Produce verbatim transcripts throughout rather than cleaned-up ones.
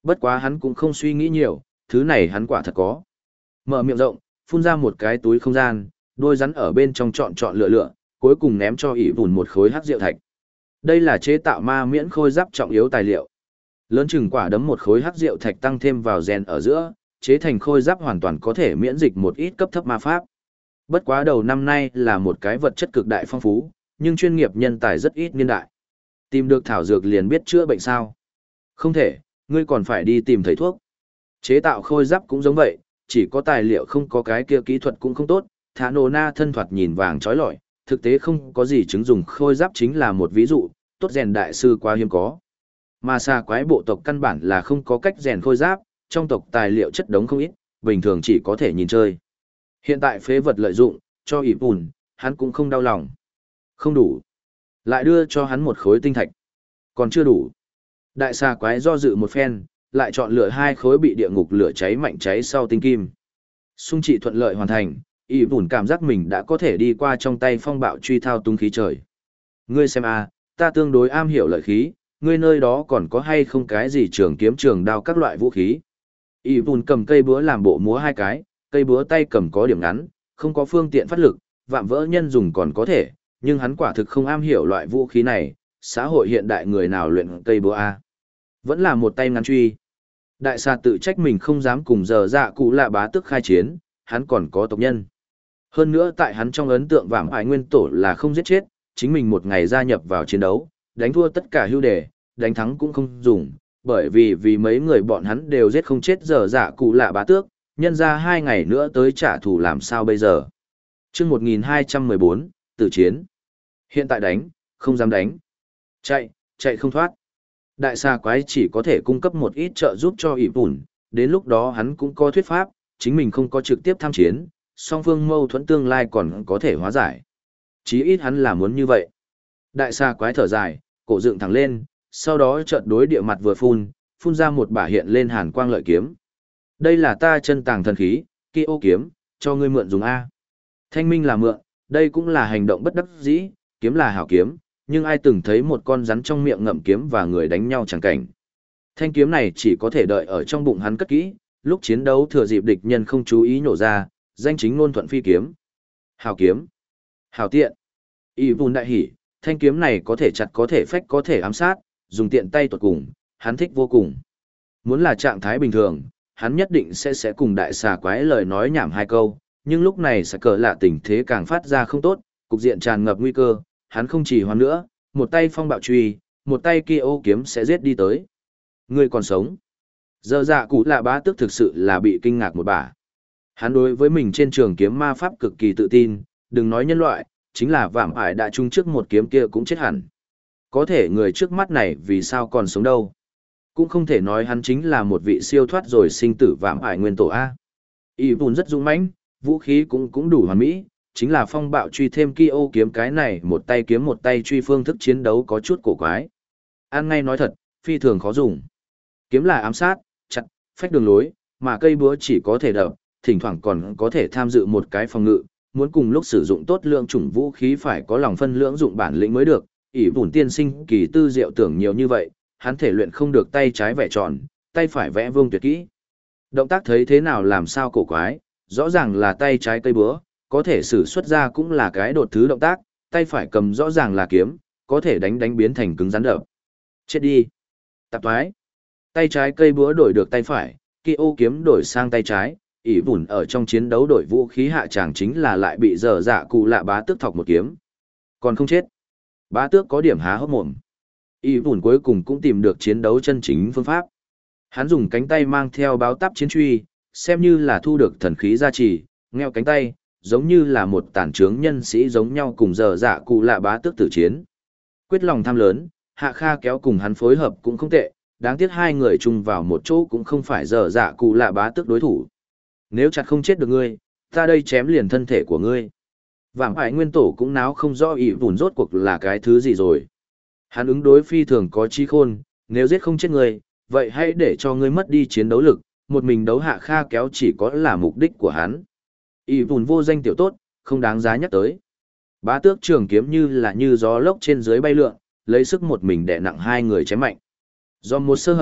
Bất quá hắn cũng không suy nghĩ nhiều, thứ này hắn quả thật có. Mở miệng rộng, phun ra một cái túi không gian, đôi rắn ở bên trong chọn chọn lựa lựa, cuối cùng ném cho ỷ vùn một khối hắc rượu thạch. Đây là chế tạo ma miễn khôi giáp trọng yếu tài liệu. Lớn chừng quả đấm một khối hắc rượu thạch tăng thêm vào rèn ở giữa, chế thành khôi giáp hoàn toàn có thể miễn dịch một ít cấp thấp ma pháp. Bất quá đầu năm nay là một cái vật chất cực đại phong phú, nhưng chuyên nghiệp nhân tài rất ít niên đại. Tìm được thảo dược liền biết chữa bệnh sao? Không thể, ngươi còn phải đi tìm thầy thuốc. Chế tạo khôi giáp cũng giống vậy, chỉ có tài liệu không có cái kia kỹ thuật cũng không tốt. Thả nổ na thân thoạt nhìn vàng trói lọi, thực tế không có gì chứng dùng khôi giáp chính là một ví dụ, tốt rèn đại sư quá hiếm có. Mà xà quái bộ tộc căn bản là không có cách rèn khôi giáp, trong tộc tài liệu chất đống không ít, bình thường chỉ có thể nhìn chơi. Hiện tại phế vật lợi dụng, cho ịp ùn, hắn cũng không đau lòng. Không đủ. Lại đưa cho hắn một khối tinh thạch. Còn chưa đủ. Đại xà quái do dự một phen, lại chọn lựa hai khối bị địa ngục lửa cháy mạnh cháy sau tinh kim. Xung trị thuận lợi hoàn thành, ịp ùn cảm giác mình đã có thể đi qua trong tay phong bạo truy thao tung khí trời. Ngươi xem a, ta tương đối am hiểu lợi khí, ngươi nơi đó còn có hay không cái gì trường kiếm trường đao các loại vũ khí. ịp ùn cầm cây búa làm bộ múa hai cái, cây búa tay cầm có điểm ngắn, không có phương tiện phát lực, vạm vỡ nhân dùng còn có thể, nhưng hắn quả thực không am hiểu loại vũ khí này, xã hội hiện đại người nào luyện cây búa a. Vẫn là một tay ngắn truy. Đại xà tự trách mình không dám cùng giờ dạ cụ lạ bá tức khai chiến, hắn còn có tộc nhân. Hơn nữa tại hắn trong ấn tượng vạm ải nguyên tổ là không giết chết, chính mình một ngày gia nhập vào chiến đấu, đánh thua tất cả hưu đề, đánh thắng cũng không dùng, bởi vì vì mấy người bọn hắn đều giết không chết giờ dạ cụ lạ bá tước, nhân ra hai ngày nữa tới trả thù làm sao bây giờ. Trước một nghìn hai trăm mười bốn, tử chiến. Hiện tại đánh, không dám đánh. Chạy, chạy không thoát. Đại xà quái chỉ có thể cung cấp một ít trợ giúp cho ịp ùn, đến lúc đó hắn cũng có thuyết pháp, chính mình không có trực tiếp tham chiến, song phương mâu thuẫn tương lai còn có thể hóa giải. Chí ít hắn là muốn như vậy. Đại xà quái thở dài, cổ dựng thẳng lên, sau đó chợt đối địa mặt vừa phun, phun ra một bả hiện lên hàn quang lợi kiếm. Đây là ta chân tàng thần khí, Ki ô kiếm, cho ngươi mượn dùng A. Thanh minh là mượn, đây cũng là hành động bất đắc dĩ, kiếm là hảo kiếm, nhưng ai từng thấy một con rắn trong miệng ngậm kiếm và người đánh nhau chẳng cảnh. Thanh kiếm này chỉ có thể đợi ở trong bụng hắn cất kỹ, lúc chiến đấu thừa dịp địch nhân không chú ý nhổ ra, danh chính ngôn thuận phi kiếm. Hảo kiếm. Hảo tiện. Y vùn đại hỉ, thanh kiếm này có thể chặt có thể phách có thể ám sát, dùng tiện tay tuột cùng, hắn thích vô cùng. Muốn là trạng thái bình thường, hắn nhất định sẽ sẽ cùng đại xà quái lời nói nhảm hai câu, nhưng lúc này sẽ cờ lạ tình thế càng phát ra không tốt, cục diện tràn ngập nguy cơ, hắn không chỉ hoan nữa, một tay phong bạo truy, một tay kia ô kiếm sẽ giết đi tới. Người còn sống. Giờ dạ cụ lạ bá tức thực sự là bị kinh ngạc một bả. Hắn đối với mình trên trường kiếm ma pháp cực kỳ tự tin, đừng nói nhân loại, chính là vạm ải đã chung trước một kiếm kia cũng chết hẳn. Có thể người trước mắt này vì sao còn sống đâu. Cũng không thể nói hắn chính là một vị siêu thoát rồi sinh tử vạm ải nguyên tổ A. Y Bùn rất dũng mãnh, vũ khí cũng cũng đủ hoàn mỹ, chính là phong bạo truy thêm Ki ô kiếm cái này một tay kiếm một tay truy phương thức chiến đấu có chút cổ quái. An ngay nói thật, phi thường khó dùng. Kiếm là ám sát, chặt, phách đường lối, mà cây búa chỉ có thể đập, thỉnh thoảng còn có thể tham dự một cái phòng ngự, muốn cùng lúc sử dụng tốt lượng chủng vũ khí phải có lòng phân lưỡng dụng bản lĩnh mới được. ỷ Bùn tiên sinh kỳ tư diệu tưởng nhiều như vậy, hắn thể luyện không được tay trái vẽ tròn, tay phải vẽ vuông tuyệt kỹ. Động tác thấy thế nào làm sao cổ quái, rõ ràng là tay trái cây búa, có thể sử xuất ra cũng là cái đột thứ động tác, tay phải cầm rõ ràng là kiếm, có thể đánh đánh biến thành cứng rắn đập. Chết đi. Tạp thoái. Tay trái cây búa đổi được tay phải, Ki ô kiếm đổi sang tay trái, ỷ Bùn ở trong chiến đấu đổi vũ khí hạ tràng chính là lại bị dở dạ cụ lạ bá tước thọc một kiếm. Còn không chết. Bá tước có điểm há hốc mồm. ỷ Bùn cuối cùng cũng tìm được chiến đấu chân chính phương pháp. Hắn dùng cánh tay mang theo báo táp chiến truy, xem như là thu được thần khí gia trì, ngheo cánh tay, giống như là một tản trướng nhân sĩ giống nhau cùng dở dạ cụ lạ bá tước tử chiến. Quyết lòng tham lớn, Hạ Kha kéo cùng hắn phối hợp cũng không tệ, đáng tiếc hai người chung vào một chỗ cũng không phải dở dạ cụ lạ bá tước đối thủ. Nếu chặt không chết được ngươi, ta đây chém liền thân thể của ngươi. Vạm ải nguyên tổ cũng náo không rõ ỷ Bùn rốt cuộc là cái thứ gì rồi. Hắn ứng đối phi thường có trí khôn, nếu giết không chết ngươi, vậy hãy để cho ngươi mất đi chiến đấu lực, một mình đấu Hạ Kha kéo chỉ có là mục đích của hắn. ỷ Bùn vô danh tiểu tốt, không đáng giá nhắc tới. Bá tước trường kiếm như là như gió lốc trên dưới bay lượn, lấy sức một mình đè nặng hai người chém mạnh. Do một sơ hở,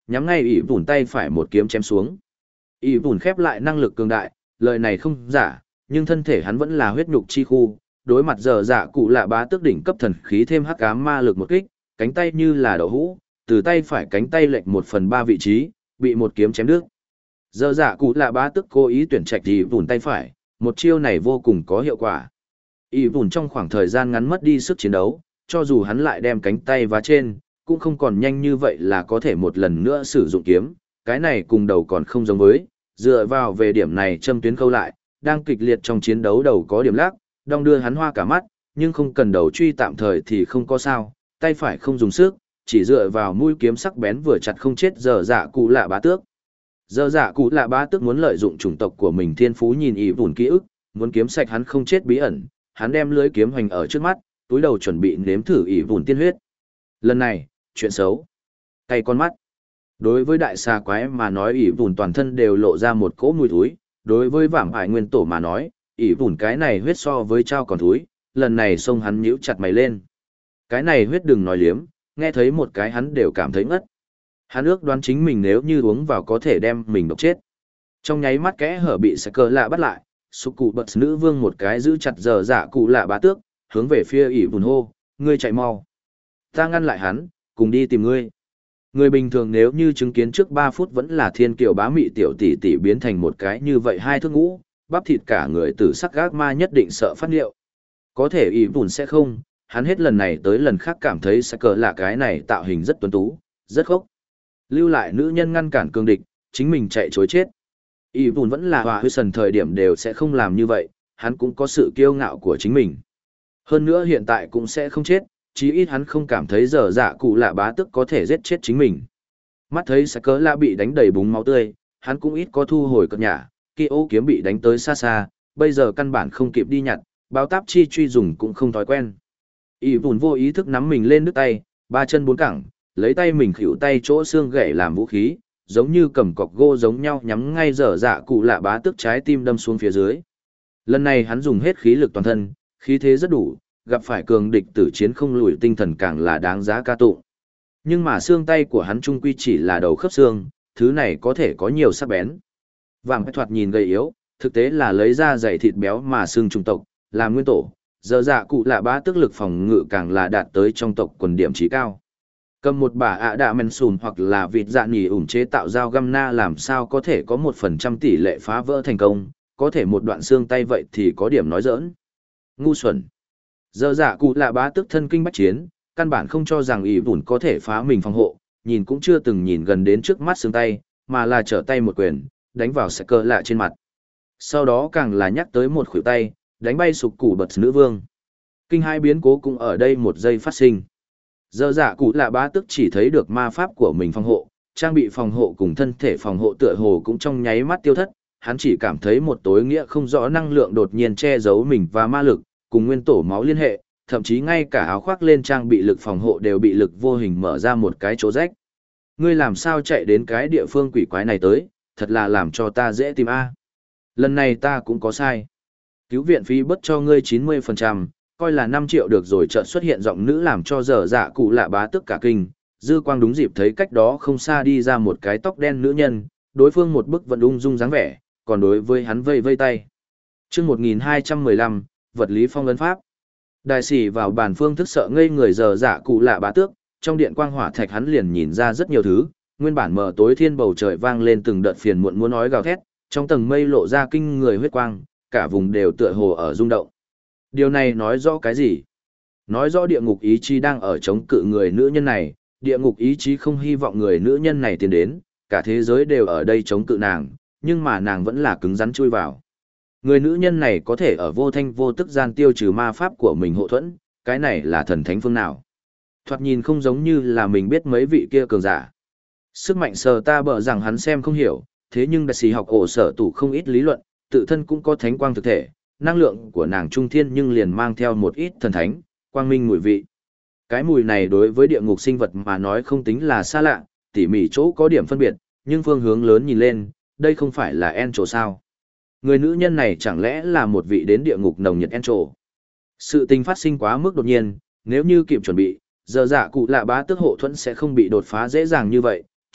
nhắm ngay ỷ vùn tay phải một kiếm chém xuống. ỷ vùn khép lại năng lực cường đại, lời này không giả, nhưng thân thể hắn vẫn là huyết nhục chi khu, đối mặt giờ dạ cụ lạ bá tước đỉnh cấp thần khí thêm hắc ám ma lực một kích, cánh tay như là đậu hũ, từ tay phải cánh tay lệch một phần ba vị trí, bị một kiếm chém đứt. Giờ dạ cụ lạ bá tước cố ý tuyển trạch ỷ vùn tay phải, một chiêu này vô cùng có hiệu quả. ỷ vùn trong khoảng thời gian ngắn mất đi sức chiến đấu, cho dù hắn lại đem cánh tay vá trên, cũng không còn nhanh như vậy là có thể một lần nữa sử dụng kiếm, cái này cùng đầu còn không giống với, dựa vào về điểm này châm tuyến khâu lại, đang kịch liệt trong chiến đấu đầu có điểm lắc, đong đưa hắn hoa cả mắt, nhưng không cần đầu truy tạm thời thì không có sao, tay phải không dùng sức, chỉ dựa vào mũi kiếm sắc bén vừa chặt không chết giờ dạ cụ lạ bá tước. Giờ dạ cụ lạ bá tước muốn lợi dụng chủng tộc của mình thiên phú nhìn ỷ vùn ký ức, muốn kiếm sạch hắn không chết bí ẩn, hắn đem lưới kiếm hoành ở trước mắt, túi đầu chuẩn bị nếm thử ỷ vùn tiên huyết. Lần này, chuyện xấu. Cay con mắt. Đối với đại xà quái mà nói ỷ vùn toàn thân đều lộ ra một cỗ mùi thúi, đối với vảm ải nguyên tổ mà nói, ỷ vùn cái này huyết so với trao còn thúi, lần này xông hắn nhíu chặt mày lên. Cái này huyết đừng nói liếm, nghe thấy một cái hắn đều cảm thấy ngất. Hắn ước đoán chính mình nếu như uống vào có thể đem mình độc chết. Trong nháy mắt kẽ hở bị sạc cờ lạ bắt lại, súc cụ bật nữ vương một cái giữ chặt giờ dạ cụ lạ bá tước, hướng về phía ỷ vùn hô, ngươi chạy mau. Ta ngăn lại hắn, cùng đi tìm ngươi. Người bình thường nếu như chứng kiến trước ba phút vẫn là thiên kiều bá mị tiểu tỷ tỷ biến thành một cái như vậy hai thước ngũ, bắp thịt cả người tử sắc gác ma nhất định sợ phát liệu. Có thể ỷ vùn sẽ không, hắn hết lần này tới lần khác cảm thấy sạc cờ lạ cái này tạo hình rất tuấn tú, rất khốc. Lưu lại nữ nhân ngăn cản cương địch, chính mình chạy chối chết. ỷ vùn vẫn là hòa hư sần thời điểm đều sẽ không làm như vậy, hắn cũng có sự kiêu ngạo của chính mình. Hơn nữa hiện tại cũng sẽ không chết, chí ít hắn không cảm thấy giờ dạ cụ lạ bá tức có thể giết chết chính mình. Mắt thấy sạc cờ lạ bị đánh đầy búng máu tươi, hắn cũng ít có thu hồi cất nhả, khi ô kiếm bị đánh tới xa xa, bây giờ căn bản không kịp đi nhặt, báo táp chi truy dùng cũng không thói quen. ỷ vùn vô ý thức nắm mình lên đứt tay, ba chân bốn cẳng, lấy tay mình khỉu tay chỗ xương gãy làm vũ khí, giống như cầm cọc gỗ giống nhau nhắm ngay dở dạ cụ lạ bá tức trái tim đâm xuống phía dưới. Lần này hắn dùng hết khí lực toàn thân, khí thế rất đủ, gặp phải cường địch tử chiến không lùi tinh thần càng là đáng giá ca tụng. Nhưng mà xương tay của hắn trung quy chỉ là đầu khớp xương, thứ này có thể có nhiều sắc bén. Vàng thoạt nhìn gầy yếu, thực tế là lấy ra dày thịt béo mà xương trung tộc, làm nguyên tổ, dở dạ cụ lạ bá tức lực phòng ngự càng là đạt tới trong tộc quần điểm trí cao. Cầm một bả ạ đạ men sùn hoặc là vịt dạ nỉ ủn chế tạo dao găm na làm sao có thể có một phần trăm tỷ lệ phá vỡ thành công, có thể một đoạn xương tay vậy thì có điểm nói giỡn. Ngu xuẩn. Giờ dạ cụ lạ bá tức thân kinh bách chiến, căn bản không cho rằng ỷ vùn có thể phá mình phòng hộ, nhìn cũng chưa từng nhìn gần đến trước mắt xương tay, mà là trở tay một quyền, đánh vào sạc cờ lạ trên mặt. Sau đó càng là nhắc tới một khuỷu tay, đánh bay sục củ bật nữ vương. Kinh hai biến cố cũng ở đây một giây phát sinh. Giờ dạ cụ lạ bá tức chỉ thấy được ma pháp của mình phòng hộ, trang bị phòng hộ cùng thân thể phòng hộ tựa hồ cũng trong nháy mắt tiêu thất, hắn chỉ cảm thấy một tối nghĩa không rõ năng lượng đột nhiên che giấu mình và ma lực, cùng nguyên tổ máu liên hệ, thậm chí ngay cả áo khoác lên trang bị lực phòng hộ đều bị lực vô hình mở ra một cái chỗ rách. Ngươi làm sao chạy đến cái địa phương quỷ quái này tới, thật là làm cho ta dễ tìm a. Lần này ta cũng có sai. Cứu viện phí bất cho ngươi chín mươi phần trăm, coi là năm triệu được rồi. Chợt xuất hiện giọng nữ làm cho dở dạ cụ lạ bá tức cả kinh, dư quang đúng dịp thấy cách đó không xa đi ra một cái tóc đen nữ nhân, đối phương một bức vận ung dung dáng vẻ, còn đối với hắn vây vây tay. Chương một nghìn hai trăm mười lăm, vật lý phong ấn pháp. Đại sĩ vào bàn phương thức sợ ngây người dở dạ cụ lạ bá tước, trong điện quang hỏa thạch hắn liền nhìn ra rất nhiều thứ, nguyên bản mờ tối thiên bầu trời vang lên từng đợt phiền muộn muốn nói gào thét, trong tầng mây lộ ra kinh người huyết quang, cả vùng đều tựa hồ ở rung động. Điều này nói rõ cái gì? Nói rõ địa ngục ý chí đang ở chống cự người nữ nhân này, địa ngục ý chí không hy vọng người nữ nhân này tiến đến, cả thế giới đều ở đây chống cự nàng, nhưng mà nàng vẫn là cứng rắn chui vào. Người nữ nhân này có thể ở vô thanh vô tức gian tiêu trừ ma pháp của mình hộ thuẫn, cái này là thần thánh phương nào? Thoạt nhìn không giống như là mình biết mấy vị kia cường giả. Sức mạnh sờ ta bở rằng hắn xem không hiểu, thế nhưng đại sĩ học ổ sở tủ không ít lý luận, tự thân cũng có thánh quang thực thể, năng lượng của nàng trung thiên nhưng liền mang theo một ít thần thánh, quang minh mùi vị. Cái mùi này đối với địa ngục sinh vật mà nói không tính là xa lạ, tỉ mỉ chỗ có điểm phân biệt, nhưng phương hướng lớn nhìn lên, đây không phải là en trổ sao. Người nữ nhân này chẳng lẽ là một vị đến địa ngục nồng nhiệt en trổ. Sự tình phát sinh quá mức đột nhiên, nếu như kịp chuẩn bị, giờ dạ cụ lạ bá tước hộ thuẫn sẽ không bị đột phá dễ dàng như vậy,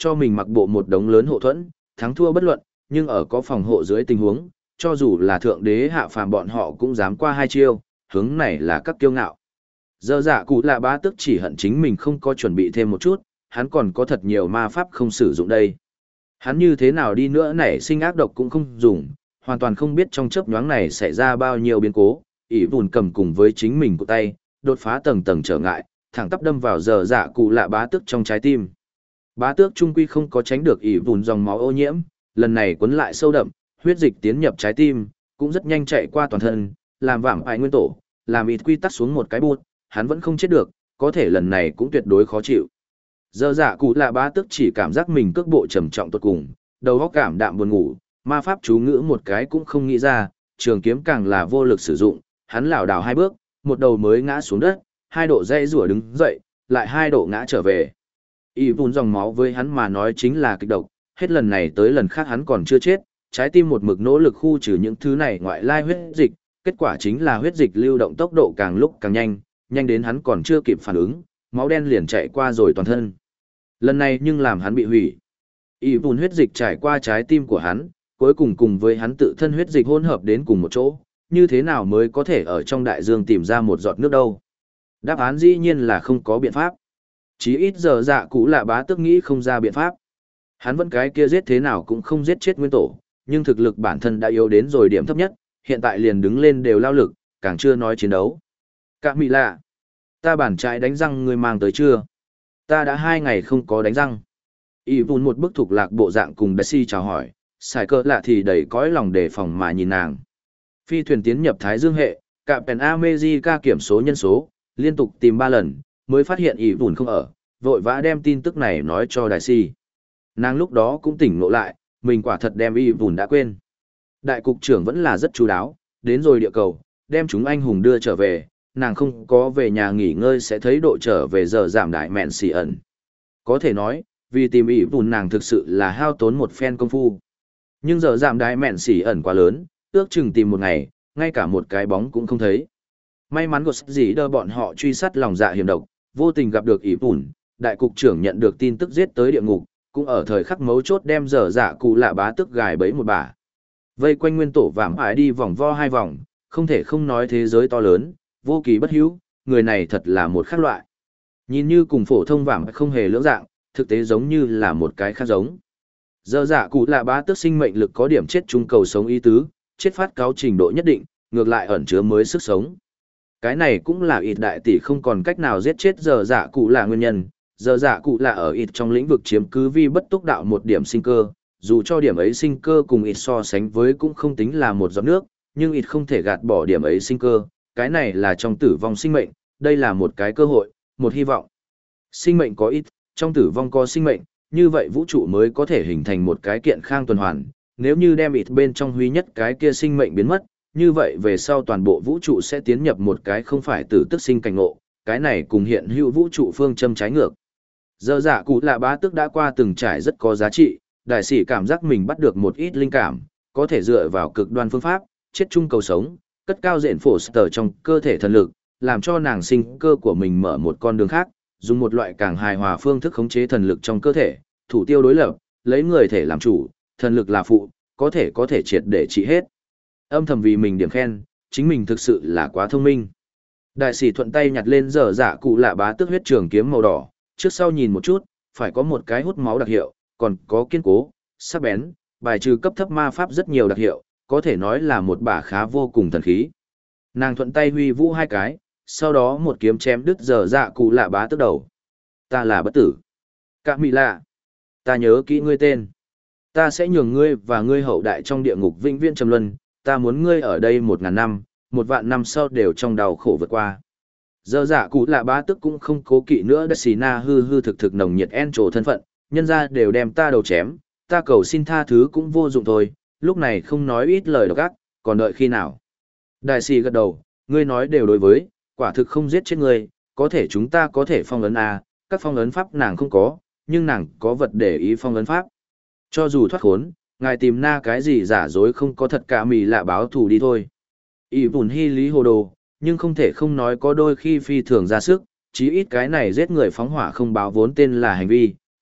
cho mình mặc bộ một đống lớn hộ thuẫn, thắng thua bất luận, nhưng ở có phòng hộ dưới tình huống, cho dù là thượng đế hạ phàm bọn họ cũng dám qua hai chiêu, hướng này là các kiêu ngạo. Giờ dạ cụ lạ bá tức chỉ hận chính mình không có chuẩn bị thêm một chút, hắn còn có thật nhiều ma pháp không sử dụng đây. Hắn như thế nào đi nữa nảy sinh ác độc cũng không dùng, hoàn toàn không biết trong chớp nhoáng này xảy ra bao nhiêu biến cố, ỷ vùn cầm cùng với chính mình của tay, đột phá tầng tầng trở ngại, thẳng tắp đâm vào giờ dạ cụ lạ bá tước trong trái tim. Bá tước trung quy không có tránh được ỷ vùn dòng máu ô nhiễm, lần này quấn lại sâu đậm, huyết dịch tiến nhập trái tim, cũng rất nhanh chạy qua toàn thân, làm vảm ải nguyên tổ, làm ít quy tắc xuống một cái bút, hắn vẫn không chết được, có thể lần này cũng tuyệt đối khó chịu. Giờ dạ cụ lạ bá tước chỉ cảm giác mình cước bộ trầm trọng tuột cùng, đầu óc cảm đạm buồn ngủ, ma pháp chú ngữ một cái cũng không nghĩ ra, trường kiếm càng là vô lực sử dụng, hắn lảo đảo hai bước, một đầu mới ngã xuống đất, hai độ dây rủa đứng dậy, lại hai độ ngã trở về. Y vun dòng máu với hắn mà nói chính là kịch độc, hết lần này tới lần khác hắn còn chưa chết, trái tim một mực nỗ lực khu trừ những thứ này ngoại lai huyết dịch, kết quả chính là huyết dịch lưu động tốc độ càng lúc càng nhanh, nhanh đến hắn còn chưa kịp phản ứng, máu đen liền chạy qua rồi toàn thân. Lần này nhưng làm hắn bị hủy. Y vun huyết dịch trải qua trái tim của hắn, cuối cùng cùng với hắn tự thân huyết dịch hỗn hợp đến cùng một chỗ, như thế nào mới có thể ở trong đại dương tìm ra một giọt nước đâu? Đáp án dĩ nhiên là không có biện pháp. Chí ít giờ dạ cụ lạ bá tức nghĩ không ra biện pháp. Hắn vẫn cái kia giết thế nào cũng không giết chết nguyên tổ, nhưng thực lực bản thân đã yếu đến rồi điểm thấp nhất, hiện tại liền đứng lên đều lao lực, càng chưa nói chiến đấu. Cả mị lạ, ta bản trái đánh răng người mang tới chưa? Ta đã hai ngày không có đánh răng. Y vun một bức thuộc lạc bộ dạng cùng Daisy chào hỏi, xài cỡ lạ thì đầy cõi lòng đề phòng mà nhìn nàng. Phi thuyền tiến nhập Thái Dương hệ, cả Pen America kiểm số nhân số, liên tục tìm ba lần, mới phát hiện Y vun không ở, vội vã đem tin tức này nói cho Daisy. Nàng lúc đó cũng tỉnh ngộ lại, mình quả thật đem Y vun đã quên. Đại cục trưởng vẫn là rất chú đáo, đến rồi địa cầu, đem chúng anh hùng đưa trở về, nàng không có về nhà nghỉ ngơi sẽ thấy độ trở về giờ giảm đại mẹn xì ẩn. Có thể nói, vì tìm Y vun nàng thực sự là hao tốn một phen công phu. Nhưng giờ giảm đại mẹn xì ẩn quá lớn, ước chừng tìm một ngày, ngay cả một cái bóng cũng không thấy. May mắn của gì đỡ bọn họ truy sát lòng dạ hiểm độc, vô tình gặp được Y vun, đại cục trưởng nhận được tin tức giết tới địa ngục, cũng ở thời khắc mấu chốt đem dở dạ cụ lạ bá tức gài bẫy một bà. Vây quanh nguyên tổ vạm ải đi vòng vo hai vòng, không thể không nói thế giới to lớn, vô kỳ bất hữu, người này thật là một khác loại. Nhìn như cùng phổ thông vạm không hề lưỡng dạng, thực tế giống như là một cái khác giống. Dở dạ cụ lạ bá tức sinh mệnh lực có điểm chết trung cầu sống ý tứ, chết phát cáo trình độ nhất định, ngược lại ẩn chứa mới sức sống. Cái này cũng là ít đại tỷ không còn cách nào giết chết dở dạ cụ là nguyên nhân. Giờ dạ cụ là ở ít trong lĩnh vực chiếm cứ vi bất túc đạo một điểm sinh cơ, dù cho điểm ấy sinh cơ cùng ít so sánh với cũng không tính là một giọt nước, nhưng ít không thể gạt bỏ điểm ấy sinh cơ, cái này là trong tử vong sinh mệnh, đây là một cái cơ hội, một hy vọng. Sinh mệnh có ít, trong tử vong có sinh mệnh, như vậy vũ trụ mới có thể hình thành một cái kiện khang tuần hoàn, nếu như đem ít bên trong huy nhất cái kia sinh mệnh biến mất, như vậy về sau toàn bộ vũ trụ sẽ tiến nhập một cái không phải tử tức sinh cảnh ngộ, cái này cùng hiện hữu vũ trụ phương châm trái ngược. Giờ dạ cụ lạ bá tức đã qua từng trải rất có giá trị, đại sĩ cảm giác mình bắt được một ít linh cảm, có thể dựa vào cực đoan phương pháp, chết chung cầu sống, cất cao dện phổ sở trong cơ thể thần lực, làm cho nàng sinh cơ của mình mở một con đường khác, dùng một loại càng hài hòa phương thức khống chế thần lực trong cơ thể, thủ tiêu đối lập, lấy người thể làm chủ, thần lực là phụ, có thể có thể triệt để trị hết. Âm thầm vì mình điểm khen, chính mình thực sự là quá thông minh. Đại sĩ thuận tay nhặt lên giờ dạ cụ lạ bá tức huyết trường kiếm màu đỏ, trước sau nhìn một chút, phải có một cái hút máu đặc hiệu, còn có kiên cố, sắc bén, bài trừ cấp thấp ma pháp rất nhiều đặc hiệu, có thể nói là một bả khá vô cùng thần khí. Nàng thuận tay huy vũ hai cái, sau đó một kiếm chém đứt giờ dạ cụ lạ bá tức đầu. Ta là bất tử. Cả mị lạ. Ta nhớ kỹ ngươi tên. Ta sẽ nhường ngươi và ngươi hậu đại trong địa ngục vĩnh viễn trầm luân, ta muốn ngươi ở đây một ngàn năm, một vạn năm sau đều trong đau khổ vượt qua. Giờ dạ cụ lạ bá tức cũng không cố kỵ nữa đất xì na hư hư thực thực nồng nhiệt en trổ thân phận, nhân ra đều đem ta đầu chém, ta cầu xin tha thứ cũng vô dụng thôi, lúc này không nói ít lời độc ác, còn đợi khi nào. Đại sĩ gật đầu, ngươi nói đều đối với, quả thực không giết chết ngươi, có thể chúng ta có thể phong ấn à, các phong ấn pháp nàng không có, nhưng nàng có vật để ý phong ấn pháp. Cho dù thoát khốn, ngài tìm na cái gì giả dối không có thật cả mì lạ báo thù đi thôi. Ý bùn hy lý hồ đồ, nhưng không thể không nói có đôi khi phi thường ra sức, chí ít cái này giết người phóng hỏa không báo vốn tên là hành vi,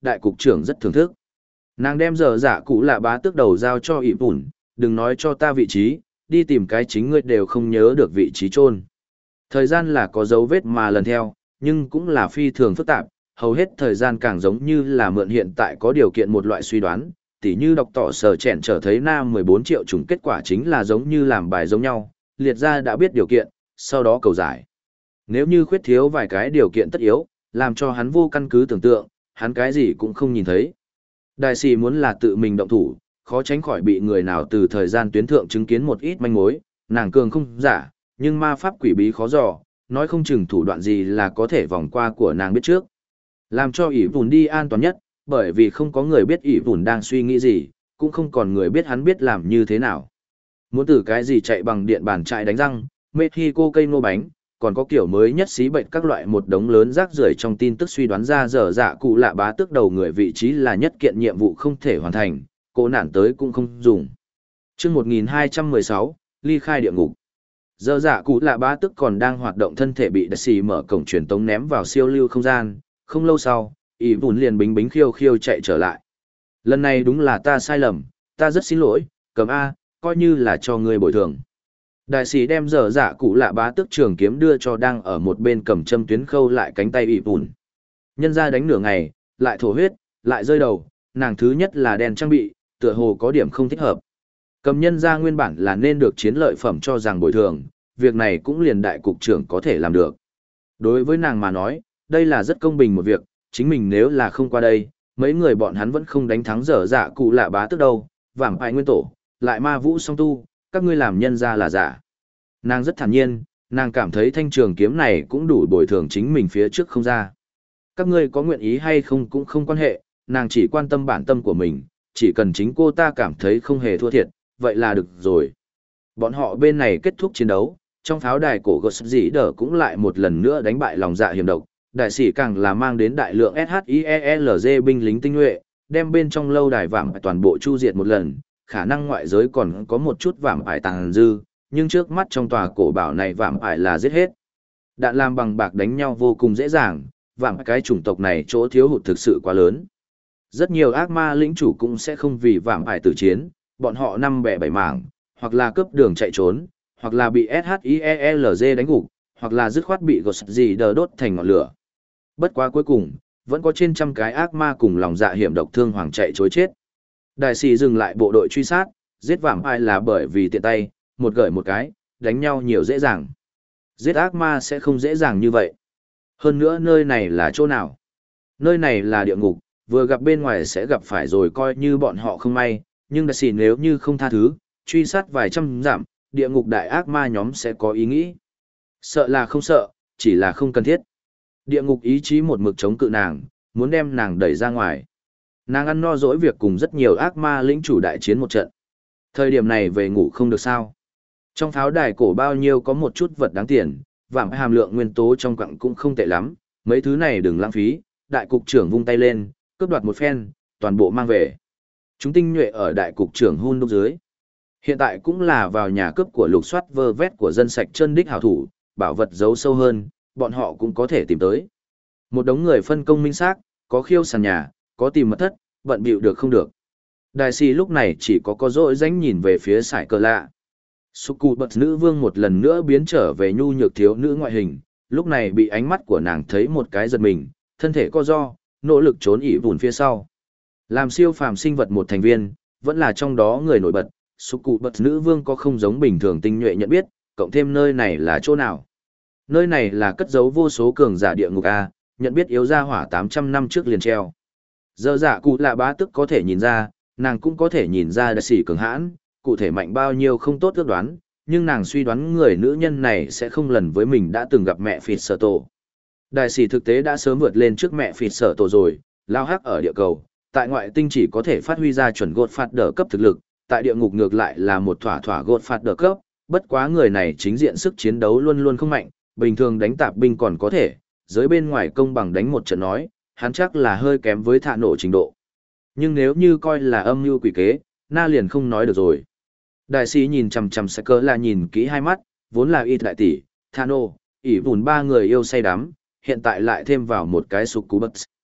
đại cục trưởng rất thưởng thức. Nàng đem giờ dạ cụ lạ bá tước đầu giao cho ỷ bùn, đừng nói cho ta vị trí, đi tìm cái chính ngươi đều không nhớ được vị trí chôn. Thời gian là có dấu vết mà lần theo, nhưng cũng là phi thường phức tạp, hầu hết thời gian càng giống như là mượn hiện tại có điều kiện một loại suy đoán, tỉ như đọc tỏ sở chèn trở thấy nam mười bốn triệu trùng kết quả chính là giống như làm bài giống nhau, liệt ra đã biết điều kiện, sau đó cầu giải. Nếu như khuyết thiếu vài cái điều kiện tất yếu, làm cho hắn vô căn cứ tưởng tượng, hắn cái gì cũng không nhìn thấy. Đại sĩ muốn là tự mình động thủ, khó tránh khỏi bị người nào từ thời gian tuyến thượng chứng kiến một ít manh mối, nàng cường không giả, nhưng ma pháp quỷ bí khó dò, nói không chừng thủ đoạn gì là có thể vòng qua của nàng biết trước. Làm cho ỷ vùn đi an toàn nhất, bởi vì không có người biết ỷ vùn đang suy nghĩ gì, cũng không còn người biết hắn biết làm như thế nào. Muốn từ cái gì chạy bằng điện bàn chạy đánh răng, Mexico cây nô bánh, còn có kiểu mới nhất xí bệnh các loại một đống lớn rác rưởi trong tin tức suy đoán ra dở dạ cụ lạ bá tước đầu người vị trí là nhất kiện nhiệm vụ không thể hoàn thành, cô nản tới cũng không dùng. Chương một nghìn hai trăm mười sáu, ly khai địa ngục. Dở dạ cụ lạ bá tước còn đang hoạt động, thân thể bị đại sĩ mở cổng truyền tống ném vào siêu lưu không gian, không lâu sau, ỷ vùn liền bính bính khiêu khiêu chạy trở lại. Lần này đúng là ta sai lầm, ta rất xin lỗi, cầm A, coi như là cho ngươi bồi thường. Đại sĩ đem dở dạ cụ lạ bá tước trường kiếm đưa cho đang ở một bên cầm châm tuyến khâu lại cánh tay ỷ vùn. Nhân ra đánh nửa ngày, lại thổ huyết, lại rơi đầu, nàng thứ nhất là đèn trang bị, tựa hồ có điểm không thích hợp. Cầm nhân ra nguyên bản là nên được chiến lợi phẩm cho rằng bồi thường, việc này cũng liền đại cục trưởng có thể làm được. Đối với nàng mà nói, đây là rất công bình một việc, chính mình nếu là không qua đây, mấy người bọn hắn vẫn không đánh thắng dở dạ cụ lạ bá tước đâu, vảm ai nguyên tổ, lại ma vũ song tu, các ngươi làm nhân ra là giả. Nàng rất thản nhiên, nàng cảm thấy thanh trường kiếm này cũng đủ bồi thường chính mình phía trước không ra. Các ngươi có nguyện ý hay không cũng không quan hệ, nàng chỉ quan tâm bản tâm của mình, chỉ cần chính cô ta cảm thấy không hề thua thiệt, vậy là được rồi. Bọn họ bên này kết thúc chiến đấu, trong pháo đài cổ gột dĩ đờ cũng lại một lần nữa đánh bại lòng dạ hiểm độc, đại sĩ càng là mang đến đại lượng ét hát i e lờ giê binh lính tinh nhuệ, đem bên trong lâu đài vạm toàn bộ chu diệt một lần, khả năng ngoại giới còn có một chút vạm ải tàng dư, nhưng trước mắt trong tòa cổ bảo này vạm ải là giết hết. Đạn làm bằng bạc đánh nhau vô cùng dễ dàng, vạm cái chủng tộc này chỗ thiếu hụt thực sự quá lớn. Rất nhiều ác ma lĩnh chủ cũng sẽ không vì vạm ải tử chiến, bọn họ năm bẻ bảy mảng, hoặc là cướp đường chạy trốn, hoặc là bị ét hát i e lờ giê đánh gục, hoặc là dứt khoát bị gột gì đờ đốt thành ngọn lửa. Bất quá cuối cùng, vẫn có trên trăm cái ác ma cùng lòng dạ hiểm độc thương hoàng chạy chối chết. Đại sĩ dừng lại bộ đội truy sát, giết vạm ai là bởi vì tiện tay, một gởi một cái, đánh nhau nhiều dễ dàng. Giết ác ma sẽ không dễ dàng như vậy. Hơn nữa nơi này là chỗ nào? Nơi này là địa ngục, vừa gặp bên ngoài sẽ gặp phải rồi coi như bọn họ không may, nhưng đại sĩ nếu như không tha thứ, truy sát vài trăm dặm, địa ngục đại ác ma nhóm sẽ có ý nghĩ. Sợ là không sợ, chỉ là không cần thiết. Địa ngục ý chí một mực chống cự nàng, muốn đem nàng đẩy ra ngoài. Nàng ăn no dỗi việc cùng rất nhiều ác ma lĩnh chủ đại chiến một trận. Thời điểm này về ngủ không được sao. Trong pháo đài cổ bao nhiêu có một chút vật đáng tiền, vạm hàm lượng nguyên tố trong quặng cũng không tệ lắm, mấy thứ này đừng lãng phí, đại cục trưởng vung tay lên, cướp đoạt một phen, toàn bộ mang về. Chúng tinh nhuệ ở đại cục trưởng hun đúc dưới. Hiện tại cũng là vào nhà cướp của lục soát vơ vét của dân sạch chân đích hảo thủ, bảo vật giấu sâu hơn, bọn họ cũng có thể tìm tới. Một đống người phân công minh xác, có khiêu sàn nhà, có tìm mật thất, bận bịu được không được. Đại sĩ lúc này chỉ có có dỗi dánh nhìn về phía sải cờ lạ. Suku bật nữ vương một lần nữa biến trở về nhu nhược thiếu nữ ngoại hình, lúc này bị ánh mắt của nàng thấy một cái giật mình, thân thể co do, nỗ lực trốn ỉ vùn phía sau. Làm siêu phàm sinh vật một thành viên, vẫn là trong đó người nổi bật, Suku bật nữ vương có không giống bình thường tinh nhuệ nhận biết, cộng thêm nơi này là chỗ nào. Nơi này là cất giấu vô số cường giả địa ngục A, nhận biết yếu ra hỏa tám trăm năm trước liền treo. Giờ giả cụ lạ bá tức có thể nhìn ra, nàng cũng có thể nhìn ra đại sĩ cường hãn, cụ thể mạnh bao nhiêu không tốt ước đoán, nhưng nàng suy đoán người nữ nhân này sẽ không lần với mình đã từng gặp mẹ phịt sở tổ. Đại sĩ thực tế đã sớm vượt lên trước mẹ phịt sở tổ rồi, lao hắc ở địa cầu, tại ngoại tinh chỉ có thể phát huy ra chuẩn gột phạt đỡ cấp thực lực, tại địa ngục ngược lại là một thỏa thỏa gột phạt đỡ cấp, bất quá người này chính diện sức chiến đấu luôn luôn không mạnh, bình thường đánh tạp binh còn có thể, giới bên ngoài công bằng đánh một trận nói, hắn chắc là hơi kém với thạ nổ trình độ. Nhưng nếu như coi là âm mưu quỷ kế, na liền không nói được rồi. Đại sĩ nhìn chằm chằm sẽ cỡ là nhìn kỹ hai mắt, vốn là ít đại tỷ, thạ nổ, ỉ vùn ba người yêu say đắm, hiện tại lại thêm vào một cái sục cú bật.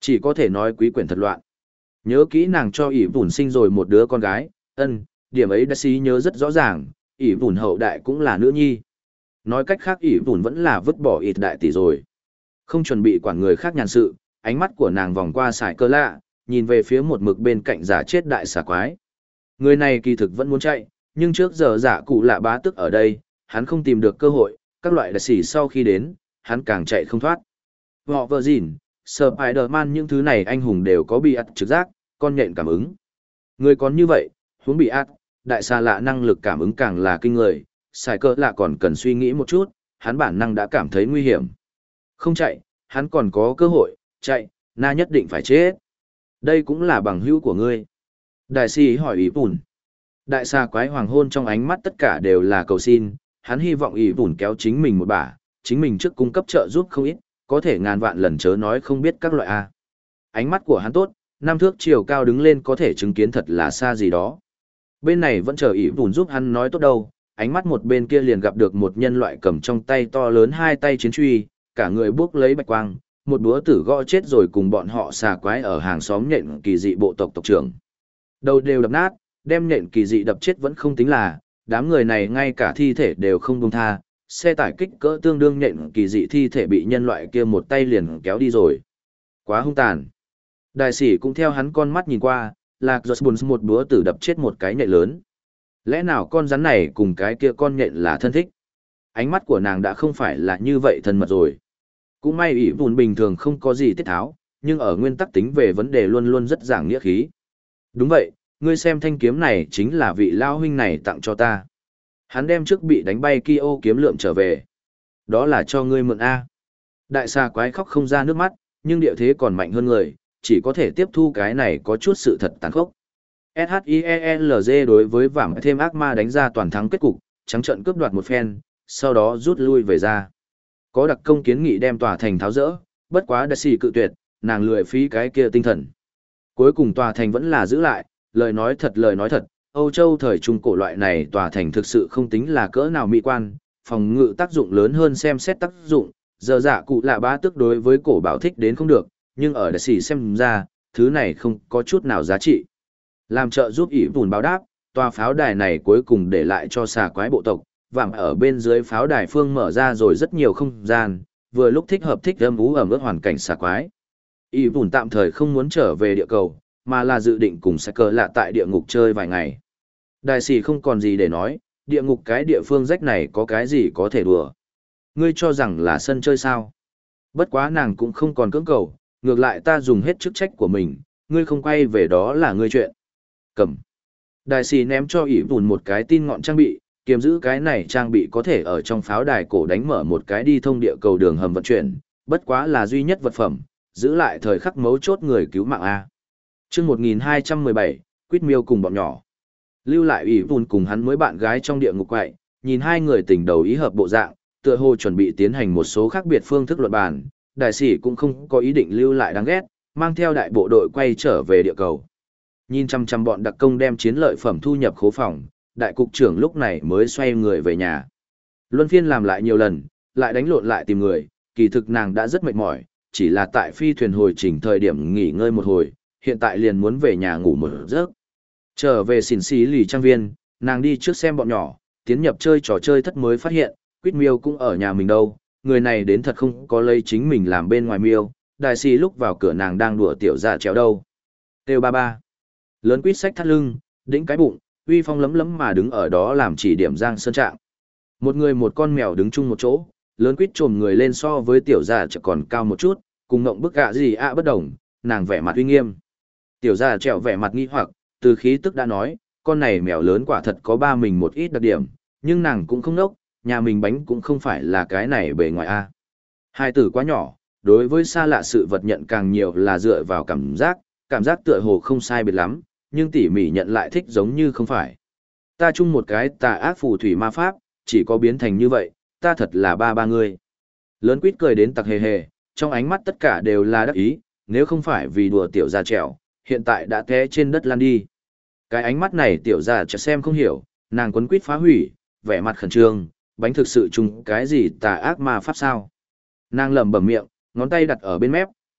Chỉ có thể nói quý quyển thật loạn. Nhớ kỹ nàng cho ỷ vùn sinh rồi một đứa con gái, ân, điểm ấy đã xí nhớ rất rõ ràng, ỷ vùn hậu đại cũng là nữ nhi. Nói cách khác ỷ vùn vẫn là vứt bỏ ít đại tỷ rồi. Không chuẩn bị quản người khác nhàn sự, ánh mắt của nàng vòng qua sải cơ lạ, nhìn về phía một mực bên cạnh giả chết đại xà quái. Người này kỳ thực vẫn muốn chạy, nhưng trước giờ giả cụ lạ bá tức ở đây, hắn không tìm được cơ hội, các loại đại sĩ sau khi đến, hắn càng chạy không thoát. Họ vợ gìn, Spider-Man những thứ này anh hùng đều có bị ắt trực giác, con nhện cảm ứng. Người còn như vậy, huống bị ắt, đại xà lạ năng lực cảm ứng càng là kinh người, sải cơ lạ còn cần suy nghĩ một chút, hắn bản năng đã cảm thấy nguy hiểm. Không chạy, hắn còn có cơ hội, chạy, na nhất định phải chết. Đây cũng là bằng hữu của ngươi. Đại sĩ hỏi ý bùn. Đại xà quái hoàng hôn trong ánh mắt tất cả đều là cầu xin, hắn hy vọng ý bùn kéo chính mình một bả, chính mình trước cung cấp trợ giúp không ít, có thể ngàn vạn lần chớ nói không biết các loại A. Ánh mắt của hắn tốt, năm thước chiều cao đứng lên có thể chứng kiến thật là xa gì đó. Bên này vẫn chờ ý bùn giúp hắn nói tốt đâu, ánh mắt một bên kia liền gặp được một nhân loại cầm trong tay to lớn hai tay chiến truy, cả người bước lấy bạch quang, một búa tử gõ chết rồi cùng bọn họ xà quái ở hàng xóm nhện kỳ dị bộ tộc tộc trưởng. Đầu đều đập nát, đem nhện kỳ dị đập chết vẫn không tính là, đám người này ngay cả thi thể đều không buông tha, xe tải kích cỡ tương đương nhện kỳ dị thi thể bị nhân loại kia một tay liền kéo đi rồi. Quá hung tàn. Đại sĩ cũng theo hắn con mắt nhìn qua, Lạc Jones một búa tử đập chết một cái nhện lớn. Lẽ nào con rắn này cùng cái kia con nhện là thân thích? Ánh mắt của nàng đã không phải là như vậy thân mật rồi. Cũng may ỷ vùn bình thường không có gì tiết tháo, nhưng ở nguyên tắc tính về vấn đề luôn luôn rất giảng nghĩa khí. Đúng vậy, ngươi xem thanh kiếm này chính là vị lao huynh này tặng cho ta. Hắn đem trước bị đánh bay Kyo kiếm lượm trở về. Đó là cho ngươi mượn A. Đại xà quái khóc không ra nước mắt, nhưng địa thế còn mạnh hơn người, chỉ có thể tiếp thu cái này có chút sự thật tàn khốc. ét hát i e l giê đối với vảm thêm ác ma đánh ra toàn thắng kết cục, trắng trận cướp đoạt một phen, sau đó rút lui về ra. Có đặc công kiến nghị đem tòa thành tháo rỡ, bất quá đại sĩ cự tuyệt, nàng lười phí cái kia tinh thần. Cuối cùng tòa thành vẫn là giữ lại, lời nói thật lời nói thật, Âu Châu thời trung cổ loại này tòa thành thực sự không tính là cỡ nào mỹ quan, phòng ngự tác dụng lớn hơn xem xét tác dụng, giờ dạ cụ lạ bá tức đối với cổ bảo thích đến không được, nhưng ở đại sĩ xem ra, thứ này không có chút nào giá trị. Làm trợ giúp ỷ vùn báo đáp, tòa pháo đài này cuối cùng để lại cho xà quái bộ tộc, vạm ở bên dưới pháo đài phương mở ra rồi rất nhiều không gian, vừa lúc thích hợp thích âm ú ẩm ướt hoàn cảnh xà quái. ỷ vùn tạm thời không muốn trở về địa cầu, mà là dự định cùng sẽ cờ lạ tại địa ngục chơi vài ngày. Đại sĩ không còn gì để nói, địa ngục cái địa phương rách này có cái gì có thể đùa. Ngươi cho rằng là sân chơi sao? Bất quá nàng cũng không còn cưỡng cầu, ngược lại ta dùng hết chức trách của mình, ngươi không quay về đó là ngươi chuyện. Cầm. Đại sĩ ném cho ỷ vùn một cái tin ngọn trang bị, kiềm giữ cái này trang bị có thể ở trong pháo đài cổ đánh mở một cái đi thông địa cầu đường hầm vận chuyển, bất quá là duy nhất vật phẩm, giữ lại thời khắc mấu chốt người cứu mạng A. Chương một nghìn hai trăm mười bảy, Quýt Miêu cùng bọn nhỏ. Lưu lại ỷ vùn cùng hắn mới bạn gái trong địa ngục quậy, nhìn hai người tình đầu ý hợp bộ dạng, tựa hồ chuẩn bị tiến hành một số khác biệt phương thức luận bàn, đại sĩ cũng không có ý định lưu lại đáng ghét, mang theo đại bộ đội quay trở về địa cầu. Nhìn chăm chăm bọn đặc công đem chiến lợi phẩm thu nhập khố phòng, đại cục trưởng lúc này mới xoay người về nhà. Luân phiên làm lại nhiều lần, lại đánh lộn lại tìm người, kỳ thực nàng đã rất mệt mỏi, chỉ là tại phi thuyền hồi trình thời điểm nghỉ ngơi một hồi, hiện tại liền muốn về nhà ngủ một giấc. Trở về xỉn xí lì trang viên, nàng đi trước xem bọn nhỏ, tiến nhập chơi trò chơi thất mới phát hiện, Quýt Miêu cũng ở nhà mình đâu, người này đến thật không có lấy chính mình làm bên ngoài miêu, đại sĩ lúc vào cửa nàng đang đùa tiểu dạ chéo đâu. Têu ba ba. Lớn Quýt xách thắt lưng, đĩnh cái bụng, uy phong lấm lấm mà đứng ở đó làm chỉ điểm giang sơn trạng. Một người một con mèo đứng chung một chỗ, Lớn Quýt trồm người lên so với tiểu dạ chợ còn cao một chút, cùng ngộng bức gạ gì ạ bất đồng, nàng vẻ mặt uy nghiêm. Tiểu dạ trèo vẻ mặt nghi hoặc, từ khí tức đã nói, con này mèo lớn quả thật có ba mình một ít đặc điểm, nhưng nàng cũng không nốc, nhà mình bánh cũng không phải là cái này bề ngoài a. Hai tử quá nhỏ, đối với xa lạ sự vật nhận càng nhiều là dựa vào cảm giác, cảm giác tựa hồ không sai biệt lắm, nhưng tỉ mỉ nhận lại thích giống như không phải. Ta chung một cái tà ác phù thủy ma pháp, chỉ có biến thành như vậy, ta thật là ba ba người. Lớn Quýt cười đến tặc hề hề, trong ánh mắt tất cả đều là đắc ý, nếu không phải vì đùa tiểu gia trèo, hiện tại đã té trên đất lăn đi. Cái ánh mắt này tiểu gia chợt xem không hiểu, nàng quấn quýt phá hủy, vẻ mặt khẩn trương, bánh thực sự chung cái gì tà ác ma pháp sao? Nàng lẩm bẩm miệng, ngón tay đặt ở bên mép,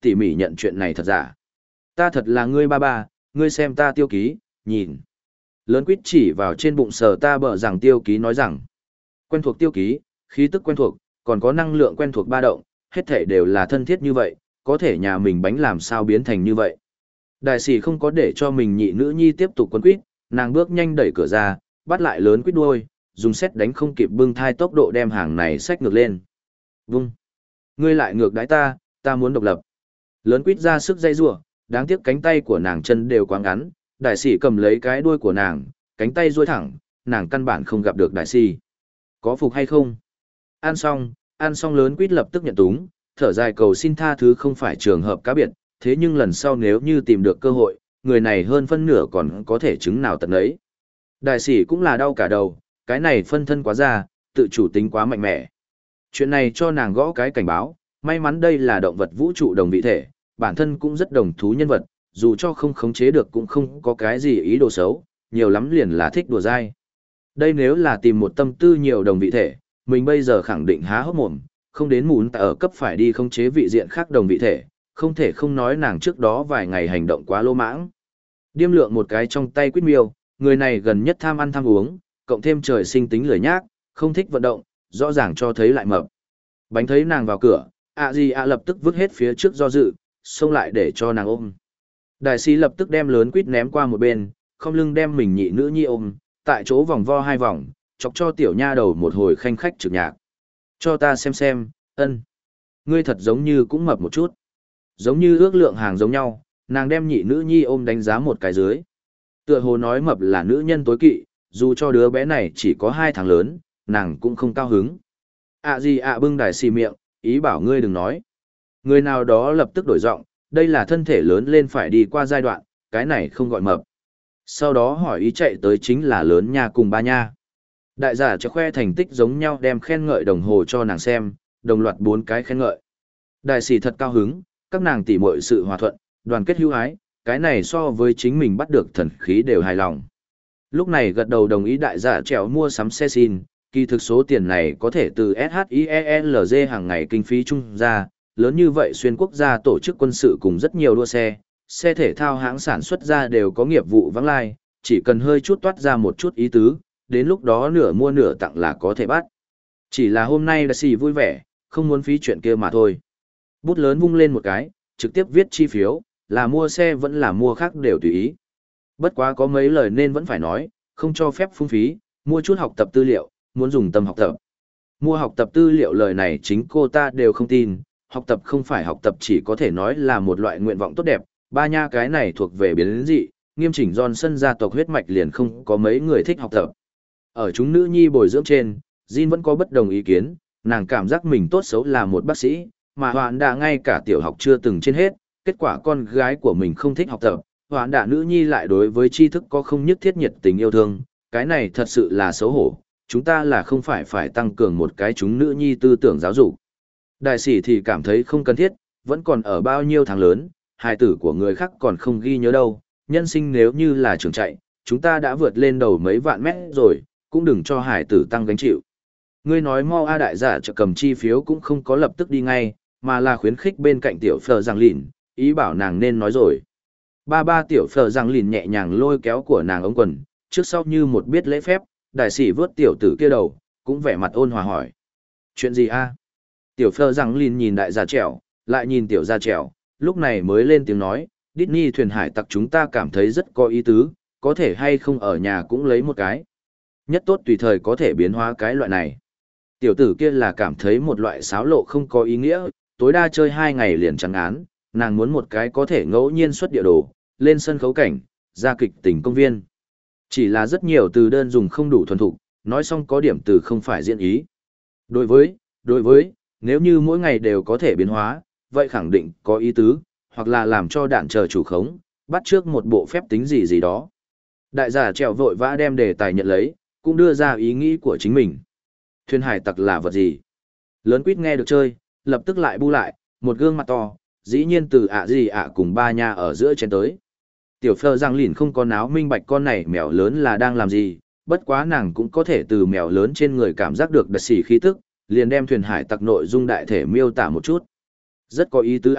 tỉ mỉ nhận chuyện này thật giả. Ta thật là ngươi ba ba, ngươi xem ta tiêu ký, nhìn. Lớn quýt chỉ vào trên bụng sờ ta bờ rằng tiêu ký nói rằng. Quen thuộc tiêu ký, khí tức quen thuộc, còn có năng lượng quen thuộc ba động, hết thể đều là thân thiết như vậy, có thể nhà mình bánh làm sao biến thành như vậy. Đại sĩ không có để cho mình nhị nữ nhi tiếp tục quấn quýt, nàng bước nhanh đẩy cửa ra, bắt lại lớn quýt đuôi, dùng xét đánh không kịp bưng thai tốc độ đem hàng này xách ngược lên. Vung! Ngươi lại ngược đái ta, ta muốn độc lập. Lớn quýt ra sức dây rủa, đáng tiếc cánh tay của nàng chân đều quá ngắn, đại sĩ cầm lấy cái đuôi của nàng, cánh tay duỗi thẳng, nàng căn bản không gặp được đại sĩ. Có phục hay không? Ăn xong, ăn xong lớn quýt lập tức nhận túng, thở dài cầu xin tha thứ không phải trường hợp cá biệt, thế nhưng lần sau nếu như tìm được cơ hội, người này hơn phân nửa còn có thể chứng nào tận ấy. Đại sĩ cũng là đau cả đầu, cái này phân thân quá ra, tự chủ tính quá mạnh mẽ. Chuyện này cho nàng gõ cái cảnh báo, may mắn đây là động vật vũ trụ đồng vị thể, bản thân cũng rất đồng thú nhân vật, dù cho không khống chế được cũng không có cái gì ý đồ xấu, nhiều lắm liền là thích đùa dai. Đây nếu là tìm một tâm tư nhiều đồng vị thể, mình bây giờ khẳng định há hốc mồm, không đến muốn tại ở cấp phải đi khống chế vị diện khác đồng vị thể, không thể không nói nàng trước đó vài ngày hành động quá lô mãng. Điêm lượng một cái trong tay quýt miêu, người này gần nhất tham ăn tham uống, cộng thêm trời sinh tính lười nhác, không thích vận động, rõ ràng cho thấy lại mập. Bánh thấy nàng vào cửa, ạ gì ạ lập tức vứt hết phía trước do dự, xông lại để cho nàng ôm. Đại sĩ lập tức đem lớn quýt ném qua một bên, không lưng đem mình nhị nữ nhi ôm, tại chỗ vòng vo hai vòng, chọc cho tiểu nha đầu một hồi khanh khách trực nhạc. Cho ta xem xem, ân. Ngươi thật giống như cũng mập một chút. Giống như ước lượng hàng giống nhau, nàng đem nhị nữ nhi ôm đánh giá một cái dưới. Tựa hồ nói mập là nữ nhân tối kỵ, dù cho đứa bé này chỉ có hai tháng lớn, nàng cũng không cao hứng. À gì ạ bưng đại xì miệng, ý bảo ngươi đừng nói. Người nào đó lập tức đổi giọng, đây là thân thể lớn lên phải đi qua giai đoạn, cái này không gọi mập. Sau đó hỏi ý chạy tới chính là lớn nha cùng ba nha. Đại giả cho khoe thành tích giống nhau đem khen ngợi đồng hồ cho nàng xem, đồng loạt bốn cái khen ngợi. Đại sĩ thật cao hứng, các nàng tỉ muội sự hòa thuận, đoàn kết hữu ái, cái này so với chính mình bắt được thần khí đều hài lòng. Lúc này gật đầu đồng ý đại giả trèo mua sắm xe xin, kỳ thực số tiền này có thể từ ét hát i e lờ giê hàng ngày kinh phí trung ra, lớn như vậy xuyên quốc gia tổ chức quân sự cùng rất nhiều đua xe, xe thể thao hãng sản xuất ra đều có nghiệp vụ vắng lai, chỉ cần hơi chút toát ra một chút ý tứ, đến lúc đó nửa mua nửa tặng là có thể bắt. Chỉ là hôm nay là xì vui vẻ, không muốn phí chuyện kia mà thôi. Bút lớn vung lên một cái, trực tiếp viết chi phiếu, là mua xe vẫn là mua khác đều tùy ý. Bất quá có mấy lời nên vẫn phải nói, không cho phép phung phí, mua chút học tập tư liệu, muốn dùng tâm học tập. Mua học tập tư liệu lời này chính cô ta đều không tin, học tập không phải học tập chỉ có thể nói là một loại nguyện vọng tốt đẹp, ba nha cái này thuộc về biến dị, nghiêm chỉnh Johnson gia tộc huyết mạch liền không có mấy người thích học tập. Ở chúng nữ nhi bồi dưỡng trên, Jin vẫn có bất đồng ý kiến, nàng cảm giác mình tốt xấu là một bác sĩ, mà hoạn đã ngay cả tiểu học chưa từng trên hết, kết quả con gái của mình không thích học tập, hoạn đã nữ nhi lại đối với tri thức có không nhất thiết nhiệt tình yêu thương, cái này thật sự là xấu hổ, chúng ta là không phải phải tăng cường một cái chúng nữ nhi tư tưởng giáo dục. Đại sĩ thì cảm thấy không cần thiết, vẫn còn ở bao nhiêu tháng lớn, hài tử của người khác còn không ghi nhớ đâu, nhân sinh nếu như là trường chạy, chúng ta đã vượt lên đầu mấy vạn mét rồi, cũng đừng cho hài tử tăng gánh chịu. Ngươi nói mau a đại giả trợ cầm chi phiếu cũng không có lập tức đi ngay, mà là khuyến khích bên cạnh tiểu phờ giang lìn, ý bảo nàng nên nói rồi. Ba ba tiểu phờ giang lìn nhẹ nhàng lôi kéo của nàng ống quần, trước sau như một biết lễ phép, đại sĩ vớt tiểu tử kia đầu, cũng vẻ mặt ôn hòa hỏi. Chuyện gì a? Tiểu phờ giang lìn nhìn đại gia trèo, lại nhìn tiểu gia trèo, lúc này mới lên tiếng nói, Disney thuyền hải tặc chúng ta cảm thấy rất có ý tứ, có thể hay không ở nhà cũng lấy một cái. Nhất tốt tùy thời có thể biến hóa cái loại này. Tiểu tử kia là cảm thấy một loại xáo lộ không có ý nghĩa, tối đa chơi hai ngày liền chẳng án, nàng muốn một cái có thể ngẫu nhiên xuất địa đồ, lên sân khấu cảnh, ra kịch tình công viên. Chỉ là rất nhiều từ đơn dùng không đủ thuần thục, nói xong có điểm từ không phải diễn ý. Đối với, đối với, nếu như mỗi ngày đều có thể biến hóa, vậy khẳng định có ý tứ, hoặc là làm cho đạn chờ chủ khống, bắt trước một bộ phép tính gì gì đó. Đại giả trèo vội vã đem đề tài nhận lấy, cũng đưa ra ý nghĩ của chính mình. Thuyền hải tặc là vật gì? Lớn quýt nghe được chơi, lập tức lại bu lại, một gương mặt to, dĩ nhiên từ ạ gì ạ cùng ba nha ở giữa trên tới. Tiểu phơ giang lìn không có náo minh bạch con này mèo lớn là đang làm gì, bất quá nàng cũng có thể từ mèo lớn trên người cảm giác được đặc xỉ khí tức, liền đem thuyền hải tặc nội dung đại thể miêu tả một chút. Rất có ý tứ A,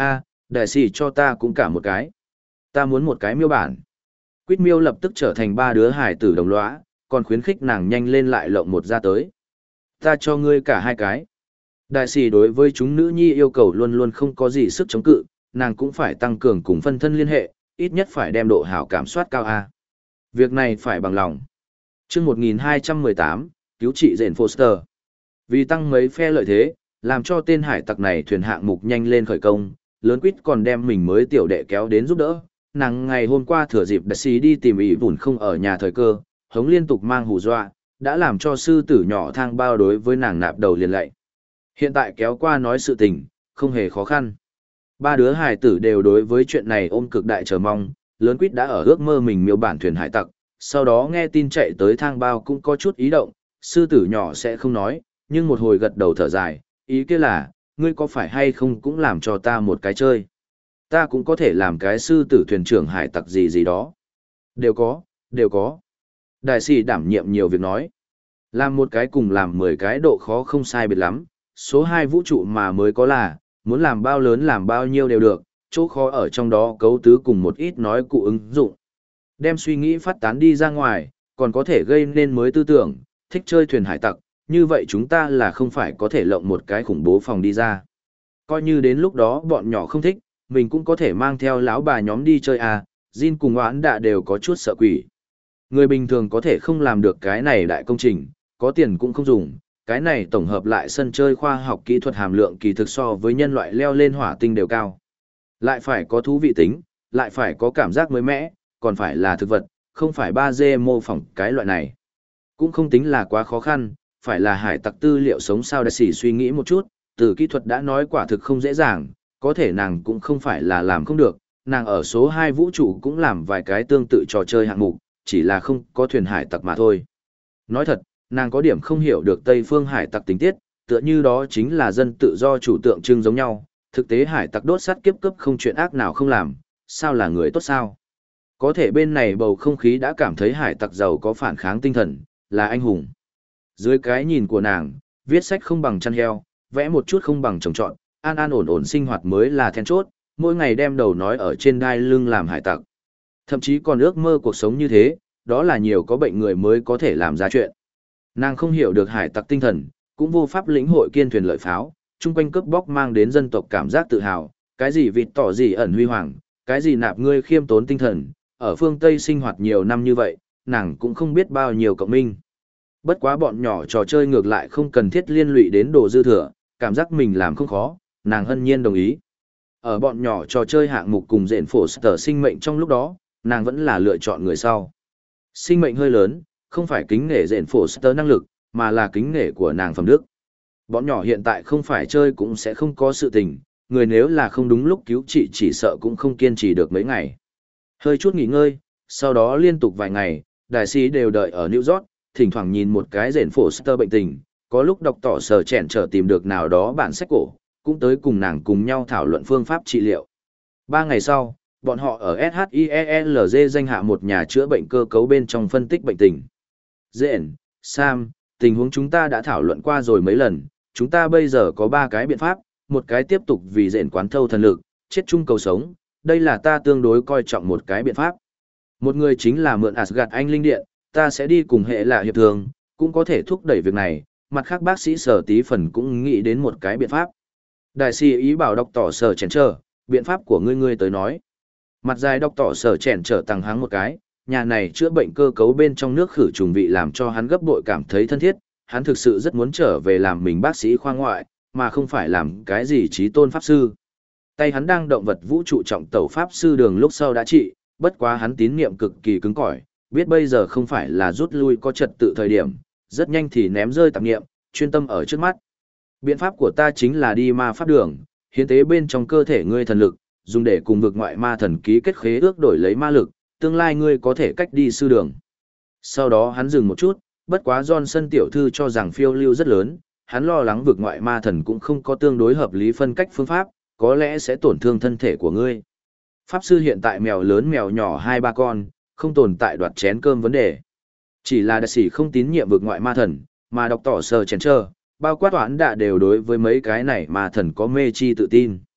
Đại sĩ cho ta cũng cả một cái. Ta muốn một cái miêu bản. Quýt miêu lập tức trở thành ba đứa hải tử đồng lõa, còn khuyến khích nàng nhanh lên lại lộng một ra tới. Ta cho ngươi cả hai cái. Đại sĩ đối với chúng nữ nhi yêu cầu luôn luôn không có gì sức chống cự, nàng cũng phải tăng cường cùng phân thân liên hệ, ít nhất phải đem độ hảo cảm soát cao A. Việc này phải bằng lòng. Trước một nghìn hai trăm mười tám, cứu trị Jane Foster. Vì tăng mấy phe lợi thế, làm cho tên hải tặc này thuyền hạng mục nhanh lên khởi công, lớn quýt còn đem mình mới tiểu đệ kéo đến giúp đỡ. Nàng ngày hôm qua thừa dịp đặc xí đi tìm ý vùn không ở nhà thời cơ, hống liên tục mang hù dọa, đã làm cho sư tử nhỏ thang bao đối với nàng nạp đầu liền lạy. Hiện tại kéo qua nói sự tình, không hề khó khăn. Ba đứa hải tử đều đối với chuyện này ôm cực đại chờ mong, lớn quýt đã ở ước mơ mình miêu bản thuyền hải tặc, sau đó nghe tin chạy tới thang bao cũng có chút ý động, sư tử nhỏ sẽ không nói, nhưng một hồi gật đầu thở dài, ý kia là, ngươi có phải hay không cũng làm cho ta một cái chơi. Ta cũng có thể làm cái sư tử thuyền trưởng hải tặc gì gì đó. Đều có, đều có. Đại sĩ đảm nhiệm nhiều việc nói. Làm một cái cùng làm mười cái độ khó không sai biệt lắm, số hai vũ trụ mà mới có là, muốn làm bao lớn làm bao nhiêu đều được, chỗ khó ở trong đó cấu tứ cùng một ít nói cụ ứng dụng. Đem suy nghĩ phát tán đi ra ngoài, còn có thể gây nên mới tư tưởng, thích chơi thuyền hải tặc, như vậy chúng ta là không phải có thể lộng một cái khủng bố phòng đi ra. Coi như đến lúc đó bọn nhỏ không thích, mình cũng có thể mang theo lão bà nhóm đi chơi à, Jin cùng oán đạ đều có chút sợ quỷ. Người bình thường có thể không làm được cái này đại công trình, có tiền cũng không dùng, cái này tổng hợp lại sân chơi khoa học kỹ thuật hàm lượng kỳ thực so với nhân loại leo lên hỏa tinh đều cao. Lại phải có thú vị tính, lại phải có cảm giác mới mẻ, còn phải là thực vật, không phải ba D mô phỏng cái loại này. Cũng không tính là quá khó khăn, phải là hải tặc tư liệu sống sao đại sĩ suy nghĩ một chút, từ kỹ thuật đã nói quả thực không dễ dàng, có thể nàng cũng không phải là làm không được, nàng ở số hai vũ trụ cũng làm vài cái tương tự trò chơi hạng mục, chỉ là không có thuyền hải tặc mà thôi. Nói thật, nàng có điểm không hiểu được Tây phương hải tặc tình tiết, tựa như đó chính là dân tự do chủ tượng trưng giống nhau, thực tế hải tặc đốt sát kiếp cướp không chuyện ác nào không làm, sao là người tốt sao? Có thể bên này bầu không khí đã cảm thấy hải tặc giàu có phản kháng tinh thần, là anh hùng. Dưới cái nhìn của nàng, viết sách không bằng chăn heo, vẽ một chút không bằng trồng trọt, an an ổn ổn sinh hoạt mới là then chốt, mỗi ngày đem đầu nói ở trên đai lưng làm hải tặc. Thậm chí còn ước mơ cuộc sống như thế, đó là nhiều có bệnh người mới có thể làm ra chuyện. Nàng không hiểu được hải tặc tinh thần, cũng vô pháp lĩnh hội kiên thuyền lợi pháo, chung quanh cướp bóc mang đến dân tộc cảm giác tự hào, cái gì vịt tỏ gì ẩn huy hoàng, cái gì nạp ngươi khiêm tốn tinh thần, ở phương Tây sinh hoạt nhiều năm như vậy, nàng cũng không biết bao nhiêu cộng minh. Bất quá bọn nhỏ trò chơi ngược lại không cần thiết liên lụy đến đồ dư thừa, cảm giác mình làm không khó, nàng hân nhiên đồng ý. Ở bọn nhỏ trò chơi hạng mục cùng Jane Foster sinh mệnh trong lúc đó, nàng vẫn là lựa chọn người sau. Sinh mệnh hơi lớn, không phải kính nể Jane Foster năng lực, mà là kính nể của nàng phẩm đức. Bọn nhỏ hiện tại không phải chơi cũng sẽ không có sự tình, người nếu là không đúng lúc cứu trị chỉ sợ cũng không kiên trì được mấy ngày. Hơi chút nghỉ ngơi, sau đó liên tục vài ngày, đại sĩ đều đợi ở New York, thỉnh thoảng nhìn một cái Jane Foster bệnh tình, có lúc đọc tỏ sở chèn trở tìm được nào đó bản sách cổ, cũng tới cùng nàng cùng nhau thảo luận phương pháp trị liệu. Ba ngày sau, bọn họ ở ét hát i e lờ giê danh hạ một nhà chữa bệnh cơ cấu bên trong phân tích bệnh tình. Jane, Sam, tình huống chúng ta đã thảo luận qua rồi mấy lần, chúng ta bây giờ có ba cái biện pháp, một cái tiếp tục vì Jane quán thâu thần lực, chết chung cầu sống, đây là ta tương đối coi trọng một cái biện pháp. Một người chính là mượn Asgard anh linh điện, ta sẽ đi cùng hệ là hiệp thường, cũng có thể thúc đẩy việc này, mặt khác bác sĩ sở tí phần cũng nghĩ đến một cái biện pháp. Đại sĩ ý bảo đọc tỏ sở chèn trở, biện pháp của ngươi ngươi tới nói. Mặt dài đọc tỏ sở chèn trở tăng háng một cái, nhà này chữa bệnh cơ cấu bên trong nước khử trùng vị làm cho hắn gấp bội cảm thấy thân thiết, hắn thực sự rất muốn trở về làm mình bác sĩ khoa ngoại, mà không phải làm cái gì trí tôn pháp sư. Tay hắn đang động vật vũ trụ trọng tẩu pháp sư đường lúc sau đã trị, bất quá hắn tín niệm cực kỳ cứng cỏi, biết bây giờ không phải là rút lui có trật tự thời điểm, rất nhanh thì ném rơi tạp niệm, chuyên tâm ở trước mắt. Biện pháp của ta chính là đi ma pháp đường, hiến tế bên trong cơ thể ngươi thần lực, dùng để cùng vực ngoại ma thần ký kết khế ước đổi lấy ma lực, tương lai ngươi có thể cách đi sư đường. Sau đó hắn dừng một chút, bất quá Johnson tiểu thư cho rằng phiêu lưu rất lớn, hắn lo lắng vực ngoại ma thần cũng không có tương đối hợp lý phân cách phương pháp, có lẽ sẽ tổn thương thân thể của ngươi. Pháp sư hiện tại mèo lớn mèo nhỏ hai ba con, không tồn tại đoạt chén cơm vấn đề. Chỉ là đại sĩ không tín nhiệm vực ngoại ma thần, mà đọc tỏ sờ chèn trơ, bao quát toán đạ đều đối với mấy cái này ma thần có mê chi tự tin.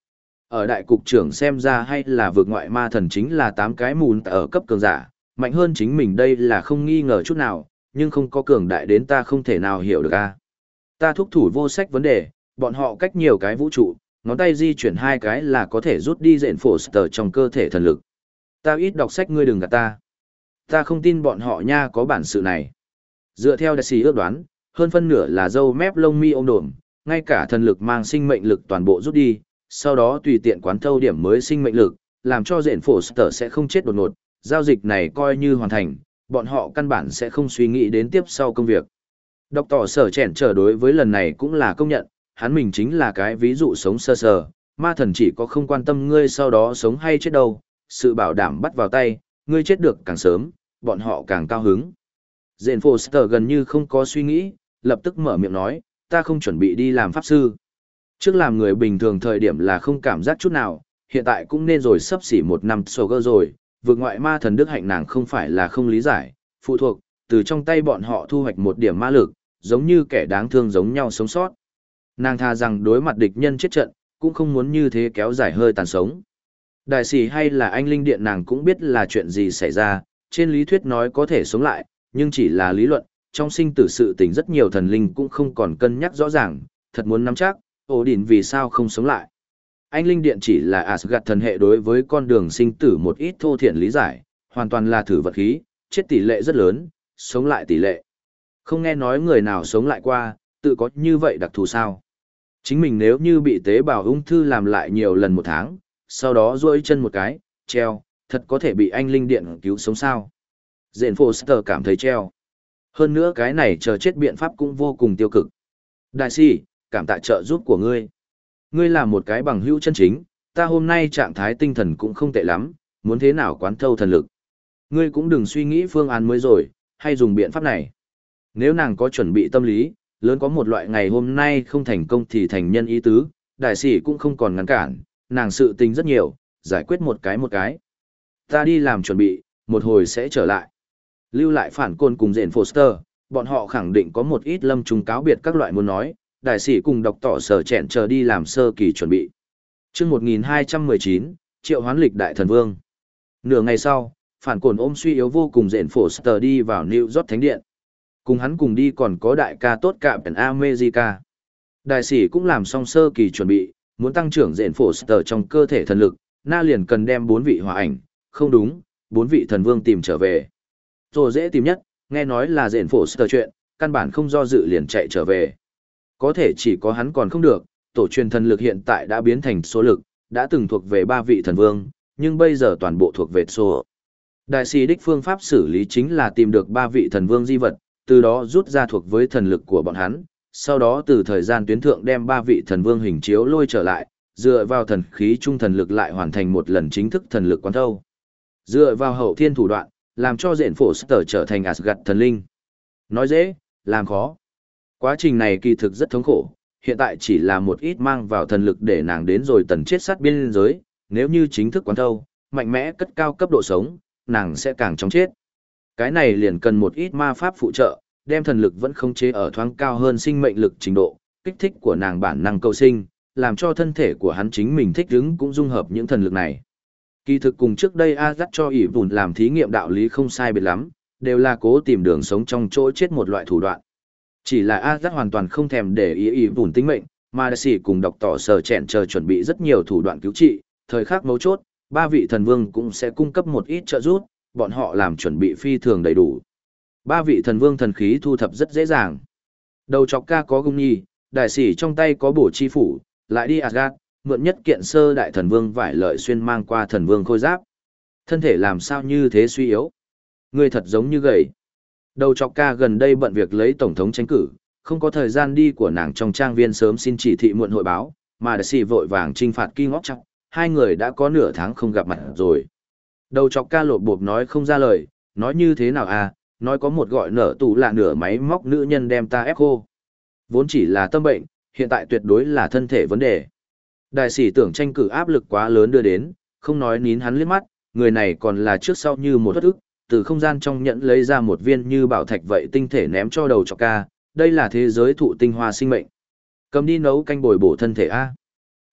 Ở đại cục trưởng xem ra hay là vượt ngoại ma thần chính là tám cái mùn ở cấp cường giả, mạnh hơn chính mình đây là không nghi ngờ chút nào, nhưng không có cường đại đến ta không thể nào hiểu được a. Ta thúc thủ vô sách vấn đề, bọn họ cách nhiều cái vũ trụ, ngón tay di chuyển hai cái là có thể rút đi dện phổ sở trong cơ thể thần lực. Ta ít đọc sách ngươi đừng gạt ta. Ta không tin bọn họ nha có bản sự này. Dựa theo đại sĩ ước đoán, hơn phân nửa là dâu mép lông mi ôm đồm, ngay cả thần lực mang sinh mệnh lực toàn bộ rút đi, sau đó tùy tiện quán thâu điểm mới sinh mệnh lực, làm cho dện phổ sở sẽ không chết đột ngột. Giao dịch này coi như hoàn thành, bọn họ căn bản sẽ không suy nghĩ đến tiếp sau công việc. Đọc tỏ sở chèn trở đối với lần này cũng là công nhận, hắn mình chính là cái ví dụ sống sơ sờ, ma thần chỉ có không quan tâm ngươi sau đó sống hay chết đâu, sự bảo đảm bắt vào tay, ngươi chết được càng sớm, bọn họ càng cao hứng. Dện Foster gần như không có suy nghĩ, lập tức mở miệng nói, ta không chuẩn bị đi làm pháp sư. Trước làm người bình thường thời điểm là không cảm giác chút nào, hiện tại cũng nên rồi sắp xỉ một năm sổ gơ rồi, vượt ngoại ma thần đức hạnh nàng không phải là không lý giải, phụ thuộc, từ trong tay bọn họ thu hoạch một điểm ma lực, giống như kẻ đáng thương giống nhau sống sót. Nàng tha rằng đối mặt địch nhân chết trận, cũng không muốn như thế kéo dài hơi tàn sống. Đại sĩ hay là anh linh điện nàng cũng biết là chuyện gì xảy ra, trên lý thuyết nói có thể sống lại, nhưng chỉ là lý luận, trong sinh tử sự tình rất nhiều thần linh cũng không còn cân nhắc rõ ràng, thật muốn nắm chắc, ổ đỉnh vì sao không sống lại. Anh linh điện chỉ là Asgard thần hệ đối với con đường sinh tử một ít thô thiển lý giải, hoàn toàn là thử vật khí, chết tỷ lệ rất lớn, sống lại tỷ lệ. Không nghe nói người nào sống lại qua, tự có như vậy đặc thù sao. Chính mình nếu như bị tế bào ung thư làm lại nhiều lần một tháng, sau đó duỗi chân một cái, treo, thật có thể bị anh linh điện cứu sống sao. Dện Foster cảm thấy treo. Hơn nữa cái này chờ chết biện pháp cũng vô cùng tiêu cực. Đại sĩ, cảm tạ trợ giúp của ngươi. Ngươi là một cái bằng hữu chân chính, ta hôm nay trạng thái tinh thần cũng không tệ lắm, muốn thế nào quán thâu thần lực. Ngươi cũng đừng suy nghĩ phương án mới rồi, hay dùng biện pháp này. Nếu nàng có chuẩn bị tâm lý, lớn có một loại ngày hôm nay không thành công thì thành nhân ý tứ, đại sĩ cũng không còn ngăn cản, nàng sự tình rất nhiều, giải quyết một cái một cái. Ta đi làm chuẩn bị, một hồi sẽ trở lại. Lưu lại phản côn cùng Dện Foster, bọn họ khẳng định có một ít lâm trùng cáo biệt các loại muốn nói, đại sĩ cùng đọc tỏ sở chẹn chờ đi làm sơ kỳ chuẩn bị. chương một nghìn hai trăm mười chín, triệu hoán lịch đại thần vương. Nửa ngày sau, phản cồn ôm suy yếu vô cùng Dện Foster đi vào New York Thánh Điện. Cùng hắn cùng đi còn có đại ca tốt cạm Pèn America. Đại sĩ cũng làm xong sơ kỳ chuẩn bị, muốn tăng trưởng Dện Foster trong cơ thể thần lực, na liền cần đem bốn vị hòa ảnh, không đúng, bốn vị thần vương tìm trở về. Rồi dễ tìm nhất, nghe nói là Dện Foster chuyện, căn bản không do dự liền chạy trở về. Có thể chỉ có hắn còn không được, tổ truyền thần lực hiện tại đã biến thành số lực, đã từng thuộc về ba vị thần vương, nhưng bây giờ toàn bộ thuộc về số. Đại sĩ đích phương pháp xử lý chính là tìm được ba vị thần vương di vật, từ đó rút ra thuộc với thần lực của bọn hắn, sau đó từ thời gian tuyến thượng đem ba vị thần vương hình chiếu lôi trở lại, dựa vào thần khí trung thần lực lại hoàn thành một lần chính thức thần lực quán thâu. Dựa vào hậu thiên thủ đoạn, làm cho Dện Foster trở thành Asgard thần linh. Nói dễ, làm khó. Quá trình này kỳ thực rất thống khổ, hiện tại chỉ là một ít mang vào thần lực để nàng đến rồi tần chết sát biên giới, nếu như chính thức quán thâu, mạnh mẽ cất cao cấp độ sống, nàng sẽ càng chóng chết. Cái này liền cần một ít ma pháp phụ trợ, đem thần lực vẫn khống chế ở thoáng cao hơn sinh mệnh lực trình độ, kích thích của nàng bản năng cầu sinh, làm cho thân thể của hắn chính mình thích ứng cũng dung hợp những thần lực này. Kỳ thực cùng trước đây Asgard cho ỷ vùn làm thí nghiệm đạo lý không sai biệt lắm, đều là cố tìm đường sống trong chỗ chết một loại thủ đoạn. Chỉ là Asgard hoàn toàn không thèm để ý ỷ vùn tính mệnh, mà đại sĩ cùng đọc tỏ sở chẹn chờ chuẩn bị rất nhiều thủ đoạn cứu trị, thời khắc mấu chốt, ba vị thần vương cũng sẽ cung cấp một ít trợ giúp, bọn họ làm chuẩn bị phi thường đầy đủ. Ba vị thần vương thần khí thu thập rất dễ dàng. Đầu chọc ca có gung nhi, đại sĩ trong tay có bổ chi phủ, lại đi Asgard, mượn nhất kiện sơ đại thần vương vải lợi xuyên mang qua thần vương khôi giáp. Thân thể làm sao như thế suy yếu. Người thật giống như gầy. Đầu chọc ca gần đây bận việc lấy tổng thống tranh cử, không có thời gian đi của nàng trong trang viên sớm xin chỉ thị muộn hội báo, mà đại sĩ vội vàng trinh phạt King of Chắc, hai người đã có nửa tháng không gặp mặt rồi. Đầu chọc ca lột bộp nói không ra lời, nói như thế nào à, nói có một gọi nở tù là nửa máy móc nữ nhân đem ta ép khô. Vốn chỉ là tâm bệnh, hiện tại tuyệt đối là thân thể vấn đề. Đại sĩ tưởng tranh cử áp lực quá lớn đưa đến, không nói nín hắn liếc mắt, người này còn là trước sau như một thất ức, từ không gian trong nhẫn lấy ra một viên như bảo thạch vậy tinh thể ném cho đầu chọc ca, đây là thế giới thụ tinh hoa sinh mệnh. Cầm đi nấu canh bồi bổ thân thể A.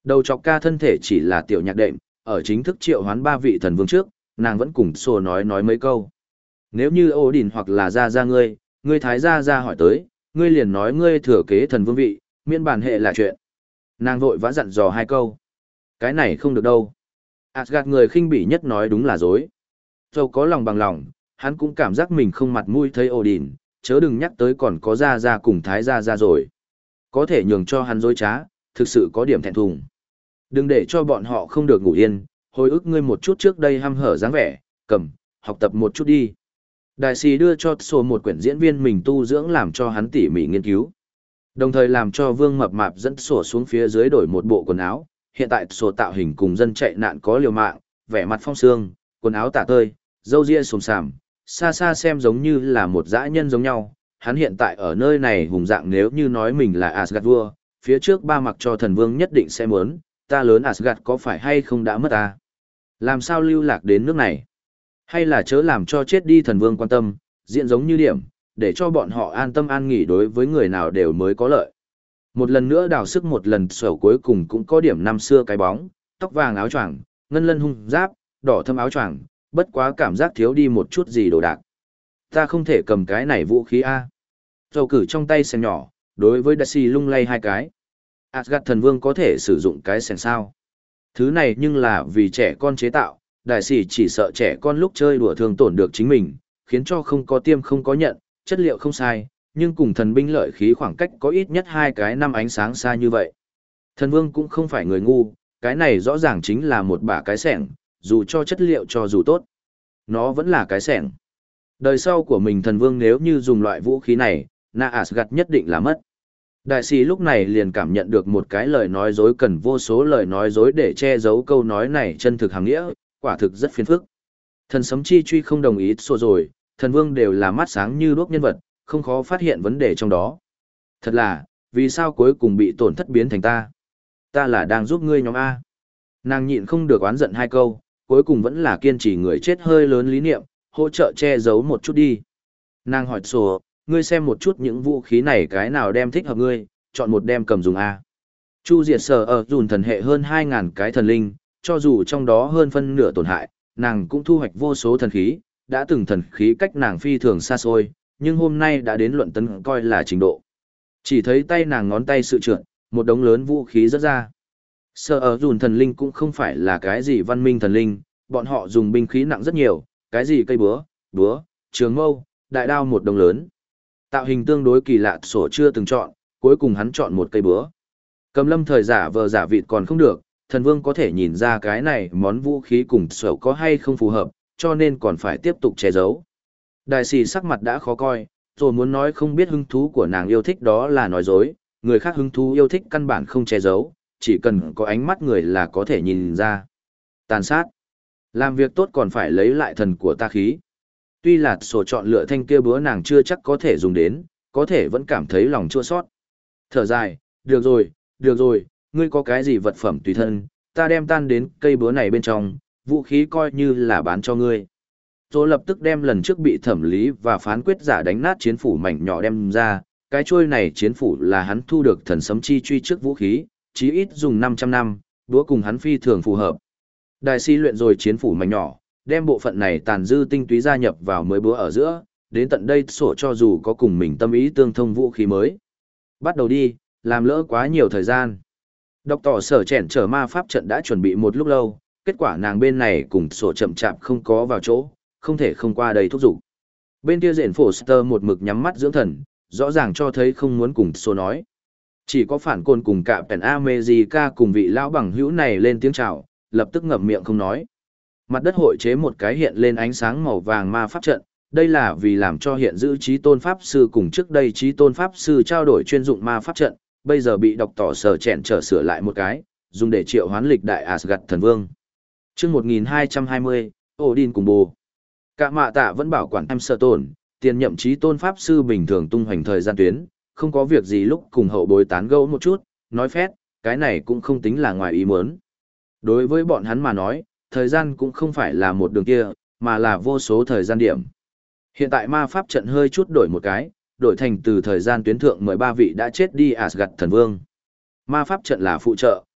Đầu chọc ca thân thể chỉ là tiểu nhạc đệm, ở chính thức triệu hoán ba vị thần vương trước, nàng vẫn cùng sổ nói nói mấy câu. Nếu như Odin hoặc là ra ra ngươi, ngươi thái gia ra hỏi tới, ngươi liền nói ngươi thừa kế thần vương vị, miễn bản hệ là chuyện. Nàng vội vã dặn dò hai câu. Cái này không được đâu. Asgard người khinh bỉ nhất nói đúng là dối. Dẫu có lòng bằng lòng, hắn cũng cảm giác mình không mặt mũi thấy Odin, chớ đừng nhắc tới còn có ra ra cùng thái gia ra rồi. Có thể nhường cho hắn dối trá, thực sự có điểm thẹn thùng. Đừng để cho bọn họ không được ngủ yên, hồi ức ngươi một chút trước đây hăm hở dáng vẻ, cầm, học tập một chút đi. Đại sĩ đưa cho sổ một quyển diễn viên mình tu dưỡng làm cho hắn tỉ mỉ nghiên cứu. Đồng thời làm cho Vương Mập Mạp dẫn sổ xuống phía dưới đổi một bộ quần áo, hiện tại sổ tạo hình cùng dân chạy nạn có liều mạng, vẻ mặt phong sương, quần áo tả tơi, râu ria xồm xàm, xa xa xem giống như là một dã nhân giống nhau. Hắn hiện tại ở nơi này hùng dạng nếu như nói mình là Asgard vua, phía trước ba mặc cho thần vương nhất định sẽ muốn, ta lớn Asgard có phải hay không đã mất ta? Làm sao lưu lạc đến nước này? Hay là chớ làm cho chết đi thần vương quan tâm, diện giống như điểm, để cho bọn họ an tâm an nghỉ đối với người nào đều mới có lợi. Một lần nữa đào sức một lần sầu cuối cùng cũng có điểm năm xưa cái bóng, tóc vàng áo choàng, ngân lân hung giáp, đỏ thâm áo choàng, bất quá cảm giác thiếu đi một chút gì đồ đạc. Ta không thể cầm cái này vũ khí a. Dầu cử trong tay xem nhỏ, đối với Daisy lung lay hai cái. Asgard thần vương có thể sử dụng cái sèn sao. Thứ này nhưng là vì trẻ con chế tạo, đại sĩ chỉ sợ trẻ con lúc chơi đùa thường tổn được chính mình, khiến cho không có tiêm không có nhận, chất liệu không sai, nhưng cùng thần binh lợi khí khoảng cách có ít nhất hai cái năm ánh sáng xa như vậy. Thần vương cũng không phải người ngu, cái này rõ ràng chính là một bả cái sẻng, dù cho chất liệu cho dù tốt. Nó vẫn là cái sẻng. Đời sau của mình thần vương nếu như dùng loại vũ khí này, na Asgard nhất định là mất. Đại sĩ lúc này liền cảm nhận được một cái lời nói dối cần vô số lời nói dối để che giấu câu nói này chân thực hàng nghĩa, quả thực rất phiền phức. Thần sấm chi truy không đồng ý xô rồi, thần vương đều là mắt sáng như đuốc nhân vật, không khó phát hiện vấn đề trong đó. Thật là, vì sao cuối cùng bị tổn thất biến thành ta? Ta là đang giúp ngươi nhóm A. Nàng nhịn không được oán giận hai câu, cuối cùng vẫn là kiên trì người chết hơi lớn lý niệm, hỗ trợ che giấu một chút đi. Nàng hỏi sổ, ngươi xem một chút những vũ khí này cái nào đem thích hợp ngươi, chọn một đem cầm dùng A. Chu diệt sở ở dùn thần hệ hơn hai ngàn cái thần linh, cho dù trong đó hơn phân nửa tổn hại, nàng cũng thu hoạch vô số thần khí, đã từng thần khí cách nàng phi thường xa xôi, nhưng hôm nay đã đến luận tấn coi là trình độ. Chỉ thấy tay nàng ngón tay sự trượt, một đống lớn vũ khí rớt ra. Sở ở dùn thần linh cũng không phải là cái gì văn minh thần linh, bọn họ dùng binh khí nặng rất nhiều, cái gì cây búa, búa, trường mâu, đại đao một đống lớn. Tạo hình tương đối kỳ lạ sổ chưa từng chọn, cuối cùng hắn chọn một cây búa. Cầm lâm thời giả vờ giả vịt còn không được, thần vương có thể nhìn ra cái này món vũ khí cùng sổ có hay không phù hợp, cho nên còn phải tiếp tục che giấu. Đại sĩ sắc mặt đã khó coi, rồi muốn nói không biết hứng thú của nàng yêu thích đó là nói dối, người khác hứng thú yêu thích căn bản không che giấu, chỉ cần có ánh mắt người là có thể nhìn ra. Tàn sát. Làm việc tốt còn phải lấy lại thần của ta khí. Tuy là sổ chọn lựa thanh kia búa nàng chưa chắc có thể dùng đến, có thể vẫn cảm thấy lòng chua sót. Thở dài, được rồi, được rồi, ngươi có cái gì vật phẩm tùy thân, ta đem tan đến cây búa này bên trong, vũ khí coi như là bán cho ngươi. Rồi lập tức đem lần trước bị thẩm lý và phán quyết giả đánh nát chiến phủ mảnh nhỏ đem ra, cái trôi này chiến phủ là hắn thu được thần sấm chi truy trước vũ khí, chí ít dùng năm trăm năm, búa cùng hắn phi thường phù hợp. Đại sĩ luyện rồi chiến phủ mảnh nhỏ, đem bộ phận này tàn dư tinh túy gia nhập vào mới búa ở giữa, đến tận đây sổ cho dù có cùng mình tâm ý tương thông vũ khí mới. Bắt đầu đi, làm lỡ quá nhiều thời gian. Độc tỏ sở chèn trở ma pháp trận đã chuẩn bị một lúc lâu, kết quả nàng bên này cùng sổ chậm chạp không có vào chỗ, không thể không qua đây thúc giục. Bên kia rện Foster một mực nhắm mắt dưỡng thần, rõ ràng cho thấy không muốn cùng sổ nói. Chỉ có phản côn cùng cả Pèn America cùng vị lão bằng hữu này lên tiếng chào, lập tức ngậm miệng không nói. Mặt đất hội chế một cái hiện lên ánh sáng màu vàng ma pháp trận, đây là vì làm cho hiện giữ trí tôn pháp sư cùng trước đây trí tôn pháp sư trao đổi chuyên dụng ma pháp trận, bây giờ bị độc tỏ sở chèn trở sửa lại một cái, dùng để triệu hoán lịch đại Asgard thần vương. Chương một nghìn hai trăm hai mươi, Odin cùng bồ. Cả mạ tạ vẫn bảo quản em sợ tổn, tiền nhậm trí tôn pháp sư bình thường tung hoành thời gian tuyến, không có việc gì lúc cùng hậu bối tán gẫu một chút, nói phét, cái này cũng không tính là ngoài ý muốn. Đối với bọn hắn mà nói, thời gian cũng không phải là một đường kia, mà là vô số thời gian điểm. Hiện tại ma pháp trận hơi chút đổi một cái, đổi thành từ thời gian tuyến thượng mười ba vị đã chết đi Asgard thần vương. Ma pháp trận là phụ trợ,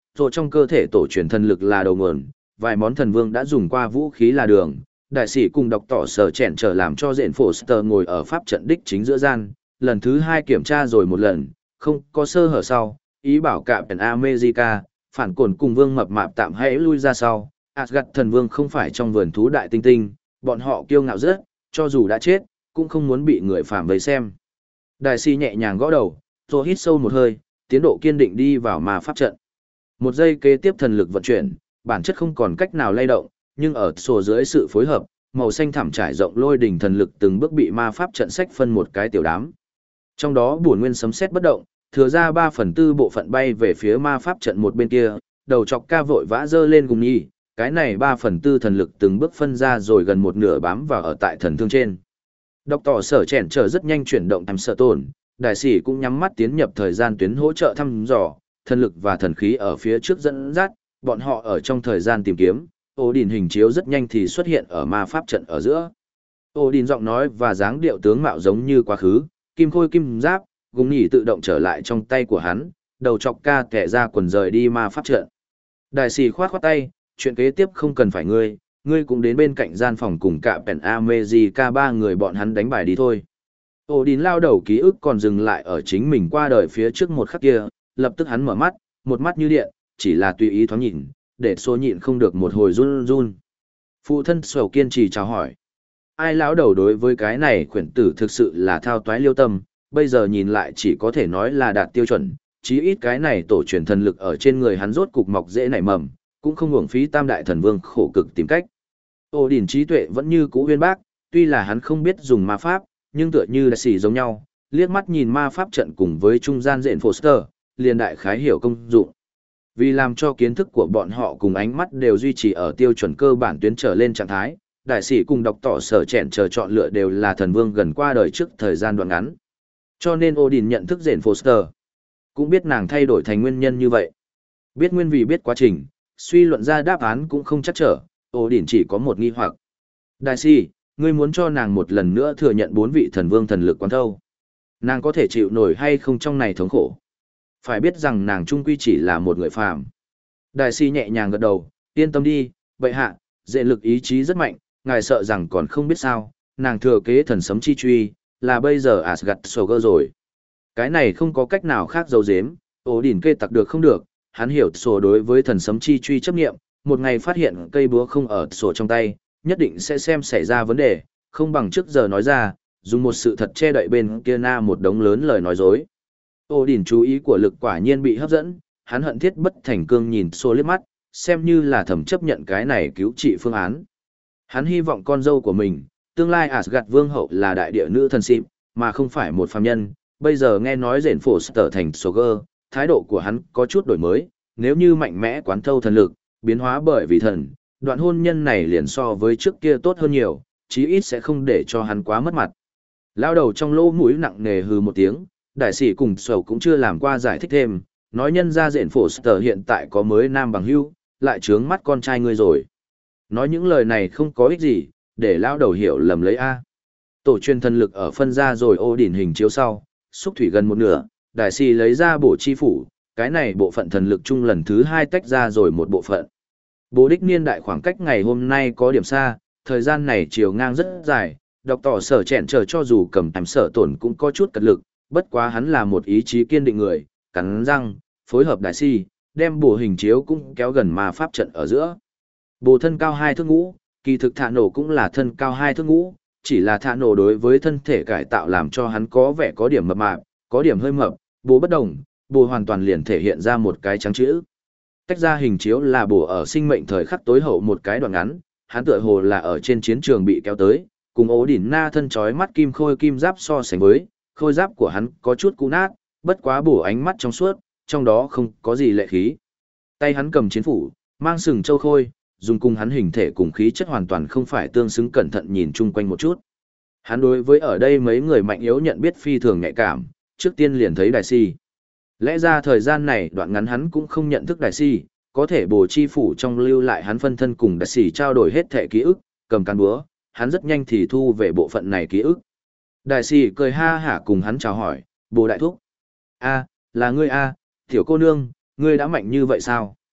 rồi trong cơ thể tổ truyền thần lực là đầu nguồn, vài món thần vương đã dùng qua vũ khí là đường. Đại sĩ cùng đọc tỏ sở chèn trở làm cho Dện Foster ngồi ở pháp trận đích chính giữa gian, lần thứ hai kiểm tra rồi một lần, không có sơ hở sau, ý bảo cả Pen America, phản cồn cùng vương mập mạp tạm hãy lui ra sau. Asgard thần vương không phải trong vườn thú đại tinh tinh, bọn họ kiêu ngạo rất, cho dù đã chết, cũng không muốn bị người phàm vây xem. Đại sĩ nhẹ nhàng gõ đầu, rồi hít sâu một hơi, tiến độ kiên định đi vào ma pháp trận. Một giây kế tiếp thần lực vận chuyển, bản chất không còn cách nào lay động, nhưng ở sổ dưới sự phối hợp, màu xanh thẳm trải rộng lôi đỉnh thần lực từng bước bị ma pháp trận sách phân một cái tiểu đám. Trong đó bổn nguyên sấm sét bất động, thừa ra ba phần tư bộ phận bay về phía ma pháp trận một bên kia, đầu chọc ca vội vã dơ lên cùng nhi, cái này ba phần tư thần lực từng bước phân ra rồi gần một nửa bám vào ở tại thần thương trên. Độc tỏ sở chèn trở rất nhanh chuyển động em sợ tổn, đại sĩ cũng nhắm mắt tiến nhập thời gian tuyến hỗ trợ thăm dò, thần lực và thần khí ở phía trước dẫn dắt, bọn họ ở trong thời gian tìm kiếm, Ô Đình hình chiếu rất nhanh thì xuất hiện ở ma pháp trận ở giữa. Ô Đình giọng nói và dáng điệu tướng mạo giống như quá khứ, kim khôi kim giáp, gùng nhỉ tự động trở lại trong tay của hắn, đầu chọc ca kẻ ra quần rời đi ma pháp trận. Đại sĩ khoát khoát tay, chuyện kế tiếp không cần phải ngươi, ngươi cũng đến bên cạnh gian phòng cùng cả Pen America ba người bọn hắn đánh bài đi thôi. Ô Đình lao đầu ký ức còn dừng lại ở chính mình qua đời phía trước một khắc kia, lập tức hắn mở mắt, một mắt như điện, chỉ là tùy ý thoáng nhìn, để số nhịn không được một hồi run run. Phụ thân sầu kiên trì chào hỏi. Ai lão đầu đối với cái này khuyển tử thực sự là thao toái liêu tâm, bây giờ nhìn lại chỉ có thể nói là đạt tiêu chuẩn, chí ít cái này tổ truyền thần lực ở trên người hắn rốt cục mọc dễ nảy mầm, cũng không hưởng phí tam đại thần vương khổ cực tìm cách. Ô Đình trí tuệ vẫn như cũ uyên bác, tuy là hắn không biết dùng ma pháp, nhưng tựa như là xì giống nhau, liếc mắt nhìn ma pháp trận cùng với trung gian Dện Foster, liền đại khái hiểu công dụng. Vì làm cho kiến thức của bọn họ cùng ánh mắt đều duy trì ở tiêu chuẩn cơ bản tuyến trở lên trạng thái, đại sĩ cùng đọc tỏ sở chèn chờ chọn lựa đều là thần vương gần qua đời trước thời gian đoạn ngắn. Cho nên Odin nhận thức Dện Foster, cũng biết nàng thay đổi thành nguyên nhân như vậy. Biết nguyên vì biết quá trình, suy luận ra đáp án cũng không chắc trở, Odin chỉ có một nghi hoặc. Đại sĩ, ngươi muốn cho nàng một lần nữa thừa nhận bốn vị thần vương thần lực quán thâu. Nàng có thể chịu nổi hay không trong này thống khổ? Phải biết rằng nàng trung quy chỉ là một người phàm. Đại sĩ nhẹ nhàng gật đầu, yên tâm đi, vậy hạ, dệ lực ý chí rất mạnh, ngài sợ rằng còn không biết sao, nàng thừa kế thần sấm chi truy, là bây giờ Asgard Soger rồi. Cái này không có cách nào khác giấu giếm, ổ đỉnh kê tặc được không được, hắn hiểu sổ đối với thần sấm chi truy chấp nghiệm, một ngày phát hiện cây búa không ở sổ trong tay, nhất định sẽ xem xảy ra vấn đề, không bằng trước giờ nói ra, dùng một sự thật che đậy bên kia na một đống lớn lời nói dối. Ô Đình chú ý của lực quả nhiên bị hấp dẫn, hắn hận thiết bất thành cương nhìn xô liếc mắt, xem như là thầm chấp nhận cái này cứu trị phương án. Hắn hy vọng con dâu của mình, tương lai Asgard vương hậu là đại địa nữ thần xịp, mà không phải một phàm nhân. Bây giờ nghe nói Dện Foster thành Soger, thái độ của hắn có chút đổi mới, nếu như mạnh mẽ quán thâu thần lực, biến hóa bởi vì thần, đoạn hôn nhân này liền so với trước kia tốt hơn nhiều, chí ít sẽ không để cho hắn quá mất mặt. Lao đầu trong lỗ mũi nặng nề hừ một tiếng, đại sĩ cùng sầu cũng chưa làm qua giải thích thêm, nói nhân ra Dện Foster hiện tại có mới nam bằng hữu, lại trướng mắt con trai ngươi rồi. Nói những lời này không có ích gì, để lao đầu hiểu lầm lấy A. Tổ truyền thần lực ở phân ra rồi ô điển hình chiếu sau, xúc thủy gần một nửa, đại sĩ lấy ra bổ chi phủ, cái này bộ phận thần lực chung lần thứ hai tách ra rồi một bộ phận. Bố đích niên đại khoảng cách ngày hôm nay có điểm xa, thời gian này chiều ngang rất dài, đọc tỏ sở chẹn chờ cho dù cầm tầm sở tổn cũng có chút cật lực, bất quá hắn là một ý chí kiên định người, cắn răng, phối hợp đại si, đem bổ hình chiếu cũng kéo gần ma pháp trận ở giữa. Bồ thân cao hai thước ngũ, kỳ thực thạ nổ cũng là thân cao hai thước ngũ, chỉ là thạ nổ đối với thân thể cải tạo làm cho hắn có vẻ có điểm mập mạp, có điểm hơi mập, bố bất đồng, bồ hoàn toàn liền thể hiện ra một cái trắng chữ. Tách ra hình chiếu là bồ ở sinh mệnh thời khắc tối hậu một cái đoạn ngắn, hắn tựa hồ là ở trên chiến trường bị kéo tới, cùng ố đỉnh na thân chói mắt kim khôi kim giáp so sánh với, khôi giáp của hắn có chút cũ nát, bất quá bổ ánh mắt trong suốt, trong đó không có gì lệ khí. Tay hắn cầm chiến phủ, mang sừng châu khôi, dùng cùng hắn hình thể cùng khí chất hoàn toàn không phải tương xứng, cẩn thận nhìn chung quanh một chút. Hắn đối với ở đây mấy người mạnh yếu nhận biết phi thường nhạy cảm, trước tiên liền thấy đại si. Lẽ ra thời gian này đoạn ngắn hắn cũng không nhận thức đại si, có thể bổ chi phủ trong lưu lại hắn phân thân cùng đại si trao đổi hết thể ký ức, cầm can búa, hắn rất nhanh thì thu về bộ phận này ký ức. Đại sĩ cười ha hả cùng hắn chào hỏi, bồ đại thúc. A, là ngươi A, tiểu cô nương, ngươi đã mạnh như vậy sao?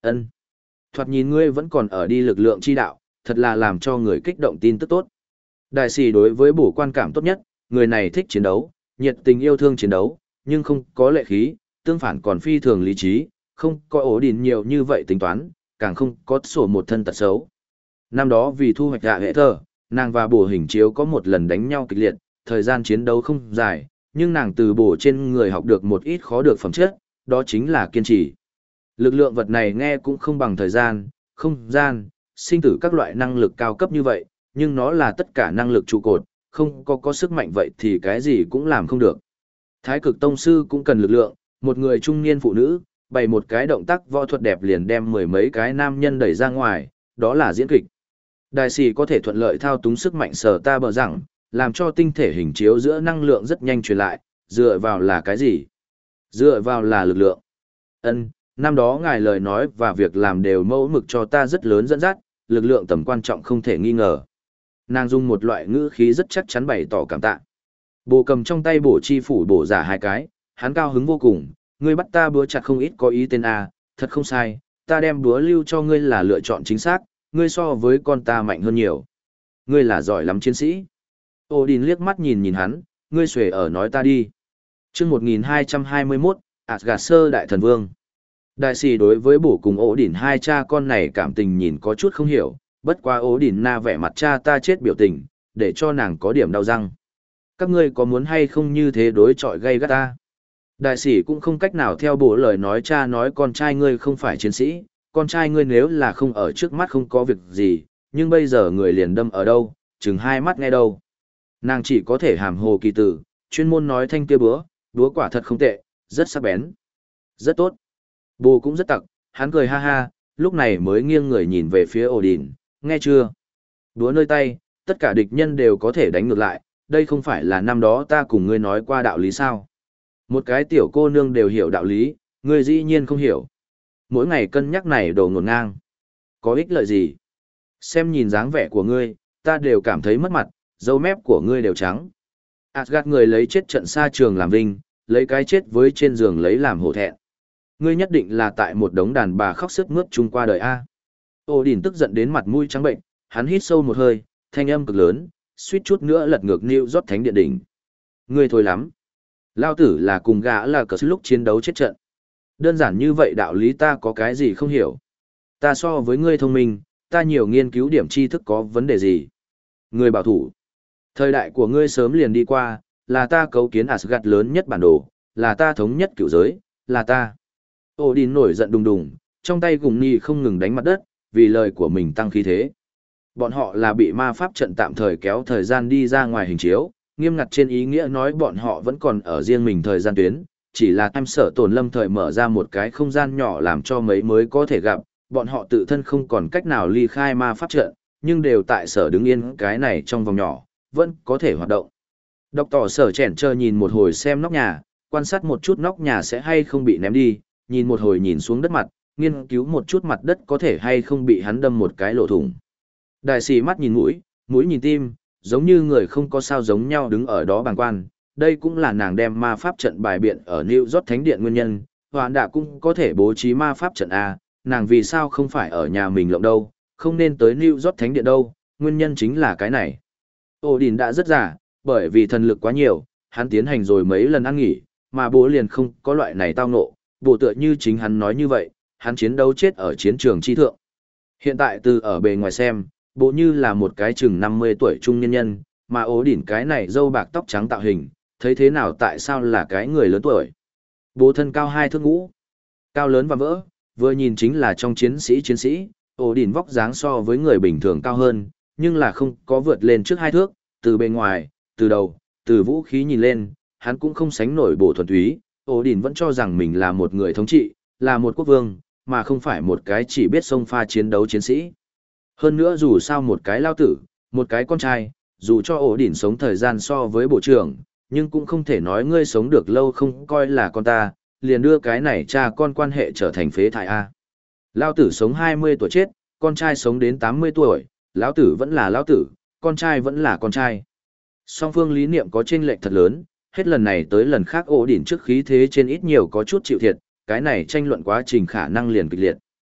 Ân, thoạt nhìn ngươi vẫn còn ở đi lực lượng chi đạo, thật là làm cho người kích động tin tức tốt. Đại sĩ đối với bổ quan cảm tốt nhất, người này thích chiến đấu, nhiệt tình yêu thương chiến đấu, nhưng không có lệ khí, tương phản còn phi thường lý trí, không có ổ đỉnh nhiều như vậy tính toán, càng không có sổ một thân tật xấu. Năm đó vì thu hoạch hạ hệ thơ, nàng và bổ hình chiếu có một lần đánh nhau kịch liệt, thời gian chiến đấu không dài, nhưng nàng từ bổ trên người học được một ít khó được phẩm chất, đó chính là kiên trì. Lực lượng vật này nghe cũng không bằng thời gian, không gian, sinh tử các loại năng lực cao cấp như vậy, nhưng nó là tất cả năng lực trụ cột, không có có sức mạnh vậy thì cái gì cũng làm không được. Thái cực tông sư cũng cần lực lượng, một người trung niên phụ nữ, bày một cái động tác võ thuật đẹp liền đem mười mấy cái nam nhân đẩy ra ngoài, đó là diễn kịch. Đại sĩ có thể thuận lợi thao túng sức mạnh sở ta bờ rằng, làm cho tinh thể hình chiếu giữa năng lượng rất nhanh truyền lại, dựa vào là cái gì? Dựa vào là lực lượng. Ân, năm đó ngài lời nói và việc làm đều mẫu mực cho ta rất lớn dẫn dắt, lực lượng tầm quan trọng không thể nghi ngờ. Nàng dùng một loại ngữ khí rất chắc chắn bày tỏ cảm tạ. Bồ cầm trong tay bổ chi phủ bổ giả hai cái, hắn cao hứng vô cùng, ngươi bắt ta búa chặt không ít có ý tên A, thật không sai, ta đem búa lưu cho ngươi là lựa chọn chính xác, ngươi so với con ta mạnh hơn nhiều. Ngươi là giỏi lắm chiến sĩ. Odin liếc mắt nhìn nhìn hắn, ngươi xuề ở nói ta đi. Chương một nghìn hai trăm hai mươi mốt, Asgard sơ đại thần vương. Đại sĩ đối với bổ cùng Odin hai cha con này cảm tình nhìn có chút không hiểu, bất quá Odin na vẻ mặt cha ta chết biểu tình, để cho nàng có điểm đau răng. Các ngươi có muốn hay không như thế đối chọi gay gắt ta? Đại sĩ cũng không cách nào theo bổ lời nói cha nói con trai ngươi không phải chiến sĩ, con trai ngươi nếu là không ở trước mắt không có việc gì, nhưng bây giờ người liền đâm ở đâu, chừng hai mắt nghe đâu. Nàng chỉ có thể hàm hồ kỳ tử, chuyên môn nói thanh kia búa, búa quả thật không tệ, rất sắc bén. Rất tốt. Bồ cũng rất tặc, hắn cười ha ha, lúc này mới nghiêng người nhìn về phía Odin, nghe chưa? Búa nơi tay, tất cả địch nhân đều có thể đánh ngược lại, đây không phải là năm đó ta cùng ngươi nói qua đạo lý sao? Một cái tiểu cô nương đều hiểu đạo lý, ngươi dĩ nhiên không hiểu. Mỗi ngày cân nhắc này đồ ngổn ngang. Có ích lợi gì? Xem nhìn dáng vẻ của ngươi, ta đều cảm thấy mất mặt, dâu mép của ngươi đều trắng. Asgard người lấy chết trận xa trường làm vinh, lấy cái chết với trên giường lấy làm hổ thẹn. Ngươi nhất định là tại một đống đàn bà khóc sức mướt chung qua đời A. Odin tức giận đến mặt mũi trắng bệnh, hắn hít sâu một hơi, thanh âm cực lớn, suýt chút nữa lật ngược New York Thánh Điện đỉnh. Ngươi thôi lắm. Lao tử là cùng gã là cờ lúc chiến đấu chết trận. Đơn giản như vậy đạo lý ta có cái gì không hiểu. Ta so với ngươi thông minh, ta nhiều nghiên cứu điểm tri thức có vấn đề gì. Ngươi bảo thủ. Thời đại của ngươi sớm liền đi qua, là ta cấu kiến Asgard lớn nhất bản đồ, là ta thống nhất cửu giới, là ta. Odin nổi giận đùng đùng, trong tay gùng ni không ngừng đánh mặt đất, vì lời của mình tăng khí thế. Bọn họ là bị ma pháp trận tạm thời kéo thời gian đi ra ngoài hình chiếu, nghiêm ngặt trên ý nghĩa nói bọn họ vẫn còn ở riêng mình thời gian tuyến, chỉ là em sở tổn lâm thời mở ra một cái không gian nhỏ làm cho mấy mới có thể gặp, bọn họ tự thân không còn cách nào ly khai ma pháp trận, nhưng đều tại sở đứng yên cái này trong vòng nhỏ, vẫn có thể hoạt động. Độc tỏ sở chèn chờ nhìn một hồi xem nóc nhà, quan sát một chút nóc nhà sẽ hay không bị ném đi, nhìn một hồi nhìn xuống đất mặt, nghiên cứu một chút mặt đất có thể hay không bị hắn đâm một cái lỗ thủng. Đại sĩ mắt nhìn mũi, mũi nhìn tim, giống như người không có sao giống nhau đứng ở đó bàng quan. Đây cũng là nàng đem ma pháp trận bài biện ở New York Thánh Điện nguyên nhân, Hoạn Đạ cũng có thể bố trí ma pháp trận A, nàng vì sao không phải ở nhà mình lộng đâu, không nên tới New York Thánh Điện đâu, nguyên nhân chính là cái này. Odin đã rất già, bởi vì thần lực quá nhiều, hắn tiến hành rồi mấy lần ăn nghỉ, mà bố liền không có loại này tao ngộ, bộ tựa như chính hắn nói như vậy, hắn chiến đấu chết ở chiến trường chi thượng. Hiện tại từ ở bề ngoài xem, bộ như là một cái chừng năm mươi tuổi trung niên nhân, mà ố đỉnh cái này râu bạc tóc trắng tạo hình, thấy thế nào tại sao là cái người lớn tuổi. Bố thân cao hai thước ngũ, cao lớn và vỡ, vừa nhìn chính là trong chiến sĩ chiến sĩ, ố đỉnh vóc dáng so với người bình thường cao hơn, nhưng là không có vượt lên trước hai thước, từ bề ngoài, từ đầu, từ vũ khí nhìn lên, hắn cũng không sánh nổi bộ thuần túy, ố đỉnh vẫn cho rằng mình là một người thống trị, là một quốc vương, mà không phải một cái chỉ biết xông pha chiến đấu chiến sĩ. Hơn nữa dù sao một cái lao tử, một cái con trai, dù cho ổ đỉnh sống thời gian so với bộ trưởng, nhưng cũng không thể nói ngươi sống được lâu không coi là con ta, liền đưa cái này cha con quan hệ trở thành phế thải A. Lao tử sống hai mươi tuổi chết, con trai sống đến tám mươi tuổi, lão tử vẫn là lão tử, con trai vẫn là con trai. Song phương lý niệm có chênh lệch thật lớn, hết lần này tới lần khác ổ đỉnh trước khí thế trên ít nhiều có chút chịu thiệt, cái này tranh luận quá trình khả năng liền kịch liệt.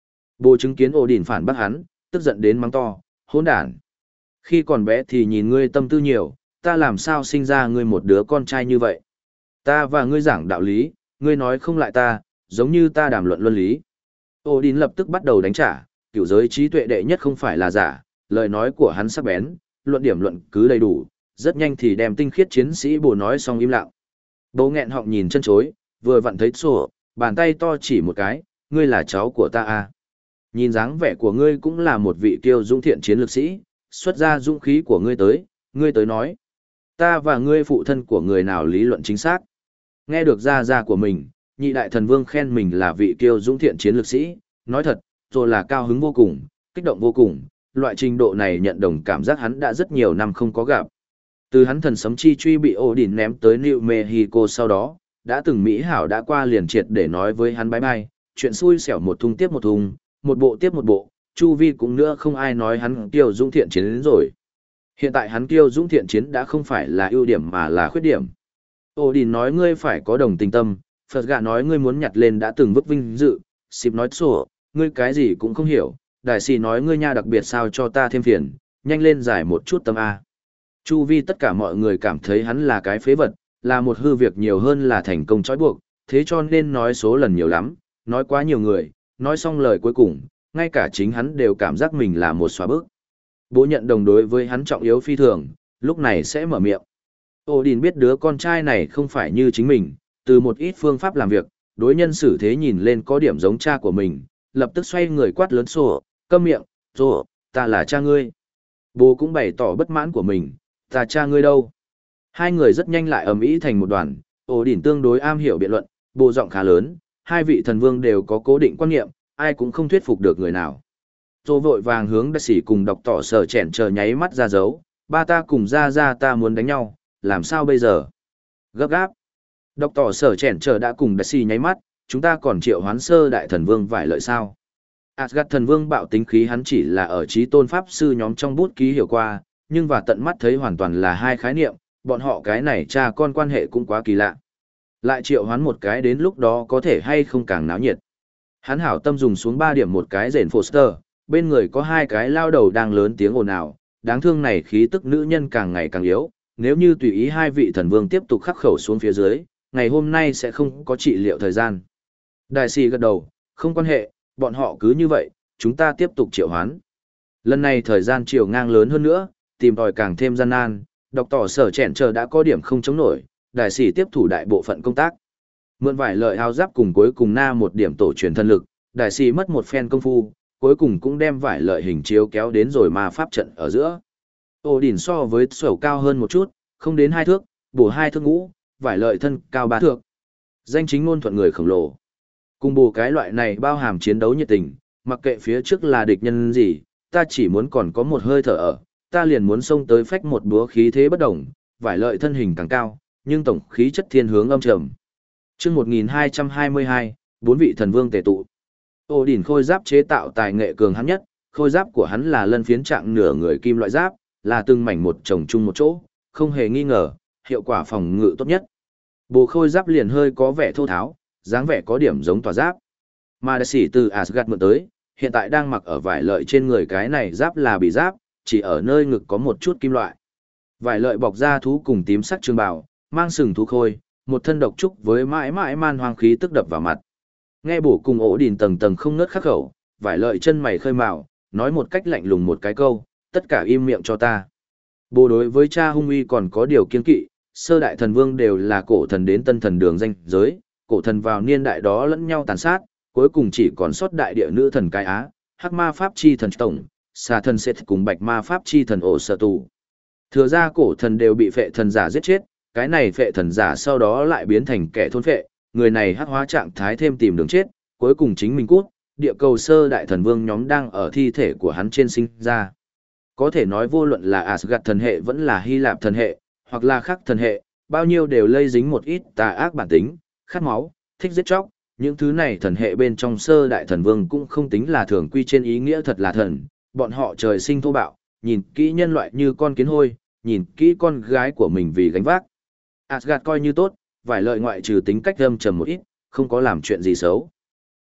Bố chứng kiến Odin phản bác hắn, tức giận đến mắng to, hỗn đản. Khi còn bé thì nhìn ngươi tâm tư nhiều, ta làm sao sinh ra ngươi một đứa con trai như vậy. Ta và ngươi giảng đạo lý, ngươi nói không lại ta, giống như ta đàm luận luân lý. Odin lập tức bắt đầu đánh trả, cửu giới trí tuệ đệ nhất không phải là giả, lời nói của hắn sắc bén, luận điểm luận cứ đầy đủ, rất nhanh thì đem tinh khiết chiến sĩ bồ nói xong im lặng. Bố nghẹn họng nhìn chân chối, vừa vặn thấy sổ, bàn tay to chỉ một cái, ngươi là cháu của ta à. Nhìn dáng vẻ của ngươi cũng là một vị kiêu dũng thiện chiến lược sĩ, xuất ra dũng khí của ngươi tới, ngươi tới nói. Ta và ngươi phụ thân của người nào lý luận chính xác. Nghe được ra ra của mình, nhị đại thần vương khen mình là vị kiêu dũng thiện chiến lược sĩ, nói thật, rồi là cao hứng vô cùng, kích động vô cùng, loại trình độ này nhận đồng cảm giác hắn đã rất nhiều năm không có gặp. Từ hắn thần sấm chi truy bị Odin ném tới New Mexico sau đó, đã từng Mỹ hảo đã qua liền triệt để nói với hắn bye bye, chuyện xui xẻo một thung tiếp một thung, một bộ tiếp một bộ, chu vi cũng nữa không ai nói hắn kiêu dũng thiện chiến đến rồi. Hiện tại hắn kiêu dũng thiện chiến đã không phải là ưu điểm mà là khuyết điểm. Odin nói ngươi phải có đồng tình tâm, Phật gạ nói ngươi muốn nhặt lên đã từng vứt vinh dự, Sịp nói sổ, ngươi cái gì cũng không hiểu, đại sĩ nói ngươi nha đặc biệt sao cho ta thêm phiền, nhanh lên giải một chút tâm A. Chu vi tất cả mọi người cảm thấy hắn là cái phế vật, là một hư việc nhiều hơn là thành công trói buộc, thế cho nên nói số lần nhiều lắm, nói quá nhiều người, nói xong lời cuối cùng, ngay cả chính hắn đều cảm giác mình là một xóa bước. Bố nhận đồng đối với hắn trọng yếu phi thường, lúc này sẽ mở miệng. Odin biết đứa con trai này không phải như chính mình, từ một ít phương pháp làm việc, đối nhân xử thế nhìn lên có điểm giống cha của mình, lập tức xoay người quát lớn sổ, câm miệng, sổ, ta là cha ngươi. Bố cũng bày tỏ bất mãn của mình, ta cha ngươi đâu. Hai người rất nhanh lại ầm ĩ thành một đoàn, Odin tương đối am hiểu biện luận, bộ giọng khá lớn, hai vị thần vương đều có cố định quan niệm, ai cũng không thuyết phục được người nào. Rồi vội vàng hướng đại sĩ cùng đọc tỏ sở chèn chờ nháy mắt ra dấu, ba ta cùng ra ra ta muốn đánh nhau, làm sao bây giờ? Gấp gáp. Đọc tỏ sở chèn chờ đã cùng đại sĩ nháy mắt, chúng ta còn triệu hoán sơ đại thần vương vải lợi sao? Asgard thần vương bạo tính khí hắn chỉ là ở trí tôn pháp sư nhóm trong bút ký hiểu qua, nhưng và tận mắt thấy hoàn toàn là hai khái niệm, bọn họ cái này cha con quan hệ cũng quá kỳ lạ. Lại triệu hoán một cái đến lúc đó có thể hay không càng náo nhiệt. Hắn hảo tâm dùng xuống ba điểm một cái rền Foster, bên người có hai cái lao đầu đang lớn tiếng ồn ào, đáng thương này khí tức nữ nhân càng ngày càng yếu, nếu như tùy ý hai vị thần vương tiếp tục khắc khẩu xuống phía dưới, ngày hôm nay sẽ không có trị liệu thời gian. Đại sĩ gật đầu, không quan hệ, bọn họ cứ như vậy, chúng ta tiếp tục triệu hoán. Lần này thời gian chiều ngang lớn hơn nữa, tìm tòi càng thêm gian nan, đọc tỏ sở chèn chờ đã có điểm không chống nổi, đại sĩ tiếp thủ đại bộ phận công tác. Mượn vải lợi áo giáp cùng cuối cùng na một điểm tổ truyền thân lực, đại sĩ mất một phen công phu, cuối cùng cũng đem vải lợi hình chiếu kéo đến rồi ma pháp trận ở giữa. Odin so với sổ cao hơn một chút, không đến hai thước, bổ hai thước ngũ, vải lợi thân cao ba thước. Danh chính ngôn thuận người khổng lồ. Cùng bù cái loại này bao hàm chiến đấu nhiệt tình, mặc kệ phía trước là địch nhân gì, ta chỉ muốn còn có một hơi thở ở, ta liền muốn xông tới phách một búa khí thế bất động, vải lợi thân hình càng cao, nhưng tổng khí chất thiên hướng âm trầm. Chương một nghìn hai trăm hai mươi hai, bốn vị thần vương tề tụ. Odin khôi giáp chế tạo tài nghệ cường hắn nhất, khôi giáp của hắn là lân phiến trạng nửa người kim loại giáp, là từng mảnh một chồng chung một chỗ, không hề nghi ngờ, hiệu quả phòng ngự tốt nhất. Bộ khôi giáp liền hơi có vẻ thô tháo, dáng vẻ có điểm giống tòa giáp. Mà đại sĩ từ Asgard mượn tới, hiện tại đang mặc ở vải lợi trên người cái này giáp là bị giáp, chỉ ở nơi ngực có một chút kim loại. Vải lợi bọc da thú cùng tím sắc trường bào, mang sừng thú khôi, một thân độc trúc với mãi mãi man hoang khí tức đập vào mặt. Nghe bổ cùng ổ đìn tầng tầng không ngớt khắc khẩu, vải lợi chân mày khơi mào, nói một cách lạnh lùng một cái câu, tất cả im miệng cho ta. Bồ đối với cha hung uy còn có điều kiên kỵ, sơ đại thần vương đều là cổ thần đến tân thần đường danh giới, cổ thần vào niên đại đó lẫn nhau tàn sát, cuối cùng chỉ còn sót đại địa nữ thần cái á, hắc ma pháp chi thần tổng, xà thần Seth cùng bạch ma pháp chi thần ổ sở tù. Thừa ra cổ thần đều bị phệ thần giả giết chết, cái này phệ thần giả sau đó lại biến thành kẻ thôn phệ, người này hắc hóa trạng thái thêm tìm đường chết, cuối cùng chính mình cút, địa cầu sơ đại thần vương nhóm đang ở thi thể của hắn trên sinh ra. Có thể nói vô luận là Asgard thần hệ vẫn là Hy Lạp thần hệ, hoặc là khác thần hệ, bao nhiêu đều lây dính một ít tà ác bản tính, khát máu, thích giết chóc, những thứ này thần hệ bên trong sơ đại thần vương cũng không tính là thường quy trên ý nghĩa thật là thần, bọn họ trời sinh thô bạo, nhìn kỹ nhân loại như con kiến hôi, nhìn kỹ con gái của mình vì gánh vác. Asgard coi như tốt, vài lợi ngoại trừ tính cách âm trầm một ít, không có làm chuyện gì xấu.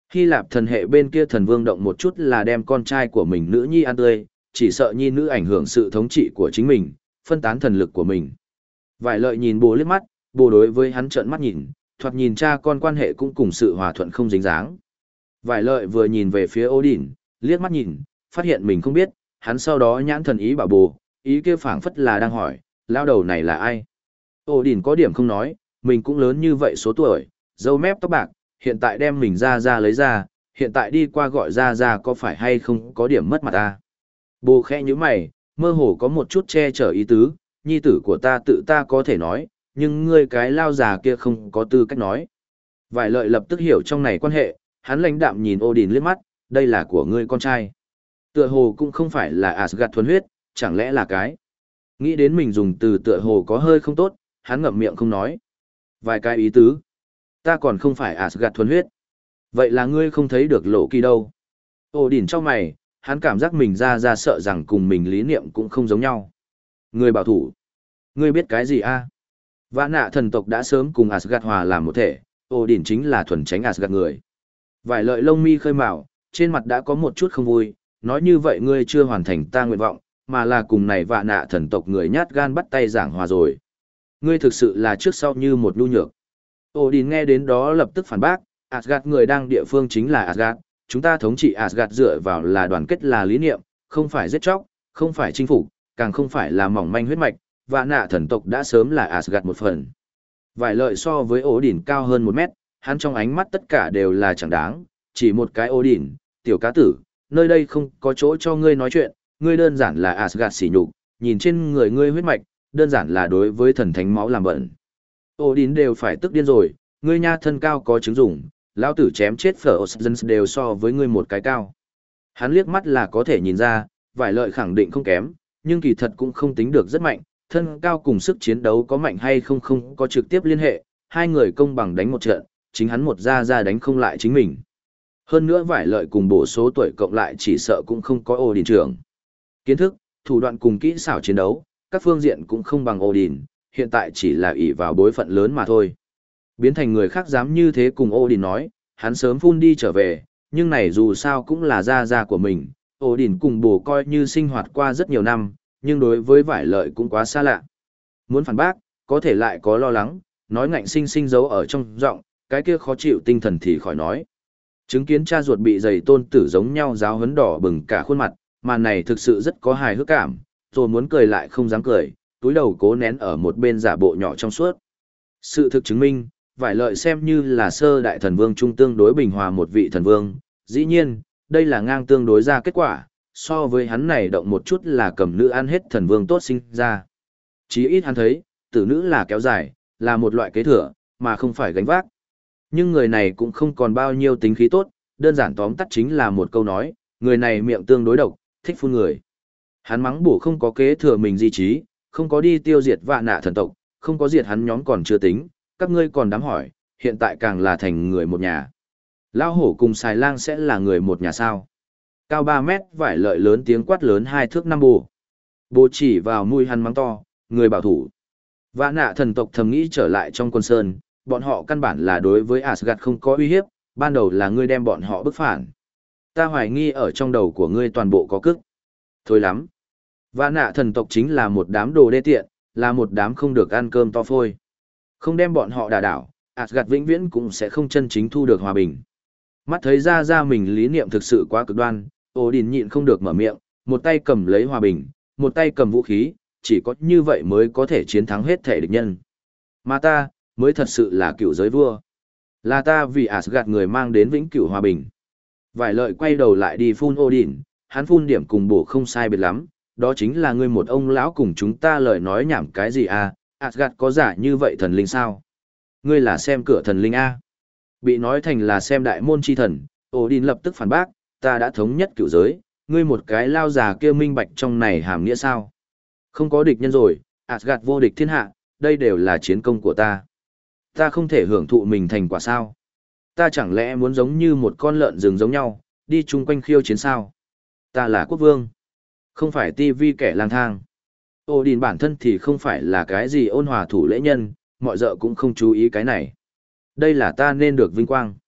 Hy Lạp thần hệ bên kia thần vương động một chút là đem con trai của mình nữ nhi ăn tươi, chỉ sợ nhi nữ ảnh hưởng sự thống trị của chính mình, phân tán thần lực của mình. Vải lợi nhìn bố liếc mắt, bố đối với hắn trợn mắt nhìn, thoạt nhìn cha con quan hệ cũng cùng sự hòa thuận không dính dáng. Vải lợi vừa nhìn về phía Odin, liếc mắt nhìn, phát hiện mình không biết, hắn sau đó nhãn thần ý bảo bố, ý kia phảng phất là đang hỏi, lao đầu này là ai? Odin có điểm không nói, mình cũng lớn như vậy số tuổi, râu mép tóc bạc, hiện tại đem mình ra ra lấy ra, hiện tại đi qua gọi ra ra có phải hay không có điểm mất mặt ta. Bố khẽ như mày, mơ hồ có một chút che chở ý tứ, nhi tử của ta tự ta có thể nói, nhưng ngươi cái lao già kia không có tư cách nói. Vải lợi lập tức hiểu trong này quan hệ, hắn lãnh đạm nhìn Odin liếc mắt, đây là của ngươi con trai. Tựa hồ cũng không phải là Asgard thuần huyết, chẳng lẽ là cái. Nghĩ đến mình dùng từ tựa hồ có hơi không tốt, hắn ngậm miệng không nói. Vài cái ý tứ. Ta còn không phải Asgard thuần huyết. Vậy là ngươi không thấy được lộ kỳ đâu. Odin trong mày, hắn cảm giác mình ra ra sợ rằng cùng mình lý niệm cũng không giống nhau. Ngươi bảo thủ. Ngươi biết cái gì a? Vã nạ thần tộc đã sớm cùng Asgard hòa làm một thể, Odin chính là thuần tránh Asgard người. Vài lợi lông mi khơi mào, trên mặt đã có một chút không vui, nói như vậy ngươi chưa hoàn thành ta nguyện vọng, mà là cùng này vạ nạ thần tộc người nhát gan bắt tay giảng hòa rồi. Ngươi thực sự là trước sau như một nhu nhược. Odin nghe đến đó lập tức phản bác, Asgard người đang địa phương chính là Asgard, chúng ta thống trị Asgard dựa vào là đoàn kết là lý niệm, không phải giết chóc, không phải chinh phục, càng không phải là mỏng manh huyết mạch, vạ nạ thần tộc đã sớm là Asgard một phần. Vài lợi so với Odin cao hơn một mét, hắn trong ánh mắt tất cả đều là chẳng đáng, chỉ một cái Odin, tiểu cá tử, nơi đây không có chỗ cho ngươi nói chuyện, ngươi đơn giản là Asgard sỉ nhục, nhìn trên người ngươi huyết mạch, đơn giản là đối với thần thánh máu làm bẩn. Odin đều phải tức điên rồi, ngươi nha thân cao có chứng dụng, lão tử chém chết Phở đều so với ngươi một cái cao. Hắn liếc mắt là có thể nhìn ra, vài lợi khẳng định không kém, nhưng kỳ thật cũng không tính được rất mạnh, thân cao cùng sức chiến đấu có mạnh hay không không có trực tiếp liên hệ, hai người công bằng đánh một trận, chính hắn một ra ra đánh không lại chính mình. Hơn nữa vải lợi cùng bổ số tuổi cộng lại chỉ sợ cũng không có Odin trưởng. Kiến thức, thủ đoạn cùng kỹ xảo chiến đấu, các phương diện cũng không bằng Odin, hiện tại chỉ là ỷ vào bối phận lớn mà thôi. Biến thành người khác dám như thế cùng Odin nói, hắn sớm phun đi trở về, nhưng này dù sao cũng là gia gia của mình, Odin cùng bổ coi như sinh hoạt qua rất nhiều năm, nhưng đối với vải lợi cũng quá xa lạ. Muốn phản bác, có thể lại có lo lắng, nói ngạnh sinh sinh giấu ở trong giọng, cái kia khó chịu tinh thần thì khỏi nói. Chứng kiến cha ruột bị giày tôn tử giống nhau giáo huấn đỏ bừng cả khuôn mặt, màn này thực sự rất có hài hước cảm, rồi muốn cười lại không dám cười, túi đầu cố nén ở một bên giả bộ nhỏ trong suốt. Sự thực chứng minh, vải lợi xem như là sơ đại thần vương trung tương đối bình hòa một vị thần vương, dĩ nhiên, đây là ngang tương đối ra kết quả, so với hắn này động một chút là cầm nữ ăn hết thần vương tốt sinh ra. Chí ít hắn thấy, tử nữ là kéo dài, là một loại kế thừa, mà không phải gánh vác. Nhưng người này cũng không còn bao nhiêu tính khí tốt, đơn giản tóm tắt chính là một câu nói, người này miệng tương đối độc, thích phun người. Hắn mắng bổ không có kế thừa mình di trí, không có đi tiêu diệt vạ nạ thần tộc, không có diệt hắn nhóm còn chưa tính, các ngươi còn dám hỏi, hiện tại càng là thành người một nhà. Lão hổ cùng xài lang sẽ là người một nhà sao? Cao ba mét vải lợi lớn tiếng quát lớn hai thước năm bồ. Bồ chỉ vào mũi hắn mắng to, người bảo thủ. Vạ nạ thần tộc thầm nghĩ trở lại trong quân sơn, bọn họ căn bản là đối với Asgard không có uy hiếp, ban đầu là ngươi đem bọn họ bức phản. Ta hoài nghi ở trong đầu của ngươi toàn bộ có cức. Thôi lắm. Vạ nạ thần tộc chính là một đám đồ đê tiện, là một đám không được ăn cơm to phôi. Không đem bọn họ đả đảo, Asgard vĩnh viễn cũng sẽ không chân chính thu được hòa bình. Mắt thấy ra ra mình lý niệm thực sự quá cực đoan, Odin nhịn không được mở miệng, một tay cầm lấy hòa bình, một tay cầm vũ khí, chỉ có như vậy mới có thể chiến thắng hết thể địch nhân. Mà ta, mới thật sự là cựu giới vua. Là ta vì Asgard người mang đến vĩnh cửu hòa bình. Vải lợi quay đầu lại đi phun Odin, hắn phun điểm cùng bổ không sai biệt lắm, đó chính là ngươi một ông lão cùng chúng ta lời nói nhảm cái gì à, Asgard có giả như vậy thần linh sao? Ngươi là xem cửa thần linh a? Bị nói thành là xem đại môn chi thần, Odin lập tức phản bác, ta đã thống nhất cửu giới, ngươi một cái lao già kia minh bạch trong này hàm nghĩa sao? Không có địch nhân rồi, Asgard vô địch thiên hạ, đây đều là chiến công của ta. Ta không thể hưởng thụ mình thành quả sao? Ta chẳng lẽ muốn giống như một con lợn rừng giống nhau, đi chung quanh khiêu chiến sao? Ta là quốc vương, không phải tivi kẻ lang thang. Odin bản thân thì không phải là cái gì ôn hòa thủ lễ nhân, mọi dợ cũng không chú ý cái này. Đây là ta nên được vinh quang.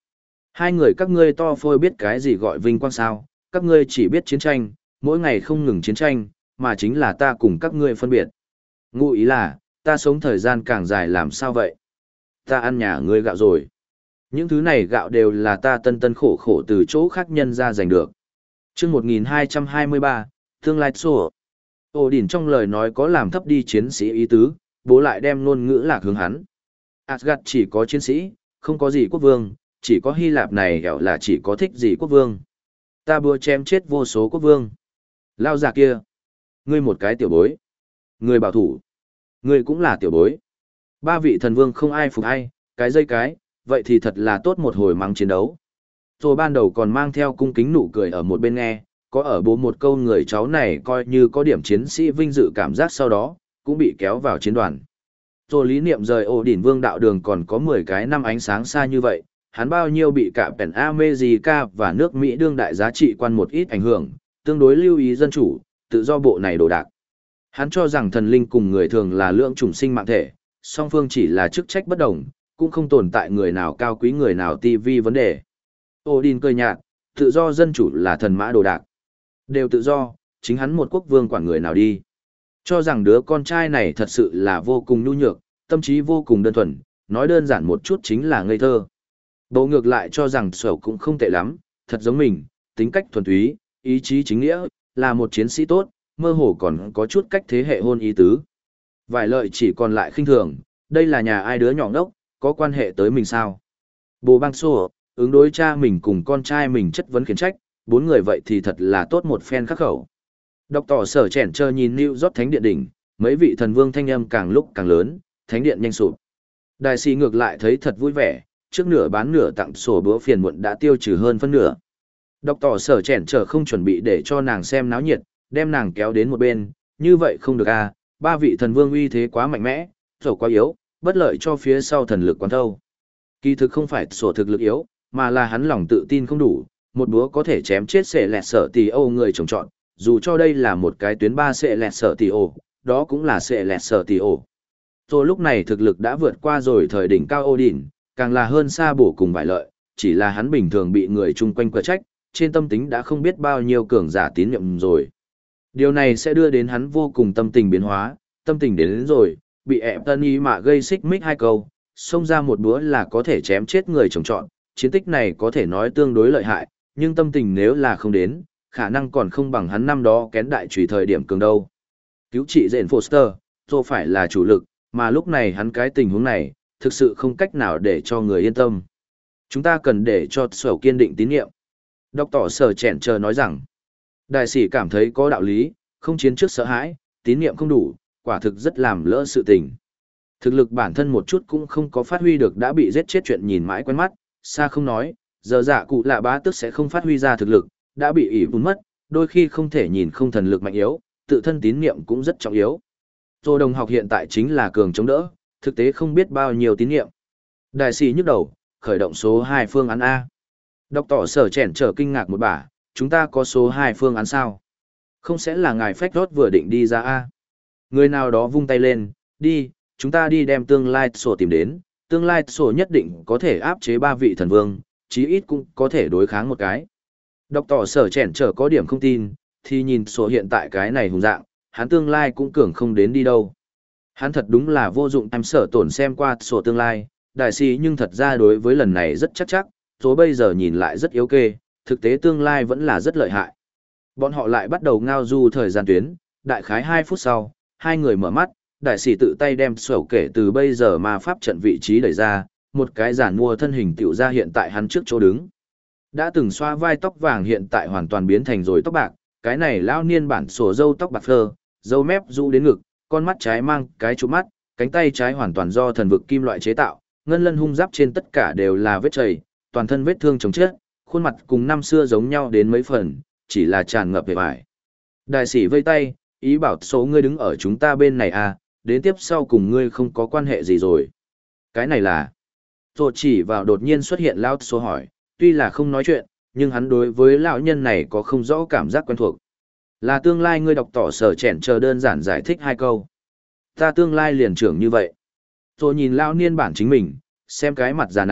Hai người các ngươi to phôi biết cái gì gọi vinh quang sao, các ngươi chỉ biết chiến tranh, mỗi ngày không ngừng chiến tranh, mà chính là ta cùng các ngươi phân biệt. Ngụ ý là, ta sống thời gian càng dài làm sao vậy? Ta ăn nhà ngươi gạo rồi. Những thứ này gạo đều là ta tân tân khổ khổ từ chỗ khác nhân ra giành được. chương một nghìn hai trăm hai mươi ba, tương lai sổ. Ổ đỉnh trong lời nói có làm thấp đi chiến sĩ ý tứ, bố lại đem ngôn ngữ lạc hướng hắn. Asgard chỉ có chiến sĩ, không có gì quốc vương, chỉ có Hy Lạp này hẻo là chỉ có thích gì quốc vương. Ta búa chém chết vô số quốc vương. Lao già kia. Ngươi một cái tiểu bối. Ngươi bảo thủ. Ngươi cũng là tiểu bối. Ba vị thần vương không ai phục ai, cái dây cái, vậy thì thật là tốt một hồi mắng chiến đấu. Rồi ban đầu còn mang theo cung kính nụ cười ở một bên nghe, có ở bố một câu người cháu này coi như có điểm chiến sĩ vinh dự cảm giác sau đó, cũng bị kéo vào chiến đoàn. Rồi lý niệm rời ổ đỉnh vương đạo đường còn có mười cái năm ánh sáng xa như vậy, hắn bao nhiêu bị cả Pen America và nước Mỹ đương đại giá trị quan một ít ảnh hưởng, tương đối lưu ý dân chủ, tự do bộ này đồ đạc. Hắn cho rằng thần linh cùng người thường là lượng chủng sinh mạng thể, song phương chỉ là chức trách bất đồng, cũng không tồn tại người nào cao quý người nào ti vi vấn đề. Odin cười nhạt, tự do dân chủ là thần mã đồ đạc. Đều tự do, chính hắn một quốc vương quản người nào đi. Cho rằng đứa con trai này thật sự là vô cùng nhu nhược, tâm trí vô cùng đơn thuần, nói đơn giản một chút chính là ngây thơ. Bố ngược lại cho rằng Sầu cũng không tệ lắm, thật giống mình, tính cách thuần túy, ý chí chính nghĩa, là một chiến sĩ tốt, mơ hồ còn có chút cách thế hệ hôn ý tứ. Vài lợi chỉ còn lại khinh thường, đây là nhà ai đứa nhỏ ngốc, có quan hệ tới mình sao? Bố băng xô, ứng đối cha mình cùng con trai mình chất vấn khiển trách, bốn người vậy thì thật là tốt một phen khắc khẩu. Đọc tỏ sở chèn chờ nhìn New York Thánh Điện đỉnh, mấy vị thần vương thanh âm càng lúc càng lớn, Thánh Điện nhanh sụp. Đại sĩ ngược lại thấy thật vui vẻ, trước nửa bán nửa tặng sổ bữa phiền muộn đã tiêu trừ hơn phân nửa. Đọc tỏ sở chèn chờ không chuẩn bị để cho nàng xem náo nhiệt, đem nàng kéo đến một bên, như vậy không được à, ba vị thần vương uy thế quá mạnh mẽ, sổ quá yếu, bất lợi cho phía sau thần lực quán thâu. Kỳ thực không phải sổ thực lực yếu, mà là hắn lòng tự tin không đủ, một búa có thể chém chết sệ lẹt sở tỷ ô người trồng trọn, dù cho đây là một cái tuyến ba sệ lẹt sở tỷ ô, đó cũng là sệ lẹt sở tỷ ô. Rồi lúc này thực lực đã vượt qua rồi thời đỉnh cao Odin, càng là hơn xa bổ cùng vài lợi, chỉ là hắn bình thường bị người chung quanh quở trách, trên tâm tính đã không biết bao nhiêu cường giả tín nhiệm rồi. Điều này sẽ đưa đến hắn vô cùng tâm tình biến hóa, tâm tình đến, đến rồi, bị ẹp tân ý mà gây xích mích hai câu, xông ra một búa là có thể chém chết người trồng trọn, chiến tích này có thể nói tương đối lợi hại, nhưng tâm tình nếu là không đến, khả năng còn không bằng hắn năm đó kén đại trùy thời điểm cường đâu. Cứu trị Jane Foster, rồi phải là chủ lực, mà lúc này hắn cái tình huống này, thực sự không cách nào để cho người yên tâm. Chúng ta cần để cho sở kiên định tín nhiệm. Đọc tỏ sở chèn chờ nói rằng, đại sĩ cảm thấy có đạo lý, không chiến trước sợ hãi, tín nhiệm không đủ, quả thực rất làm lỡ sự tình. Thực lực bản thân một chút cũng không có phát huy được đã bị giết chết chuyện nhìn mãi quen mắt, xa không nói, giờ dạ cụ lạ bá tức sẽ không phát huy ra thực lực, đã bị ỉ vun mất, đôi khi không thể nhìn không thần lực mạnh yếu, tự thân tín niệm cũng rất trọng yếu. Tô đồng học hiện tại chính là cường chống đỡ, thực tế không biết bao nhiêu tín niệm. Đại sĩ nhức đầu, khởi động số hai phương án A. Đọc tỏ sở chèn trở kinh ngạc một bả, chúng ta có số hai phương án sao? Không sẽ là ngài phách rốt vừa định đi ra A. Người nào đó vung tay lên, đi, chúng ta đi đem tương lai sổ tìm đến, tương lai sổ nhất định có thể áp chế ba vị thần vương, chí ít cũng có thể đối kháng một cái. Đọc tỏ sở chèn trở có điểm không tin, thì nhìn sổ hiện tại cái này hùng dạng, hắn tương lai cũng cường không đến đi đâu. Hắn thật đúng là vô dụng em sở tổn xem qua sổ tương lai, đại sĩ nhưng thật ra đối với lần này rất chắc chắc, số bây giờ nhìn lại rất yếu kê, thực tế tương lai vẫn là rất lợi hại. Bọn họ lại bắt đầu ngao du thời gian tuyến, đại khái hai phút sau, hai người mở mắt, đại sĩ tự tay đem sổ kể từ bây giờ mà pháp trận vị trí đẩy ra, một cái giản mua thân hình tiểu ra hiện tại hắn trước chỗ đứng. Đã từng xoa vai tóc vàng hiện tại hoàn toàn biến thành rồi tóc bạc, cái này lao niên bản sổ dâu tóc bạc phơ, dâu mép rũ đến ngực, con mắt trái mang cái trụ mắt, cánh tay trái hoàn toàn do thần vực kim loại chế tạo, ngân lân hung giáp trên tất cả đều là vết chảy, toàn thân vết thương chồng chết, khuôn mặt cùng năm xưa giống nhau đến mấy phần, chỉ là tràn ngập vẻ vải. Đại sĩ vây tay, ý bảo số ngươi đứng ở chúng ta bên này à, đến tiếp sau cùng ngươi không có quan hệ gì rồi. Cái này là... Rồi chỉ vào đột nhiên xuất hiện lão số hỏi, tuy là không nói chuyện, nhưng hắn đối với lão nhân này có không rõ cảm giác quen thuộc. Là tương lai ngươi đọc tỏ sở chèn chờ đơn giản giải thích hai câu. Ta tương lai liền trưởng như vậy. Rồi nhìn lão niên bản chính mình, xem cái mặt già này,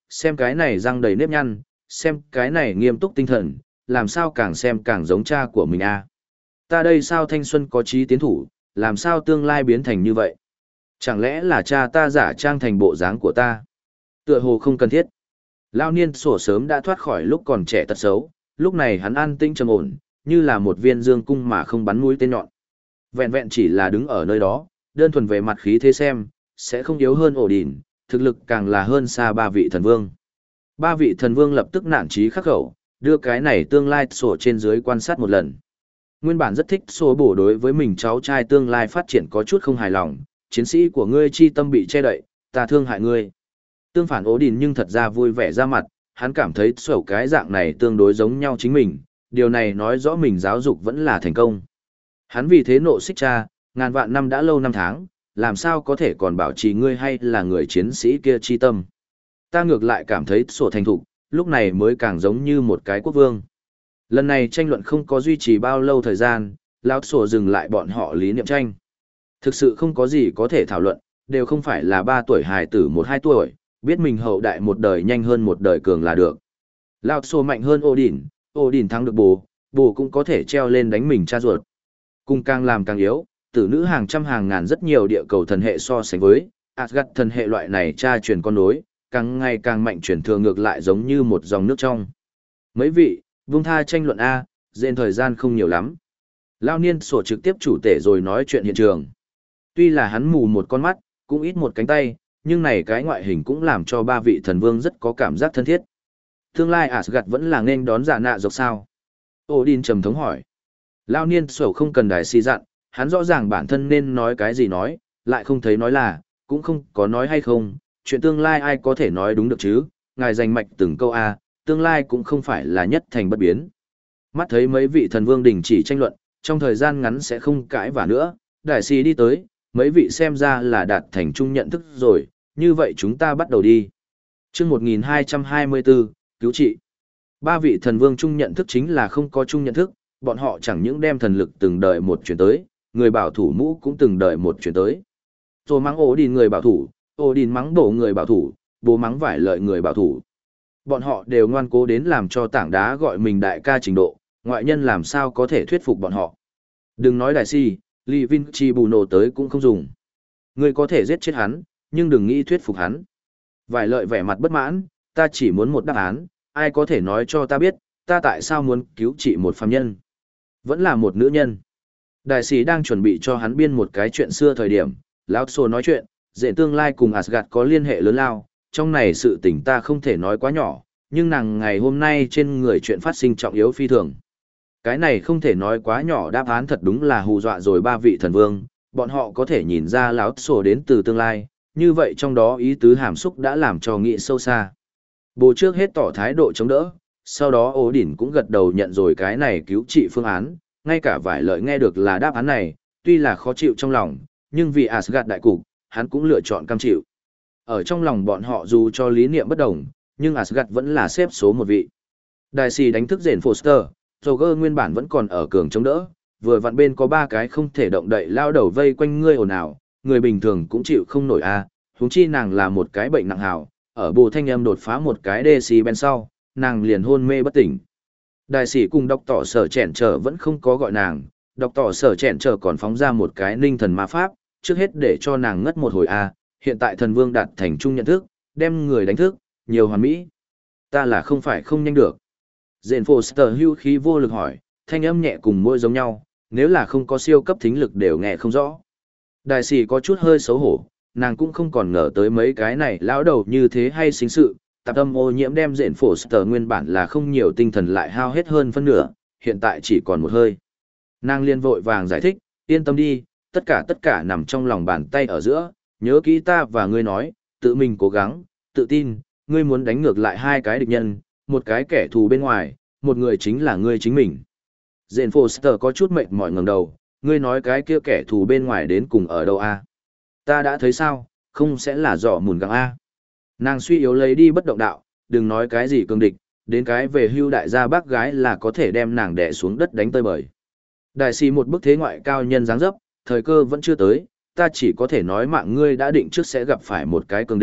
xem cái này răng đầy nếp nhăn, xem cái này nghiêm túc tinh thần, làm sao càng xem càng giống cha của mình a. Ta đây sao thanh xuân có trí tiến thủ, làm sao tương lai biến thành như vậy? Chẳng lẽ là cha ta giả trang thành bộ dáng của ta? Tựa hồ không cần thiết. Lao niên sổ sớm đã thoát khỏi lúc còn trẻ tật xấu, lúc này hắn an tĩnh trầm ổn, như là một viên dương cung mà không bắn mũi tên nhọn. Vẹn vẹn chỉ là đứng ở nơi đó, đơn thuần về mặt khí thế xem, sẽ không yếu hơn ổ đỉnh, thực lực càng là hơn xa ba vị thần vương. Ba vị thần vương lập tức nản chí khắc khẩu, đưa cái này tương lai sổ trên dưới quan sát một lần. Nguyên bản rất thích sổ bổ đối với mình cháu trai tương lai phát triển có chút không hài lòng, chiến sĩ của ngươi chi tâm bị che đậy, ta thương hại ngươi. Tương phản ố đìn nhưng thật ra vui vẻ ra mặt, hắn cảm thấy sổ cái dạng này tương đối giống nhau chính mình, điều này nói rõ mình giáo dục vẫn là thành công. Hắn vì thế nộ xích cha, ngàn vạn năm đã lâu năm tháng, làm sao có thể còn bảo trì ngươi hay là người chiến sĩ kia chi tâm. Ta ngược lại cảm thấy sổ thành thục, lúc này mới càng giống như một cái quốc vương. Lần này tranh luận không có duy trì bao lâu thời gian, lão sổ dừng lại bọn họ lý niệm tranh. Thực sự không có gì có thể thảo luận, đều không phải là ba tuổi hài tử một hai tuổi, biết mình hậu đại một đời nhanh hơn một đời cường là được. Lão sổ mạnh hơn Odin, Odin thắng được bồ, bồ cũng có thể treo lên đánh mình cha ruột. Cùng càng làm càng yếu, tử nữ hàng trăm hàng ngàn rất nhiều địa cầu thần hệ so sánh với, Asgard thần hệ loại này cha truyền con nối, càng ngày càng mạnh chuyển thừa ngược lại giống như một dòng nước trong. Mấy vị, vung tha tranh luận A, dện thời gian không nhiều lắm. Lao niên sổ trực tiếp chủ tể rồi nói chuyện hiện trường. Tuy là hắn mù một con mắt, cũng ít một cánh tay, nhưng này cái ngoại hình cũng làm cho ba vị thần vương rất có cảm giác thân thiết. Tương lai Asgard vẫn là nên đón giả nạ dọc sao? Odin trầm thống hỏi. Lao niên sổ không cần đài xì dặn, hắn rõ ràng bản thân nên nói cái gì nói, lại không thấy nói là, cũng không có nói hay không, chuyện tương lai ai có thể nói đúng được chứ, ngài dành mạch từng câu A, tương lai cũng không phải là nhất thành bất biến. Mắt thấy mấy vị thần vương đình chỉ tranh luận, trong thời gian ngắn sẽ không cãi vả nữa, đại sĩ đi tới, mấy vị xem ra là đạt thành chung nhận thức rồi, như vậy chúng ta bắt đầu đi. Chương một nghìn hai trăm hai mươi bốn, cứu trị. Ba vị thần vương chung nhận thức chính là không có chung nhận thức, bọn họ chẳng những đem thần lực từng đời một chuyển tới, người bảo thủ mũ cũng từng đời một chuyển tới. Rồi mắng ổ đi người bảo thủ, ổ đi mắng bổ người bảo thủ, bố mắng vải lợi người bảo thủ. Bọn họ đều ngoan cố đến làm cho tảng đá gọi mình đại ca trình độ, ngoại nhân làm sao có thể thuyết phục bọn họ. Đừng nói đại si, Lý Vinh Chi bù nổ tới cũng không dùng. Ngươi có thể giết chết hắn, nhưng đừng nghĩ thuyết phục hắn. Vải lợi vẻ mặt bất mãn, ta chỉ muốn một đáp án, ai có thể nói cho ta biết, ta tại sao muốn cứu trị một phàm nhân. Vẫn là một nữ nhân. Đại sĩ đang chuẩn bị cho hắn biên một cái chuyện xưa thời điểm, lão Sô nói chuyện, dễ tương lai cùng Asgard có liên hệ lớn lao, trong này sự tình ta không thể nói quá nhỏ, nhưng nàng ngày hôm nay trên người chuyện phát sinh trọng yếu phi thường. Cái này không thể nói quá nhỏ đáp án thật đúng là hù dọa rồi ba vị thần vương, bọn họ có thể nhìn ra lão Sô đến từ tương lai, như vậy trong đó ý tứ hàm xúc đã làm cho nghĩ sâu xa. Bố trước hết tỏ thái độ chống đỡ, sau đó ố đỉnh cũng gật đầu nhận rồi cái này cứu trị phương án, ngay cả vải lợi nghe được là đáp án này, tuy là khó chịu trong lòng, nhưng vì Asgard đại cục, hắn cũng lựa chọn cam chịu. Ở trong lòng bọn họ dù cho lý niệm bất đồng, nhưng Asgard vẫn là xếp số một vị. Đại sĩ đánh thức rền Foster, Roger nguyên bản vẫn còn ở cường chống đỡ, vừa vặn bên có ba cái không thể động đậy lao đầu vây quanh ngươi ồn ào, người bình thường cũng chịu không nổi a, huống chi nàng là một cái bệnh nặng hào, ở bồ thanh âm đột phá một cái decibel sau, nàng liền hôn mê bất tỉnh. Đại sĩ cùng đọc tỏ sở chèn trở vẫn không có gọi nàng, đọc tỏ sở chèn trở còn phóng ra một cái ninh thần ma pháp, trước hết để cho nàng ngất một hồi a. Hiện tại thần vương đạt thành chung nhận thức, đem người đánh thức, nhiều hoàn mỹ. Ta là không phải không nhanh được. Dện Foster hưu khí vô lực hỏi, thanh âm nhẹ cùng môi giống nhau, nếu là không có siêu cấp thính lực đều nghe không rõ. Đại sĩ có chút hơi xấu hổ, nàng cũng không còn ngờ tới mấy cái này lão đầu như thế hay sinh sự, tạp âm ô nhiễm đem Dện Foster nguyên bản là không nhiều tinh thần lại hao hết hơn phân nửa, hiện tại chỉ còn một hơi. Nàng liên vội vàng giải thích, yên tâm đi, tất cả tất cả nằm trong lòng bàn tay ở giữa, nhớ kỹ ta và ngươi nói, tự mình cố gắng, tự tin, ngươi muốn đánh ngược lại hai cái địch nhân, một cái kẻ thù bên ngoài, một người chính là ngươi chính mình. Dện Foster có chút mệt mỏi ngẩng đầu, ngươi nói cái kia kẻ thù bên ngoài đến cùng ở đâu a? Ta đã thấy sao, không sẽ là dọ mùn găng a. Nàng suy yếu lấy đi bất động đạo, đừng nói cái gì cường địch, đến cái về hưu đại gia bác gái là có thể đem nàng đè xuống đất đánh tơi bời. Đại sĩ một bức thế ngoại cao nhân dáng dấp, thời cơ vẫn chưa tới, ta chỉ có thể nói mạng ngươi đã định trước sẽ gặp phải một cái cường địch,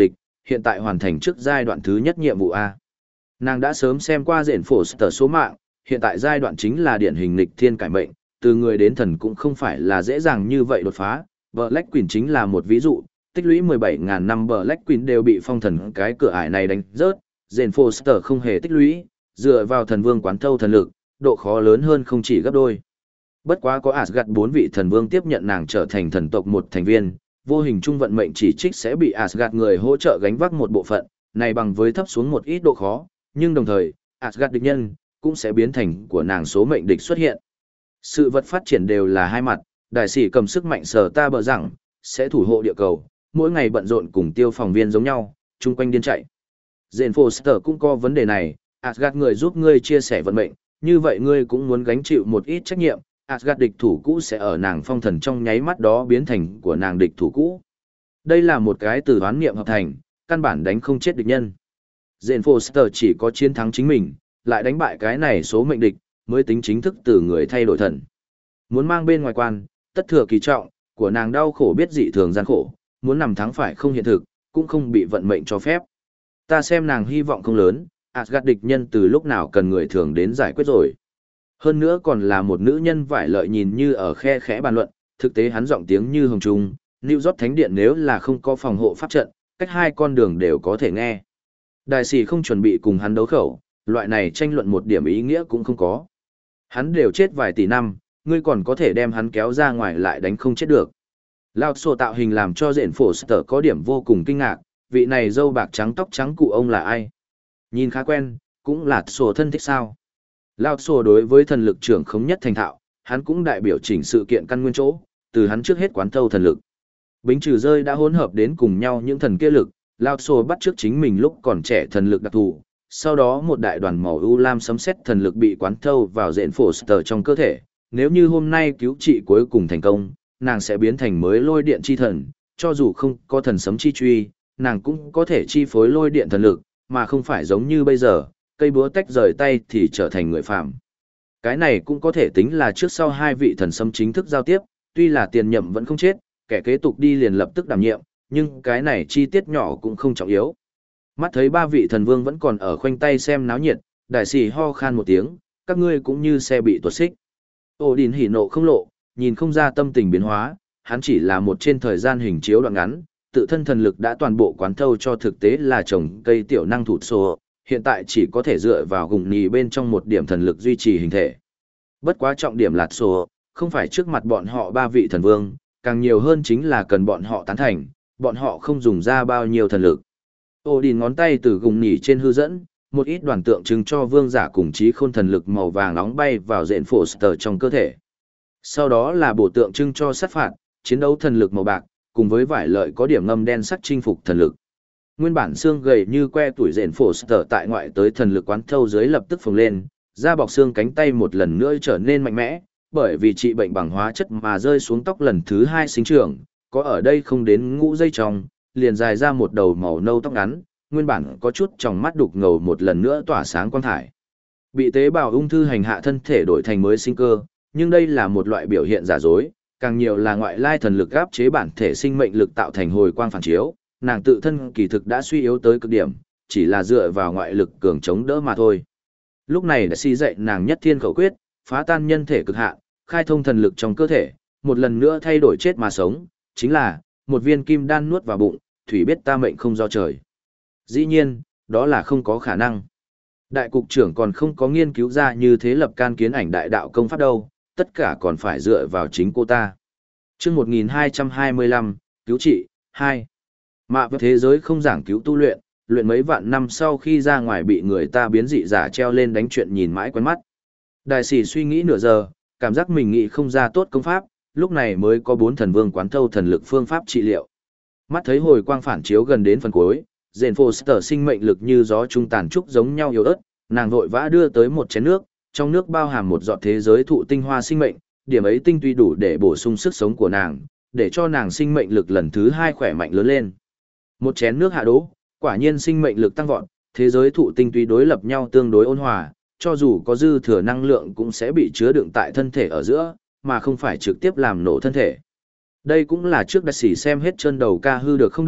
hiện tại hoàn thành trước giai đoạn thứ nhất nhiệm vụ A. Nàng đã sớm xem qua rện phổ sở số mạng, hiện tại giai đoạn chính là điển hình nghịch thiên cải mệnh, từ người đến thần cũng không phải là dễ dàng như vậy đột phá. Black Queen chính là một ví dụ, tích lũy mười bảy nghìn năm Black Queen đều bị phong thần cái cửa ải này đánh rớt, rện phổ sở không hề tích lũy, dựa vào thần vương quán thâu thần lực, độ khó lớn hơn không chỉ gấp đôi. Bất quá có Asgard bốn vị thần vương tiếp nhận nàng trở thành thần tộc một thành viên, vô hình trung vận mệnh chỉ trích sẽ bị Asgard người hỗ trợ gánh vác một bộ phận, này bằng với thấp xuống một ít độ khó, nhưng đồng thời, Asgard địch nhân cũng sẽ biến thành của nàng số mệnh địch xuất hiện. Sự vật phát triển đều là hai mặt, đại sĩ cầm sức mạnh sở ta bờ rằng, sẽ thủ hộ địa cầu, mỗi ngày bận rộn cùng tiêu phòng viên giống nhau, chung quanh điên chạy. Jane Foster cũng có vấn đề này, Asgard người giúp ngươi chia sẻ vận mệnh, như vậy ngươi cũng muốn gánh chịu một ít trách nhiệm, Asgard địch thủ cũ sẽ ở nàng phong thần trong nháy mắt đó biến thành của nàng địch thủ cũ. Đây là một cái từ đoán niệm hợp thành, căn bản đánh không chết địch nhân. Jane Foster chỉ có chiến thắng chính mình, lại đánh bại cái này số mệnh địch, mới tính chính thức từ người thay đổi thần. Muốn mang bên ngoài quan, tất thừa kỳ trọng, của nàng đau khổ biết dị thường gian khổ, muốn nằm thắng phải không hiện thực, cũng không bị vận mệnh cho phép. Ta xem nàng hy vọng không lớn, Asgard địch nhân từ lúc nào cần người thường đến giải quyết rồi. Hơn nữa còn là một nữ nhân vải lợi nhìn như ở khe khẽ bàn luận, thực tế hắn giọng tiếng như hồng trung, New York Thánh Điện nếu là không có phòng hộ pháp trận, cách hai con đường đều có thể nghe. Đại sĩ không chuẩn bị cùng hắn đấu khẩu, loại này tranh luận một điểm ý nghĩa cũng không có. Hắn đều chết vài tỷ năm, ngươi còn có thể đem hắn kéo ra ngoài lại đánh không chết được. Lao sổ tạo hình làm cho Jane Foster có điểm vô cùng kinh ngạc, vị này râu bạc trắng tóc trắng cụ ông là ai? Nhìn khá quen, cũng là sổ thân thích sao? Lao sổ đối với thần lực trưởng khống nhất thành thạo, hắn cũng đại biểu chỉnh sự kiện căn nguyên chỗ, từ hắn trước hết quán thâu thần lực. Bính trừ rơi đã hỗn hợp đến cùng nhau những thần kia lực, Lao sổ bắt trước chính mình lúc còn trẻ thần lực đặc thù, sau đó một đại đoàn màu u lam sấm sét thần lực bị quán thâu vào Jane Foster trong cơ thể. Nếu như hôm nay cứu trị cuối cùng thành công, nàng sẽ biến thành mới lôi điện chi thần, cho dù không có thần sấm chi truy, nàng cũng có thể chi phối lôi điện thần lực, mà không phải giống như bây giờ, cây búa tách rời tay thì trở thành người phạm. Cái này cũng có thể tính là trước sau hai vị thần sấm chính thức giao tiếp, tuy là tiền nhậm vẫn không chết, kẻ kế tục đi liền lập tức đảm nhiệm, nhưng cái này chi tiết nhỏ cũng không trọng yếu. Mắt thấy ba vị thần vương vẫn còn ở khoanh tay xem náo nhiệt, đại sĩ ho khan một tiếng, các ngươi cũng như xe bị tuột xích. Ô Đình hỉ nộ không lộ, nhìn không ra tâm tình biến hóa, hắn chỉ là một trên thời gian hình chiếu đoạn ngắn, tự thân thần lực đã toàn bộ quán thâu cho thực tế là trồng cây tiểu năng thụt sổ, hiện tại chỉ có thể dựa vào gùng nhì bên trong một điểm thần lực duy trì hình thể. Bất quá trọng điểm lạt sổ, không phải trước mặt bọn họ ba vị thần vương, càng nhiều hơn chính là cần bọn họ tán thành, bọn họ không dùng ra bao nhiêu thần lực. Ô Đình ngón tay từ gùng nhì trên hư dẫn, một ít đoàn tượng trưng cho vương giả cùng trí khôn thần lực màu vàng nóng bay vào Jane Foster trong cơ thể. Sau đó là bộ tượng trưng cho sát phạt, chiến đấu thần lực màu bạc, cùng với vải lợi có điểm ngâm đen sắc chinh phục thần lực. Nguyên bản xương gầy như que tuổi Jane Foster tại ngoại tới thần lực quán thâu dưới lập tức phồng lên, da bọc xương cánh tay một lần nữa trở nên mạnh mẽ, bởi vì trị bệnh bằng hóa chất mà rơi xuống tóc lần thứ hai sinh trưởng, có ở đây không đến ngũ dây trong, liền dài ra một đầu màu nâu tóc ngắn, nguyên bản có chút trong mắt đục ngầu một lần nữa tỏa sáng quang thải. Bị tế bào ung thư hành hạ thân thể đổi thành mới sinh cơ, nhưng đây là một loại biểu hiện giả dối, càng nhiều là ngoại lai thần lực áp chế bản thể sinh mệnh lực tạo thành hồi quang phản chiếu, nàng tự thân kỳ thực đã suy yếu tới cực điểm, chỉ là dựa vào ngoại lực cường chống đỡ mà thôi. Lúc này đã si dạy nàng nhất thiên khẩu quyết, phá tan nhân thể cực hạn, khai thông thần lực trong cơ thể, một lần nữa thay đổi chết mà sống, chính là một viên kim đan nuốt vào bụng, thủy biết ta mệnh không do trời. Dĩ nhiên, đó là không có khả năng. Đại cục trưởng còn không có nghiên cứu ra như thế lập can kiến ảnh đại đạo công pháp đâu, tất cả còn phải dựa vào chính cô ta. Chương một nghìn hai trăm hai mươi lăm, cứu trị, hai. Mạ với thế giới không giảng cứu tu luyện, luyện mấy vạn năm sau khi ra ngoài bị người ta biến dị giả treo lên đánh chuyện nhìn mãi quen mắt. Đại sĩ suy nghĩ nửa giờ, cảm giác mình nghĩ không ra tốt công pháp, lúc này mới có bốn thần vương quán thâu thần lực phương pháp trị liệu. Mắt thấy hồi quang phản chiếu gần đến phần cuối, Jane Foster sinh mệnh lực như gió trung tàn trúc giống nhau yếu ớt, nàng vội vã đưa tới một chén nước, trong nước bao hàm một giọt thế giới thụ tinh hoa sinh mệnh, điểm ấy tinh tuy đủ để bổ sung sức sống của nàng, để cho nàng sinh mệnh lực lần thứ hai khỏe mạnh lớn lên. Một chén nước hạ đỗ, quả nhiên sinh mệnh lực tăng vọt, thế giới thụ tinh tuy đối lập nhau tương đối ôn hòa, cho dù có dư thừa năng lượng cũng sẽ bị chứa đựng tại thân thể ở giữa, mà không phải trực tiếp làm nổ thân thể. Đây cũng là trước đặc sĩ xem hết chân đầu ca hư được không được,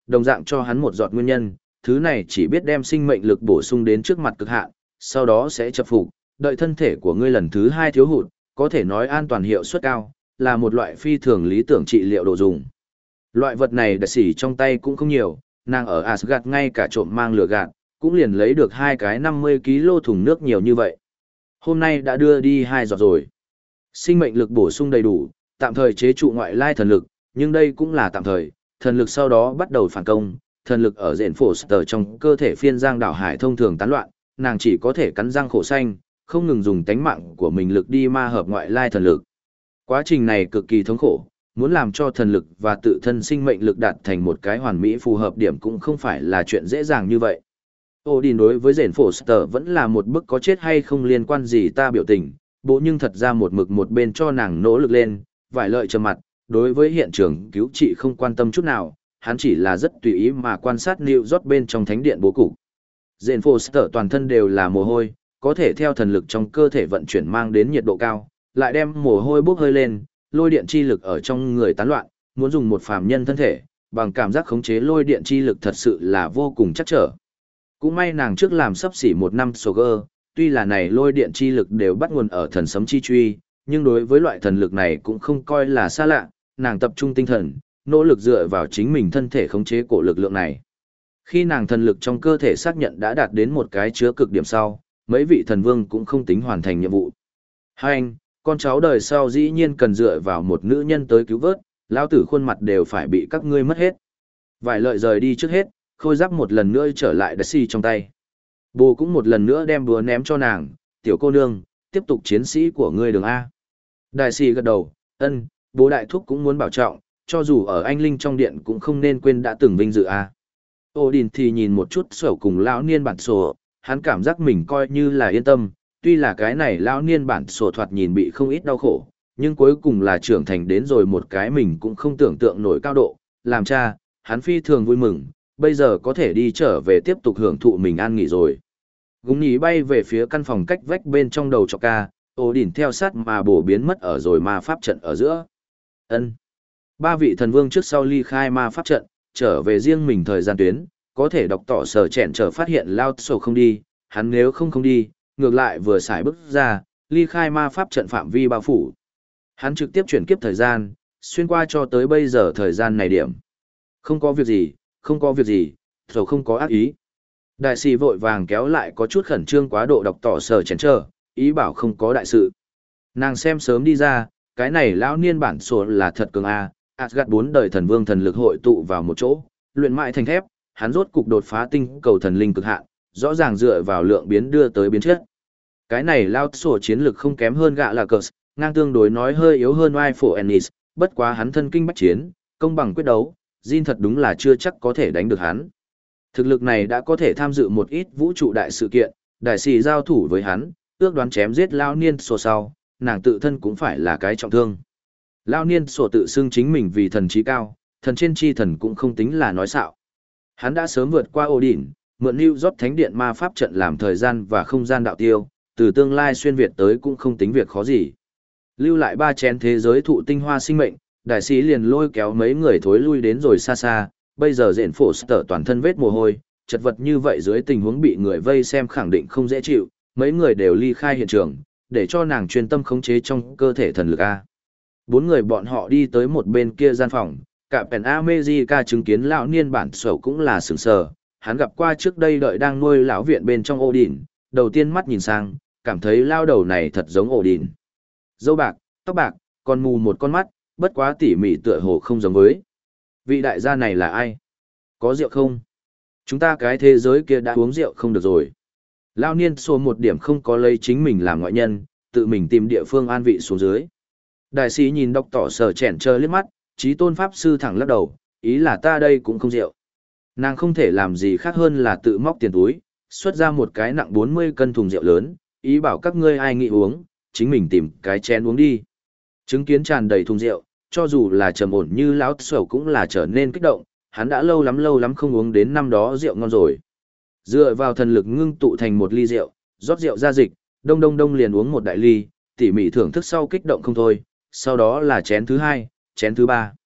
đồng dạng cho hắn một giọt nguyên nhân, thứ này chỉ biết đem sinh mệnh lực bổ sung đến trước mặt cực hạn, sau đó sẽ chập phục, đợi thân thể của ngươi lần thứ hai thiếu hụt, có thể nói an toàn hiệu suất cao, là một loại phi thường lý tưởng trị liệu đồ dùng. Loại vật này đại sĩ trong tay cũng không nhiều, nàng ở Asgard ngay cả trộm mang lửa gạt, cũng liền lấy được hai cái năm mươi ki lô thùng nước nhiều như vậy. Hôm nay đã đưa đi hai giọt rồi. Sinh mệnh lực bổ sung đầy đủ, tạm thời chế trụ ngoại lai thần lực, nhưng đây cũng là tạm thời, thần lực sau đó bắt đầu phản công, thần lực ở rện phổ sở trong cơ thể phiên giang đảo hải thông thường tán loạn, nàng chỉ có thể cắn răng khổ xanh, không ngừng dùng tánh mạng của mình lực đi ma hợp ngoại lai thần lực. Quá trình này cực kỳ thống khổ, muốn làm cho thần lực và tự thân sinh mệnh lực đạt thành một cái hoàn mỹ phù hợp điểm cũng không phải là chuyện dễ dàng như vậy. Odin đối với rện phổ sở vẫn là một bức có chết hay không liên quan gì ta biểu tình, bố nhưng thật ra một mực một bên cho nàng nỗ lực lên, vải lợi trầm mặt, đối với hiện trường cứu trị không quan tâm chút nào, hắn chỉ là rất tùy ý mà quan sát New York bên trong thánh điện bố cục. Rện phổ sở toàn thân đều là mồ hôi, có thể theo thần lực trong cơ thể vận chuyển mang đến nhiệt độ cao, lại đem mồ hôi bốc hơi lên, lôi điện chi lực ở trong người tán loạn, muốn dùng một phàm nhân thân thể, bằng cảm giác khống chế lôi điện chi lực thật sự là vô cùng chắc trở. Cũng may nàng trước làm sắp xỉ một năm Soger, tuy là này lôi điện chi lực đều bắt nguồn ở thần sấm chi truy, nhưng đối với loại thần lực này cũng không coi là xa lạ, nàng tập trung tinh thần, nỗ lực dựa vào chính mình thân thể khống chế cổ lực lượng này. Khi nàng thần lực trong cơ thể xác nhận đã đạt đến một cái chứa cực điểm sau, mấy vị thần vương cũng không tính hoàn thành nhiệm vụ. Hai anh, con cháu đời sau dĩ nhiên cần dựa vào một nữ nhân tới cứu vớt, lão tử khuôn mặt đều phải bị các ngươi mất hết. Vài lợi rời đi trước hết, khôi giáp một lần nữa trở lại đất xì trong tay. Bồ cũng một lần nữa đem búa ném cho nàng, tiểu cô nương, tiếp tục chiến sĩ của ngươi đường A. Đại sĩ gật đầu, ân, bố đại thúc cũng muốn bảo trọng, cho dù ở anh Linh trong điện cũng không nên quên đã từng vinh dự A. Odin thì nhìn một chút sổ cùng lão niên bản sổ, hắn cảm giác mình coi như là yên tâm, tuy là cái này lão niên bản sổ thoạt nhìn bị không ít đau khổ, nhưng cuối cùng là trưởng thành đến rồi một cái mình cũng không tưởng tượng nổi cao độ, làm cha, hắn phi thường vui mừng, bây giờ có thể đi trở về tiếp tục hưởng thụ mình an nghỉ rồi. Gúng nhí bay về phía căn phòng cách vách bên trong đầu cho ca, Odin theo sát mà bổ biến mất ở rồi ma pháp trận ở giữa. Ân. Ba vị thần vương trước sau ly khai ma pháp trận, trở về riêng mình thời gian tuyến, có thể đọc tỏ sở chẹn trở phát hiện Lao Sổ không đi, hắn nếu không không đi, ngược lại vừa xài bước ra, ly khai ma pháp trận phạm vi bao phủ. Hắn trực tiếp chuyển kiếp thời gian, xuyên qua cho tới bây giờ thời gian này điểm. Không có việc gì, không có việc gì, Sổ không có ác ý. Đại sĩ vội vàng kéo lại có chút khẩn trương quá độ đọc tỏ sở chẹn trở, ý bảo không có đại sự. Nàng xem sớm đi ra, cái này lão niên bản Sổ là thật cường a. Asgard bốn đời thần vương thần lực hội tụ vào một chỗ, luyện mãi thành thép, hắn rốt cục đột phá tinh cầu thần linh cực hạn, rõ ràng dựa vào lượng biến đưa tới biến chất. Cái này lao sổ chiến lực không kém hơn gạ là cờ, ngang tương đối nói hơi yếu hơn oai phổ Ennis, bất quá hắn thân kinh bách chiến, công bằng quyết đấu, Jin thật đúng là chưa chắc có thể đánh được hắn. Thực lực này đã có thể tham dự một ít vũ trụ đại sự kiện, đại sĩ giao thủ với hắn, ước đoán chém giết lao niên sổ sau, nàng tự thân cũng phải là cái trọng thương. Lao niên sổ tự xưng chính mình vì thần trí cao, thần trên chi thần cũng không tính là nói xạo. Hắn đã sớm vượt qua Odin, mượn New York Thánh Điện ma pháp trận làm thời gian và không gian đạo tiêu, từ tương lai xuyên Việt tới cũng không tính việc khó gì. Lưu lại ba chén thế giới thụ tinh hoa sinh mệnh, đại sĩ liền lôi kéo mấy người thối lui đến rồi xa xa, bây giờ rện phổ sở toàn thân vết mồ hôi, chật vật như vậy dưới tình huống bị người vây xem khẳng định không dễ chịu, mấy người đều ly khai hiện trường, để cho nàng chuyên tâm khống chế trong cơ thể thần lực A. Bốn người bọn họ đi tới một bên kia gian phòng, cả Pen America chứng kiến lão niên bản sổ cũng là sửng sờ, hắn gặp qua trước đây đợi đang nuôi lão viện bên trong Odin, đầu tiên mắt nhìn sang, cảm thấy lao đầu này thật giống Odin. Dâu bạc, tóc bạc, còn mù một con mắt, bất quá tỉ mỉ tựa hồ không giống với. Vị đại gia này là ai? Có rượu không? Chúng ta cái thế giới kia đã uống rượu không được rồi. Lão niên sổ một điểm không có lấy chính mình làm ngoại nhân, tự mình tìm địa phương an vị xuống dưới. Đại sĩ nhìn đọc tỏ sở chèn trơ liếc mắt, trí tôn pháp sư thẳng lắc đầu, ý là ta đây cũng không rượu. Nàng không thể làm gì khác hơn là tự móc tiền túi, xuất ra một cái nặng bốn mươi cân thùng rượu lớn, ý bảo các ngươi ai nghĩ uống, chính mình tìm cái chén uống đi. Chứng kiến tràn đầy thùng rượu, cho dù là trầm ổn như lão sầu cũng là trở nên kích động, hắn đã lâu lắm lâu lắm không uống đến năm đó rượu ngon rồi. Dựa vào thần lực ngưng tụ thành một ly rượu, rót rượu ra dịch, đông đông đông liền uống một đại ly, tỉ mỉ thưởng thức sau kích động không thôi, sau đó là chén thứ hai, chén thứ ba.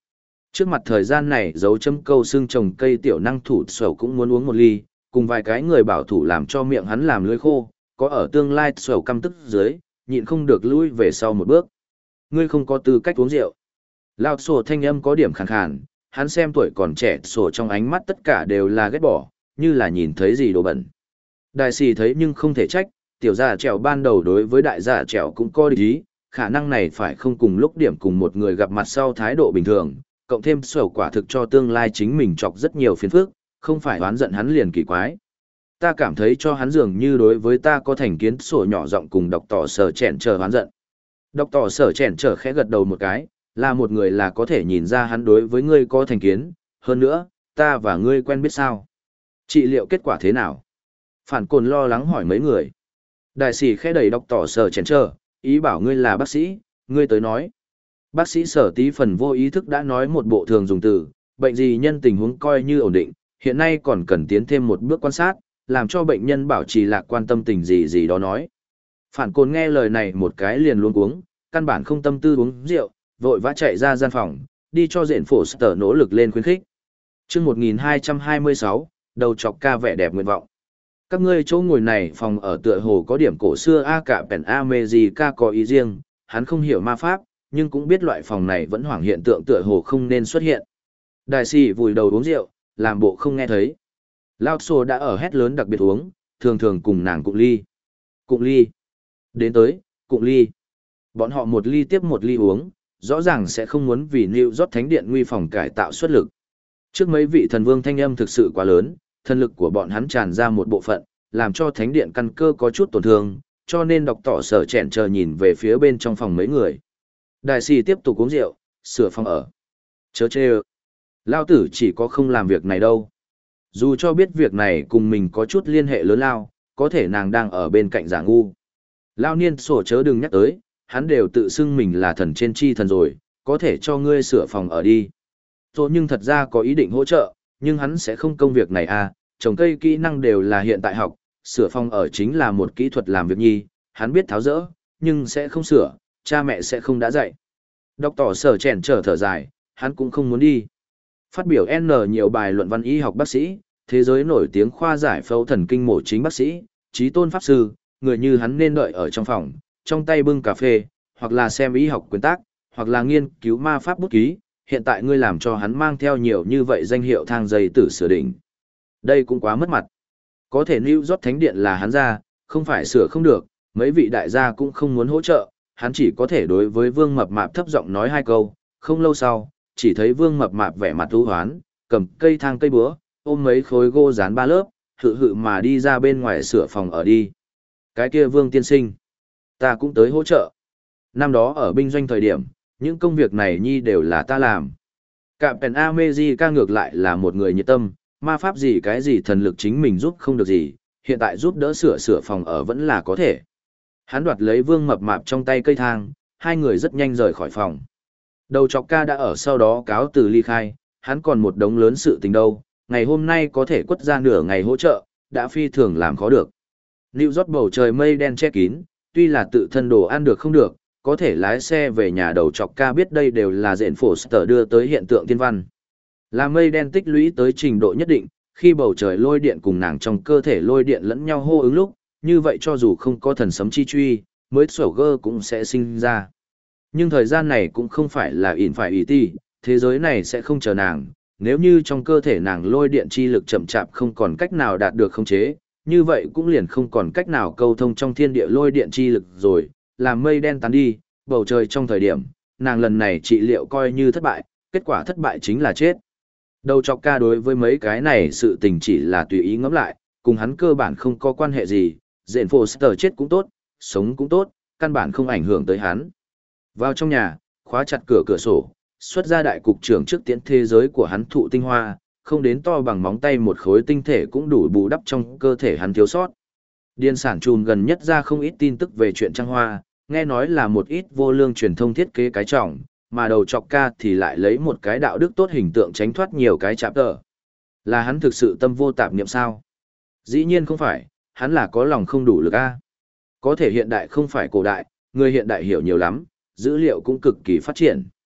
Trước mặt thời gian này dấu chấm câu xương trồng cây tiểu năng thủ sầu cũng muốn uống một ly, cùng vài cái người bảo thủ làm cho miệng hắn làm lưỡi khô, có ở tương lai sầu căm tức dưới, nhịn không được lui về sau một bước. Ngươi không có tư cách uống rượu. Lao sổ thanh âm có điểm khàn khàn, hắn xem tuổi còn trẻ sổ trong ánh mắt tất cả đều là ghét bỏ, như là nhìn thấy gì đồ bẩn. Đại sĩ thấy nhưng không thể trách, tiểu gia trèo ban đầu đối với đại gia trèo cũng có địch ý, khả năng này phải không cùng lúc điểm cùng một người gặp mặt sau thái độ bình thường, cộng thêm sổ quả thực cho tương lai chính mình chọc rất nhiều phiền phức, không phải oán giận hắn liền kỳ quái. Ta cảm thấy cho hắn dường như đối với ta có thành kiến sổ nhỏ giọng cùng đọc tỏ sở chèn chờ oán giận. Đọc tỏ sở chèn chờ khẽ gật đầu một cái, là một người là có thể nhìn ra hắn đối với ngươi có thành kiến, hơn nữa, ta và ngươi quen biết sao. Trị liệu kết quả thế nào? Phản cồn lo lắng hỏi mấy người. Đại sĩ khẽ đẩy đọc tỏ sở chèn chờ, ý bảo ngươi là bác sĩ, ngươi tới nói. Bác sĩ sở tí phần vô ý thức đã nói một bộ thường dùng từ, bệnh gì nhân tình huống coi như ổn định, hiện nay còn cần tiến thêm một bước quan sát, làm cho bệnh nhân bảo trì lạc quan tâm tình gì gì đó nói. Phản cồn nghe lời này một cái liền luôn uống, căn bản không tâm tư uống rượu, vội vã chạy ra gian phòng, đi cho dện phổ sở nỗ lực lên khuyến khích. Trước một nghìn hai trăm hai mươi sáu, đầu chọc ca vẻ đẹp nguyện vọng. Các ngươi chỗ ngồi này phòng ở tựa hồ có điểm cổ xưa A cả pèn A mê gì ca có ý riêng, hắn không hiểu ma pháp, nhưng cũng biết loại phòng này vẫn hoảng hiện tượng tựa hồ không nên xuất hiện. Đại sĩ vùi đầu uống rượu, làm bộ không nghe thấy. Lao Sô đã ở hét lớn đặc biệt uống, thường thường cùng nàng cụng ly. Cụng ly. Đến tới, cụng ly. Bọn họ một ly tiếp một ly uống, rõ ràng sẽ không muốn vì New York Thánh Điện nguy phòng cải tạo xuất lực. Trước mấy vị thần vương thanh âm thực sự quá lớn, thần lực của bọn hắn tràn ra một bộ phận, làm cho Thánh Điện căn cơ có chút tổn thương, cho nên đọc tỏ sở chèn chờ nhìn về phía bên trong phòng mấy người. Đại sĩ tiếp tục uống rượu, sửa phòng ở. Chớ chê ơ. Lao tử chỉ có không làm việc này đâu. Dù cho biết việc này cùng mình có chút liên hệ lớn lao, có thể nàng đang ở bên cạnh giả ngu. Lao niên sổ chớ đừng nhắc tới, hắn đều tự xưng mình là thần trên chi thần rồi, có thể cho ngươi sửa phòng ở đi. Rồi nhưng thật ra có ý định hỗ trợ, nhưng hắn sẽ không công việc này à, trồng cây kỹ năng đều là hiện tại học, sửa phòng ở chính là một kỹ thuật làm việc nhi, hắn biết tháo rỡ, nhưng sẽ không sửa, cha mẹ sẽ không đã dạy. Đọc tỏ sở chèn trở thở dài, hắn cũng không muốn đi. Phát biểu N nhiều bài luận văn y học bác sĩ, thế giới nổi tiếng khoa giải phẫu thần kinh mổ chính bác sĩ, trí tôn pháp sư, người như hắn nên đợi ở trong phòng, trong tay bưng cà phê, hoặc là xem y học quyển tác, hoặc là nghiên cứu ma pháp bút ký, hiện tại ngươi làm cho hắn mang theo nhiều như vậy danh hiệu thang dây tử sửa đỉnh. Đây cũng quá mất mặt. Có thể New York Thánh Điện là hắn ra, không phải sửa không được, mấy vị đại gia cũng không muốn hỗ trợ, hắn chỉ có thể đối với Vương Mập Mạp thấp giọng nói hai câu, không lâu sau, chỉ thấy Vương Mập Mạp vẻ mặt u hoán, cầm cây thang cây búa, ôm mấy khối gỗ dán ba lớp, hự hự mà đi ra bên ngoài sửa phòng ở đi. Cái kia Vương tiên sinh, ta cũng tới hỗ trợ. Năm đó ở binh doanh thời điểm, những công việc này nhi đều là ta làm. Cạm Pèn America ngược lại là một người nhiệt tâm, ma pháp gì cái gì thần lực chính mình giúp không được gì, hiện tại giúp đỡ sửa sửa phòng ở vẫn là có thể. Hắn đoạt lấy Vương Mập Mạp trong tay cây thang, hai người rất nhanh rời khỏi phòng. Đầu chọc ca đã ở sau đó cáo từ ly khai, hắn còn một đống lớn sự tình đâu, ngày hôm nay có thể quất ra nửa ngày hỗ trợ, đã phi thường làm khó được. New York bầu trời mây đen che kín, tuy là tự thân đồ ăn được không được, có thể lái xe về nhà đầu chọc ca biết đây đều là dện phổ sở đưa tới hiện tượng thiên văn. Là mây đen tích lũy tới trình độ nhất định, khi bầu trời lôi điện cùng nàng trong cơ thể lôi điện lẫn nhau hô ứng lúc, như vậy cho dù không có thần sấm chi truy, mới sổ gơ cũng sẽ sinh ra. Nhưng thời gian này cũng không phải là ỉn phải ý ti, thế giới này sẽ không chờ nàng, nếu như trong cơ thể nàng lôi điện chi lực chậm chạp không còn cách nào đạt được khống chế, như vậy cũng liền không còn cách nào câu thông trong thiên địa lôi điện chi lực rồi, làm mây đen tán đi, bầu trời trong thời điểm, nàng lần này trị liệu coi như thất bại, kết quả thất bại chính là chết. Đầu chọc ca đối với mấy cái này sự tình chỉ là tùy ý ngẫm lại, cùng hắn cơ bản không có quan hệ gì, dện Foster chết cũng tốt, sống cũng tốt, căn bản không ảnh hưởng tới hắn. Vào trong nhà, khóa chặt cửa cửa sổ, xuất ra đại cục trưởng trước tiễn thế giới của hắn thụ tinh hoa, không đến to bằng móng tay một khối tinh thể cũng đủ bù đắp trong cơ thể hắn thiếu sót. Điền sản trùm gần nhất ra không ít tin tức về chuyện trăng hoa, nghe nói là một ít vô lương truyền thông thiết kế cái trọng, mà đầu chọc ca thì lại lấy một cái đạo đức tốt hình tượng tránh thoát nhiều cái chạm tờ. Là hắn thực sự tâm vô tạp niệm sao? Dĩ nhiên không phải, hắn là có lòng không đủ lực a. Có thể hiện đại không phải cổ đại, người hiện đại hiểu nhiều lắm, dữ liệu cũng cực kỳ phát triển.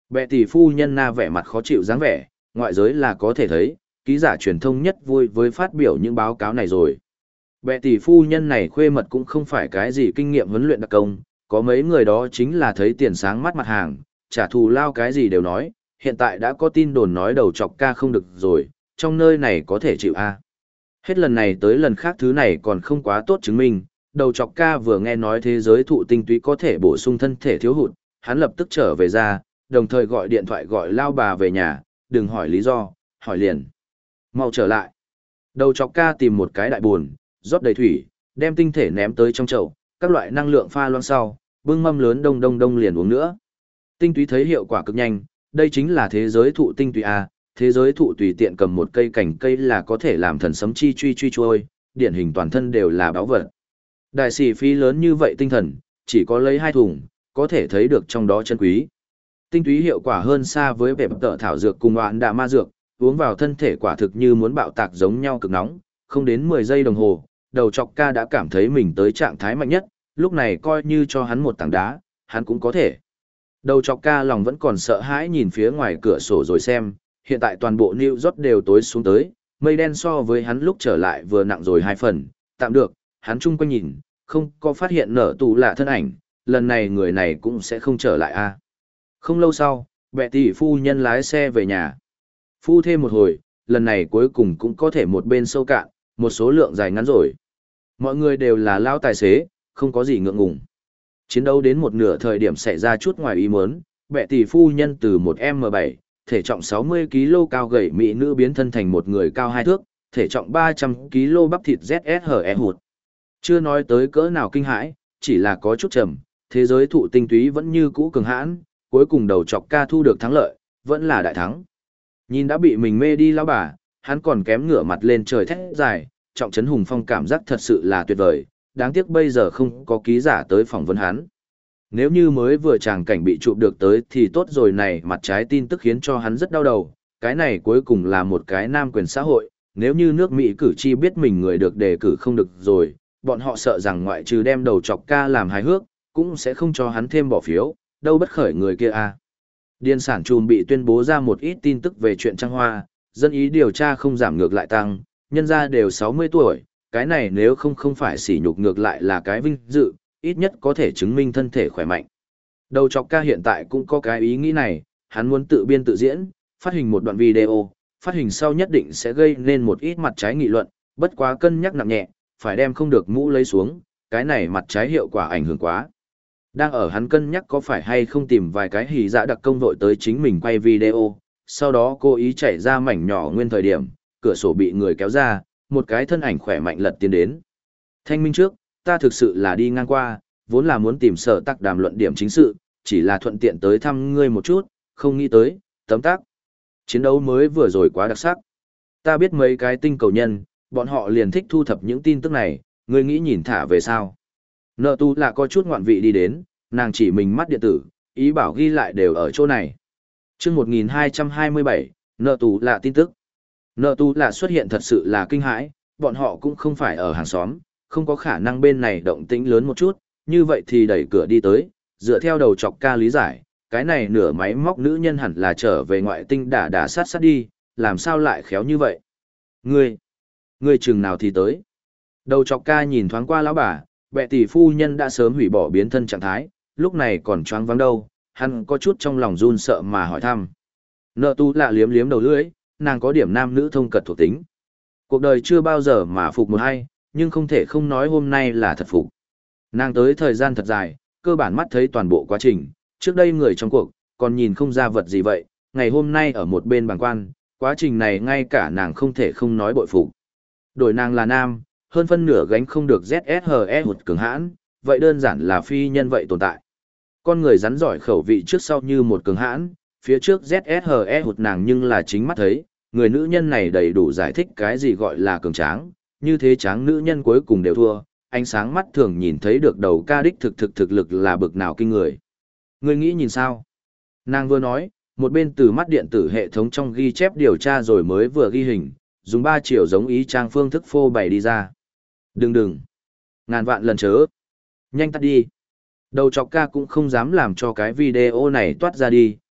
Bệ tỷ phu nhân na vẻ mặt khó chịu dáng vẻ, ngoại giới là có thể thấy, ký giả truyền thông nhất vui với phát biểu những báo cáo này rồi. Bệ tỷ phu nhân này khuê mật cũng không phải cái gì kinh nghiệm huấn luyện đặc công, có mấy người đó chính là thấy tiền sáng mắt mặt hàng, trả thù lao cái gì đều nói, hiện tại đã có tin đồn nói đầu chọc ca không được rồi, trong nơi này có thể chịu a. Hết lần này tới lần khác thứ này còn không quá tốt chứng minh, đầu chọc ca vừa nghe nói thế giới thụ tinh túy có thể bổ sung thân thể thiếu hụt, hắn lập tức trở về ra, đồng thời gọi điện thoại gọi lao bà về nhà, đừng hỏi lý do, hỏi liền. Mau trở lại. Đầu chọc ca tìm một cái đại buồn, rót đầy thủy, đem tinh thể ném tới trong chậu, các loại năng lượng pha loãng sau, bưng mâm lớn đông đông đông liền uống nữa. Tinh túy thấy hiệu quả cực nhanh, đây chính là thế giới thụ tinh túy a, thế giới thụ tùy tiện cầm một cây cành cây là có thể làm thần sấm chi truy truy trôi, điển hình toàn thân đều là báu vật. Đại sĩ phí lớn như vậy tinh thần, chỉ có lấy hai thùng, có thể thấy được trong đó chân quý. Tinh túy hiệu quả hơn xa với vẻ tợ thảo dược cùng oán đạ ma dược, uống vào thân thể quả thực như muốn bạo tạc giống nhau cực nóng, không đến mười giây đồng hồ, đầu chọc ca đã cảm thấy mình tới trạng thái mạnh nhất, lúc này coi như cho hắn một tảng đá, hắn cũng có thể. Đầu chọc ca lòng vẫn còn sợ hãi nhìn phía ngoài cửa sổ rồi xem, hiện tại toàn bộ New York đều tối xuống tới, mây đen so với hắn lúc trở lại vừa nặng rồi hai phần, tạm được, hắn chung quanh nhìn, không có phát hiện nở tù lạ thân ảnh, lần này người này cũng sẽ không trở lại a. Không lâu sau, bệ tỷ phu nhân lái xe về nhà. Phu thêm một hồi, lần này cuối cùng cũng có thể một bên sâu cạn, một số lượng dài ngắn rồi. Mọi người đều là lao tài xế, không có gì ngượng ngùng. Chiến đấu đến một nửa thời điểm xảy ra chút ngoài ý muốn, bệ tỷ phu nhân từ một em em bảy, thể trọng sáu mươi ki lô gam cao gầy mỹ nữ biến thân thành một người cao hai thước, thể trọng ba trăm ki lô gam bắp thịt Z S H E hụt. Chưa nói tới cỡ nào kinh hãi, chỉ là có chút trầm, thế giới thụ tinh túy vẫn như cũ cường hãn, cuối cùng đầu chọc ca thu được thắng lợi, vẫn là đại thắng. Nhìn đã bị mình mê đi lão bà, hắn còn kém ngửa mặt lên trời thét dài, trọng trấn hùng phong cảm giác thật sự là tuyệt vời, đáng tiếc bây giờ không có ký giả tới phỏng vấn hắn. Nếu như mới vừa tràng cảnh bị chụp được tới thì tốt rồi này, mặt trái tin tức khiến cho hắn rất đau đầu, cái này cuối cùng là một cái nam quyền xã hội, nếu như nước Mỹ cử tri biết mình người được đề cử không được rồi, bọn họ sợ rằng ngoại trừ đem đầu chọc ca làm hài hước, cũng sẽ không cho hắn thêm bỏ phiếu, đâu bất khởi người kia a. Điền sản trùm bị tuyên bố ra một ít tin tức về chuyện Trăng Hoa, dân ý điều tra không giảm ngược lại tăng, nhân ra đều sáu mươi tuổi, cái này nếu không không phải sỉ nhục ngược lại là cái vinh dự, ít nhất có thể chứng minh thân thể khỏe mạnh. Đầu chọc ca hiện tại cũng có cái ý nghĩ này, hắn muốn tự biên tự diễn, phát hình một đoạn video, phát hình sau nhất định sẽ gây nên một ít mặt trái nghị luận, bất quá cân nhắc nặng nhẹ, phải đem không được mũ lấy xuống, cái này mặt trái hiệu quả ảnh hưởng quá. Đang ở hắn cân nhắc có phải hay không tìm vài cái hỉ dạ đặc công vội tới chính mình quay video, sau đó cố ý chạy ra mảnh nhỏ nguyên thời điểm, cửa sổ bị người kéo ra, một cái thân ảnh khỏe mạnh lật tiến đến. Thanh minh trước, ta thực sự là đi ngang qua, vốn là muốn tìm sở tắc đàm luận điểm chính sự, chỉ là thuận tiện tới thăm ngươi một chút, không nghĩ tới, tấm tắc. Chiến đấu mới vừa rồi quá đặc sắc. Ta biết mấy cái tinh cầu nhân, bọn họ liền thích thu thập những tin tức này, ngươi nghĩ nhìn thả về sao. Nợ tu là có chút ngoạn vị đi đến, nàng chỉ mình mắt điện tử, ý bảo ghi lại đều ở chỗ này. chương một nghìn hai trăm hai mươi bảy, nợ tu là tin tức. Nợ tu là xuất hiện thật sự là kinh hãi, bọn họ cũng không phải ở hàng xóm, không có khả năng bên này động tĩnh lớn một chút, như vậy thì đẩy cửa đi tới, dựa theo đầu chọc ca lý giải, cái này nửa máy móc nữ nhân hẳn là trở về ngoại tinh đả đả sát sát đi, làm sao lại khéo như vậy? Ngươi, ngươi chừng nào thì tới? Đầu chọc ca nhìn thoáng qua lão bà, bệ tỷ phu nhân đã sớm hủy bỏ biến thân trạng thái, lúc này còn choáng váng đâu, hắn có chút trong lòng run sợ mà hỏi thăm. Nợ tu lạ liếm liếm đầu lưỡi, nàng có điểm nam nữ thông cật thuộc tính. Cuộc đời chưa bao giờ mà phục một hay, nhưng không thể không nói hôm nay là thật phục. Nàng tới thời gian thật dài, cơ bản mắt thấy toàn bộ quá trình, trước đây người trong cuộc, còn nhìn không ra vật gì vậy, ngày hôm nay ở một bên bàng quan, quá trình này ngay cả nàng không thể không nói bội phục. Đổi nàng là nam, hơn phân nửa gánh không được Z S H E hụt cường hãn, vậy đơn giản là phi nhân vậy tồn tại. Con người rắn giỏi khẩu vị trước sau như một cường hãn, phía trước Z S H E hụt nàng nhưng là chính mắt thấy, người nữ nhân này đầy đủ giải thích cái gì gọi là cường tráng, như thế tráng nữ nhân cuối cùng đều thua, ánh sáng mắt thường nhìn thấy được đầu ca đích thực thực thực lực là bực nào kinh người. Ngươi nghĩ nhìn sao? Nàng vừa nói, một bên từ mắt điện tử hệ thống trong ghi chép điều tra rồi mới vừa ghi hình, dùng ba chiều giống ý trang phương thức phô bày đi ra. Đừng đừng. Ngàn vạn lần chớ. Nhanh tắt đi. Đầu chọc ca cũng không dám làm cho cái video này toát ra đi,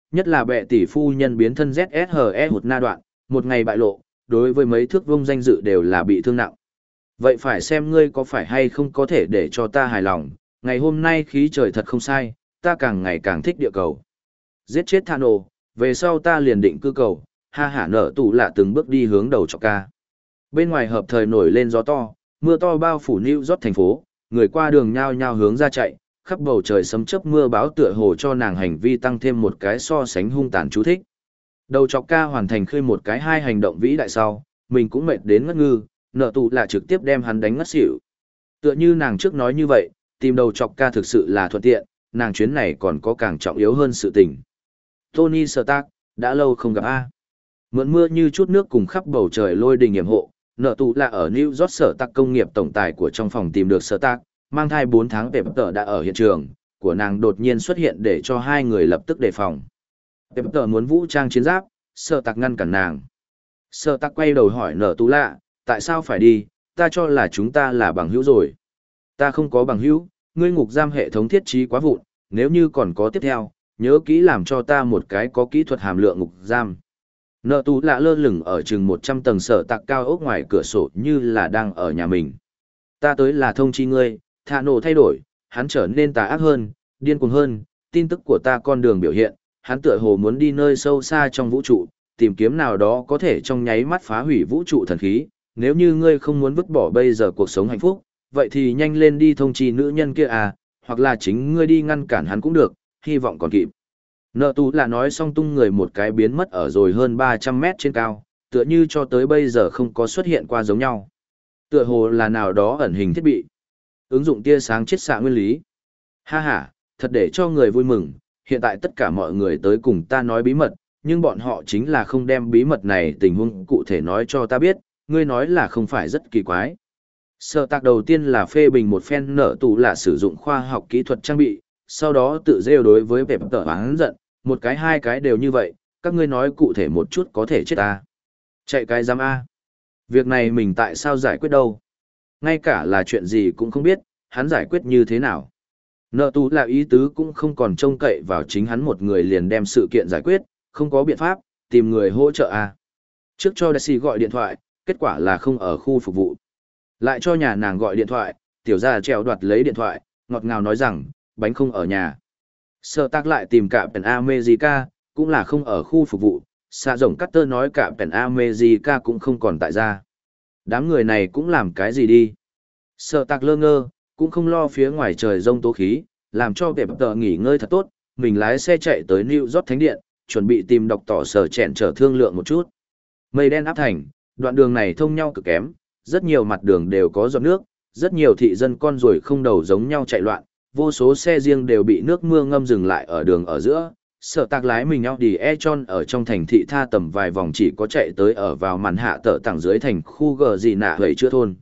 nhất là bệ tỷ phu nhân biến thân Z S H E hụt na đoạn, một ngày bại lộ, đối với mấy thước vông danh dự đều là bị thương nặng. Vậy phải xem ngươi có phải hay không có thể để cho ta hài lòng, ngày hôm nay khí trời thật không sai, ta càng ngày càng thích địa cầu. Giết chết Thano, về sau ta liền định cư cầu, ha hả nở tủ lạ từng bước đi hướng đầu chọc ca. Bên ngoài hợp thời nổi lên gió to, mưa to bao phủ New York thành phố, người qua đường nhao nhao hướng ra chạy, khắp bầu trời sấm chớp mưa báo tựa hồ cho nàng hành vi tăng thêm một cái so sánh hung tàn chú thích. Đầu chọc ca hoàn thành khơi một cái hai hành động vĩ đại sau, mình cũng mệt đến ngất ngư, nợ tụ là trực tiếp đem hắn đánh ngất xỉu. Tựa như nàng trước nói như vậy, tìm đầu chọc ca thực sự là thuận tiện, nàng chuyến này còn có càng trọng yếu hơn sự tình. Tony Stark, đã lâu không gặp A. Mượn mưa như chút nước cùng khắp bầu trời lôi đình nghiệm hộ, nợ tụ là ở New York sở tạc công nghiệp tổng tài của trong phòng tìm được Stark, mang thai bốn tháng Pepper đã ở hiện trường, của nàng đột nhiên xuất hiện để cho hai người lập tức đề phòng. Pepper muốn vũ trang chiến giáp, Stark ngăn cản nàng. Stark quay đầu hỏi nợ tụ lạ, tại sao phải đi, ta cho là chúng ta là bằng hữu rồi. Ta không có bằng hữu, ngươi ngục giam hệ thống thiết trí quá vụn, nếu như còn có tiếp theo, nhớ kỹ làm cho ta một cái có kỹ thuật hàm lượng ngục giam. Nợ tú lạ lơ lửng ở chừng một trăm tầng sở tạc cao ốc ngoài cửa sổ như là đang ở nhà mình. Ta tới là thông chi ngươi, thả nổ thay đổi, hắn trở nên tà ác hơn, điên cuồng hơn, tin tức của ta con đường biểu hiện, hắn tựa hồ muốn đi nơi sâu xa trong vũ trụ, tìm kiếm nào đó có thể trong nháy mắt phá hủy vũ trụ thần khí. Nếu như ngươi không muốn vứt bỏ bây giờ cuộc sống hạnh phúc, vậy thì nhanh lên đi thông chi nữ nhân kia à, hoặc là chính ngươi đi ngăn cản hắn cũng được, hy vọng còn kịp. Nợ tú là nói xong tung người một cái biến mất ở rồi hơn ba trăm mét trên cao, tựa như cho tới bây giờ không có xuất hiện qua giống nhau. Tựa hồ là nào đó ẩn hình thiết bị. Ứng dụng tia sáng chiết xạ nguyên lý. Ha ha, thật để cho người vui mừng, hiện tại tất cả mọi người tới cùng ta nói bí mật, nhưng bọn họ chính là không đem bí mật này tình huống cụ thể nói cho ta biết, ngươi nói là không phải rất kỳ quái. Sở tạc đầu tiên là phê bình một phen nợ tù là sử dụng khoa học kỹ thuật trang bị, sau đó tự rêu đối với vẻ tờ hắn giận, một cái hai cái đều như vậy, các ngươi nói cụ thể một chút có thể chết ta. Chạy cái giam A. Việc này mình tại sao giải quyết đâu? Ngay cả là chuyện gì cũng không biết, hắn giải quyết như thế nào? Nợ tù là ý tứ cũng không còn trông cậy vào chính hắn một người liền đem sự kiện giải quyết, không có biện pháp, tìm người hỗ trợ A. Trước cho Daisy gọi điện thoại, kết quả là không ở khu phục vụ. Lại cho nhà nàng gọi điện thoại, tiểu gia trèo đoạt lấy điện thoại, ngọt ngào nói rằng, bánh không ở nhà. Sở tác lại tìm cả Pen America, cũng là không ở khu phục vụ, xạ rồng Carter nói cả Pen America cũng không còn tại gia. Đám người này cũng làm cái gì đi. Sở tạc lơ ngơ, cũng không lo phía ngoài trời rông tố khí, làm cho kẻ tờ nghỉ ngơi thật tốt, mình lái xe chạy tới New York Thánh Điện, chuẩn bị tìm đọc tỏ sở chèn trở thương lượng một chút. Mây đen áp thành, đoạn đường này thông nhau cực kém, rất nhiều mặt đường đều có giọt nước, rất nhiều thị dân con ruồi không đầu giống nhau chạy loạn, vô số xe riêng đều bị nước mưa ngâm dừng lại ở đường ở giữa. Sở tạc lái mình Audi e-tron ở trong thành thị tha tầm vài vòng chỉ có chạy tới ở vào màn hạ tở tảng dưới thành khu gờ gì nạ hầy chưa thôn.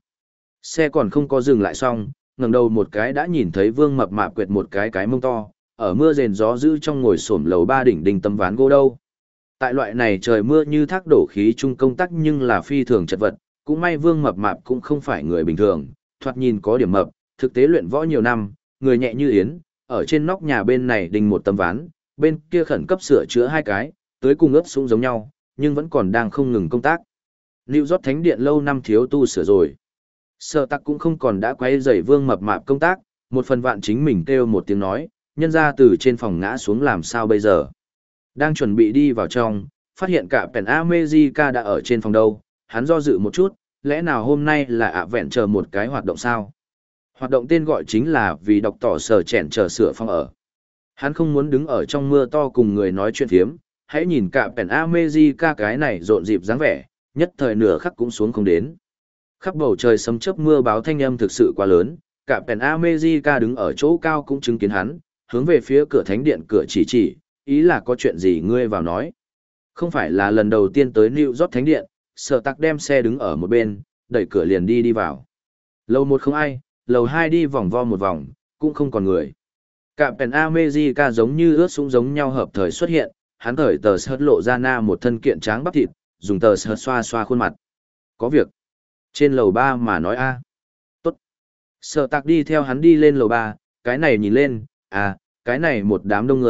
Xe còn không có dừng lại xong, ngẩng đầu một cái đã nhìn thấy Vương Mập Mạp quệt một cái cái mông to, ở mưa rền gió dữ trong ngồi xổm lầu ba đỉnh đỉnh tấm ván gỗ đâu. Tại loại này trời mưa như thác đổ khí chung công tác nhưng là phi thường chật vật, cũng may Vương Mập Mạp cũng không phải người bình thường, thoạt nhìn có điểm mập, thực tế luyện võ nhiều năm, người nhẹ như yến, ở trên nóc nhà bên này đinh một tấm ván, bên kia khẩn cấp sửa chữa hai cái, tới cùng ướp súng giống nhau, nhưng vẫn còn đang không ngừng công tác. New York Thánh Điện lâu năm thiếu tu sửa rồi. Sở tắc cũng không còn đã quay rầy Vương Mập Mạp công tác, một phần vạn chính mình kêu một tiếng nói, nhân ra từ trên phòng ngã xuống làm sao bây giờ. Đang chuẩn bị đi vào trong, phát hiện cả Pen America đã ở trên phòng đâu, hắn do dự một chút, lẽ nào hôm nay là ạ vẹn chờ một cái hoạt động sao? Hoạt động tên gọi chính là vì đọc tỏ sở chèn chờ sửa phòng ở. Hắn không muốn đứng ở trong mưa to cùng người nói chuyện phiếm, hãy nhìn cả Pen America cái này rộn dịp dáng vẻ, nhất thời nửa khắc cũng xuống không đến. Khắp bầu trời sấm chớp mưa báo thanh âm thực sự quá lớn, cả Pen America đứng ở chỗ cao cũng chứng kiến hắn, hướng về phía cửa thánh điện cửa chỉ chỉ, ý là có chuyện gì ngươi vào nói. Không phải là lần đầu tiên tới New York Thánh Điện, Sở tạc đem xe đứng ở một bên, đẩy cửa liền đi đi vào. Lầu một không ai, lầu hai đi vòng vo một vòng, cũng không còn người. Cả Pen America giống như ướt sũng giống nhau hợp thời xuất hiện, hắn thởi tờ sợt lộ ra na một thân kiện tráng bắp thịt, dùng tờ sợt xoa xoa khuôn mặt. Có việc. Trên lầu ba mà nói a. Tốt. Sở tạc đi theo hắn đi lên lầu ba, cái này nhìn lên, à, cái này một đám đông người,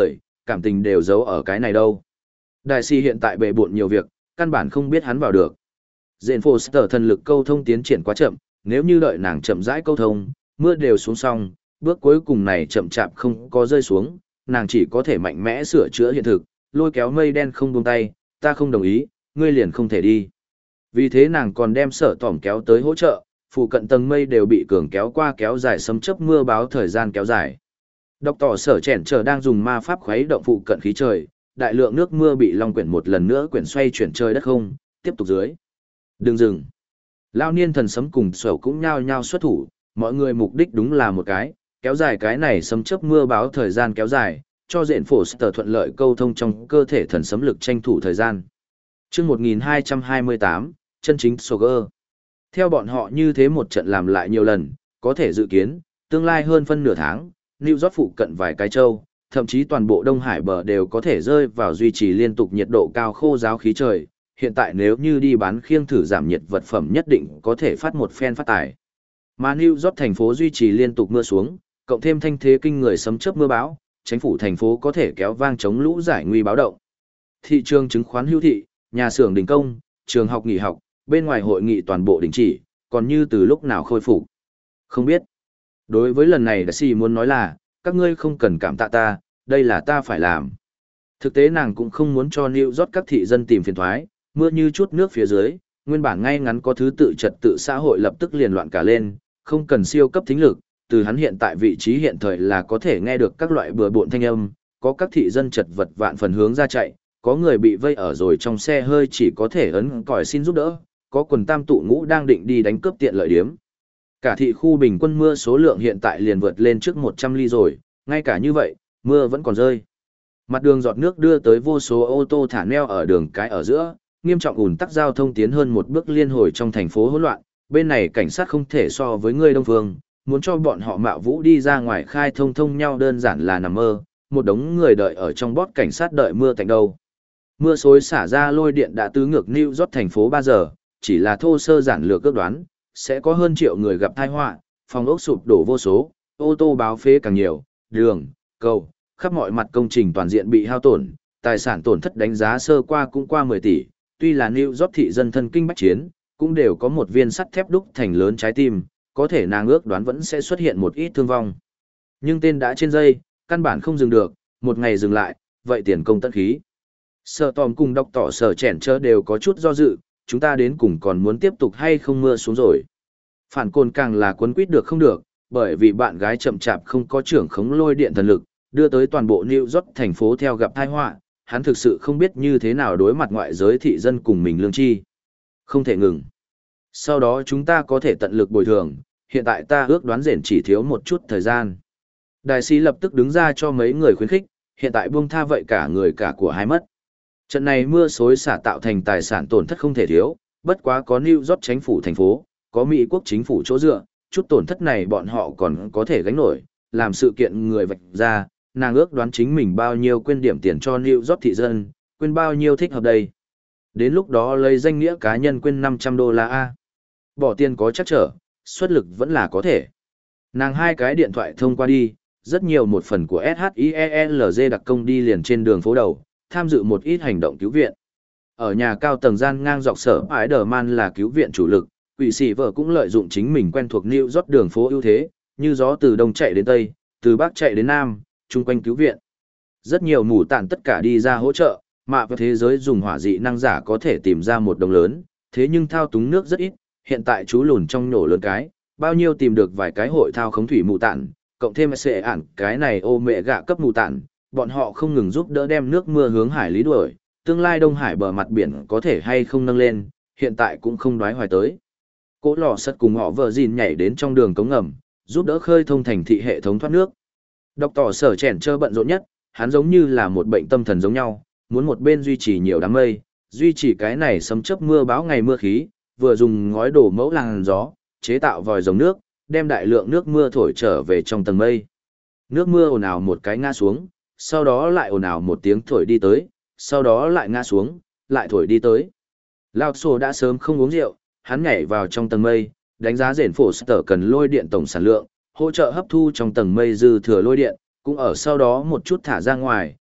cảm tình đều giấu ở cái này đâu. Đại sĩ hiện tại bề bộn nhiều việc, căn bản không biết hắn vào được. Jane Foster thần lực câu thông tiến triển quá chậm, nếu như đợi nàng chậm rãi câu thông, mưa đều xuống xong, bước cuối cùng này chậm chạp không có rơi xuống, nàng chỉ có thể mạnh mẽ sửa chữa hiện thực, lôi kéo mây đen không buông tay, ta không đồng ý, ngươi liền không thể đi. Vì thế nàng còn đem sở tỏm kéo tới hỗ trợ, phụ cận tầng mây đều bị cường kéo qua kéo dài sấm chớp mưa báo thời gian kéo dài. Độc tỏ sở chèn trở đang dùng ma pháp khuấy động phụ cận khí trời, đại lượng nước mưa bị long quyển một lần nữa quyển xoay chuyển trời đất không, tiếp tục dưới. Đừng dừng. Lao niên thần sấm cùng sầu cũng nhao nhao xuất thủ, mọi người mục đích đúng là một cái, kéo dài cái này sấm chớp mưa báo thời gian kéo dài, cho diện phổ sở thuận lợi câu thông trong cơ thể thần sấm lực tranh thủ thời gian. Chương một nghìn hai trăm hai mươi tám, chân chính Soger. Theo bọn họ như thế một trận làm lại nhiều lần, có thể dự kiến, tương lai hơn phân nửa tháng, New York phụ cận vài cái châu, thậm chí toàn bộ Đông Hải bờ đều có thể rơi vào duy trì liên tục nhiệt độ cao khô giáo khí trời. Hiện tại nếu như đi bán khiêng thử giảm nhiệt vật phẩm nhất định có thể phát một phen phát tài. Mà New York thành phố duy trì liên tục mưa xuống, cộng thêm thanh thế kinh người sấm chớp mưa bão, chính phủ thành phố có thể kéo vang chống lũ giải nguy báo động. Thị trường chứng khoán hữu thị, nhà xưởng đình công, trường học nghỉ học, bên ngoài hội nghị toàn bộ đình chỉ, còn như từ lúc nào khôi phục. Không biết. Đối với lần này đại sĩ muốn nói là, các ngươi không cần cảm tạ ta, đây là ta phải làm. Thực tế nàng cũng không muốn cho New York các thị dân tìm phiền thoái, mưa như chút nước phía dưới, nguyên bản ngay ngắn có thứ tự trật tự xã hội lập tức liền loạn cả lên, không cần siêu cấp thính lực, từ hắn hiện tại vị trí hiện thời là có thể nghe được các loại bừa bộn thanh âm, có các thị dân chật vật vạn phần hướng ra chạy, có người bị vây ở rồi trong xe hơi chỉ có thể ấn còi xin giúp đỡ, có quần tam tụ ngũ đang định đi đánh cướp tiện lợi điếm. Cả thị khu bình quân mưa số lượng hiện tại liền vượt lên trước một trăm ly rồi, ngay cả như vậy, mưa vẫn còn rơi. Mặt đường giọt nước đưa tới vô số ô tô thả neo ở đường cái ở giữa, nghiêm trọng ùn tắc giao thông tiến hơn một bước liên hồi trong thành phố hỗn loạn, bên này cảnh sát không thể so với người đông phương, muốn cho bọn họ mạo vũ đi ra ngoài khai thông thông nhau đơn giản là nằm mơ, một đống người đợi ở trong bót cảnh sát đợi mưa tạnh đâu. Mưa xối xả ra lôi điện đã tứ ngược New York thành phố ba giờ, chỉ là thô sơ giản lược ước đoán, sẽ có hơn triệu người gặp tai họa, phòng ốc sụp đổ vô số, ô tô báo phế càng nhiều, đường, cầu, khắp mọi mặt công trình toàn diện bị hao tổn, tài sản tổn thất đánh giá sơ qua cũng qua mười tỷ, tuy là New York thị dân thân kinh bách chiến, cũng đều có một viên sắt thép đúc thành lớn trái tim, có thể nàng ước đoán vẫn sẽ xuất hiện một ít thương vong. Nhưng tên đã trên dây, căn bản không dừng được, một ngày dừng lại, vậy tiền công tận khí. Sở tòm cùng đọc tỏ sở chèn chơ đều có chút do dự, chúng ta đến cùng còn muốn tiếp tục hay không mưa xuống rồi. Phản côn càng là quấn quýt được không được, bởi vì bạn gái chậm chạp không có trưởng khống lôi điện thần lực, đưa tới toàn bộ New York thành phố theo gặp tai họa, hắn thực sự không biết như thế nào đối mặt ngoại giới thị dân cùng mình lương chi. Không thể ngừng. Sau đó chúng ta có thể tận lực bồi thường, hiện tại ta ước đoán rển chỉ thiếu một chút thời gian. Đại sĩ lập tức đứng ra cho mấy người khuyến khích, hiện tại buông tha vậy cả người cả của hai mất. Trận này mưa xối xả tạo thành tài sản tổn thất không thể thiếu, bất quá có New York chính phủ thành phố, có Mỹ quốc chính phủ chỗ dựa, chút tổn thất này bọn họ còn có thể gánh nổi, làm sự kiện người vạch ra, nàng ước đoán chính mình bao nhiêu quên điểm tiền cho New York thị dân, quên bao nhiêu thích hợp đây. Đến lúc đó lấy danh nghĩa cá nhân quên năm trăm đô la A. Bỏ tiền có chắc trở, xuất lực vẫn là có thể. Nàng hai cái điện thoại thông qua đi, rất nhiều một phần của ét hát i e lờ giê đặc công đi liền trên đường phố đầu, tham dự một ít hành động cứu viện. Ở nhà cao tầng gian ngang dọc sở Spider-Man là cứu viện chủ lực, quỷ sĩ vợ cũng lợi dụng chính mình quen thuộc New York đường phố ưu thế, như gió từ đông chạy đến tây, từ bắc chạy đến nam, chung quanh cứu viện. Rất nhiều mù tản tất cả đi ra hỗ trợ, mà vào thế giới dùng hỏa dị năng giả có thể tìm ra một đồng lớn, thế nhưng thao túng nước rất ít, hiện tại chú lùn trong nổ lớn cái, bao nhiêu tìm được vài cái hội thao khống thủy mù tản, cộng thêm sẽ ản cái này ô mẹ gạ cấp mù tản, bọn họ không ngừng giúp đỡ đem nước mưa hướng hải lý đuổi, tương lai Đông Hải bờ mặt biển có thể hay không nâng lên, hiện tại cũng không đoái hoài tới. Cỗ lò sắt cùng họ vợ gìn nhảy đến trong đường cống ngầm, giúp đỡ khơi thông thành thị hệ thống thoát nước. Đọc tỏ sở chèn chơ bận rộn nhất, hắn giống như là một bệnh tâm thần giống nhau, muốn một bên duy trì nhiều đám mây, duy trì cái này sấm chớp mưa báo ngày mưa khí, vừa dùng ngói đổ mẫu làn gió, chế tạo vòi rồng nước, đem đại lượng nước mưa thổi trở về trong tầng mây. Nước mưa ồn ào một cái ngã xuống, sau đó lại ồn ào một tiếng thổi đi tới, sau đó lại ngã xuống, lại thổi đi tới. Lao Sô đã sớm không uống rượu, hắn nhảy vào trong tầng mây, đánh giá rền phổ sở cần lôi điện tổng sản lượng, hỗ trợ hấp thu trong tầng mây dư thừa lôi điện, cũng ở sau đó một chút thả ra ngoài,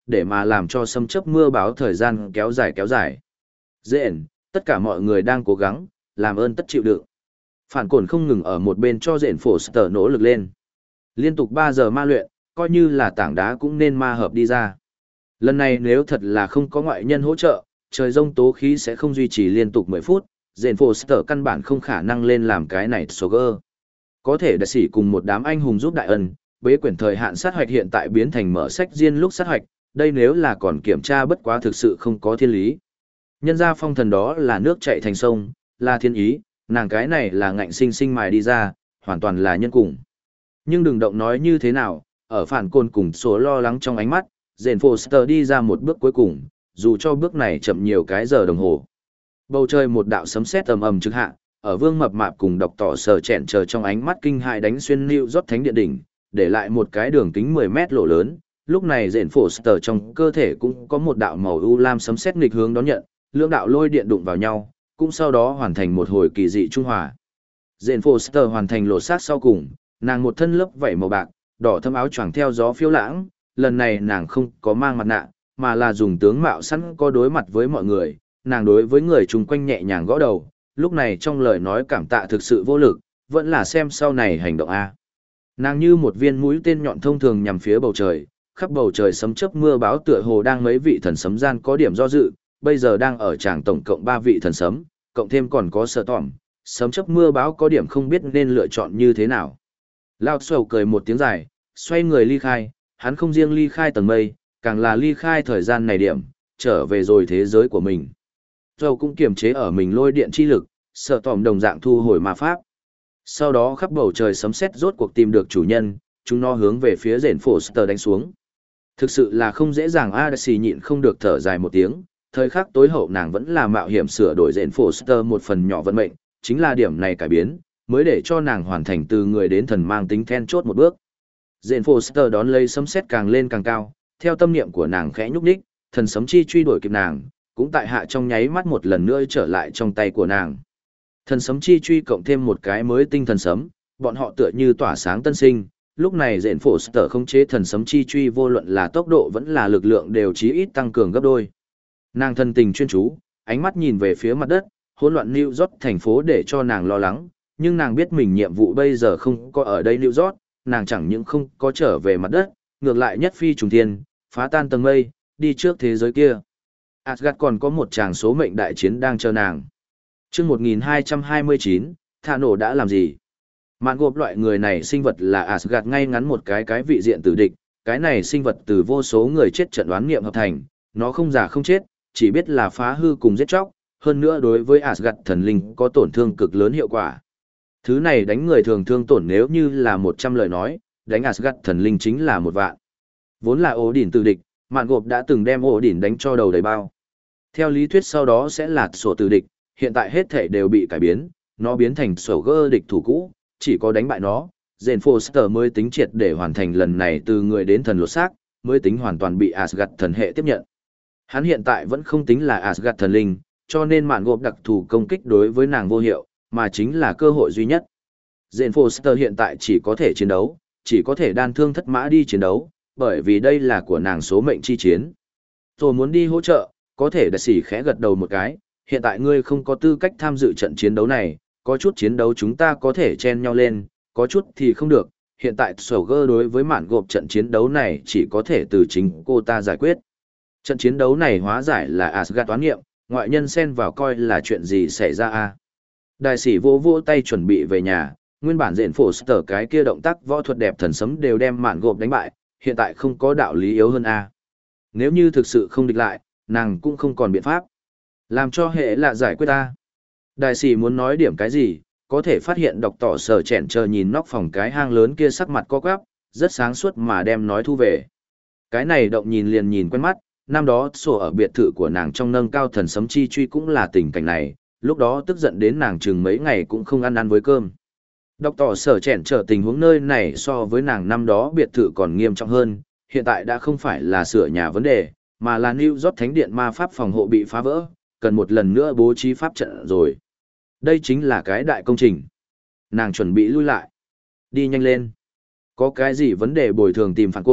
để mà làm cho sấm chớp mưa báo thời gian kéo dài kéo dài. Dện, tất cả mọi người đang cố gắng, làm ơn tất chịu đựng. Phản cổn không ngừng ở một bên cho Dện Foster nỗ lực lên. Liên tục ba giờ ma luyện, coi như là tảng đá cũng nên ma hợp đi ra. Lần này nếu thật là không có ngoại nhân hỗ trợ, trời rông tố khí sẽ không duy trì liên tục mười phút, Dện Foster căn bản không khả năng lên làm cái này Soger. Có thể đại sĩ cùng một đám anh hùng giúp đại ân, bế quyển thời hạn sát hoạch hiện tại biến thành mở sách riêng lúc sát hoạch, đây nếu là còn kiểm tra bất quá thực sự không có thiên lý. Nhân ra phong thần đó là nước chảy thành sông, là thiên ý, nàng cái này là ngạnh sinh sinh mài đi ra, hoàn toàn là nhân cùng. Nhưng đừng động nói như thế nào, ở phản côn cùng số lo lắng trong ánh mắt, Jane Foster đi ra một bước cuối cùng, dù cho bước này chậm nhiều cái giờ đồng hồ. Bầu trời một đạo sấm sét ầm ầm trực hạ, ở Vương Mập Mạp cùng độc tỏ sờ chẹn chờ trong ánh mắt kinh hại đánh xuyên New York Thánh Điện đỉnh, để lại một cái đường kính mười mét lỗ lớn. Lúc này Jane Foster trong cơ thể cũng có một đạo màu u lam sấm sét nghịch hướng đón nhận, lưỡng đạo lôi điện đụng vào nhau, cũng sau đó hoàn thành một hồi kỳ dị trung hòa. Jane Foster hoàn thành lột xác sau cùng, nàng một thân lớp vảy màu bạc, đỏ thâm áo choàng theo gió phiêu lãng, lần này nàng không có mang mặt nạ, mà là dùng tướng mạo sẵn có đối mặt với mọi người, nàng đối với người chung quanh nhẹ nhàng gõ đầu, lúc này trong lời nói cảm tạ thực sự vô lực, vẫn là xem sau này hành động A. Nàng như một viên mũi tên nhọn thông thường nhằm phía bầu trời, khắp bầu trời sấm chớp mưa báo tựa hồ đang mấy vị thần sấm gian có điểm do dự, bây giờ đang ở tràng tổng cộng ba vị thần sấm, cộng thêm còn có sợ tỏm, sấm chớp mưa báo có điểm không biết nên lựa chọn như thế nào. Lao Sầu cười một tiếng dài, xoay người ly khai, hắn không riêng ly khai tầng mây, càng là ly khai thời gian này điểm, trở về rồi thế giới của mình. Sầu cũng kiềm chế ở mình lôi điện chi lực, sợ tỏm đồng dạng thu hồi ma pháp. Sau đó khắp bầu trời sấm sét rốt cuộc tìm được chủ nhân, chúng nó hướng về phía Jane Foster đánh xuống. Thực sự là không dễ dàng, Adesi nhịn không được thở dài một tiếng, thời khắc tối hậu nàng vẫn là mạo hiểm sửa đổi Jane Foster một phần nhỏ vận mệnh, chính là điểm này cải biến, mới để cho nàng hoàn thành từ người đến thần mang tính then chốt một bước. Jane Foster đón lấy sấm sét càng lên càng cao, theo tâm niệm của nàng khẽ nhúc nhích, thần sấm chi truy đuổi kịp nàng, cũng tại hạ trong nháy mắt một lần nữa trở lại trong tay của nàng. Thần sấm chi truy cộng thêm một cái mới tinh thần sấm, bọn họ tựa như tỏa sáng tân sinh, lúc này Jane Foster khống chế thần sấm chi truy vô luận là tốc độ vẫn là lực lượng đều chí ít tăng cường gấp đôi. Nàng thân tình chuyên chú, ánh mắt nhìn về phía mặt đất, hỗn loạn New York thành phố để cho nàng lo lắng, nhưng nàng biết mình nhiệm vụ bây giờ không có ở đây New York, nàng chẳng những không có trở về mặt đất, ngược lại nhất phi trùng thiên, phá tan tầng mây, đi trước thế giới kia. Asgard còn có một tràng số mệnh đại chiến đang chờ nàng. Trước một nghìn hai trăm hai mươi chín, Thả nổ đã làm gì? Mạn gộp loại người này sinh vật là Asgard ngay ngắn một cái cái vị diện tử địch, cái này sinh vật từ vô số người chết trận đoán nghiệm hợp thành, nó không già không chết, chỉ biết là phá hư cùng giết chóc, hơn nữa đối với Asgard thần linh có tổn thương cực lớn hiệu quả. Thứ này đánh người thường thương tổn nếu như là một trăm lời nói, đánh Asgard thần linh chính là một vạn. Vốn là ổ đỉnh tử địch, Mạn gộp đã từng đem ổ đỉnh đánh cho đầu đầy bao. Theo lý thuyết sau đó sẽ là sổ tử địch, hiện tại hết thể đều bị cải biến, nó biến thành sổ gơ địch thủ cũ, chỉ có đánh bại nó, Jane Foster mới tính triệt để hoàn thành lần này từ người đến thần lột xác, mới tính hoàn toàn bị Asgard thần hệ tiếp nhận. Hắn hiện tại vẫn không tính là Asgard thần linh, cho nên mạn gộp đặc thù công kích đối với nàng vô hiệu, mà chính là cơ hội duy nhất. Jane Foster hiện tại chỉ có thể chiến đấu, chỉ có thể đan thương thất mã đi chiến đấu, bởi vì đây là của nàng số mệnh chi chiến. Tôi muốn đi hỗ trợ, có thể đại sĩ khẽ gật đầu một cái, hiện tại ngươi không có tư cách tham dự trận chiến đấu này, có chút chiến đấu chúng ta có thể chen nhau lên, có chút thì không được, hiện tại sổ gơ đối với mạn gộp trận chiến đấu này chỉ có thể từ chính cô ta giải quyết. Trận chiến đấu này hóa giải là Asgard toán nghiệm, ngoại nhân xen vào coi là chuyện gì xảy ra a. Đại sĩ vỗ vỗ tay chuẩn bị về nhà, nguyên bản Jane Foster cái kia động tác võ thuật đẹp thần sấm đều đem mạn gộp đánh bại, hiện tại không có đạo lý yếu hơn a. Nếu như thực sự không địch lại, nàng cũng không còn biện pháp. Làm cho hệ lạ giải quyết ta. Đại sĩ muốn nói điểm cái gì, có thể phát hiện độc tỏ sở chèn chờ nhìn nóc phòng cái hang lớn kia sắc mặt co quắp, rất sáng suốt mà đem nói thu về. Cái này động nhìn liền nhìn quen mắt, năm đó sổ ở biệt thự của nàng trong nâng cao thần sấm chi truy cũng là tình cảnh này, lúc đó tức giận đến nàng chừng mấy ngày cũng không ăn ăn với cơm. Độc tỏ sở chèn trở tình huống nơi này so với nàng năm đó biệt thự còn nghiêm trọng hơn, hiện tại đã không phải là sửa nhà vấn đề, mà là New York Thánh Điện ma pháp phòng hộ bị phá vỡ, cần một lần nữa bố trí pháp trận rồi. Đây chính là cái đại công trình. Nàng chuẩn bị lui lại. Đi nhanh lên. Có cái gì vấn đề bồi thường tìm phản cổn,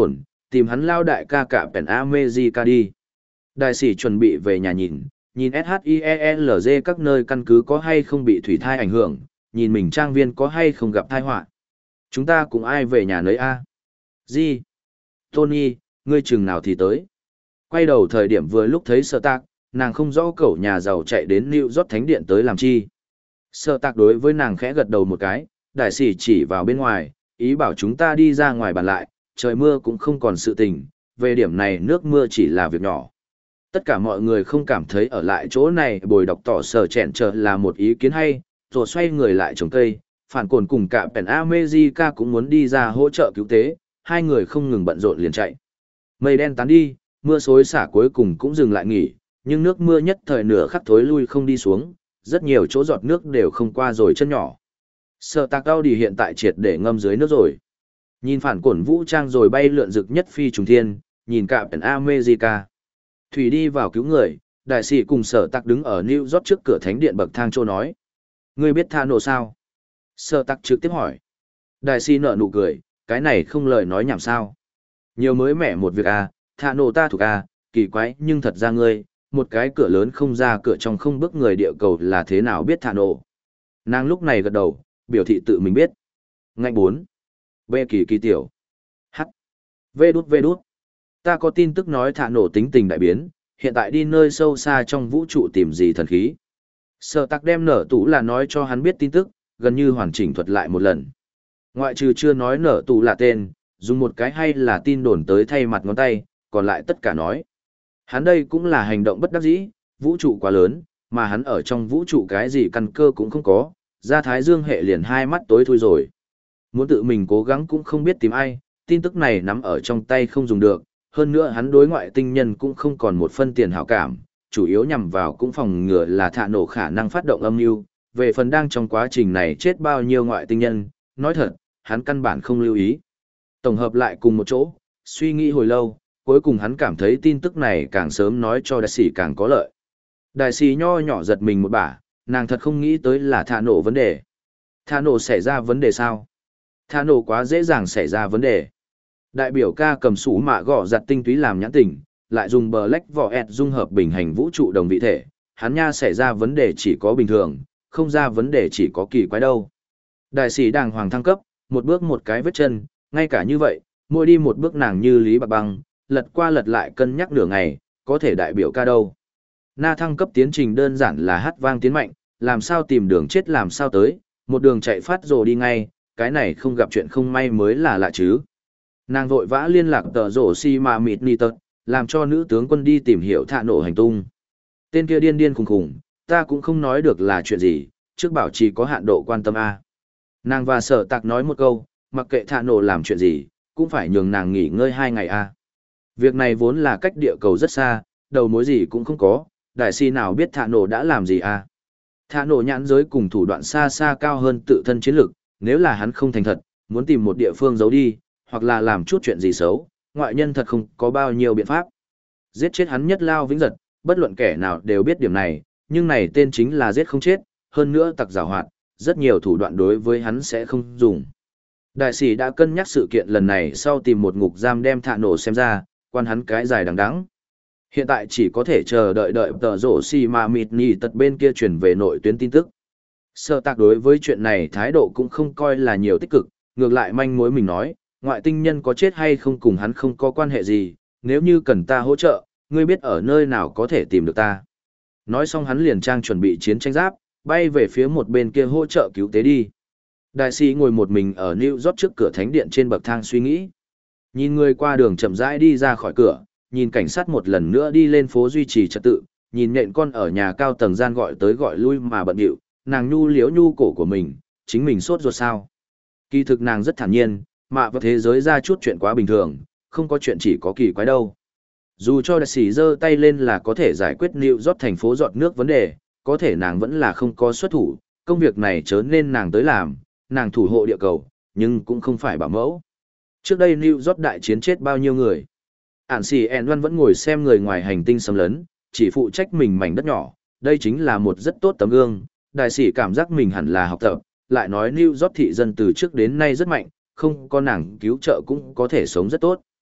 tìm hắn lao đại ca cả Pen America đi. Đại sĩ chuẩn bị về nhà nhìn, nhìn SHIELZ các nơi căn cứ có hay không bị thủy thai ảnh hưởng, nhìn mình trang viên có hay không gặp tai họa. Chúng ta cùng ai về nhà nấy a? Gì? Tony, ngươi chừng nào thì tới? Quay đầu thời điểm vừa lúc thấy Sở Tạc, nàng không rõ cậu nhà giàu chạy đến New York Thánh Điện tới làm chi. Sở Tạc đối với nàng khẽ gật đầu một cái, đại sĩ chỉ vào bên ngoài, ý bảo chúng ta đi ra ngoài bàn lại, trời mưa cũng không còn sự tình, về điểm này nước mưa chỉ là việc nhỏ. Tất cả mọi người không cảm thấy ở lại chỗ này bồi đọc tỏ sở chẹn trở là một ý kiến hay, rồi xoay người lại trồng cây, phản cồn cùng cả Pen America cũng muốn đi ra hỗ trợ cứu tế, hai người không ngừng bận rộn liền chạy. Mây đen tán đi, mưa xối xả cuối cùng cũng dừng lại nghỉ, nhưng nước mưa nhất thời nửa khắc thối lui không đi xuống, rất nhiều chỗ giọt nước đều không qua rồi chân nhỏ. Sở Tạc Cao đi hiện tại triệt để ngâm dưới nước rồi. Nhìn phản cổn vũ trang rồi bay lượn rực nhất phi trùng thiên, nhìn cả Pen America. Thủy đi vào cứu người, đại sĩ cùng Sở Tạc đứng ở New York trước cửa thánh điện bậc thang châu nói. Ngươi biết Tha Nổ sao? Sở Tạc trực tiếp hỏi. Đại sĩ nở nụ cười, cái này không lời nói nhảm sao. Nhiều mới mẻ một việc à, Tha Nổ ta thuộc à, kỳ quái nhưng thật ra ngươi, một cái cửa lớn không ra cửa trong không bước người địa cầu là thế nào biết Tha Nổ. Nàng lúc này gật đầu, biểu thị tự mình biết. Ngạnh bốn. B kỳ kỳ tiểu. H. V đút V đút. Ta có tin tức nói Tha Nổ tính tình đại biến, hiện tại đi nơi sâu xa trong vũ trụ tìm gì thần khí. Sở Tạc đem nở tủ là nói cho hắn biết tin tức, gần như hoàn chỉnh thuật lại một lần. Ngoại trừ chưa nói nở tủ là tên, dùng một cái hay là tin đồn tới thay mặt ngón tay, còn lại tất cả nói. Hắn đây cũng là hành động bất đắc dĩ, vũ trụ quá lớn, mà hắn ở trong vũ trụ cái gì căn cơ cũng không có, ra Thái Dương hệ liền hai mắt tối thui rồi. Muốn tự mình cố gắng cũng không biết tìm ai, tin tức này nắm ở trong tay không dùng được, hơn nữa hắn đối ngoại tinh nhân cũng không còn một phân tiền hảo cảm, chủ yếu nhằm vào cũng phòng ngừa là Thạ Nổ khả năng phát động âm mưu. Về phần đang trong quá trình này chết bao nhiêu ngoại tinh nhân, nói thật, hắn căn bản không lưu ý. Tổng hợp lại cùng một chỗ, suy nghĩ hồi lâu, cuối cùng hắn cảm thấy tin tức này càng sớm nói cho đại sĩ càng có lợi. Đại sĩ nho nhỏ giật mình một bả, nàng thật không nghĩ tới là Thạ Nổ vấn đề. Thạ Nổ xảy ra vấn đề sao? Thạ Nổ quá dễ dàng xảy ra vấn đề. Đại biểu ca cầm sủ mạ gõ giặt tinh túy làm nhãn tình, lại dùng Black Void dung hợp bình hành vũ trụ đồng vị thể, hắn nha xảy ra vấn đề chỉ có bình thường, không ra vấn đề chỉ có kỳ quái đâu. Đại sĩ đàng hoàng thăng cấp, một bước một cái vết chân, ngay cả như vậy, mỗi đi một bước nàng như lý bạc băng, lật qua lật lại cân nhắc nửa ngày, có thể đại biểu ca đâu. Na thăng cấp tiến trình đơn giản là hát vang tiến mạnh, làm sao tìm đường chết làm sao tới, một đường chạy phát rồi đi ngay, cái này không gặp chuyện không may mới là lạ chứ. Nàng vội vã liên lạc tờ rổ si mà mịt ni tật, làm cho nữ tướng quân đi tìm hiểu Thạ Nổ hành tung. Tên kia điên điên khùng khùng, ta cũng không nói được là chuyện gì, trước bảo trì có hạn độ quan tâm A. Nàng và Sở Tạc nói một câu, mặc kệ Thạ Nổ làm chuyện gì, cũng phải nhường nàng nghỉ ngơi hai ngày A. Việc này vốn là cách địa cầu rất xa, đầu mối gì cũng không có, đại si nào biết Thạ Nổ đã làm gì A. Thạ Nổ nhãn giới cùng thủ đoạn xa xa cao hơn tự thân chiến lực, nếu là hắn không thành thật, muốn tìm một địa phương giấu đi, hoặc là làm chút chuyện gì xấu, ngoại nhân thật không có bao nhiêu biện pháp. Giết chết hắn nhất lao vĩnh giật, bất luận kẻ nào đều biết điểm này, nhưng này tên chính là giết không chết, hơn nữa tặc giảo hoạt, rất nhiều thủ đoạn đối với hắn sẽ không dùng. Đại sĩ đã cân nhắc sự kiện lần này sau tìm một ngục giam đem Thạ Nổ xem ra, quan hắn cái dài đằng đẵng. Hiện tại chỉ có thể chờ đợi đợi tờ rổ xì mà mịt nhì tật bên kia chuyển về nội tuyến tin tức. Sở Tạc đối với chuyện này thái độ cũng không coi là nhiều tích cực, ngược lại manh mối mình nói, ngoại tinh nhân có chết hay không cùng hắn không có quan hệ gì, nếu như cần ta hỗ trợ, ngươi biết ở nơi nào có thể tìm được ta. Nói xong hắn liền trang chuẩn bị chiến tranh giáp, bay về phía một bên kia hỗ trợ cứu tế đi. Đại sĩ ngồi một mình ở New York trước cửa thánh điện trên bậc thang suy nghĩ. Nhìn người qua đường chậm rãi đi ra khỏi cửa, nhìn cảnh sát một lần nữa đi lên phố duy trì trật tự, nhìn nhện con ở nhà cao tầng gian gọi tới gọi lui mà bận điệu, nàng nhu liếu nhu cổ của mình, chính mình sốt ruột sao. Kỳ thực nàng rất thản nhiên, mà vào thế giới ra chút chuyện quá bình thường, không có chuyện chỉ có kỳ quái đâu. Dù cho đại sĩ giơ tay lên là có thể giải quyết New York thành phố giọt nước vấn đề, có thể nàng vẫn là không có xuất thủ, công việc này chớ nên nàng tới làm, nàng thủ hộ địa cầu, nhưng cũng không phải bảo mẫu. Trước đây New York đại chiến chết bao nhiêu người? Ản xì En Văn vẫn ngồi xem người ngoài hành tinh xâm lấn, chỉ phụ trách mình mảnh đất nhỏ, đây chính là một rất tốt tấm gương, đại sĩ cảm giác mình hẳn là học tập, lại nói New York thị dân từ trước đến nay rất mạnh, không có nàng cứu trợ cũng có thể sống rất tốt.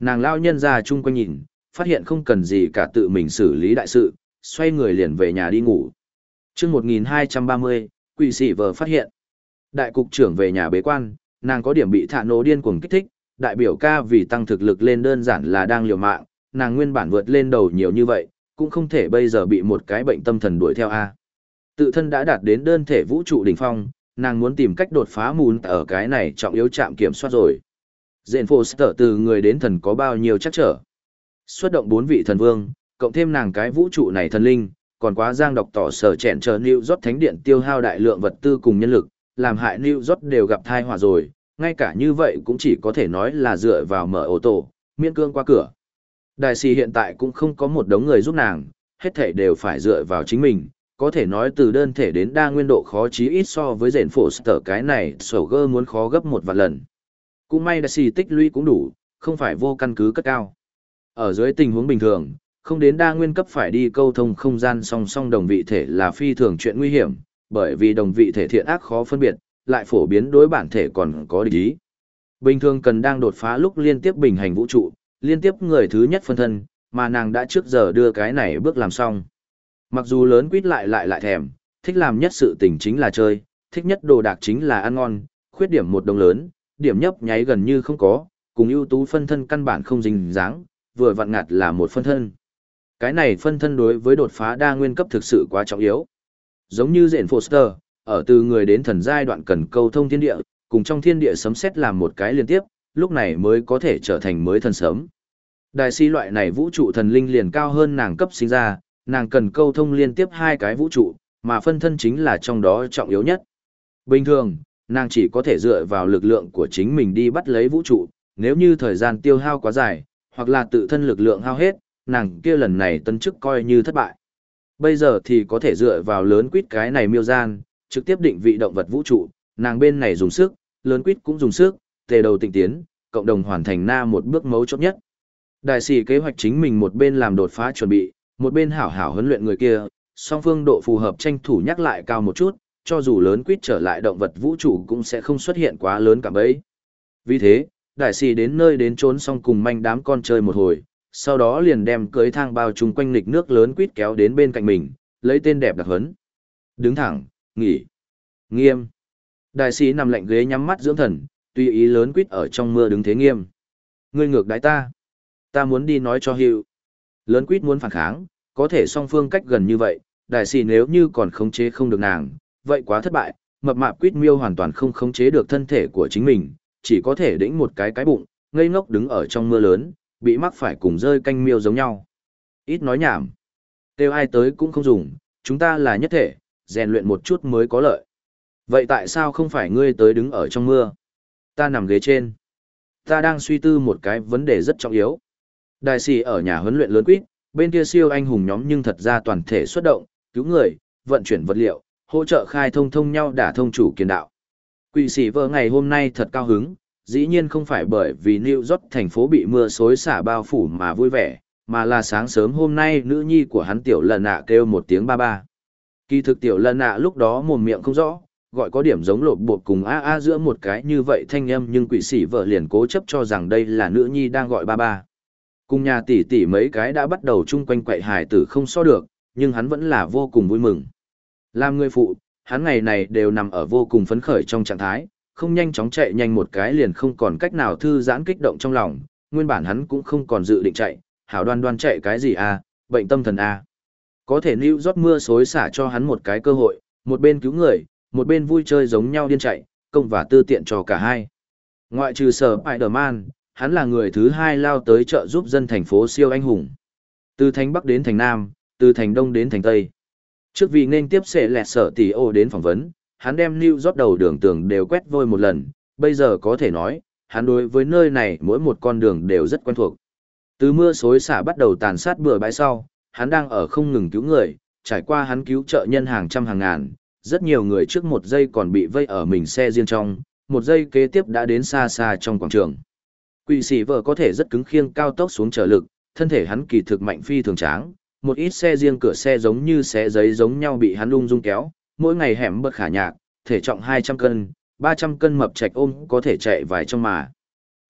Nàng lao nhân ra chung quanh nhìn, phát hiện không cần gì cả tự mình xử lý đại sự, xoay người liền về nhà đi ngủ. Trước một nghìn hai trăm ba mươi, quỷ sĩ vờ phát hiện. Đại cục trưởng về nhà bế quan, nàng có điểm bị thả nổ điên cuồng kích thích, đại biểu ca vì tăng thực lực lên đơn giản là đang liều mạng, nàng nguyên bản vượt lên đầu nhiều như vậy, cũng không thể bây giờ bị một cái bệnh tâm thần đuổi theo a. Tự thân đã đạt đến đơn thể vũ trụ đỉnh phong, nàng muốn tìm cách đột phá mùn ở cái này trọng yếu trạm kiểm soát rồi. Dện Foster từ người đến thần có bao nhiêu chắc trở. Xuất động bốn vị thần vương, cộng thêm nàng cái vũ trụ này thần linh, còn quá giang độc tỏ sở chẹn chờ New York thánh điện tiêu hao đại lượng vật tư cùng nhân lực, làm hại New York đều gặp thai họa rồi, ngay cả như vậy cũng chỉ có thể nói là dựa vào mở ô tô, miễn cương qua cửa. Đại sĩ hiện tại cũng không có một đống người giúp nàng, hết thảy đều phải dựa vào chính mình, có thể nói từ đơn thể đến đa nguyên độ khó chí ít so với rèn phổ sở cái này sổ gơ muốn khó gấp một vạn lần. Cũng may đại sĩ tích lũy cũng đủ, không phải vô căn cứ cất cao. Ở dưới tình huống bình thường, không đến đa nguyên cấp phải đi câu thông không gian song song đồng vị thể là phi thường chuyện nguy hiểm, bởi vì đồng vị thể thiện ác khó phân biệt, lại phổ biến đối bản thể còn có địch ý. Bình thường cần đang đột phá lúc liên tiếp bình hành vũ trụ, liên tiếp người thứ nhất phân thân, mà nàng đã trước giờ đưa cái này bước làm xong. Mặc dù lớn quýt lại lại lại thèm, thích làm nhất sự tình chính là chơi, thích nhất đồ đạc chính là ăn ngon, khuyết điểm một đồng lớn, điểm nhấp nháy gần như không có, cùng ưu tú phân thân căn bản không dính dáng, vừa vặn ngặt là một phân thân. Cái này phân thân đối với đột phá đa nguyên cấp thực sự quá trọng yếu. Giống như Jane Foster, ở từ người đến thần giai đoạn cần câu thông thiên địa, cùng trong thiên địa sấm sét làm một cái liên tiếp, lúc này mới có thể trở thành mới thần sớm. Đại si loại này vũ trụ thần linh liền cao hơn nàng cấp sinh ra, nàng cần câu thông liên tiếp hai cái vũ trụ, mà phân thân chính là trong đó trọng yếu nhất. Bình thường, nàng chỉ có thể dựa vào lực lượng của chính mình đi bắt lấy vũ trụ, nếu như thời gian tiêu hao quá dài, hoặc là tự thân lực lượng hao hết, nàng kia lần này tân chức coi như thất bại. Bây giờ thì có thể dựa vào lớn quýt cái này miêu gian, trực tiếp định vị động vật vũ trụ, nàng bên này dùng sức, lớn quýt cũng dùng sức, tề đầu tịnh tiến, cộng đồng hoàn thành na một bước mấu chốt nhất. Đại sĩ kế hoạch chính mình một bên làm đột phá chuẩn bị, một bên hảo hảo huấn luyện người kia, song phương độ phù hợp tranh thủ nhắc lại cao một chút, cho dù lớn quýt trở lại động vật vũ trụ cũng sẽ không xuất hiện quá lớn cả bấy. Vì thế, đại sĩ đến nơi đến trốn xong cùng manh đám con chơi một hồi, sau đó liền đem cưới thang bao chung quanh nghịch nước lớn quýt kéo đến bên cạnh mình, lấy tên đẹp đặc hấn. Đứng thẳng, nghỉ, nghiêm. Đại sĩ nằm lạnh ghế nhắm mắt dưỡng thần, tùy ý lớn quýt ở trong mưa đứng thế nghiêm. Ngươi ngược đái ta. Ta muốn đi nói cho hiệu. Lớn quýt muốn phản kháng, có thể song phương cách gần như vậy, đại sĩ nếu như còn khống chế không được nàng, vậy quá thất bại, mập mạp quýt miêu hoàn toàn không khống chế được thân thể của chính mình, chỉ có thể đĩnh một cái cái bụng, ngây ngốc đứng ở trong mưa lớn, bị mắc phải cùng rơi canh miêu giống nhau. Ít nói nhảm. Kêu ai tới cũng không dùng, chúng ta là nhất thể, rèn luyện một chút mới có lợi. Vậy tại sao không phải ngươi tới đứng ở trong mưa? Ta nằm ghế trên. Ta đang suy tư một cái vấn đề rất trọng yếu. Đại sĩ ở nhà huấn luyện lớn quýt, bên kia siêu anh hùng nhóm nhưng thật ra toàn thể xuất động, cứu người, vận chuyển vật liệu, hỗ trợ khai thông thông nhau đả thông chủ kiền đạo. Quỷ sĩ vợ ngày hôm nay thật cao hứng, dĩ nhiên không phải bởi vì New York thành phố bị mưa xối xả bao phủ mà vui vẻ, mà là sáng sớm hôm nay nữ nhi của hắn tiểu lần nạ kêu một tiếng ba ba. Kỳ thực tiểu lần nạ lúc đó mồm miệng không rõ, gọi có điểm giống lộp bột cùng a a giữa một cái như vậy thanh âm, nhưng quỷ sĩ vợ liền cố chấp cho rằng đây là nữ nhi đang gọi ba ba. Cùng nhà tỷ tỷ mấy cái đã bắt đầu chung quanh quậy hài tử không so được, nhưng hắn vẫn là vô cùng vui mừng. Làm người phụ, hắn ngày này đều nằm ở vô cùng phấn khởi trong trạng thái, không nhanh chóng chạy nhanh một cái liền không còn cách nào thư giãn kích động trong lòng, nguyên bản hắn cũng không còn dự định chạy, hảo đoan đoan chạy cái gì à, bệnh tâm thần à. Có thể New York mưa xối xả cho hắn một cái cơ hội, một bên cứu người, một bên vui chơi giống nhau điên chạy, công và tư tiện cho cả hai. Ngoại trừ sở Spider-Man, hắn là người thứ hai lao tới trợ giúp dân thành phố siêu anh hùng. Từ thành Bắc đến thành Nam, từ thành Đông đến thành Tây. Trước vì nên tiếp sẽ lẹt sở tỷ ô đến phỏng vấn, hắn đem New York đầu đường tường đều quét vôi một lần, bây giờ có thể nói, hắn đối với nơi này mỗi một con đường đều rất quen thuộc. Từ mưa xối xả bắt đầu tàn sát bừa bãi sau, hắn đang ở không ngừng cứu người, trải qua hắn cứu trợ nhân hàng trăm hàng ngàn, rất nhiều người trước một giây còn bị vây ở mình xe riêng trong, một giây kế tiếp đã đến xa xa trong quảng trường. Quỷ sĩ vợ có thể rất cứng khiêng cao tốc xuống trở lực, thân thể hắn kỳ thực mạnh phi thường tráng, một ít xe riêng cửa xe giống như xé giấy giống nhau bị hắn ung dung kéo, mỗi ngày hẻm bật khả nhạc, thể trọng hai trăm cân, ba trăm cân mập trạch ôm có thể chạy vài trong mà.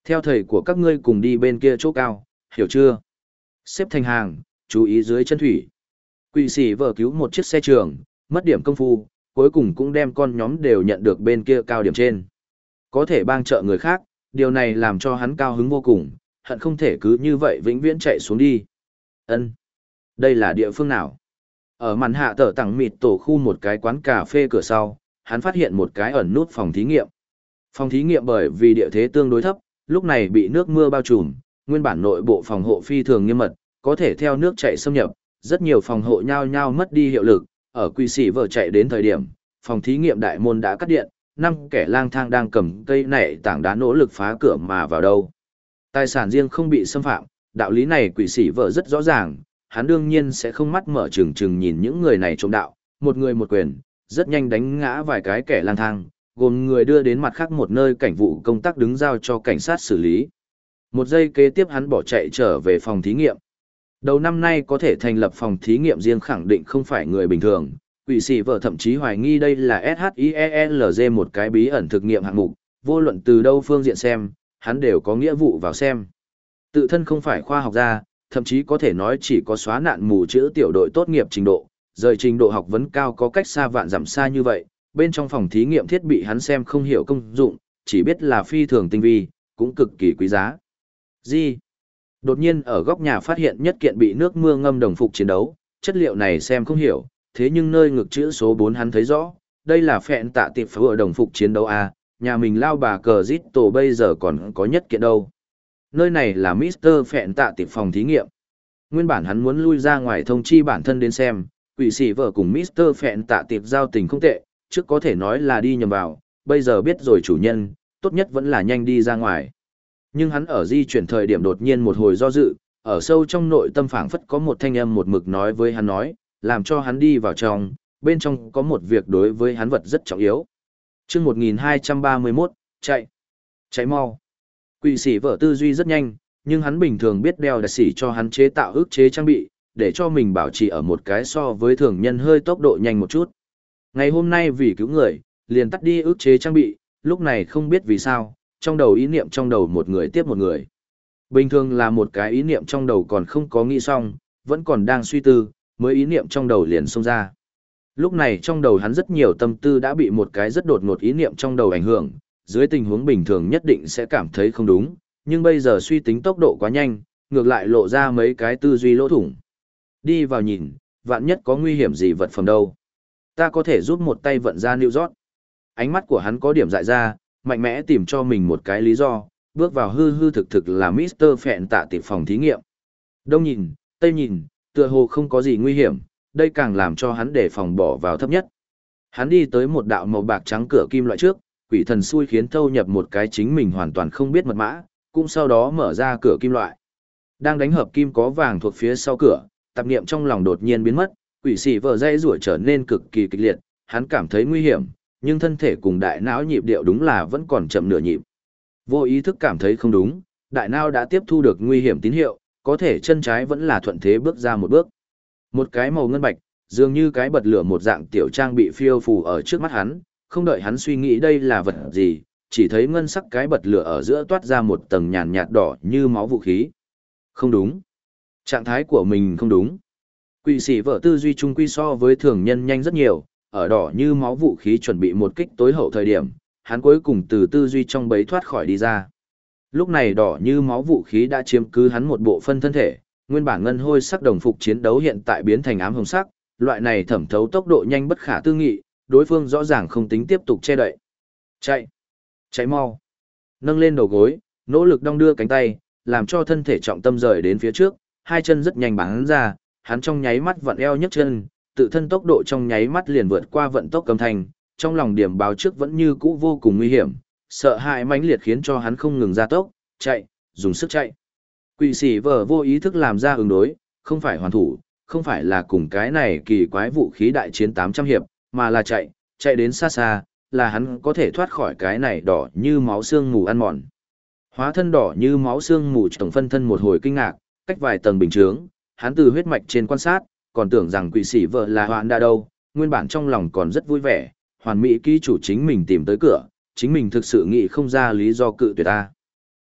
Theo thầy của các ngươi cùng đi bên kia chỗ cao, hiểu chưa? Xếp thành hàng, chú ý dưới chân thủy. Quỷ sĩ vợ cứu một chiếc xe trường, mất điểm công phu, cuối cùng cũng đem con nhóm đều nhận được bên kia cao điểm trên. Có thể bang trợ người khác, điều này làm cho hắn cao hứng vô cùng, hận không thể cứ như vậy vĩnh viễn chạy xuống đi. Ân, đây là địa phương nào? Ở màn hạ tờ tặng mịt tổ khu một cái quán cà phê cửa sau, hắn phát hiện một cái ẩn nút phòng thí nghiệm. Phòng thí nghiệm bởi vì địa thế tương đối thấp, lúc này bị nước mưa bao trùm, nguyên bản nội bộ phòng hộ phi thường nghiêm mật, có thể theo nước chảy xâm nhập, rất nhiều phòng hộ nhao nhao mất đi hiệu lực, ở quỷ sĩ vợ chạy đến thời điểm, phòng thí nghiệm đại môn đã cắt điện, năm kẻ lang thang đang cầm cây nảy tảng đá nỗ lực phá cửa mà vào đâu. Tài sản riêng không bị xâm phạm, đạo lý này quỷ sĩ vợ rất rõ ràng, hắn đương nhiên sẽ không mắt mở trừng trừng nhìn những người này trộm đạo, một người một quyền, rất nhanh đánh ngã vài cái kẻ lang thang, gồm người đưa đến mặt khác một nơi cảnh vụ công tác đứng giao cho cảnh sát xử lý. Một giây kế tiếp hắn bỏ chạy trở về phòng thí nghiệm. Đầu năm nay có thể thành lập phòng thí nghiệm riêng khẳng định không phải người bình thường, quỷ sĩ vợ thậm chí hoài nghi đây là SHIELZ một cái bí ẩn thực nghiệm hạng mục, vô luận từ đâu phương diện xem, hắn đều có nghĩa vụ vào xem. Tự thân không phải khoa học gia, thậm chí có thể nói chỉ có xóa nạn mù chữ tiểu đội tốt nghiệp trình độ, rời trình độ học vấn cao có cách xa vạn dặm xa như vậy, bên trong phòng thí nghiệm thiết bị hắn xem không hiểu công dụng, chỉ biết là phi thường tinh vi, cũng cực kỳ quý giá. Gì? Đột nhiên ở góc nhà phát hiện nhất kiện bị nước mưa ngâm đồng phục chiến đấu, chất liệu này xem không hiểu, thế nhưng nơi ngực chữ số bốn hắn thấy rõ, đây là phẹn tạ tiệp phở đồng phục chiến đấu A, nhà mình lao bà cờ giít tổ bây giờ còn có nhất kiện đâu. Nơi này là mít tơ phẹn tạ tiệp phòng thí nghiệm. Nguyên bản hắn muốn lui ra ngoài thông chi bản thân đến xem, quỷ sĩ vợ cùng mít tơ phẹn tạ tiệp giao tình không tệ, trước có thể nói là đi nhầm vào, bây giờ biết rồi chủ nhân, tốt nhất vẫn là nhanh đi ra ngoài. Nhưng hắn ở di chuyển thời điểm đột nhiên một hồi do dự, ở sâu trong nội tâm phảng phất có một thanh âm một mực nói với hắn nói, làm cho hắn đi vào trong, bên trong có một việc đối với hắn vật rất trọng yếu. Chương một nghìn hai trăm ba mươi mốt, chạy. Chạy mau. Quỷ sĩ vợ tư duy rất nhanh, nhưng hắn bình thường biết đeo đặc sĩ cho hắn chế tạo ức chế trang bị, để cho mình bảo trì ở một cái so với thường nhân hơi tốc độ nhanh một chút. Ngày hôm nay vì cứu người, liền tắt đi ức chế trang bị, lúc này không biết vì sao, trong đầu ý niệm trong đầu một người tiếp một người. Bình thường là một cái ý niệm trong đầu còn không có nghĩ xong, vẫn còn đang suy tư, mới ý niệm trong đầu liền xông ra. Lúc này trong đầu hắn rất nhiều tâm tư đã bị một cái rất đột ngột ý niệm trong đầu ảnh hưởng, dưới tình huống bình thường nhất định sẽ cảm thấy không đúng, nhưng bây giờ suy tính tốc độ quá nhanh, ngược lại lộ ra mấy cái tư duy lỗ thủng. Đi vào nhìn, vạn nhất có nguy hiểm gì vật phẩm đâu. Ta có thể giúp một tay vận ra New York. Ánh mắt của hắn có điểm dại ra, mạnh mẽ tìm cho mình một cái lý do, bước vào hư hư thực thực là mít tơ phẹn tạ tiệp phòng thí nghiệm. Đông nhìn, tây nhìn, tựa hồ không có gì nguy hiểm, đây càng làm cho hắn để phòng bỏ vào thấp nhất. Hắn đi tới một đạo màu bạc trắng cửa kim loại trước, quỷ thần xui khiến thâu nhập một cái chính mình hoàn toàn không biết mật mã, cũng sau đó mở ra cửa kim loại. Đang đánh hợp kim có vàng thuộc phía sau cửa, tạp niệm trong lòng đột nhiên biến mất, quỷ sĩ vờ dây rủa trở nên cực kỳ kịch liệt, hắn cảm thấy nguy hiểm, nhưng thân thể cùng đại não nhịp điệu đúng là vẫn còn chậm nửa nhịp. Vô ý thức cảm thấy không đúng, đại não đã tiếp thu được nguy hiểm tín hiệu, có thể chân trái vẫn là thuận thế bước ra một bước. Một cái màu ngân bạch, dường như cái bật lửa một dạng tiểu trang bị phiêu phù ở trước mắt hắn, không đợi hắn suy nghĩ đây là vật gì, chỉ thấy ngân sắc cái bật lửa ở giữa toát ra một tầng nhàn nhạt đỏ như máu vũ khí. Không đúng. Trạng thái của mình không đúng. Quỷ sĩ vợ tư duy trung quy so với thường nhân nhanh rất nhiều, ở đỏ như máu vũ khí chuẩn bị một kích tối hậu thời điểm, hắn cuối cùng từ tư duy trong bấy thoát khỏi đi ra. Lúc này đỏ như máu vũ khí đã chiếm cứ hắn một bộ phân thân thể, nguyên bản ngân hôi sắc đồng phục chiến đấu hiện tại biến thành ám hồng sắc, loại này thẩm thấu tốc độ nhanh bất khả tư nghị, đối phương rõ ràng không tính tiếp tục che đậy. Chạy! Chạy mau! Nâng lên đầu gối, nỗ lực đong đưa cánh tay, làm cho thân thể trọng tâm rời đến phía trước, hai chân rất nhanh bắn ra, hắn trong nháy mắt vặn eo nhấc chân, tự thân tốc độ trong nháy mắt liền vượt qua vận tốc âm thanh, trong lòng điểm báo trước vẫn như cũ vô cùng nguy hiểm, sợ hãi mãnh liệt khiến cho hắn không ngừng gia tốc, chạy, dùng sức chạy. Quỷ sĩ vờ vô ý thức làm ra ứng đối, không phải hoàn thủ, không phải là cùng cái này kỳ quái vũ khí đại chiến tám trăm hiệp, mà là chạy, chạy đến xa xa, là hắn có thể thoát khỏi cái này đỏ như máu xương mù ăn mòn. Hóa thân đỏ như máu xương mù tổng phân thân một hồi kinh ngạc, cách vài tầng bình chướng, hắn từ huyết mạch trên quan sát, còn tưởng rằng quỷ sĩ vợ là hoạn đa đâu, nguyên bản trong lòng còn rất vui vẻ, hoàn mỹ ký chủ chính mình tìm tới cửa, chính mình thực sự nghĩ không ra lý do cự tuyệt ta.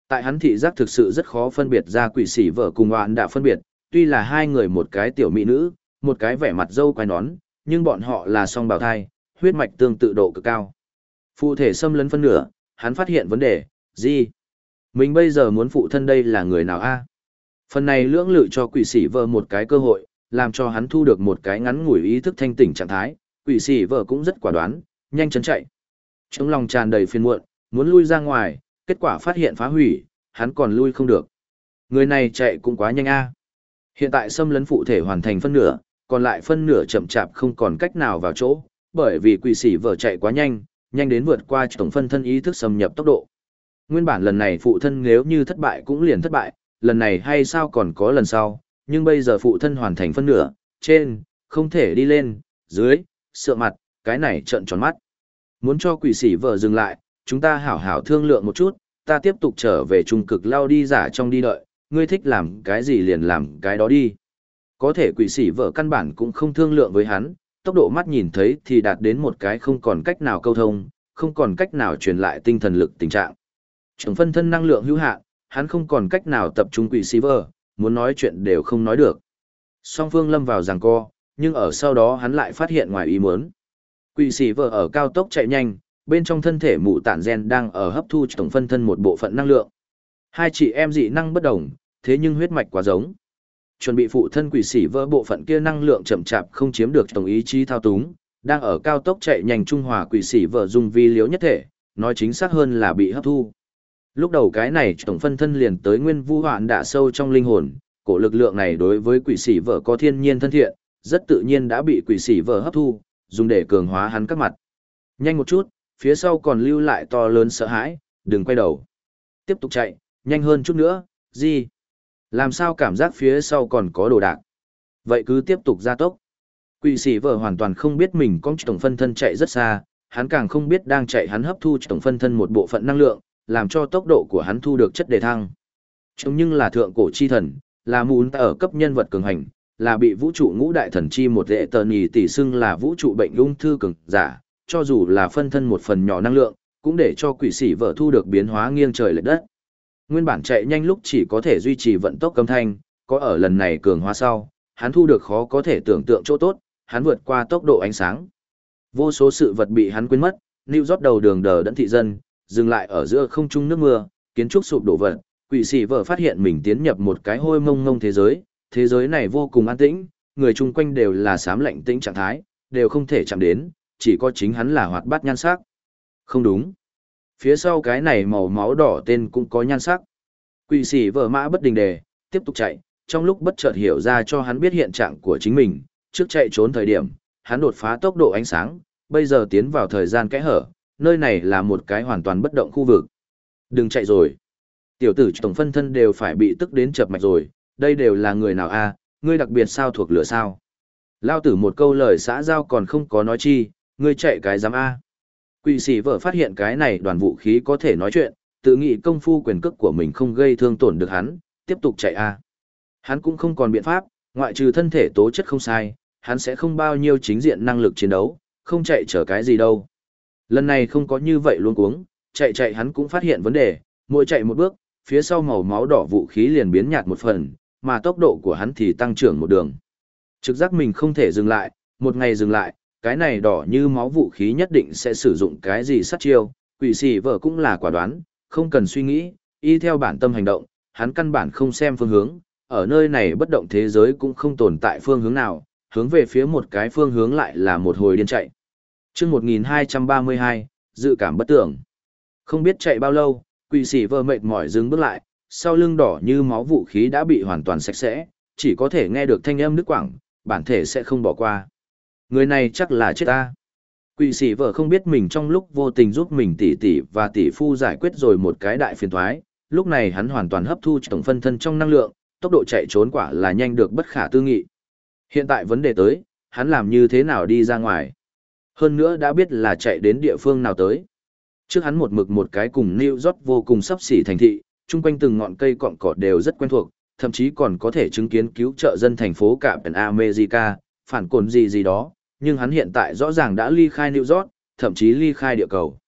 Tại hắn thị giác thực sự rất khó phân biệt ra quỷ sĩ vợ cùng oán đã phân biệt, tuy là hai người một cái tiểu mỹ nữ, một cái vẻ mặt dâu quai nón, nhưng bọn họ là song bào thai, huyết mạch tương tự độ cực cao. Phụ thể xâm lấn phân nửa, hắn phát hiện vấn đề, gì? Mình bây giờ muốn phụ thân đây là người nào a? Phần này lưỡng lự cho quỷ sĩ vợ một cái cơ hội, làm cho hắn thu được một cái ngắn ngủi ý thức thanh tỉnh trạng thái, quỷ sĩ vợ cũng rất quả đoán, nhanh chóng chạy. Trong lòng tràn đầy phiền muộn, muốn lui ra ngoài, kết quả phát hiện phá hủy, hắn còn lui không được. Người này chạy cũng quá nhanh a. Hiện tại xâm lấn phụ thể hoàn thành phân nửa, còn lại phân nửa chậm chạp không còn cách nào vào chỗ, bởi vì quỷ sĩ vợ chạy quá nhanh, nhanh đến vượt qua tổng phân thân ý thức xâm nhập tốc độ. Nguyên bản lần này phụ thân nếu như thất bại cũng liền thất bại, lần này hay sao còn có lần sau, nhưng bây giờ phụ thân hoàn thành phân nửa, trên, không thể đi lên, dưới, sợ mặt, cái này trợn tròn mắt. Muốn cho quỷ sĩ vợ dừng lại, chúng ta hảo hảo thương lượng một chút, ta tiếp tục trở về trung cực lao đi giả trong đi đợi, ngươi thích làm cái gì liền làm cái đó đi. Có thể quỷ sĩ vợ căn bản cũng không thương lượng với hắn, tốc độ mắt nhìn thấy thì đạt đến một cái không còn cách nào câu thông, không còn cách nào truyền lại tinh thần lực tình trạng. Trường phân thân năng lượng hữu hạn, hắn không còn cách nào tập trung quỷ sĩ vợ, muốn nói chuyện đều không nói được. Song phương lâm vào giằng co, nhưng ở sau đó hắn lại phát hiện ngoài ý muốn. Quỷ sĩ vợ ở cao tốc chạy nhanh, bên trong thân thể mụ tản gen đang ở hấp thu tổng phân thân một bộ phận năng lượng. Hai chị em dị năng bất đồng, thế nhưng huyết mạch quá giống. Chuẩn bị phụ thân quỷ sĩ vỡ bộ phận kia năng lượng chậm chạp không chiếm được tổng ý chí thao túng, đang ở cao tốc chạy nhanh trung hòa quỷ sĩ vỡ dùng vi liếu nhất thể, nói chính xác hơn là bị hấp thu. Lúc đầu cái này tổng phân thân liền tới nguyên vu hoạn đã sâu trong linh hồn, cổ lực lượng này đối với quỷ sĩ vỡ có thiên nhiên thân thiện, rất tự nhiên đã bị quỷ sĩ vỡ hấp thu, dùng để cường hóa hắn các mặt. Nhanh một chút, phía sau còn lưu lại to lớn sợ hãi, đừng quay đầu. Tiếp tục chạy, nhanh hơn chút nữa, gì? Làm sao cảm giác phía sau còn có đồ đạc? Vậy cứ tiếp tục gia tốc. Quỷ sĩ vợ hoàn toàn không biết mình con tổng phân thân chạy rất xa, hắn càng không biết đang chạy hắn hấp thu tổng phân thân một bộ phận năng lượng, làm cho tốc độ của hắn thu được chất đề thăng. Trông nhưng là thượng cổ chi thần, là muốn ở cấp nhân vật cường hành, là bị vũ trụ ngũ đại thần chi một đệ tờ nhì tỷ xưng là vũ trụ bệnh ung thư cường giả, cho dù là phân thân một phần nhỏ năng lượng, cũng để cho quỷ sĩ vợ thu được biến hóa nghiêng trời lệch đất. Nguyên bản chạy nhanh lúc chỉ có thể duy trì vận tốc âm thanh, có ở lần này cường hóa sau, hắn thu được khó có thể tưởng tượng chỗ tốt, hắn vượt qua tốc độ ánh sáng. Vô số sự vật bị hắn quên mất, New York đầu đường đờ đẫn thị dân, dừng lại ở giữa không trung nước mưa, kiến trúc sụp đổ vật, quỷ sĩ vợ phát hiện mình tiến nhập một cái hôi mông mông thế giới, thế giới này vô cùng an tĩnh, người chung quanh đều là xám lạnh tĩnh trạng thái, đều không thể chạm đến, chỉ có chính hắn là hoạt bát nhan sắc. Không đúng. Phía sau cái này màu máu đỏ tên cũng có nhan sắc. Quỷ sĩ vợ mã bất đình đề, tiếp tục chạy, trong lúc bất chợt hiểu ra cho hắn biết hiện trạng của chính mình, trước chạy trốn thời điểm, hắn đột phá tốc độ ánh sáng, bây giờ tiến vào thời gian kẽ hở, nơi này là một cái hoàn toàn bất động khu vực. Đừng chạy rồi. Tiểu tử tổng phân thân đều phải bị tức đến chập mạch rồi, đây đều là người nào a? Ngươi đặc biệt sao thuộc lửa sao? Lao tử một câu lời xã giao còn không có nói chi, ngươi chạy cái giám a. Quỷ sĩ vợ phát hiện cái này đoàn vũ khí có thể nói chuyện, tự nghĩ công phu quyền cước của mình không gây thương tổn được hắn, tiếp tục chạy a. Hắn cũng không còn biện pháp, ngoại trừ thân thể tố chất không sai, hắn sẽ không bao nhiêu chính diện năng lực chiến đấu, không chạy chở cái gì đâu. Lần này không có như vậy luôn cuống, chạy chạy hắn cũng phát hiện vấn đề, mỗi chạy một bước, phía sau màu máu đỏ vũ khí liền biến nhạt một phần, mà tốc độ của hắn thì tăng trưởng một đường. Trực giác mình không thể dừng lại, một ngày dừng lại, cái này đỏ như máu vũ khí nhất định sẽ sử dụng cái gì sát chiêu, quỷ sĩ vợ cũng là quả đoán, không cần suy nghĩ, y theo bản tâm hành động, hắn căn bản không xem phương hướng, ở nơi này bất động thế giới cũng không tồn tại phương hướng nào, hướng về phía một cái phương hướng lại là một hồi điên chạy. Chương một nghìn hai trăm ba mươi hai, dự cảm bất tưởng. Không biết chạy bao lâu, quỷ sĩ vợ mệt mỏi dừng bước lại, sau lưng đỏ như máu vũ khí đã bị hoàn toàn sạch sẽ, chỉ có thể nghe được thanh âm nước quảng, bản thể sẽ không bỏ qua. Người này chắc là chết ta. Quỷ sĩ vợ không biết mình trong lúc vô tình giúp mình tỷ tỷ và tỷ phu giải quyết rồi một cái đại phiền toái, lúc này hắn hoàn toàn hấp thu tổng phân thân trong năng lượng, tốc độ chạy trốn quả là nhanh được bất khả tư nghị. Hiện tại vấn đề tới, hắn làm như thế nào đi ra ngoài. Hơn nữa đã biết là chạy đến địa phương nào tới. Trước hắn một mực một cái cùng New York vô cùng sắp xỉ thành thị, chung quanh từng ngọn cây cọn cỏ đều rất quen thuộc, thậm chí còn có thể chứng kiến cứu trợ dân thành phố Captain America, phản cồn gì gì đó, nhưng hắn hiện tại rõ ràng đã ly khai New York, thậm chí ly khai địa cầu.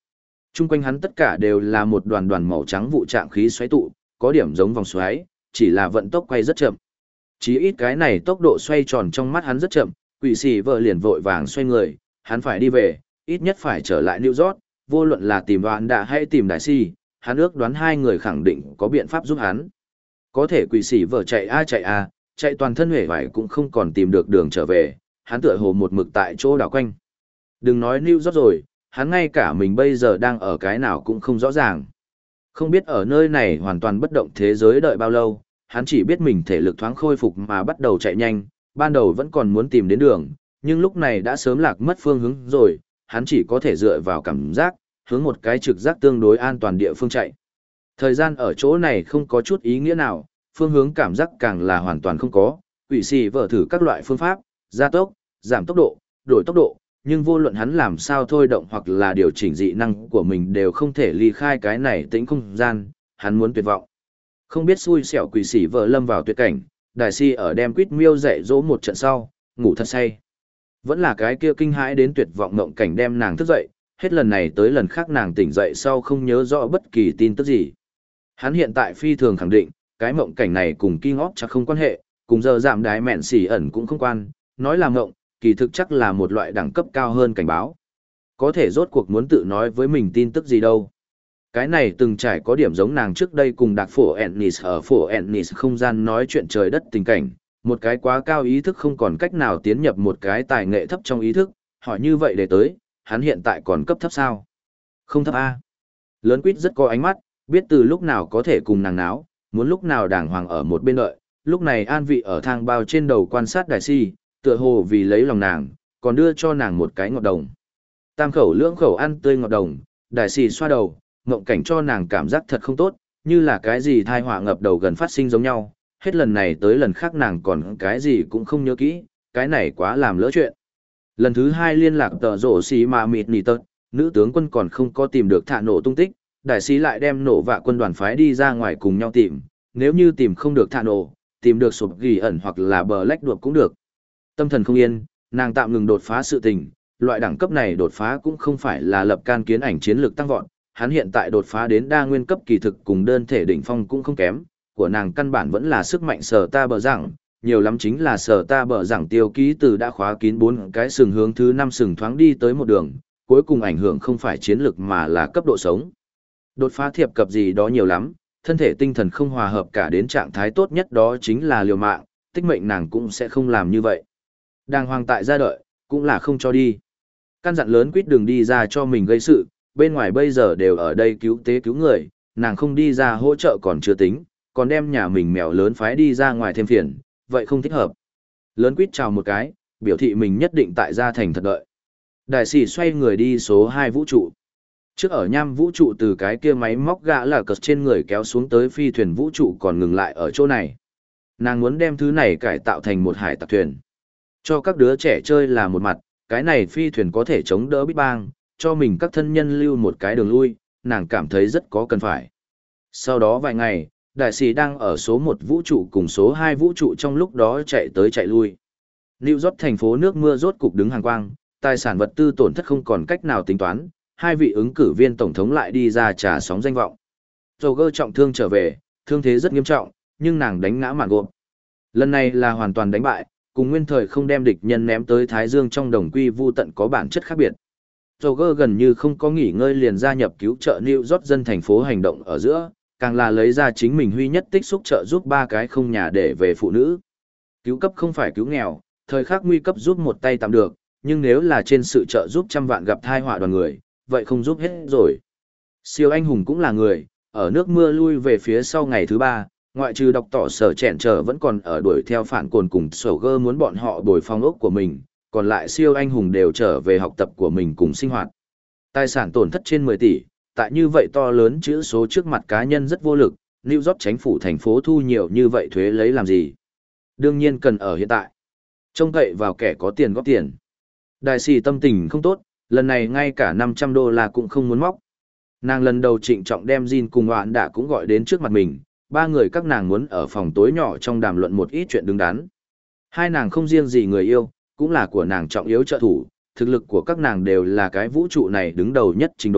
Trung quanh hắn tất cả đều là một đoàn đoàn màu trắng vụ trạng khí xoáy tụ, có điểm giống vòng xoáy, chỉ là vận tốc quay rất chậm. Chỉ ít cái này tốc độ xoay tròn trong mắt hắn rất chậm, quỷ sĩ vợ liền vội vàng xoay người, hắn phải đi về, ít nhất phải trở lại New York, vô luận là tìm Đoán Đạ hay tìm Đại Si, hắn ước đoán hai người khẳng định có biện pháp giúp hắn. Có thể quỷ sĩ vợ chạy a chạy a, chạy toàn thân hể vải cũng không còn tìm được đường trở về, hắn tựa hồ một mực tại chỗ đảo quanh. Đừng nói New York rồi, hắn ngay cả mình bây giờ đang ở cái nào cũng không rõ ràng. Không biết ở nơi này hoàn toàn bất động thế giới đợi bao lâu, hắn chỉ biết mình thể lực thoáng khôi phục mà bắt đầu chạy nhanh, ban đầu vẫn còn muốn tìm đến đường, nhưng lúc này đã sớm lạc mất phương hướng rồi, hắn chỉ có thể dựa vào cảm giác, hướng một cái trực giác tương đối an toàn địa phương chạy. Thời gian ở chỗ này không có chút ý nghĩa nào, phương hướng cảm giác càng là hoàn toàn không có, quỷ sĩ vợ thử các loại phương pháp, gia tốc, giảm tốc độ, đổi tốc độ, nhưng vô luận hắn làm sao thôi động hoặc là điều chỉnh dị năng của mình đều không thể ly khai cái này tĩnh không gian, hắn muốn tuyệt vọng. Không biết xui xẻo quỷ sĩ vợ lâm vào tuyệt cảnh, đại si ở đem quýt miêu dạy dỗ một trận sau, ngủ thật say. Vẫn là cái kia kinh hãi đến tuyệt vọng ngộng cảnh đem nàng thức dậy, hết lần này tới lần khác nàng tỉnh dậy sau không nhớ rõ bất kỳ tin tức gì. Hắn hiện tại phi thường khẳng định, cái mộng cảnh này cùng King of chắc không quan hệ, cùng giờ giảm đái mẹn xỉ ẩn cũng không quan, nói là mộng, kỳ thực chắc là một loại đẳng cấp cao hơn cảnh báo. Có thể rốt cuộc muốn tự nói với mình tin tức gì đâu. Cái này từng trải có điểm giống nàng trước đây cùng đặc phổ Ennis ở phổ Ennis không gian nói chuyện trời đất tình cảnh, một cái quá cao ý thức không còn cách nào tiến nhập một cái tài nghệ thấp trong ý thức, hỏi như vậy để tới, hắn hiện tại còn cấp thấp sao? Không thấp A. Lớn quýt rất có ánh mắt, biết từ lúc nào có thể cùng nàng náo, muốn lúc nào đàng hoàng ở một bên đợi, lúc này an vị ở thang bao trên đầu quan sát đại si, tựa hồ vì lấy lòng nàng, còn đưa cho nàng một cái ngọt đồng. Tam khẩu lưỡng khẩu ăn tươi ngọt đồng, đại si xoa đầu, ngộng cảnh cho nàng cảm giác thật không tốt, như là cái gì thai họa ngập đầu gần phát sinh giống nhau, hết lần này tới lần khác nàng còn cái gì cũng không nhớ kỹ, cái này quá làm lỡ chuyện. Lần thứ hai liên lạc tờ rổ xì mà mịt nỉ tật, nữ tướng quân còn không có tìm được thả nổ tung tích, đại sĩ lại đem nổ vạ quân đoàn phái đi ra ngoài cùng nhau tìm, nếu như tìm không được thả nổ, tìm được sụp ghi ẩn hoặc là bờ lách đuộc cũng được. Tâm thần không yên, nàng tạm ngừng đột phá sự tình, loại đẳng cấp này đột phá cũng không phải là lập can kiến ảnh chiến lược tăng vọt, hắn hiện tại đột phá đến đa nguyên cấp kỳ thực cùng đơn thể đỉnh phong cũng không kém, của nàng căn bản vẫn là sức mạnh sở ta bờ rằng, nhiều lắm chính là sở ta bờ rằng tiêu ký từ đã khóa kín bốn cái sừng hướng thứ năm sừng thoáng đi tới một đường, cuối cùng ảnh hưởng không phải chiến lược mà là cấp độ sống. Đột phá thiệp cập gì đó nhiều lắm, thân thể tinh thần không hòa hợp cả đến trạng thái tốt nhất đó chính là liều mạng, tích mệnh nàng cũng sẽ không làm như vậy. Đang hoàng tại ra đợi, cũng là không cho đi. Căn dặn lớn quýt đường đi ra cho mình gây sự, bên ngoài bây giờ đều ở đây cứu tế cứu người, nàng không đi ra hỗ trợ còn chưa tính, còn đem nhà mình mèo lớn phái đi ra ngoài thêm phiền, vậy không thích hợp. Lớn quýt chào một cái, biểu thị mình nhất định tại gia thành thật đợi. Đại sĩ xoay người đi số hai vũ trụ. Trước ở nham vũ trụ từ cái kia máy móc gã là cật trên người kéo xuống tới phi thuyền vũ trụ còn ngừng lại ở chỗ này. Nàng muốn đem thứ này cải tạo thành một hải tặc thuyền. Cho các đứa trẻ chơi là một mặt, cái này phi thuyền có thể chống đỡ Big Bang, cho mình các thân nhân lưu một cái đường lui, nàng cảm thấy rất có cần phải. Sau đó vài ngày, đại sĩ đang ở số một vũ trụ cùng số hai vũ trụ trong lúc đó chạy tới chạy lui. New York thành phố nước mưa rốt cục đứng hàng quang, tài sản vật tư tổn thất không còn cách nào tính toán, hai vị ứng cử viên tổng thống lại đi ra trà sóng danh vọng. Roger trọng thương trở về, thương thế rất nghiêm trọng, nhưng nàng đánh ngã màn gộp. Lần này là hoàn toàn đánh bại, cùng nguyên thời không đem địch nhân ném tới Thái Dương trong đồng quy vu tận có bản chất khác biệt. Roger gần như không có nghỉ ngơi liền gia nhập cứu trợ New York dân thành phố hành động ở giữa, càng là lấy ra chính mình huy nhất tích xúc trợ giúp ba cái không nhà để về phụ nữ. Cứu cấp không phải cứu nghèo, thời khắc nguy cấp giúp một tay tạm được, nhưng nếu là trên sự trợ giúp trăm vạn gặp thai họa đoàn người, vậy không giúp hết rồi. Siêu anh hùng cũng là người, ở nước mưa lui về phía sau ngày thứ ba, ngoại trừ đọc tỏ sở chèn trở vẫn còn ở đuổi theo phản cồn cùng sổ gơ muốn bọn họ bồi phong ốc của mình, còn lại siêu anh hùng đều trở về học tập của mình cùng sinh hoạt. Tài sản tổn thất trên mười tỷ, tại như vậy to lớn chữ số trước mặt cá nhân rất vô lực, New York chính phủ thành phố thu nhiều như vậy thuế lấy làm gì. Đương nhiên cần ở hiện tại. Trông cậy vào kẻ có tiền góp tiền. Đại sĩ tâm tình không tốt, lần này ngay cả năm trăm đô la cũng không muốn móc. Nàng lần đầu trịnh trọng đem Jin cùng Hoạn đã cũng gọi đến trước mặt mình, ba người các nàng muốn ở phòng tối nhỏ trong đàm luận một ít chuyện đứng đắn. Hai nàng không riêng gì người yêu, cũng là của nàng trọng yếu trợ thủ, thực lực của các nàng đều là cái vũ trụ này đứng đầu nhất trình độ,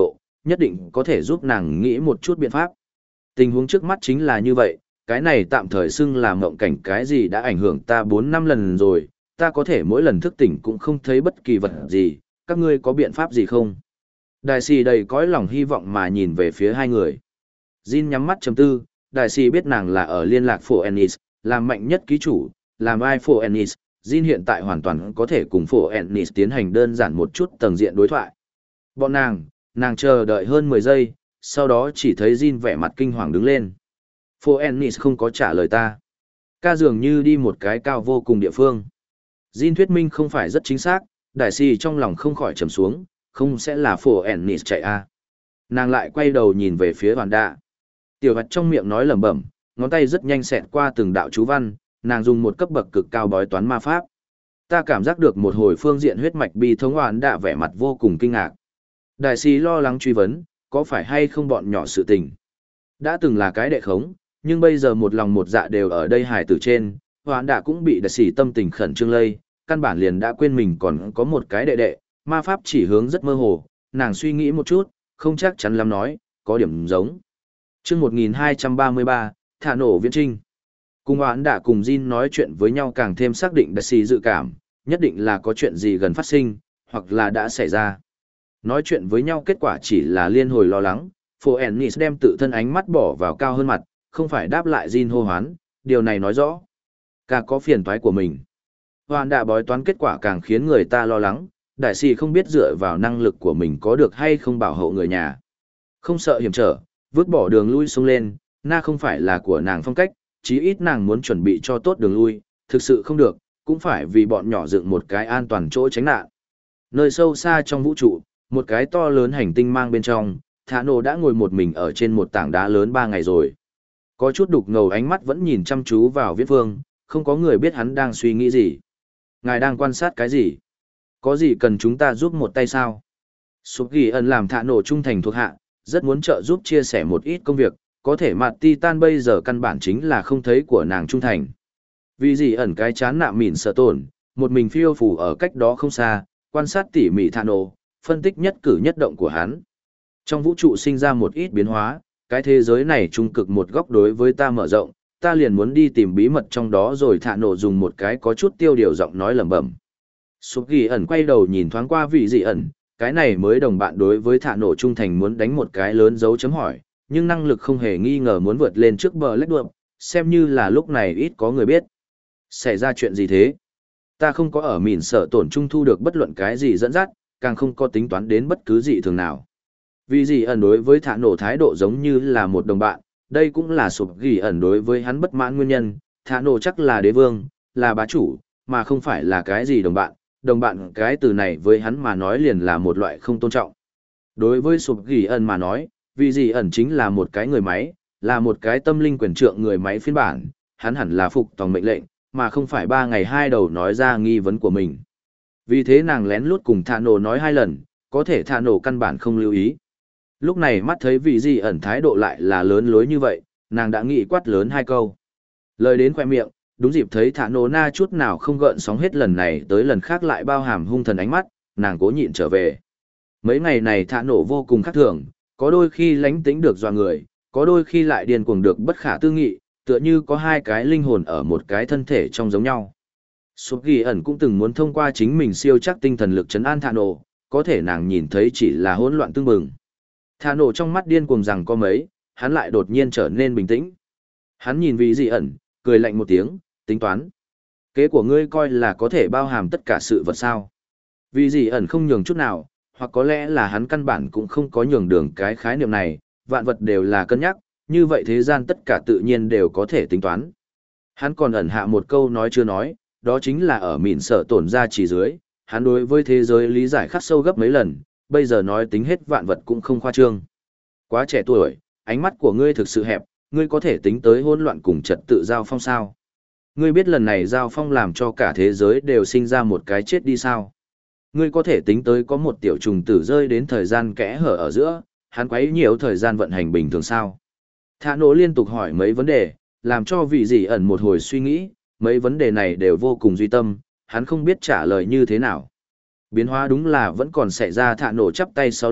nhất định có thể giúp nàng nghĩ một chút biện pháp. Tình huống trước mắt chính là như vậy, cái này tạm thời xưng là mộng cảnh cái gì đã ảnh hưởng ta bốn năm lần rồi, ta có thể mỗi lần thức tỉnh cũng không thấy bất kỳ vật gì, các ngươi có biện pháp gì không? Đại sĩ đầy cõi lòng hy vọng mà nhìn về phía hai người. Jin nhắm mắt trầm tư, đại sĩ biết nàng là ở liên lạc phổ Ennis, làm mạnh nhất ký chủ, làm ai phổ Ennis, Jin hiện tại hoàn toàn có thể cùng phổ Ennis tiến hành đơn giản một chút tầng diện đối thoại. Bọn nàng, nàng chờ đợi hơn mười giây, sau đó chỉ thấy Jin vẻ mặt kinh hoàng đứng lên. Phổ Ennis không có trả lời ta. Ca dường như đi một cái cao vô cùng địa phương. Jin thuyết minh không phải rất chính xác, đại sĩ trong lòng không khỏi trầm xuống, không sẽ là phổ Ennis chạy à. Nàng lại quay đầu nhìn về phía Hoàn Đạ. Tiểu Hạt trong miệng nói lẩm bẩm, ngón tay rất nhanh xẹt qua từng đạo chú văn, nàng dùng một cấp bậc cực cao bói toán ma pháp. Ta cảm giác được một hồi phương diện huyết mạch bi thống Hoàn Đạ vẻ mặt vô cùng kinh ngạc. Đại sĩ lo lắng truy vấn, có phải hay không bọn nhỏ sự tình. Đã từng là cái đệ khống, nhưng bây giờ một lòng một dạ đều ở đây hài tử trên, Hoàn Đạ cũng bị đại sĩ tâm tình khẩn trương lây, căn bản liền đã quên mình còn có một cái đệ đệ, ma pháp chỉ hướng rất mơ hồ, nàng suy nghĩ một chút, không chắc chắn lắm nói, có điểm giống. Trước một nghìn hai trăm ba mươi ba, thả nổ viễn trinh. Cùng Hoán đã cùng Jin nói chuyện với nhau càng thêm xác định đại sĩ dự cảm, nhất định là có chuyện gì gần phát sinh, hoặc là đã xảy ra. Nói chuyện với nhau kết quả chỉ là liên hồi lo lắng, Phổ Ennis đem tự thân ánh mắt bỏ vào cao hơn mặt, không phải đáp lại Jin hô hoán, điều này nói rõ. Cả có phiền toái của mình. Hoán đã bói toán kết quả càng khiến người ta lo lắng, đại sĩ không biết dựa vào năng lực của mình có được hay không bảo hộ người nhà. Không sợ hiểm trở, vứt bỏ đường lui xông lên, na không phải là của nàng phong cách, chí ít nàng muốn chuẩn bị cho tốt đường lui, thực sự không được, cũng phải vì bọn nhỏ dựng một cái an toàn chỗ tránh nạn. Nơi sâu xa trong vũ trụ, một cái to lớn hành tinh mang bên trong, Thả Nổ đã ngồi một mình ở trên một tảng đá lớn ba ngày rồi. Có chút đục ngầu ánh mắt vẫn nhìn chăm chú vào Viễn Vương, không có người biết hắn đang suy nghĩ gì. Ngài đang quan sát cái gì? Có gì cần chúng ta giúp một tay sao? Sụp Ghi Ẩn làm Thả Nổ trung thành thuộc hạ, rất muốn trợ giúp chia sẻ một ít công việc, có thể mặt Titan bây giờ căn bản chính là không thấy của nàng trung thành. Vì gì ẩn cái chán nạm mịn sợ tổn, một mình phiêu phù ở cách đó không xa, quan sát tỉ mỉ Thả Nổ, phân tích nhất cử nhất động của hắn. Trong vũ trụ sinh ra một ít biến hóa, cái thế giới này trung cực một góc đối với ta mở rộng, ta liền muốn đi tìm bí mật trong đó rồi Thả Nổ dùng một cái có chút tiêu điều giọng nói lẩm bẩm. Sụp Ghi Ẩn quay đầu nhìn thoáng qua vị dị ẩn, cái này mới đồng bạn đối với Thả Nổ trung thành muốn đánh một cái lớn dấu chấm hỏi, nhưng năng lực không hề nghi ngờ muốn vượt lên trước bờ lách đuộm, xem như là lúc này ít có người biết. Xảy ra chuyện gì thế? Ta không có ở mìn sở tổn trung thu được bất luận cái gì dẫn dắt, càng không có tính toán đến bất cứ gì thường nào. Vì gì ẩn đối với Thả Nổ thái độ giống như là một đồng bạn, đây cũng là Sụp Ghi Ẩn đối với hắn bất mãn nguyên nhân, Thả Nổ chắc là đế vương, là bá chủ, mà không phải là cái gì đồng bạn. Đồng bạn cái từ này với hắn mà nói liền là một loại không tôn trọng. Đối với Sụp Ghi Ẩn mà nói, vì gì ẩn chính là một cái người máy, là một cái tâm linh quyền trượng người máy phiên bản, hắn hẳn là phục tòng mệnh lệnh, mà không phải ba ngày hai đầu nói ra nghi vấn của mình. Vì thế nàng lén lút cùng Thả Nổ nói hai lần, có thể Thả Nổ căn bản không lưu ý. Lúc này mắt thấy vị gì ẩn thái độ lại là lớn lối như vậy, nàng đã nghĩ quát lớn hai câu. Lời đến khoe miệng, đúng dịp thấy Thả Nổ na chút nào không gợn sóng hết lần này tới lần khác lại bao hàm hung thần ánh mắt, nàng cố nhịn trở về. Mấy ngày này Thả Nổ vô cùng khác thường, có đôi khi lánh tĩnh được dọa người, có đôi khi lại điên cuồng được bất khả tư nghị, tựa như có hai cái linh hồn ở một cái thân thể trong giống nhau. Sụp Ghi Ẩn cũng từng muốn thông qua chính mình siêu chắc tinh thần lực trấn an Thả Nổ, có thể nàng nhìn thấy chỉ là hỗn loạn tương bừng. Thả Nổ trong mắt điên cuồng rằng có mấy, hắn lại đột nhiên trở nên bình tĩnh. Hắn nhìn Vị Dị Ẩn, cười lạnh một tiếng, tính toán. Kế của ngươi coi là có thể bao hàm tất cả sự vật sao. Vị Dị Ẩn không nhường chút nào, hoặc có lẽ là hắn căn bản cũng không có nhường đường cái khái niệm này, vạn vật đều là cân nhắc, như vậy thế gian tất cả tự nhiên đều có thể tính toán. Hắn còn ẩn hạ một câu nói chưa nói, đó chính là ở mịn sở tổn ra chỉ dưới, hắn đối với thế giới lý giải khắc sâu gấp mấy lần, bây giờ nói tính hết vạn vật cũng không khoa trương. Quá trẻ tuổi, ánh mắt của ngươi thực sự hẹp, ngươi có thể tính tới hỗn loạn cùng trật tự giao phong sao. Ngươi biết lần này giao phong làm cho cả thế giới đều sinh ra một cái chết đi sao. Ngươi có thể tính tới có một tiểu trùng tử rơi đến thời gian kẽ hở ở giữa, hắn quấy nhiều thời gian vận hành bình thường sao. Thả Nổ liên tục hỏi mấy vấn đề, làm cho vị dị ẩn một hồi suy nghĩ, mấy vấn đề này đều vô cùng duy tâm, hắn không biết trả lời như thế nào. Biến hóa đúng là vẫn còn xảy ra. Thả Nổ chắp tay sau đít,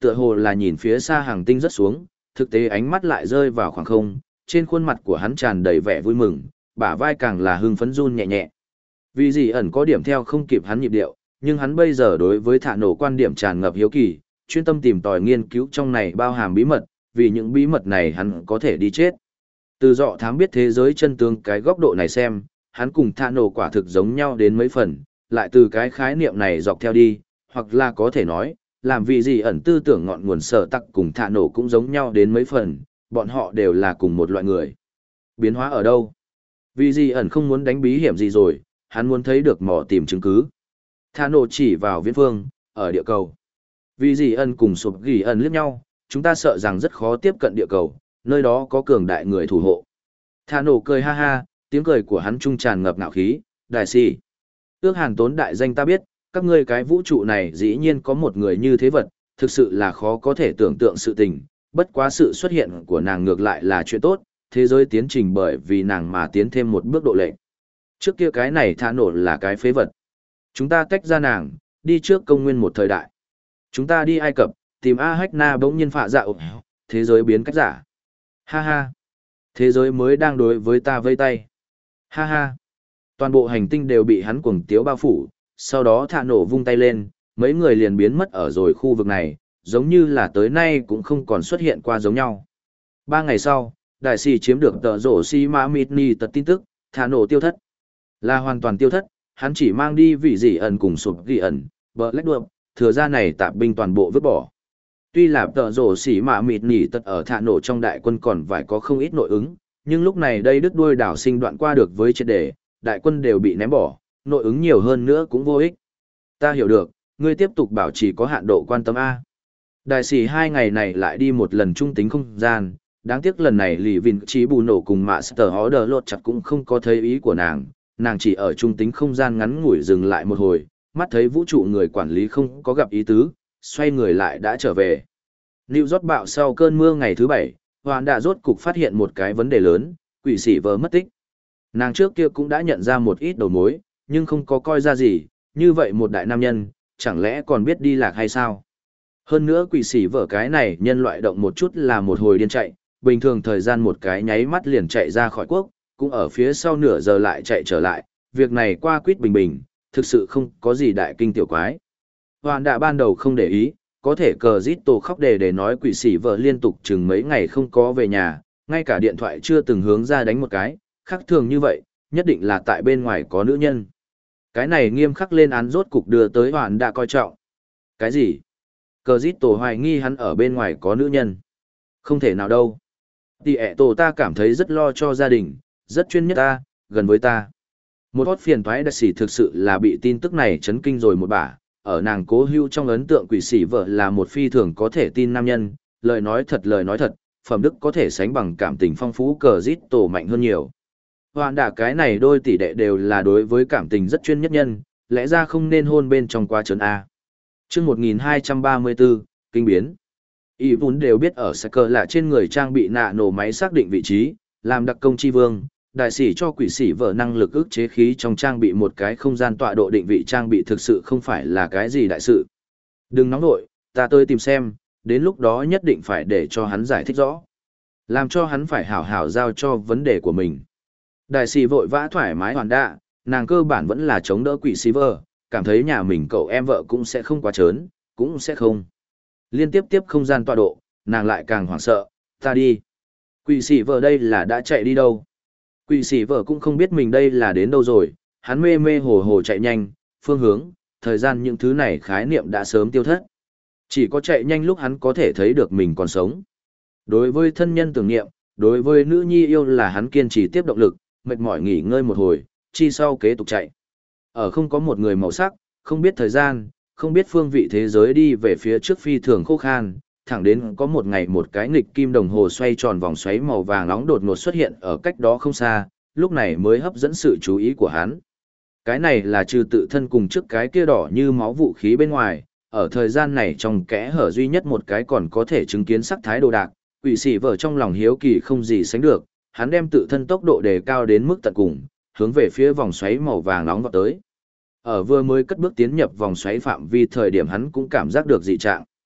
tựa hồ là nhìn phía xa hàng tinh rất xuống, thực tế ánh mắt lại rơi vào khoảng không, trên khuôn mặt của hắn tràn đầy vẻ vui mừng, bả vai càng là hưng phấn run nhẹ nhẹ. Vì gì ẩn có điểm theo không kịp hắn nhịp điệu, nhưng hắn bây giờ đối với thả nổ quan điểm tràn ngập hiếu kỳ, chuyên tâm tìm tòi nghiên cứu trong này bao hàm bí mật, vì những bí mật này hắn có thể đi chết. Từ dọ thám biết thế giới chân tướng cái góc độ này xem, hắn cùng thả nổ quả thực giống nhau đến mấy phần, lại từ cái khái niệm này dọc theo đi, hoặc là có thể nói, làm vì gì ẩn tư tưởng ngọn nguồn sở tắc cùng thả nổ cũng giống nhau đến mấy phần, bọn họ đều là cùng một loại người. Biến hóa ở đâu? Vì gì ẩn không muốn đánh bí hiểm gì rồi, hắn muốn thấy được mỏ tìm chứng cứ. Thả nổ chỉ vào viễn phương, ở địa cầu. Vì gì ẩn cùng sụp ghi ẩn liếc nhau, chúng ta sợ rằng rất khó tiếp cận địa cầu, nơi đó có cường đại người thủ hộ. Thả nổ cười ha ha, tiếng cười của hắn trung tràn ngập ngạo khí, đại sĩ. Ước hàn tốn đại danh ta biết, các ngươi cái vũ trụ này dĩ nhiên có một người như thế vật, thực sự là khó có thể tưởng tượng sự tình, bất quá sự xuất hiện của nàng ngược lại là chuyện tốt, thế giới tiến trình bởi vì nàng mà tiến thêm một bước độ lệ. Trước kia cái này thả nổ là cái phế vật. Chúng ta tách ra nàng, đi trước công nguyên một thời đại. Chúng ta đi Ai Cập, tìm A Hách Na bỗng nhiên phạ dạo, thế giới biến cách giả. Ha ha. Thế giới mới đang đối với ta vây tay. Ha ha. Toàn bộ hành tinh đều bị hắn cuồng tiếu bao phủ, sau đó thả nổ vung tay lên, mấy người liền biến mất ở rồi khu vực này, giống như là tới nay cũng không còn xuất hiện qua giống nhau. Ba ngày sau, đại sĩ chiếm được tờ rổ si ma mịt ni tật tin tức, thả nổ tiêu thất. Là hoàn toàn tiêu thất, hắn chỉ mang đi vị dị ẩn cùng sụp ghi ẩn, bờ lách đuộm, thừa ra này tạp binh toàn bộ vứt bỏ. Tuy là tờ rổ xỉ mạ mịt nỉ tật ở thả nổ trong đại quân còn phải có không ít nội ứng, nhưng lúc này đây đứt đuôi đảo sinh đoạn qua được với triệt đề, đại quân đều bị ném bỏ, nội ứng nhiều hơn nữa cũng vô ích. Ta hiểu được, ngươi tiếp tục bảo trì có hạn độ quan tâm A. Đại sĩ hai ngày này lại đi một lần trung tính không gian, đáng tiếc lần này lì vìn trí bù nổ cùng mạ sờ hó đờ lột chặt cũng không có thấy ý của nàng, nàng chỉ ở trung tính không gian ngắn ngủi dừng lại một hồi, mắt thấy vũ trụ người quản lý không có gặp ý tứ, xoay người lại đã trở về. New York bạo sau cơn mưa ngày thứ bảy, Hoàn đã rốt cục phát hiện một cái vấn đề lớn, quỷ sĩ vợ mất tích. Nàng trước kia cũng đã nhận ra một ít đầu mối, nhưng không có coi ra gì, như vậy một đại nam nhân, chẳng lẽ còn biết đi lạc hay sao? Hơn nữa quỷ sĩ vợ cái này nhân loại động một chút là một hồi điên chạy, bình thường thời gian một cái nháy mắt liền chạy ra khỏi quốc, cũng ở phía sau nửa giờ lại chạy trở lại, việc này qua quýt bình bình, thực sự không có gì đại kinh tiểu quái. Hoàn đã ban đầu không để ý, có thể cờ rít tổ khóc đề để nói quỷ sĩ vợ liên tục chừng mấy ngày không có về nhà, ngay cả điện thoại chưa từng hướng ra đánh một cái, khác thường như vậy, nhất định là tại bên ngoài có nữ nhân. Cái này nghiêm khắc lên án rốt cục đưa tới Hoàn đã coi trọng. Cái gì? Cờ rít tổ hoài nghi hắn ở bên ngoài có nữ nhân. Không thể nào đâu. Tỷ ẹ tổ ta cảm thấy rất lo cho gia đình, rất chuyên nhất ta, gần với ta. Một hót phiền thoái đặc sĩ thực sự là bị tin tức này chấn kinh rồi một bả, ở nàng cố hưu trong ấn tượng quỷ sĩ vợ là một phi thường có thể tin nam nhân, lời nói thật lời nói thật, phẩm đức có thể sánh bằng cảm tình phong phú cờ rít tổ mạnh hơn nhiều. Hoàn đả cái này đôi tỷ đệ đều là đối với cảm tình rất chuyên nhất nhân, lẽ ra không nên hôn bên trong quá trấn A. chương một nghìn hai trăm ba mươi bốn, kinh biến. Y vốn đều biết ở Sacker là trên người trang bị nạ nổ máy xác định vị trí, làm đặc công chi vương, đại sĩ cho quỷ sĩ vợ năng lực ức chế khí trong trang bị một cái không gian tọa độ định vị trang bị thực sự không phải là cái gì đại sự. Đừng nóng nội, ta tới tìm xem, đến lúc đó nhất định phải để cho hắn giải thích rõ. Làm cho hắn phải hảo hảo giao cho vấn đề của mình. Đại sĩ vội vã thoải mái hoàn đạ, nàng cơ bản vẫn là chống đỡ quỷ sĩ vợ, cảm thấy nhà mình cậu em vợ cũng sẽ không quá trớn, cũng sẽ không. Liên tiếp tiếp không gian tọa độ, nàng lại càng hoảng sợ, ta đi. Quỷ sĩ vợ đây là đã chạy đi đâu? Quỷ sĩ vợ cũng không biết mình đây là đến đâu rồi, hắn mê mê hồ hồ chạy nhanh, phương hướng, thời gian những thứ này khái niệm đã sớm tiêu thất. Chỉ có chạy nhanh lúc hắn có thể thấy được mình còn sống. Đối với thân nhân tưởng niệm, đối với nữ nhi yêu là hắn kiên trì tiếp động lực, mệt mỏi nghỉ ngơi một hồi, chi sau kế tục chạy. Ở không có một người màu sắc, không biết thời gian, không biết phương vị thế giới đi về phía trước phi thường khô khan, thẳng đến có một ngày một cái nghịch kim đồng hồ xoay tròn vòng xoáy màu vàng nóng đột ngột xuất hiện ở cách đó không xa, lúc này mới hấp dẫn sự chú ý của hắn. Cái này là trừ tự thân cùng trước cái kia đỏ như máu vũ khí bên ngoài, ở thời gian này trong kẽ hở duy nhất một cái còn có thể chứng kiến sắc thái đồ đạc, quỷ sĩ vợ trong lòng hiếu kỳ không gì sánh được, hắn đem tự thân tốc độ đề cao đến mức tận cùng, hướng về phía vòng xoáy màu vàng nóng vọt tới. Ở vừa mới cất bước tiến nhập vòng xoáy phạm vi thời điểm hắn cũng cảm giác được dị trạng.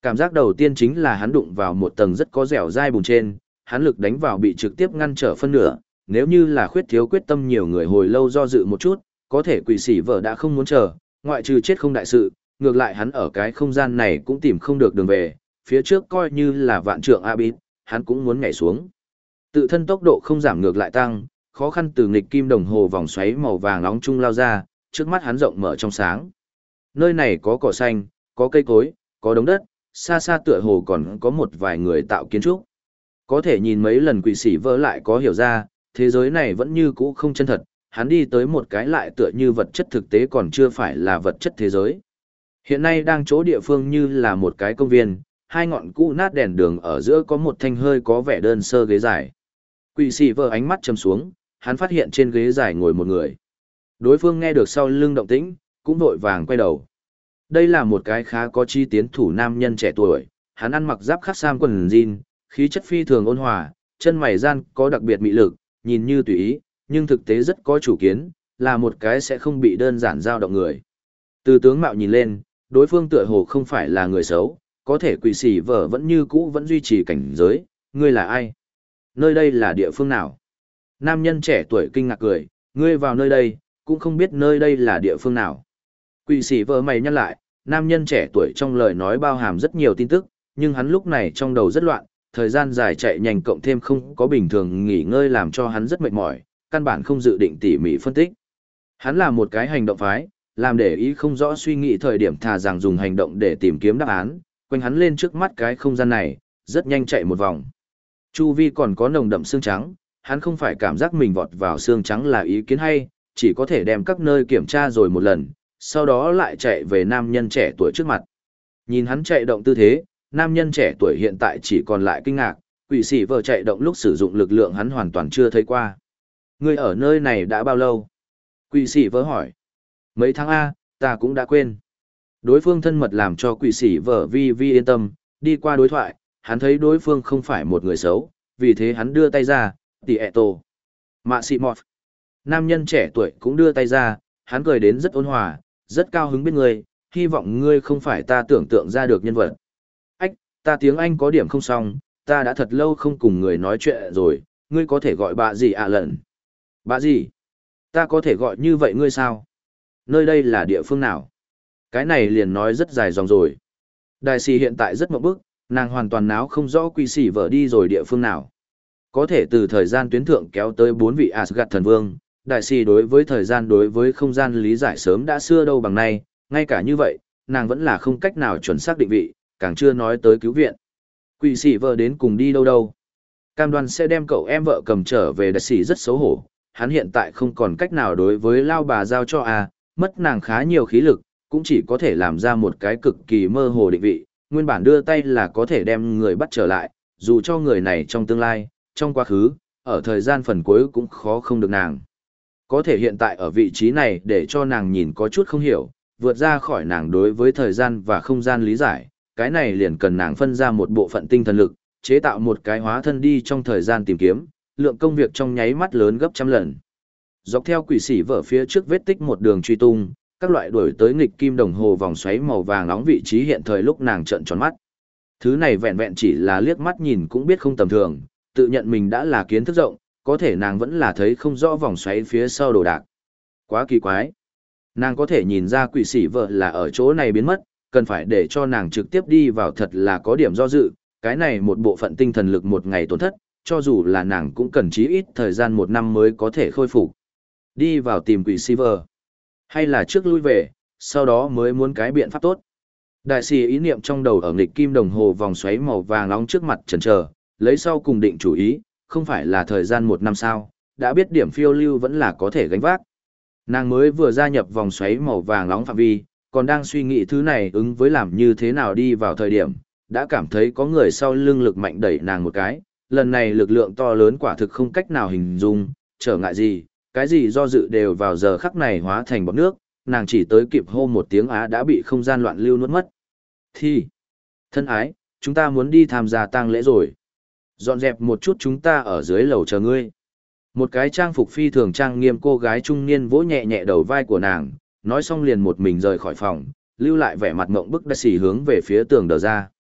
Cảm giác đầu tiên chính là hắn đụng vào một tầng rất có dẻo dai bùn trên, hắn lực đánh vào bị trực tiếp ngăn trở phân nửa, nếu như là khuyết thiếu quyết tâm nhiều người hồi lâu do dự một chút, có thể quỷ sĩ vợ đã không muốn chờ, ngoại trừ chết không đại sự, ngược lại hắn ở cái không gian này cũng tìm không được đường về, phía trước coi như là vạn trượng Abit, hắn cũng muốn nhảy xuống. Tự thân tốc độ không giảm ngược lại tăng, khó khăn từ nghịch kim đồng hồ vòng xoáy màu vàng nóng trung lao ra, trước mắt hắn rộng mở trong sáng. Nơi này có cỏ xanh, có cây cối, có đống đất, xa xa tựa hồ còn có một vài người tạo kiến trúc. Có thể nhìn mấy lần quỷ sĩ vỡ lại có hiểu ra, thế giới này vẫn như cũ không chân thật, hắn đi tới một cái lại tựa như vật chất thực tế còn chưa phải là vật chất thế giới. Hiện nay đang chỗ địa phương như là một cái công viên, hai ngọn cũ nát đèn đường ở giữa có một thanh hơi có vẻ đơn sơ ghế dài. Quỷ sĩ vỡ ánh mắt chầm xuống, hắn phát hiện trên ghế dài ngồi một người. Đối phương nghe được sau lưng động tĩnh, cũng vội vàng quay đầu. Đây là một cái khá có chi tiến thủ nam nhân trẻ tuổi, hắn ăn mặc giáp khắc sam quần jean, khí chất phi thường ôn hòa, chân mày gian có đặc biệt mị lực, nhìn như tùy ý, nhưng thực tế rất có chủ kiến, là một cái sẽ không bị đơn giản dao động người. Từ tướng mạo nhìn lên, đối phương tựa hồ không phải là người xấu, có thể quỷ sĩ vợ vẫn như cũ vẫn duy trì cảnh giới, ngươi là ai? Nơi đây là địa phương nào? Nam nhân trẻ tuổi kinh ngạc cười, ngươi vào nơi đây, cũng không biết nơi đây là địa phương nào. Quỷ sĩ vợ mày nhắc lại, nam nhân trẻ tuổi trong lời nói bao hàm rất nhiều tin tức, nhưng hắn lúc này trong đầu rất loạn, thời gian dài chạy nhanh cộng thêm không có bình thường nghỉ ngơi làm cho hắn rất mệt mỏi, căn bản không dự định tỉ mỉ phân tích. Hắn là một cái hành động phái, làm để ý không rõ suy nghĩ thời điểm thà rằng dùng hành động để tìm kiếm đáp án, quanh hắn lên trước mắt cái không gian này, rất nhanh chạy một vòng. Chu vi còn có nồng đậm xương trắng, hắn không phải cảm giác mình vọt vào xương trắng là ý kiến hay, chỉ có thể đem các nơi kiểm tra rồi một lần, sau đó lại chạy về nam nhân trẻ tuổi trước mặt. Nhìn hắn chạy động tư thế, nam nhân trẻ tuổi hiện tại chỉ còn lại kinh ngạc, quỷ sĩ vợ chạy động lúc sử dụng lực lượng hắn hoàn toàn chưa thấy qua. Ngươi ở nơi này đã bao lâu? Quỷ sĩ vợ hỏi. Mấy tháng A, ta cũng đã quên. Đối phương thân mật làm cho quỷ sĩ vợ vi vi yên tâm, đi qua đối thoại, hắn thấy đối phương không phải một người xấu, vì thế hắn đưa tay ra, tỉ ẹ tổ. Mạ xị mọt. Nam nhân trẻ tuổi cũng đưa tay ra, hắn cười đến rất ôn hòa, rất cao hứng biết ngươi, hy vọng ngươi không phải ta tưởng tượng ra được nhân vật. Ách, ta tiếng Anh có điểm không xong, ta đã thật lâu không cùng người nói chuyện rồi, ngươi có thể gọi bà gì ạ à lần. Bà gì? Ta có thể gọi như vậy ngươi sao? Nơi đây là địa phương nào? Cái này liền nói rất dài dòng rồi. Đại sĩ hiện tại rất mộng bức, nàng hoàn toàn náo không rõ quỷ sĩ vợ đi rồi địa phương nào. Có thể từ thời gian tuyến thượng kéo tới bốn vị Asgard thần vương, đại sĩ đối với thời gian đối với không gian lý giải sớm đã xưa đâu bằng nay, ngay cả như vậy, nàng vẫn là không cách nào chuẩn xác định vị, càng chưa nói tới cứu viện. Quỷ sĩ vợ đến cùng đi đâu đâu. Cam đoan sẽ đem cậu em vợ cầm trở về, đại sĩ rất xấu hổ, hắn hiện tại không còn cách nào đối với lao bà giao cho a, mất nàng khá nhiều khí lực, cũng chỉ có thể làm ra một cái cực kỳ mơ hồ định vị, nguyên bản đưa tay là có thể đem người bắt trở lại, dù cho người này trong tương lai, trong quá khứ, ở thời gian phần cuối cũng khó không được nàng. Có thể hiện tại ở vị trí này để cho nàng nhìn có chút không hiểu, vượt ra khỏi nàng đối với thời gian và không gian lý giải, cái này liền cần nàng phân ra một bộ phận tinh thần lực, chế tạo một cái hóa thân đi trong thời gian tìm kiếm, lượng công việc trong nháy mắt lớn gấp trăm lần. Dọc theo quỷ sĩ vở phía trước vết tích một đường truy tung, các loại đuổi tới nghịch kim đồng hồ vòng xoáy màu vàng nóng vị trí hiện thời lúc nàng trợn tròn mắt. Thứ này vẹn vẹn chỉ là liếc mắt nhìn cũng biết không tầm thường, tự nhận mình đã là kiến thức rộng, có thể nàng vẫn là thấy không rõ vòng xoáy phía sau đồ đạc. Quá kỳ quái. Nàng có thể nhìn ra quỷ sĩ vợ là ở chỗ này biến mất, cần phải để cho nàng trực tiếp đi vào thật là có điểm do dự, cái này một bộ phận tinh thần lực một ngày tổn thất, cho dù là nàng cũng cần chí ít thời gian một năm mới có thể khôi phục. Đi vào tìm quỷ sĩ vợ, hay là trước lui về, sau đó mới muốn cái biện pháp tốt. Đại sĩ ý niệm trong đầu ở nghịch kim đồng hồ vòng xoáy màu vàng nóng trước mặt chần chờ, lấy sau cùng định chủ ý, không phải là thời gian một năm sao, đã biết điểm phiêu lưu vẫn là có thể gánh vác. Nàng mới vừa gia nhập vòng xoáy màu vàng nóng phạm vi, còn đang suy nghĩ thứ này ứng với làm như thế nào đi vào thời điểm, đã cảm thấy có người sau lưng lực mạnh đẩy nàng một cái, lần này lực lượng to lớn quả thực không cách nào hình dung, trở ngại gì, cái gì do dự đều vào giờ khắc này hóa thành bọt nước, nàng chỉ tới kịp hô một tiếng á đã bị không gian loạn lưu nuốt mất. Thì, thân ái, chúng ta muốn đi tham gia tang lễ rồi. Dọn dẹp một chút chúng ta ở dưới lầu chờ ngươi. Một cái trang phục phi thường trang nghiêm cô gái trung niên vỗ nhẹ nhẹ đầu vai của nàng, nói xong liền một mình rời khỏi phòng, lưu lại vẻ mặt ngộng bức đa xỉ hướng về phía tường đờ ra.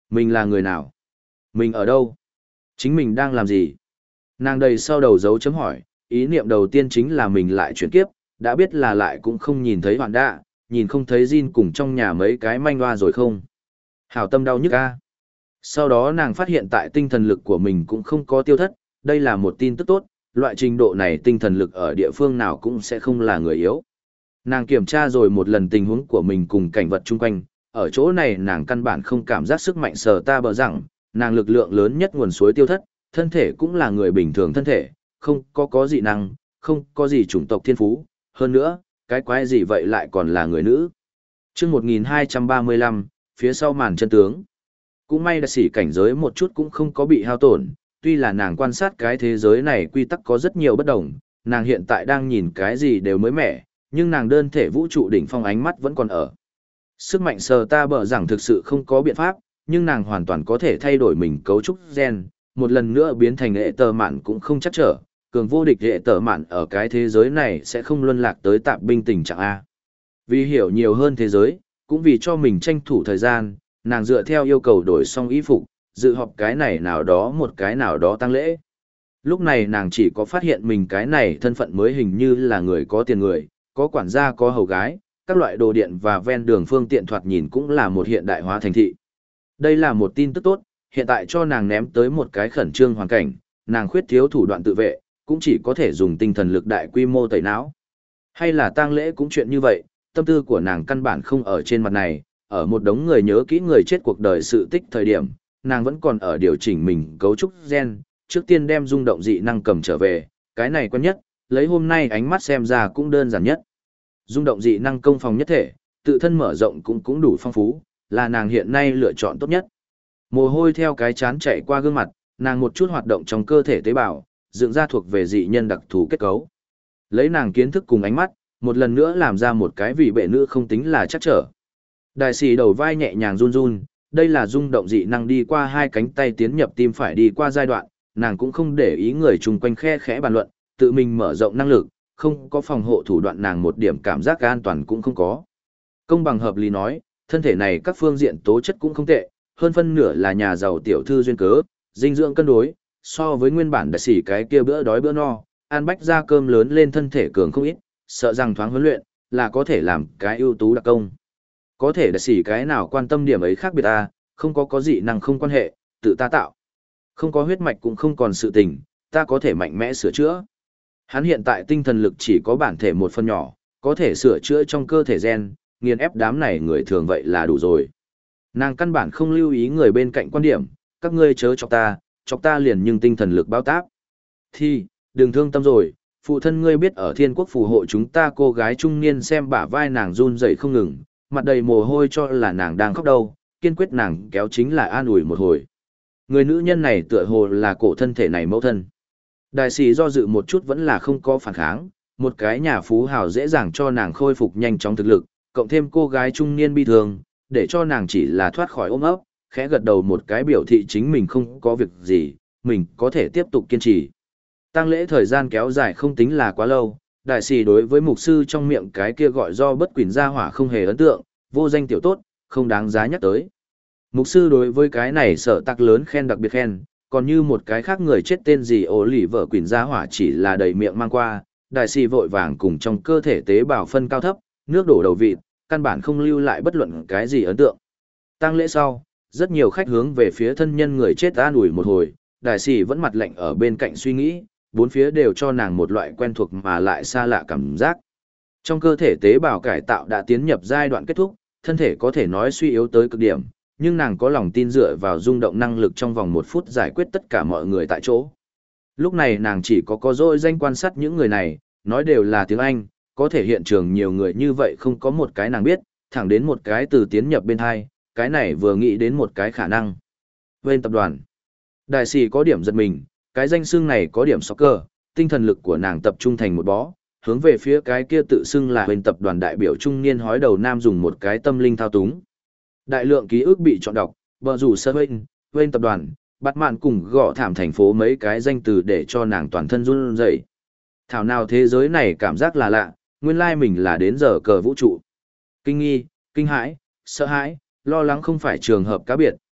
Mình là người nào? Mình ở đâu? Chính mình đang làm gì? Nàng đầy sau đầu dấu chấm hỏi, ý niệm đầu tiên chính là mình lại chuyển kiếp, đã biết là lại cũng không nhìn thấy hoạn đạ, nhìn không thấy Jin cùng trong nhà mấy cái manh hoa rồi không? Hảo tâm đau nhức a. Sau đó nàng phát hiện tại tinh thần lực của mình cũng không có tiêu thất, đây là một tin tức tốt, loại trình độ này tinh thần lực ở địa phương nào cũng sẽ không là người yếu. Nàng kiểm tra rồi một lần tình huống của mình cùng cảnh vật chung quanh, ở chỗ này nàng căn bản không cảm giác sức mạnh sờ ta bờ rằng, nàng lực lượng lớn nhất nguồn suối tiêu thất, thân thể cũng là người bình thường thân thể, không có có dị năng, không có gì chủng tộc thiên phú, hơn nữa, cái quái gì vậy lại còn là người nữ. Trước một nghìn hai trăm ba mươi lăm, phía sau màn chân tướng. Cũng may là sỉ cảnh giới một chút cũng không có bị hao tổn, tuy là nàng quan sát cái thế giới này quy tắc có rất nhiều bất đồng, nàng hiện tại đang nhìn cái gì đều mới mẻ, nhưng nàng đơn thể vũ trụ đỉnh phong ánh mắt vẫn còn ở. Sức mạnh sờ ta bở rằng thực sự không có biện pháp, nhưng nàng hoàn toàn có thể thay đổi mình cấu trúc gen, một lần nữa biến thành hệ tờ mạn cũng không chắc trở, cường vô địch hệ tờ mạn ở cái thế giới này sẽ không luân lạc tới tạp binh tình trạng A. Vì hiểu nhiều hơn thế giới, cũng vì cho mình tranh thủ thời gian, nàng dựa theo yêu cầu đổi xong y phục, dự họp cái này nào đó một cái nào đó tăng lễ. Lúc này nàng chỉ có phát hiện mình cái này thân phận mới hình như là người có tiền người, có quản gia có hầu gái, các loại đồ điện và ven đường phương tiện thoạt nhìn cũng là một hiện đại hóa thành thị. Đây là một tin tức tốt, hiện tại cho nàng ném tới một cái khẩn trương hoàn cảnh, nàng khuyết thiếu thủ đoạn tự vệ, cũng chỉ có thể dùng tinh thần lực đại quy mô tẩy não. Hay là tang lễ cũng chuyện như vậy, tâm tư của nàng căn bản không ở trên mặt này, ở một đống người nhớ kỹ người chết cuộc đời sự tích thời điểm, nàng vẫn còn ở điều chỉnh mình cấu trúc gen, trước tiên đem rung động dị năng cầm trở về, cái này quan nhất, lấy hôm nay ánh mắt xem ra cũng đơn giản nhất. Rung động dị năng công phòng nhất thể, tự thân mở rộng cũng cũng đủ phong phú, là nàng hiện nay lựa chọn tốt nhất. Mồ hôi theo cái chán chạy qua gương mặt, nàng một chút hoạt động trong cơ thể tế bào, dựng ra thuộc về dị nhân đặc thù kết cấu. Lấy nàng kiến thức cùng ánh mắt, một lần nữa làm ra một cái vị bệ nữ không tính là chắc trở. Đại sĩ đầu vai nhẹ nhàng run run, đây là rung động dị năng đi qua hai cánh tay tiến nhập tim phải đi qua giai đoạn, nàng cũng không để ý người chung quanh khe khẽ bàn luận, tự mình mở rộng năng lực, không có phòng hộ thủ đoạn nàng một điểm cảm giác an toàn cũng không có. Công bằng hợp lý nói, thân thể này các phương diện tố chất cũng không tệ, hơn phân nửa là nhà giàu tiểu thư duyên cớ, dinh dưỡng cân đối, so với nguyên bản đại sĩ cái kia bữa đói bữa no, ăn bách ra cơm lớn lên thân thể cường không ít, sợ rằng thoáng huấn luyện, là có thể làm cái ưu tú đặc công. Có thể đại sĩ cái nào quan tâm điểm ấy khác biệt ta, không có có dị năng không quan hệ, tự ta tạo. Không có huyết mạch cũng không còn sự tình, ta có thể mạnh mẽ sửa chữa. Hắn hiện tại tinh thần lực chỉ có bản thể một phần nhỏ, có thể sửa chữa trong cơ thể gen, nghiền ép đám này người thường vậy là đủ rồi. Nàng căn bản không lưu ý người bên cạnh quan điểm, các ngươi chớ chọc ta, chọc ta liền nhưng tinh thần lực bao táp. Thì, đừng thương tâm rồi, phụ thân ngươi biết ở thiên quốc phù hộ chúng ta cô gái trung niên xem bả vai nàng run rẩy không ngừng, mặt đầy mồ hôi cho là nàng đang khóc đâu, kiên quyết nàng kéo chính là an ủi một hồi. Người nữ nhân này tựa hồ là cổ thân thể này mẫu thân. Đại sĩ do dự một chút vẫn là không có phản kháng, một cái nhà phú hào dễ dàng cho nàng khôi phục nhanh chóng thực lực, cộng thêm cô gái trung niên bi thường, để cho nàng chỉ là thoát khỏi ôm ấp, khẽ gật đầu một cái biểu thị chính mình không có việc gì, mình có thể tiếp tục kiên trì. Tang lễ thời gian kéo dài không tính là quá lâu, đại sĩ đối với mục sư trong miệng cái kia gọi do bất quỷ gia hỏa không hề ấn tượng, vô danh tiểu tốt, không đáng giá nhắc tới. Mục sư đối với cái này sợ tắc lớn khen đặc biệt khen, còn như một cái khác người chết tên gì ổ lì vợ quỷ gia hỏa chỉ là đầy miệng mang qua, đại sĩ vội vàng cùng trong cơ thể tế bào phân cao thấp, nước đổ đầu vịt, căn bản không lưu lại bất luận cái gì ấn tượng. Tang lễ sau, rất nhiều khách hướng về phía thân nhân người chết an ủi một hồi, đại sĩ vẫn mặt lạnh ở bên cạnh suy nghĩ, bốn phía đều cho nàng một loại quen thuộc mà lại xa lạ cảm giác. Trong cơ thể tế bào cải tạo đã tiến nhập giai đoạn kết thúc, thân thể có thể nói suy yếu tới cực điểm, nhưng nàng có lòng tin dựa vào rung động năng lực trong vòng một phút giải quyết tất cả mọi người tại chỗ. Lúc này nàng chỉ có có dỗi danh quan sát những người này, nói đều là tiếng Anh, có thể hiện trường nhiều người như vậy không có một cái nàng biết, thẳng đến một cái từ tiến nhập bên hai, cái này vừa nghĩ đến một cái khả năng. Bên tập đoàn, đại sĩ có điểm giật mình, cái danh xưng này có điểm soccer, tinh thần lực của nàng tập trung thành một bó, hướng về phía cái kia tự xưng là bên tập đoàn đại biểu trung niên hói đầu nam dùng một cái tâm linh thao túng. Đại lượng ký ức bị chọn đọc, bờ rủ sơ bên, bên tập đoàn, bắt mạn cùng gõ thảm thành phố mấy cái danh từ để cho nàng toàn thân run rẩy. Thảo nào thế giới này cảm giác là lạ, nguyên lai mình là đến giờ cờ vũ trụ. Kinh nghi, kinh hãi, sợ hãi, lo lắng không phải trường hợp cá biệt,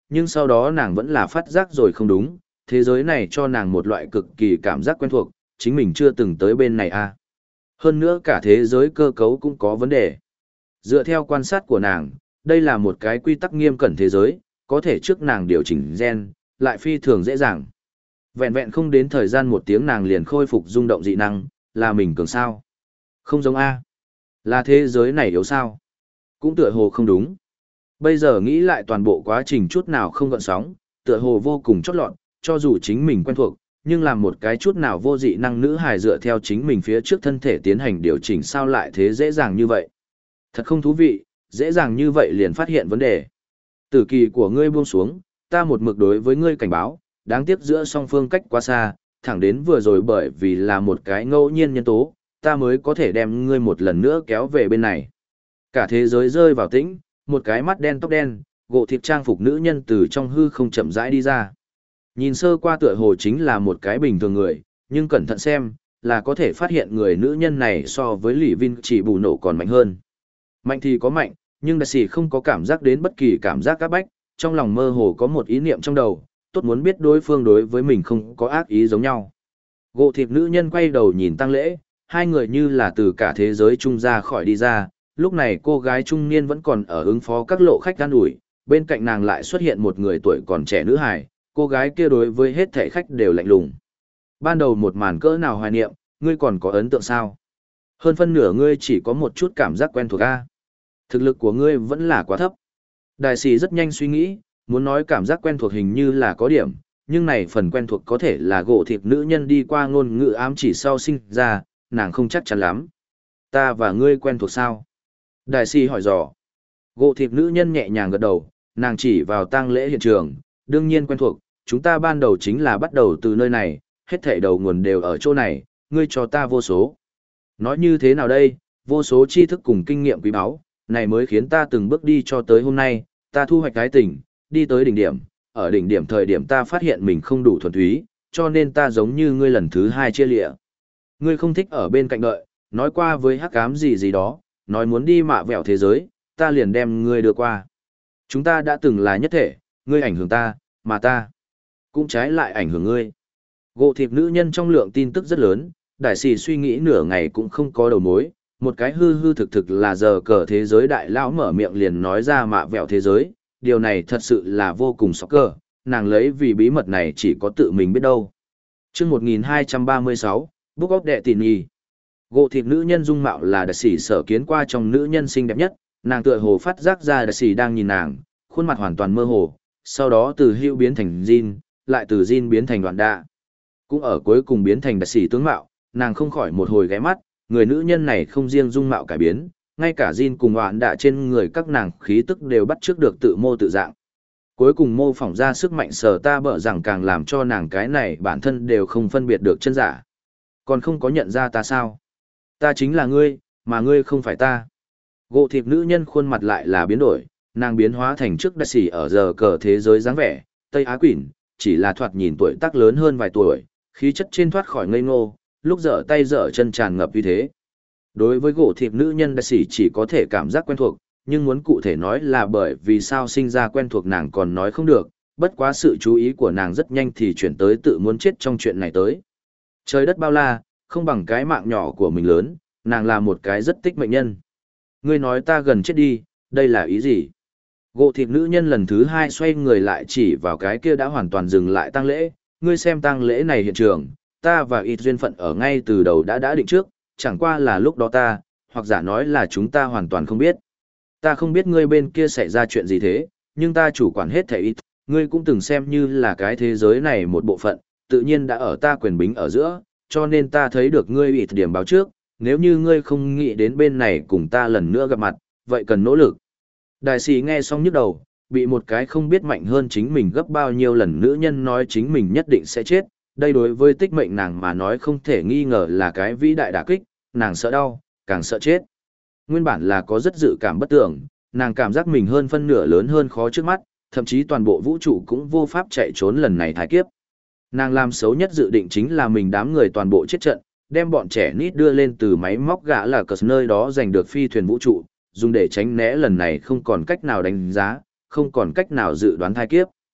nhưng sau đó nàng vẫn là phát giác rồi không đúng, thế giới này cho nàng một loại cực kỳ cảm giác quen thuộc, chính mình chưa từng tới bên này à. Hơn nữa cả thế giới cơ cấu cũng có vấn đề. Dựa theo quan sát của nàng, đây là một cái quy tắc nghiêm cẩn thế giới, có thể trước nàng điều chỉnh gen, lại phi thường dễ dàng. Vẹn vẹn không đến thời gian một tiếng nàng liền khôi phục rung động dị năng, là mình cường sao? Không giống A. Là thế giới này yếu sao? Cũng tựa hồ không đúng. Bây giờ nghĩ lại toàn bộ quá trình chút nào không gợn sóng, tựa hồ vô cùng chót lọt, cho dù chính mình quen thuộc, nhưng làm một cái chút nào vô dị năng nữ hài dựa theo chính mình phía trước thân thể tiến hành điều chỉnh sao lại thế dễ dàng như vậy. Thật không thú vị, dễ dàng như vậy liền phát hiện vấn đề. Tử kỳ của ngươi buông xuống, ta một mực đối với ngươi cảnh báo, đáng tiếc giữa song phương cách quá xa, thẳng đến vừa rồi bởi vì là một cái ngẫu nhiên nhân tố, ta mới có thể đem ngươi một lần nữa kéo về bên này. Cả thế giới rơi vào tĩnh, một cái mắt đen tóc đen, gỗ thịt trang phục nữ nhân từ trong hư không chậm rãi đi ra. Nhìn sơ qua tựa hồ chính là một cái bình thường người, nhưng cẩn thận xem, là có thể phát hiện người nữ nhân này so với Lý Vin chỉ bù nổ còn mạnh hơn. Mạnh thì có mạnh, nhưng đại sĩ không có cảm giác đến bất kỳ cảm giác áp bách, trong lòng mơ hồ có một ý niệm trong đầu, tốt muốn biết đối phương đối với mình không có ác ý giống nhau. Gỗ thịt nữ nhân quay đầu nhìn Tăng Lễ, hai người như là từ cả thế giới trung ra khỏi đi ra, lúc này cô gái trung niên vẫn còn ở ứng phó các lộ khách an ủi, bên cạnh nàng lại xuất hiện một người tuổi còn trẻ nữ hài, cô gái kia đối với hết thảy khách đều lạnh lùng. Ban đầu một màn cỡ nào hoài niệm, ngươi còn có ấn tượng sao? Hơn phân nửa ngươi chỉ có một chút cảm giác quen thuộc a. Thực lực của ngươi vẫn là quá thấp. Đại sĩ rất nhanh suy nghĩ, muốn nói cảm giác quen thuộc hình như là có điểm, nhưng này phần quen thuộc có thể là gỗ thịt nữ nhân đi qua ngôn ngữ ám chỉ sau sinh ra, nàng không chắc chắn lắm. Ta và ngươi quen thuộc sao? Đại sĩ hỏi dò. Gỗ thịt nữ nhân nhẹ nhàng gật đầu, nàng chỉ vào tang lễ hiện trường, đương nhiên quen thuộc, chúng ta ban đầu chính là bắt đầu từ nơi này, hết thảy đầu nguồn đều ở chỗ này, ngươi cho ta vô số. Nói như thế nào đây, vô số tri thức cùng kinh nghiệm quý báu, này mới khiến ta từng bước đi cho tới hôm nay, ta thu hoạch cái tỉnh, đi tới đỉnh điểm, ở đỉnh điểm thời điểm ta phát hiện mình không đủ thuần túy, cho nên ta giống như ngươi lần thứ hai chia lịa. Ngươi không thích ở bên cạnh đợi, nói qua với hắc ám gì gì đó, nói muốn đi mạ vẹo thế giới, ta liền đem ngươi đưa qua. Chúng ta đã từng là nhất thể, ngươi ảnh hưởng ta, mà ta cũng trái lại ảnh hưởng ngươi. Gỗ thịt nữ nhân trong lượng tin tức rất lớn, đại sĩ suy nghĩ nửa ngày cũng không có đầu mối, một cái hư hư thực thực là giờ cờ thế giới đại lão mở miệng liền nói ra mạ vẹo thế giới, điều này thật sự là vô cùng sốc cờ, nàng lấy vì bí mật này chỉ có tự mình biết đâu. Chương một nghìn hai trăm ba mươi sáu, Book of Đệ Tỉ Nhì. Gỗ thịt nữ nhân dung mạo là đại sĩ sở kiến qua trong nữ nhân xinh đẹp nhất, nàng tựa hồ phát giác ra đại sĩ đang nhìn nàng, khuôn mặt hoàn toàn mơ hồ, sau đó từ hữu biến thành Jin, lại từ Jin biến thành đoạn đạ. Cũng ở cuối cùng biến thành đại sĩ tướng mạo, nàng không khỏi một hồi ghé mắt, người nữ nhân này không riêng dung mạo cải biến, ngay cả Jin cùng đoạn đạ trên người các nàng khí tức đều bắt chước được tự mô tự dạng. Cuối cùng mô phỏng ra sức mạnh sở ta bở rằng càng làm cho nàng cái này bản thân đều không phân biệt được chân giả. Còn không có nhận ra ta sao? Ta chính là ngươi, mà ngươi không phải ta. Gỗ thịt nữ nhân khuôn mặt lại là biến đổi, nàng biến hóa thành trước đại sĩ ở giờ cờ thế giới dáng vẻ, Tây Á Quỷ, chỉ là thoạt nhìn tuổi tác lớn hơn vài tuổi, khí chất trên thoát khỏi ngây ngô, lúc dở tay dở chân tràn ngập như thế. Đối với gỗ thịt nữ nhân đại sĩ chỉ có thể cảm giác quen thuộc, nhưng muốn cụ thể nói là bởi vì sao sinh ra quen thuộc nàng còn nói không được, bất quá sự chú ý của nàng rất nhanh thì chuyển tới tự muốn chết trong chuyện này tới. Trời đất bao la, không bằng cái mạng nhỏ của mình lớn, nàng là một cái rất tích mệnh nhân. Ngươi nói ta gần chết đi, đây là ý gì? Gỗ thịt nữ nhân lần thứ hai xoay người lại chỉ vào cái kia đã hoàn toàn dừng lại tang lễ, ngươi xem tang lễ này hiện trường, ta và ít duyên phận ở ngay từ đầu đã đã định trước, chẳng qua là lúc đó ta, hoặc giả nói là chúng ta hoàn toàn không biết. Ta không biết ngươi bên kia xảy ra chuyện gì thế, nhưng ta chủ quản hết thảy ít, ngươi cũng từng xem như là cái thế giới này một bộ phận, tự nhiên đã ở ta quyền bính ở giữa, cho nên ta thấy được ngươi ít điểm báo trước, nếu như ngươi không nghĩ đến bên này cùng ta lần nữa gặp mặt, vậy cần nỗ lực. Đại sĩ nghe xong nhức đầu, bị một cái không biết mạnh hơn chính mình gấp bao nhiêu lần nữ nhân nói chính mình nhất định sẽ chết, đây đối với tích mệnh nàng mà nói không thể nghi ngờ là cái vĩ đại đả kích, nàng sợ đau, càng sợ chết. Nguyên bản là có rất dự cảm bất tưởng, nàng cảm giác mình hơn phân nửa lớn hơn khó trước mắt, thậm chí toàn bộ vũ trụ cũng vô pháp chạy trốn lần này thái kiếp. Nàng làm xấu nhất dự định chính là mình đám người toàn bộ chết trận, đem bọn trẻ nít đưa lên từ máy móc gã là cờ nơi đó giành được phi thuyền vũ trụ, dùng để tránh né lần này không còn cách nào đánh giá, không còn cách nào dự đoán thai kiếp.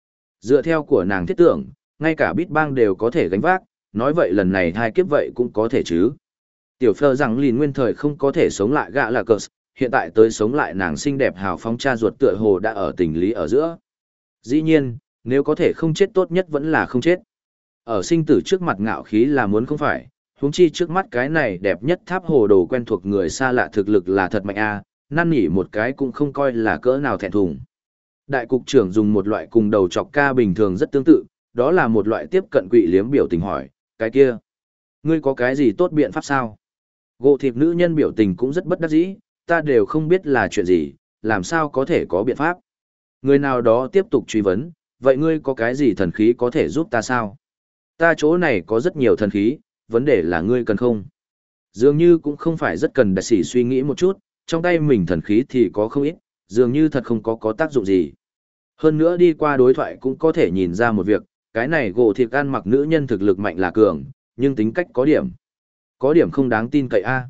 Dựa theo của nàng thiết tưởng, ngay cả Bít Bang đều có thể gánh vác, nói vậy lần này hai kiếp vậy cũng có thể chứ. Tiểu Phơ rằng lìn nguyên thời không có thể sống lại gã là cờ, hiện tại tới sống lại nàng xinh đẹp hào phóng cha ruột tựa hồ đã ở tình lý ở giữa. Dĩ nhiên, nếu có thể không chết tốt nhất vẫn là không chết. Ở sinh tử trước mặt ngạo khí là muốn không phải, huống chi trước mắt cái này đẹp nhất tháp hồ đồ quen thuộc người xa lạ thực lực là thật mạnh a, năn nỉ một cái cũng không coi là cỡ nào thẹn thùng. Đại cục trưởng dùng một loại cùng đầu chọc ca bình thường rất tương tự, đó là một loại tiếp cận quỷ liếm biểu tình hỏi, cái kia, ngươi có cái gì tốt biện pháp sao? Gộ thiệp nữ nhân biểu tình cũng rất bất đắc dĩ, ta đều không biết là chuyện gì, làm sao có thể có biện pháp. Người nào đó tiếp tục truy vấn, vậy ngươi có cái gì thần khí có thể giúp ta sao? Ta chỗ này có rất nhiều thần khí, vấn đề là ngươi cần không? Dường như cũng không phải rất cần đại sĩ suy nghĩ một chút, trong tay mình thần khí thì có không ít, dường như thật không có có tác dụng gì. Hơn nữa đi qua đối thoại cũng có thể nhìn ra một việc, cái này gỗ thiệp ăn mặc nữ nhân thực lực mạnh là cường, nhưng tính cách có điểm. Có điểm không đáng tin cậy a.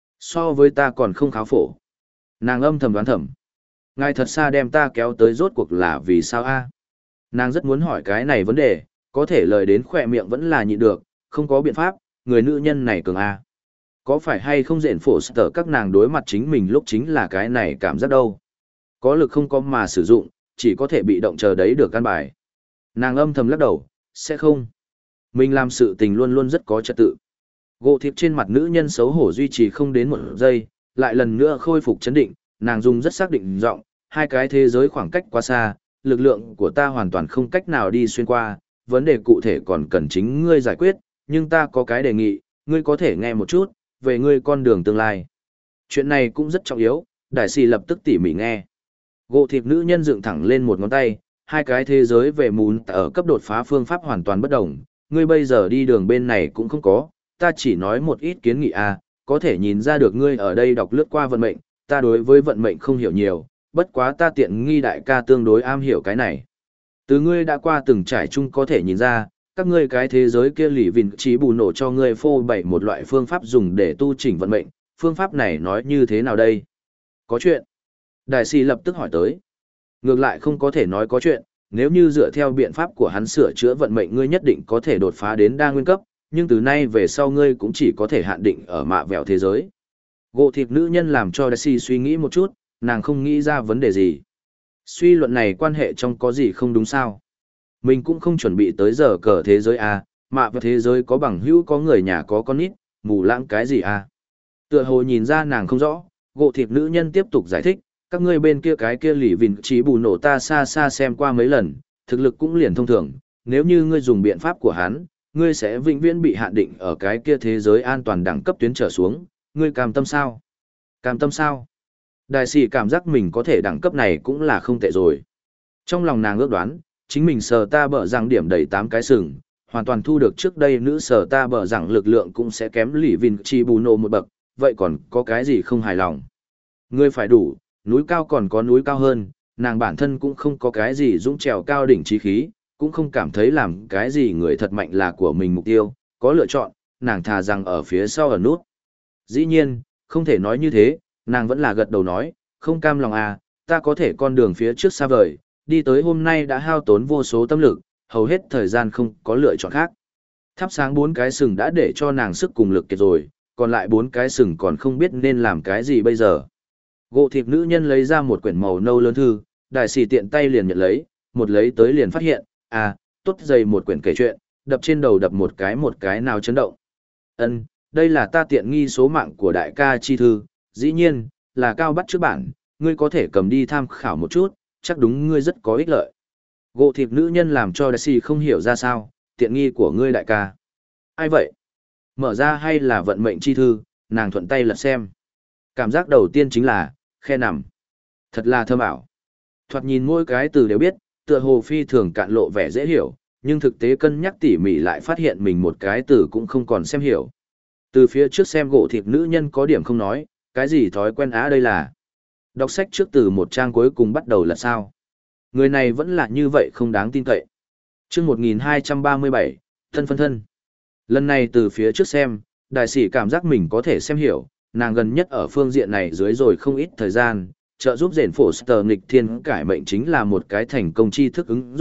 So với ta còn không khá phổ. Nàng âm thầm đoán thầm. Ngài thật xa đem ta kéo tới rốt cuộc là vì sao a? Nàng rất muốn hỏi cái này vấn đề, có thể lời đến khỏe miệng vẫn là nhịn được, không có biện pháp, người nữ nhân này cường a. Có phải hay không rện phổ sở các nàng đối mặt chính mình lúc chính là cái này cảm giác đâu. Có lực không có mà sử dụng, chỉ có thể bị động chờ đấy được căn bài. Nàng âm thầm lắc đầu, sẽ không. Mình làm sự tình luôn luôn rất có trật tự. Gỗ thiệp trên mặt nữ nhân xấu hổ duy trì không đến một giây, lại lần nữa khôi phục chấn định, nàng dùng rất xác định giọng, hai cái thế giới khoảng cách quá xa, lực lượng của ta hoàn toàn không cách nào đi xuyên qua, vấn đề cụ thể còn cần chính ngươi giải quyết, nhưng ta có cái đề nghị, ngươi có thể nghe một chút, về ngươi con đường tương lai. Chuyện này cũng rất trọng yếu, đại sĩ lập tức tỉ mỉ nghe. Gỗ thiệp nữ nhân dựng thẳng lên một ngón tay, hai cái thế giới về mún ở cấp đột phá phương pháp hoàn toàn bất đồng, ngươi bây giờ đi đường bên này cũng không có, ta chỉ nói một ít kiến nghị a, có thể nhìn ra được ngươi ở đây đọc lướt qua vận mệnh, ta đối với vận mệnh không hiểu nhiều, bất quá ta tiện nghi đại ca tương đối am hiểu cái này. Từ ngươi đã qua từng trải chung có thể nhìn ra, các ngươi cái thế giới kia lì vìn trí bù nổ cho ngươi phô bày một loại phương pháp dùng để tu chỉnh vận mệnh, phương pháp này nói như thế nào đây? Có chuyện. Đại sĩ lập tức hỏi tới. Ngược lại không có thể nói có chuyện, nếu như dựa theo biện pháp của hắn sửa chữa vận mệnh ngươi nhất định có thể đột phá đến đa nguyên cấp, nhưng từ nay về sau ngươi cũng chỉ có thể hạn định ở mạ vẹo thế giới. Gỗ thịt nữ nhân làm cho Daisy suy nghĩ một chút, nàng không nghĩ ra vấn đề gì. Suy luận này quan hệ trong có gì không đúng sao? Mình cũng không chuẩn bị tới giờ cờ thế giới à, mạ vẹo thế giới có bằng hữu có người nhà có con nít, mù lãng cái gì à? Tựa hồ nhìn ra nàng không rõ, gỗ thịt nữ nhân tiếp tục giải thích, các ngươi bên kia cái kia lì vìn trí bù nổ ta xa xa xem qua mấy lần, thực lực cũng liền thông thường, nếu như ngươi dùng biện pháp của hắn, ngươi sẽ vĩnh viễn bị hạn định ở cái kia thế giới an toàn đẳng cấp tuyến trở xuống, ngươi cam tâm sao? Cam tâm sao? Đại sĩ cảm giác mình có thể đẳng cấp này cũng là không tệ rồi. Trong lòng nàng ước đoán, chính mình sờ ta bở rằng điểm đầy tám cái sừng, hoàn toàn thu được trước đây nữ sờ ta bở rằng lực lượng cũng sẽ kém lì vìn trí bù nổ một bậc, vậy còn có cái gì không hài lòng? Ngươi phải đủ, núi cao còn có núi cao hơn, nàng bản thân cũng không có cái gì dũng trèo cao đỉnh trí khí, cũng không cảm thấy làm cái gì người thật mạnh là của mình mục tiêu, có lựa chọn, nàng thà rằng ở phía sau ở nút. Dĩ nhiên, không thể nói như thế, nàng vẫn là gật đầu nói, không cam lòng à, ta có thể con đường phía trước xa vời, đi tới hôm nay đã hao tốn vô số tâm lực, hầu hết thời gian không có lựa chọn khác. Thắp sáng bốn cái sừng đã để cho nàng sức cùng lực kiệt rồi, còn lại bốn cái sừng còn không biết nên làm cái gì bây giờ. Gỗ thịt nữ nhân lấy ra một quyển màu nâu lớn thư, đại sĩ tiện tay liền nhận lấy, một lấy tới liền phát hiện, à, tốt dày một quyển kể chuyện, đập trên đầu đập một cái một cái nào chấn động. Ân, đây là ta tiện nghi số mạng của đại ca chi thư, dĩ nhiên, là cao bắt trước bản, ngươi có thể cầm đi tham khảo một chút, chắc đúng ngươi rất có ích lợi. Gỗ thịt nữ nhân làm cho đại sĩ không hiểu ra sao, tiện nghi của ngươi đại ca. Ai vậy? Mở ra hay là vận mệnh chi thư, nàng thuận tay lật xem. Cảm giác đầu tiên chính là, khe nằm. Thật là thơm ảo. Thoạt nhìn mỗi cái từ đều biết, tựa hồ phi thường cạn lộ vẻ dễ hiểu, nhưng thực tế cân nhắc tỉ mỉ lại phát hiện mình một cái từ cũng không còn xem hiểu. Từ phía trước xem gỗ thịt nữ nhân có điểm không nói, cái gì thói quen á đây là. Đọc sách trước từ một trang cuối cùng bắt đầu là sao. Người này vẫn là như vậy không đáng tin cậy. Chương một nghìn hai trăm ba mươi bảy, thân phân thân. Lần này từ phía trước xem, đại sĩ cảm giác mình có thể xem hiểu, nàng gần nhất ở phương diện này dưới rồi không ít thời gian, trợ giúp rèn phổ sở nghịch thiên cải mệnh chính là một cái thành công tri thức ứng dụng,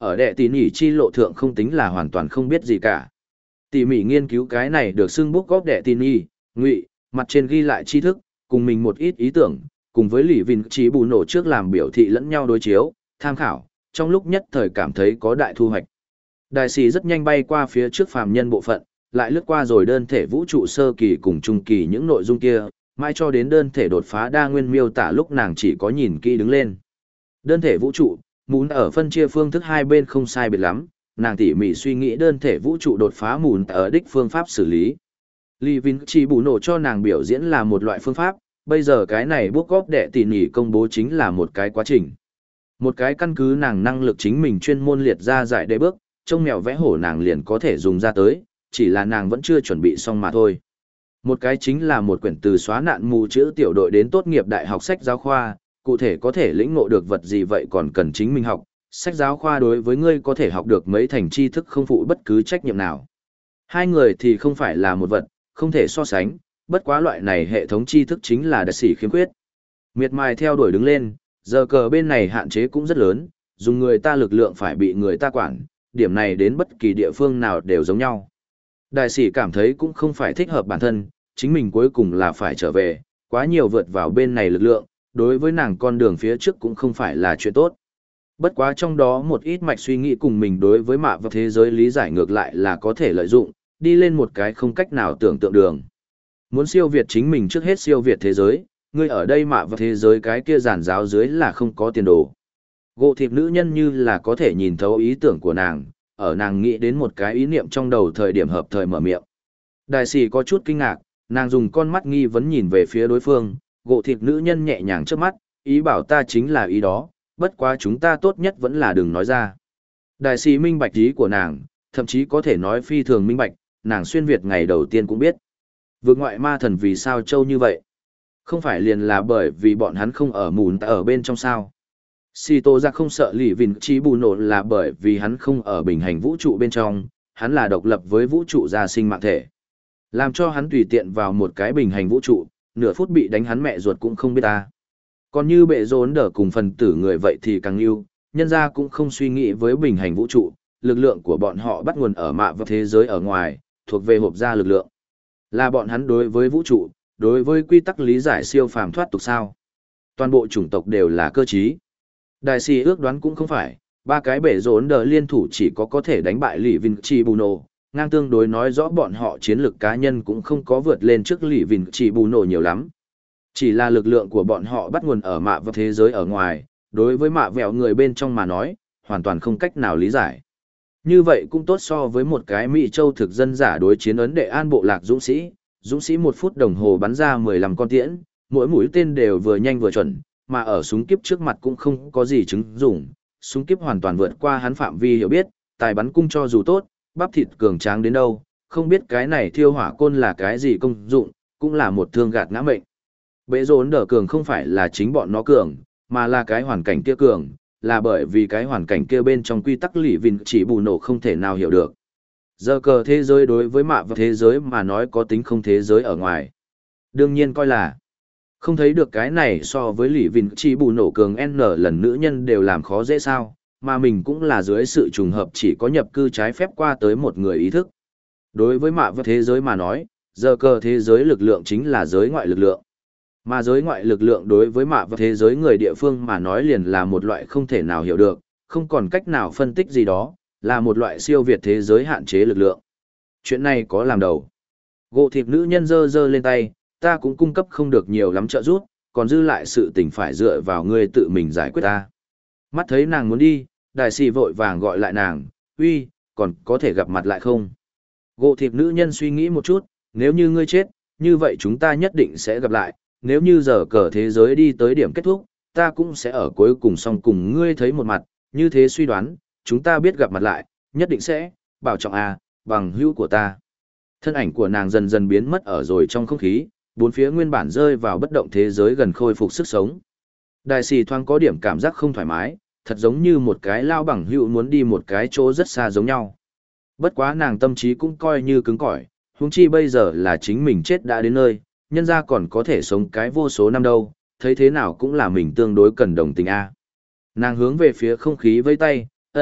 ở đệ tỉ nhỉ chi lộ thượng không tính là hoàn toàn không biết gì cả. Tỉ mỉ nghiên cứu cái này được xưng bút góp đệ tỉ nhỉ, ngụy, mặt trên ghi lại tri thức, cùng mình một ít ý tưởng, cùng với Lý Vinh Trí Bù Nổ trước làm biểu thị lẫn nhau đối chiếu, tham khảo, trong lúc nhất thời cảm thấy có đại thu hoạch. Đại sĩ rất nhanh bay qua phía trước phàm nhân bộ phận, lại lướt qua rồi đơn thể vũ trụ sơ kỳ cùng trung kỳ những nội dung kia, mãi cho đến đơn thể đột phá đa nguyên miêu tả lúc nàng chỉ có nhìn kỹ đứng lên. Đơn thể vũ trụ, muốn ở phân chia phương thức hai bên không sai biệt lắm, nàng tỉ mỉ suy nghĩ đơn thể vũ trụ đột phá mùn ở đích phương pháp xử lý. Lý Vinh chỉ bù nổ cho nàng biểu diễn là một loại phương pháp, bây giờ cái này bút góp đệ tỉ nhỉ công bố chính là một cái quá trình. Một cái căn cứ nàng năng lực chính mình chuyên môn liệt ra giải đề bước, trông mèo vẽ hổ nàng liền có thể dùng ra tới, chỉ là nàng vẫn chưa chuẩn bị xong mà thôi. Một cái chính là một quyển từ xóa nạn mù chữ tiểu đội đến tốt nghiệp đại học sách giáo khoa, cụ thể có thể lĩnh ngộ được vật gì vậy còn cần chính mình học. Sách giáo khoa đối với ngươi có thể học được mấy thành tri thức không phụ bất cứ trách nhiệm nào. Hai người thì không phải là một vật, không thể so sánh, bất quá loại này hệ thống tri thức chính là đặc sĩ khiếm khuyết. Miệt mài theo đuổi đứng lên, giờ cờ bên này hạn chế cũng rất lớn, dùng người ta lực lượng phải bị người ta quản, điểm này đến bất kỳ địa phương nào đều giống nhau. Đại sĩ cảm thấy cũng không phải thích hợp bản thân, chính mình cuối cùng là phải trở về, quá nhiều vượt vào bên này lực lượng, đối với nàng con đường phía trước cũng không phải là chuyện tốt. Bất quá trong đó một ít mạch suy nghĩ cùng mình đối với mạ và thế giới lý giải ngược lại là có thể lợi dụng, đi lên một cái không cách nào tưởng tượng đường. Muốn siêu việt chính mình trước hết siêu việt thế giới, ngươi ở đây mạ và thế giới cái kia giản giáo dưới là không có tiền đồ. Gỗ thịt nữ nhân như là có thể nhìn thấu ý tưởng của nàng, ở nàng nghĩ đến một cái ý niệm trong đầu thời điểm hợp thời mở miệng. Đại sĩ có chút kinh ngạc, nàng dùng con mắt nghi vấn nhìn về phía đối phương, gỗ thịt nữ nhân nhẹ nhàng trước mắt, ý bảo ta chính là ý đó, bất quá chúng ta tốt nhất vẫn là đừng nói ra. Đại sĩ minh bạch ý của nàng, thậm chí có thể nói phi thường minh bạch, nàng xuyên Việt ngày đầu tiên cũng biết. Vượt ngoại ma thần vì sao châu như vậy? Không phải liền là bởi vì bọn hắn không ở mùn ở bên trong sao? Si Tô ra không sợ Lý Vinh Trí Bù Nổ là bởi vì hắn không ở bình hành vũ trụ bên trong, hắn là độc lập với vũ trụ gia sinh mạng thể. Làm cho hắn tùy tiện vào một cái bình hành vũ trụ, nửa phút bị đánh hắn mẹ ruột cũng không biết ta. Còn như bệ rốn đỡ cùng phần tử người vậy thì càng yêu, nhân ra cũng không suy nghĩ với bình hành vũ trụ, lực lượng của bọn họ bắt nguồn ở mạ và thế giới ở ngoài, thuộc về hộp gia lực lượng. Là bọn hắn đối với vũ trụ, đối với quy tắc lý giải siêu phàm thoát tục sao. Toàn bộ chủng tộc đều là cơ trí. Đại sĩ ước đoán cũng không phải, ba cái bể rốn đờ liên thủ chỉ có có thể đánh bại Lý Vinh Chi Bù Nổ, ngang tương đối nói rõ bọn họ chiến lược cá nhân cũng không có vượt lên trước Lý Vinh Chi Bù Nổ nhiều lắm. Chỉ là lực lượng của bọn họ bắt nguồn ở mạ và thế giới ở ngoài, đối với mạ vẹo người bên trong mà nói, hoàn toàn không cách nào lý giải. Như vậy cũng tốt so với một cái Mỹ Châu thực dân giả đối chiến ấn đệ an bộ lạc dũng sĩ, dũng sĩ một phút đồng hồ bắn ra mười lăm con tiễn, mỗi mũi tên đều vừa nhanh vừa chuẩn, mà ở súng kíp trước mặt cũng không có gì chứng dụng, súng kíp hoàn toàn vượt qua hắn phạm vi hiểu biết, tài bắn cung cho dù tốt, bắp thịt cường tráng đến đâu, không biết cái này thiêu hỏa côn là cái gì công dụng, cũng là một thương gạt ngã mệnh. Bệ rốn đỡ cường không phải là chính bọn nó cường, mà là cái hoàn cảnh kia cường, là bởi vì cái hoàn cảnh kia bên trong quy tắc Lý Vinh chỉ bù nổ không thể nào hiểu được. Giờ cờ thế giới đối với mạ và thế giới mà nói có tính không thế giới ở ngoài. Đương nhiên coi là không thấy được cái này so với Lý Vinh chỉ bù nổ cường N lần nữ nhân đều làm khó dễ sao, mà mình cũng là dưới sự trùng hợp chỉ có nhập cư trái phép qua tới một người ý thức. Đối với mạ và thế giới mà nói, giờ cờ thế giới lực lượng chính là giới ngoại lực lượng. Mà giới ngoại lực lượng đối với mạ và thế giới người địa phương mà nói liền là một loại không thể nào hiểu được, không còn cách nào phân tích gì đó, là một loại siêu việt thế giới hạn chế lực lượng. Chuyện này có làm đầu. Gỗ thịt nữ nhân dơ dơ lên tay, ta cũng cung cấp không được nhiều lắm trợ giúp, còn dư lại sự tình phải dựa vào ngươi tự mình giải quyết ta. Mắt thấy nàng muốn đi, đại sĩ vội vàng gọi lại nàng, uy, còn có thể gặp mặt lại không? Gỗ thịt nữ nhân suy nghĩ một chút, nếu như ngươi chết, như vậy chúng ta nhất định sẽ gặp lại, nếu như giờ cờ thế giới đi tới điểm kết thúc, ta cũng sẽ ở cuối cùng xong cùng ngươi thấy một mặt, như thế suy đoán, chúng ta biết gặp mặt lại, nhất định sẽ, bảo trọng à, bằng hữu của ta. Thân ảnh của nàng dần dần biến mất ở rồi trong không khí, bốn phía nguyên bản rơi vào bất động thế giới gần khôi phục sức sống. Đại sĩ thoáng có điểm cảm giác không thoải mái, thật giống như một cái lao bằng hữu muốn đi một cái chỗ rất xa giống nhau. Bất quá nàng tâm trí cũng coi như cứng cỏi, huống chi bây giờ là chính mình chết đã đến nơi, nhân ra còn có thể sống cái vô số năm đâu, thấy thế nào cũng là mình tương đối cần đồng tình a. Nàng hướng về phía không khí vây tay, ân,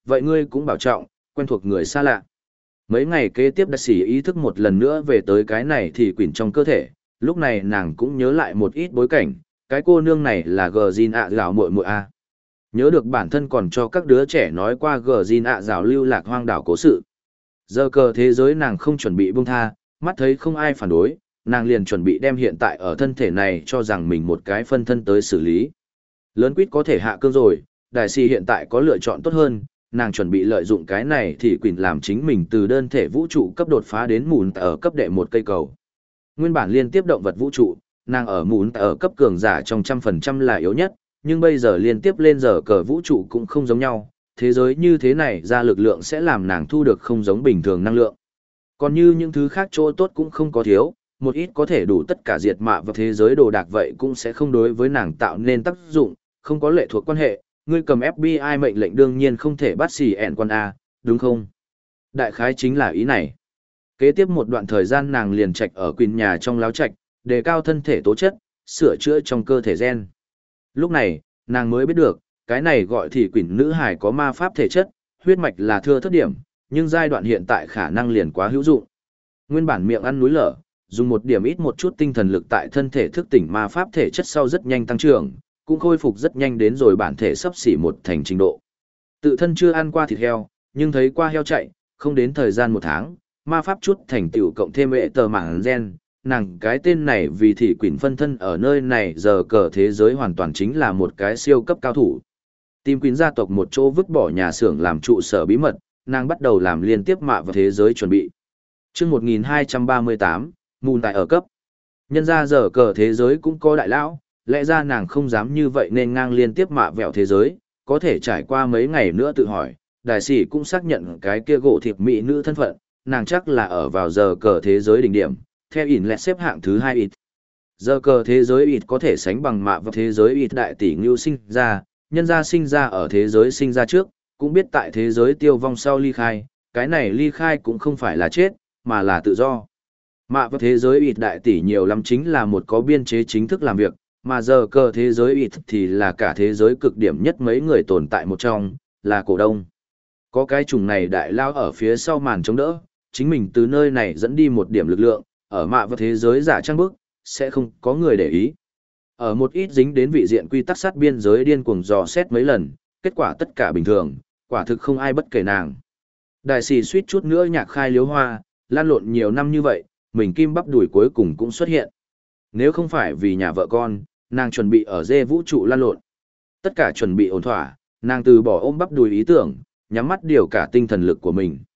vậy ngươi cũng bảo trọng, quen thuộc người xa lạ. Mấy ngày kế tiếp đại sĩ ý thức một lần nữa về tới cái này thì quỷ trong cơ thể, lúc này nàng cũng nhớ lại một ít bối cảnh, cái cô nương này là Gờ Jin ạ rào muội muội a. Nhớ được bản thân còn cho các đứa trẻ nói qua Gờ Jin ạ rào lưu lạc hoang đảo cố sự. Giờ cờ thế giới nàng không chuẩn bị buông tha, mắt thấy không ai phản đối, nàng liền chuẩn bị đem hiện tại ở thân thể này cho rằng mình một cái phân thân tới xử lý. Lớn quýt có thể hạ cương rồi, đại sĩ hiện tại có lựa chọn tốt hơn, nàng chuẩn bị lợi dụng cái này thì quỷ làm chính mình từ đơn thể vũ trụ cấp đột phá đến mùn ở cấp đệ một cây cầu. Nguyên bản liên tiếp động vật vũ trụ, nàng ở mùn ở cấp cường giả trong trăm phần trăm là yếu nhất, nhưng bây giờ liên tiếp lên giờ cờ vũ trụ cũng không giống nhau, thế giới như thế này ra lực lượng sẽ làm nàng thu được không giống bình thường năng lượng. Còn như những thứ khác chỗ tốt cũng không có thiếu, một ít có thể đủ tất cả diệt mạ và thế giới đồ đạc vậy cũng sẽ không đối với nàng tạo nên tác dụng, không có lệ thuộc quan hệ, ngươi cầm ép bê i mệnh lệnh đương nhiên không thể bắt xì ẹn quan A, đúng không? Đại khái chính là ý này. Kế tiếp một đoạn thời gian nàng liền trạch ở quỳnh nhà trong láo trạch, đề cao thân thể tố chất, sửa chữa trong cơ thể gen. Lúc này, nàng mới biết được, cái này gọi thì quỳnh nữ hải có ma pháp thể chất, huyết mạch là thưa thất điểm, nhưng giai đoạn hiện tại khả năng liền quá hữu dụng. Nguyên bản miệng ăn núi lở, dùng một điểm ít một chút tinh thần lực tại thân thể thức tỉnh ma pháp thể chất sau rất nhanh tăng trưởng, cũng khôi phục rất nhanh đến rồi bản thể sắp xỉ một thành trình độ. Tự thân chưa ăn qua thịt heo, nhưng thấy qua heo chạy, không đến thời gian một tháng, ma pháp chút thành tựu cộng thêm hệ tờ mảng gen, nàng cái tên này vì thị quỷ phân thân ở nơi này giờ cờ thế giới hoàn toàn chính là một cái siêu cấp cao thủ. Tìm quỷ gia tộc một chỗ vứt bỏ nhà xưởng làm trụ sở bí mật, nàng bắt đầu làm liên tiếp mạ vào thế giới chuẩn bị. Trước một nghìn hai trăm ba mươi tám, mùn tại ở cấp. Nhân ra giờ cờ thế giới cũng có đại lão, lẽ ra nàng không dám như vậy nên ngang liên tiếp mạ vẹo thế giới, có thể trải qua mấy ngày nữa tự hỏi, đại sĩ cũng xác nhận cái kia gỗ thiệp mỹ nữ thân phận, nàng chắc là ở vào giờ cờ thế giới đỉnh điểm, theo ỉn lẹt xếp hạng thứ hai ít. Giờ cờ thế giới ít có thể sánh bằng mạ vào thế giới ít đại tỷ ngưu sinh ra, nhân gia sinh ra ở thế giới sinh ra trước, cũng biết tại thế giới tiêu vong sau ly khai, cái này ly khai cũng không phải là chết, mà là tự do. Mạ vào thế giới ít đại tỷ nhiều lắm chính là một có biên chế chính thức làm việc, mà giờ cờ thế giới ít thì là cả thế giới cực điểm nhất mấy người tồn tại một trong, là cổ đông. Có cái chủng này đại lao ở phía sau màn chống đỡ, chính mình từ nơi này dẫn đi một điểm lực lượng, ở mạ vào thế giới giả trang bức, sẽ không có người để ý. Ở một ít dính đến vị diện quy tắc sát biên giới điên cuồng dò xét mấy lần, kết quả tất cả bình thường, quả thực không ai bất kể nàng. Đại sĩ suýt chút nữa nhạc khai liếu hoa, lan lộn nhiều năm như vậy, mình kim bắp đùi cuối cùng cũng xuất hiện. Nếu không phải vì nhà vợ con, nàng chuẩn bị ở dê vũ trụ lan lộn. Tất cả chuẩn bị ổn thỏa, nàng từ bỏ ôm bắp đùi ý tưởng, nhắm mắt điều cả tinh thần lực của mình.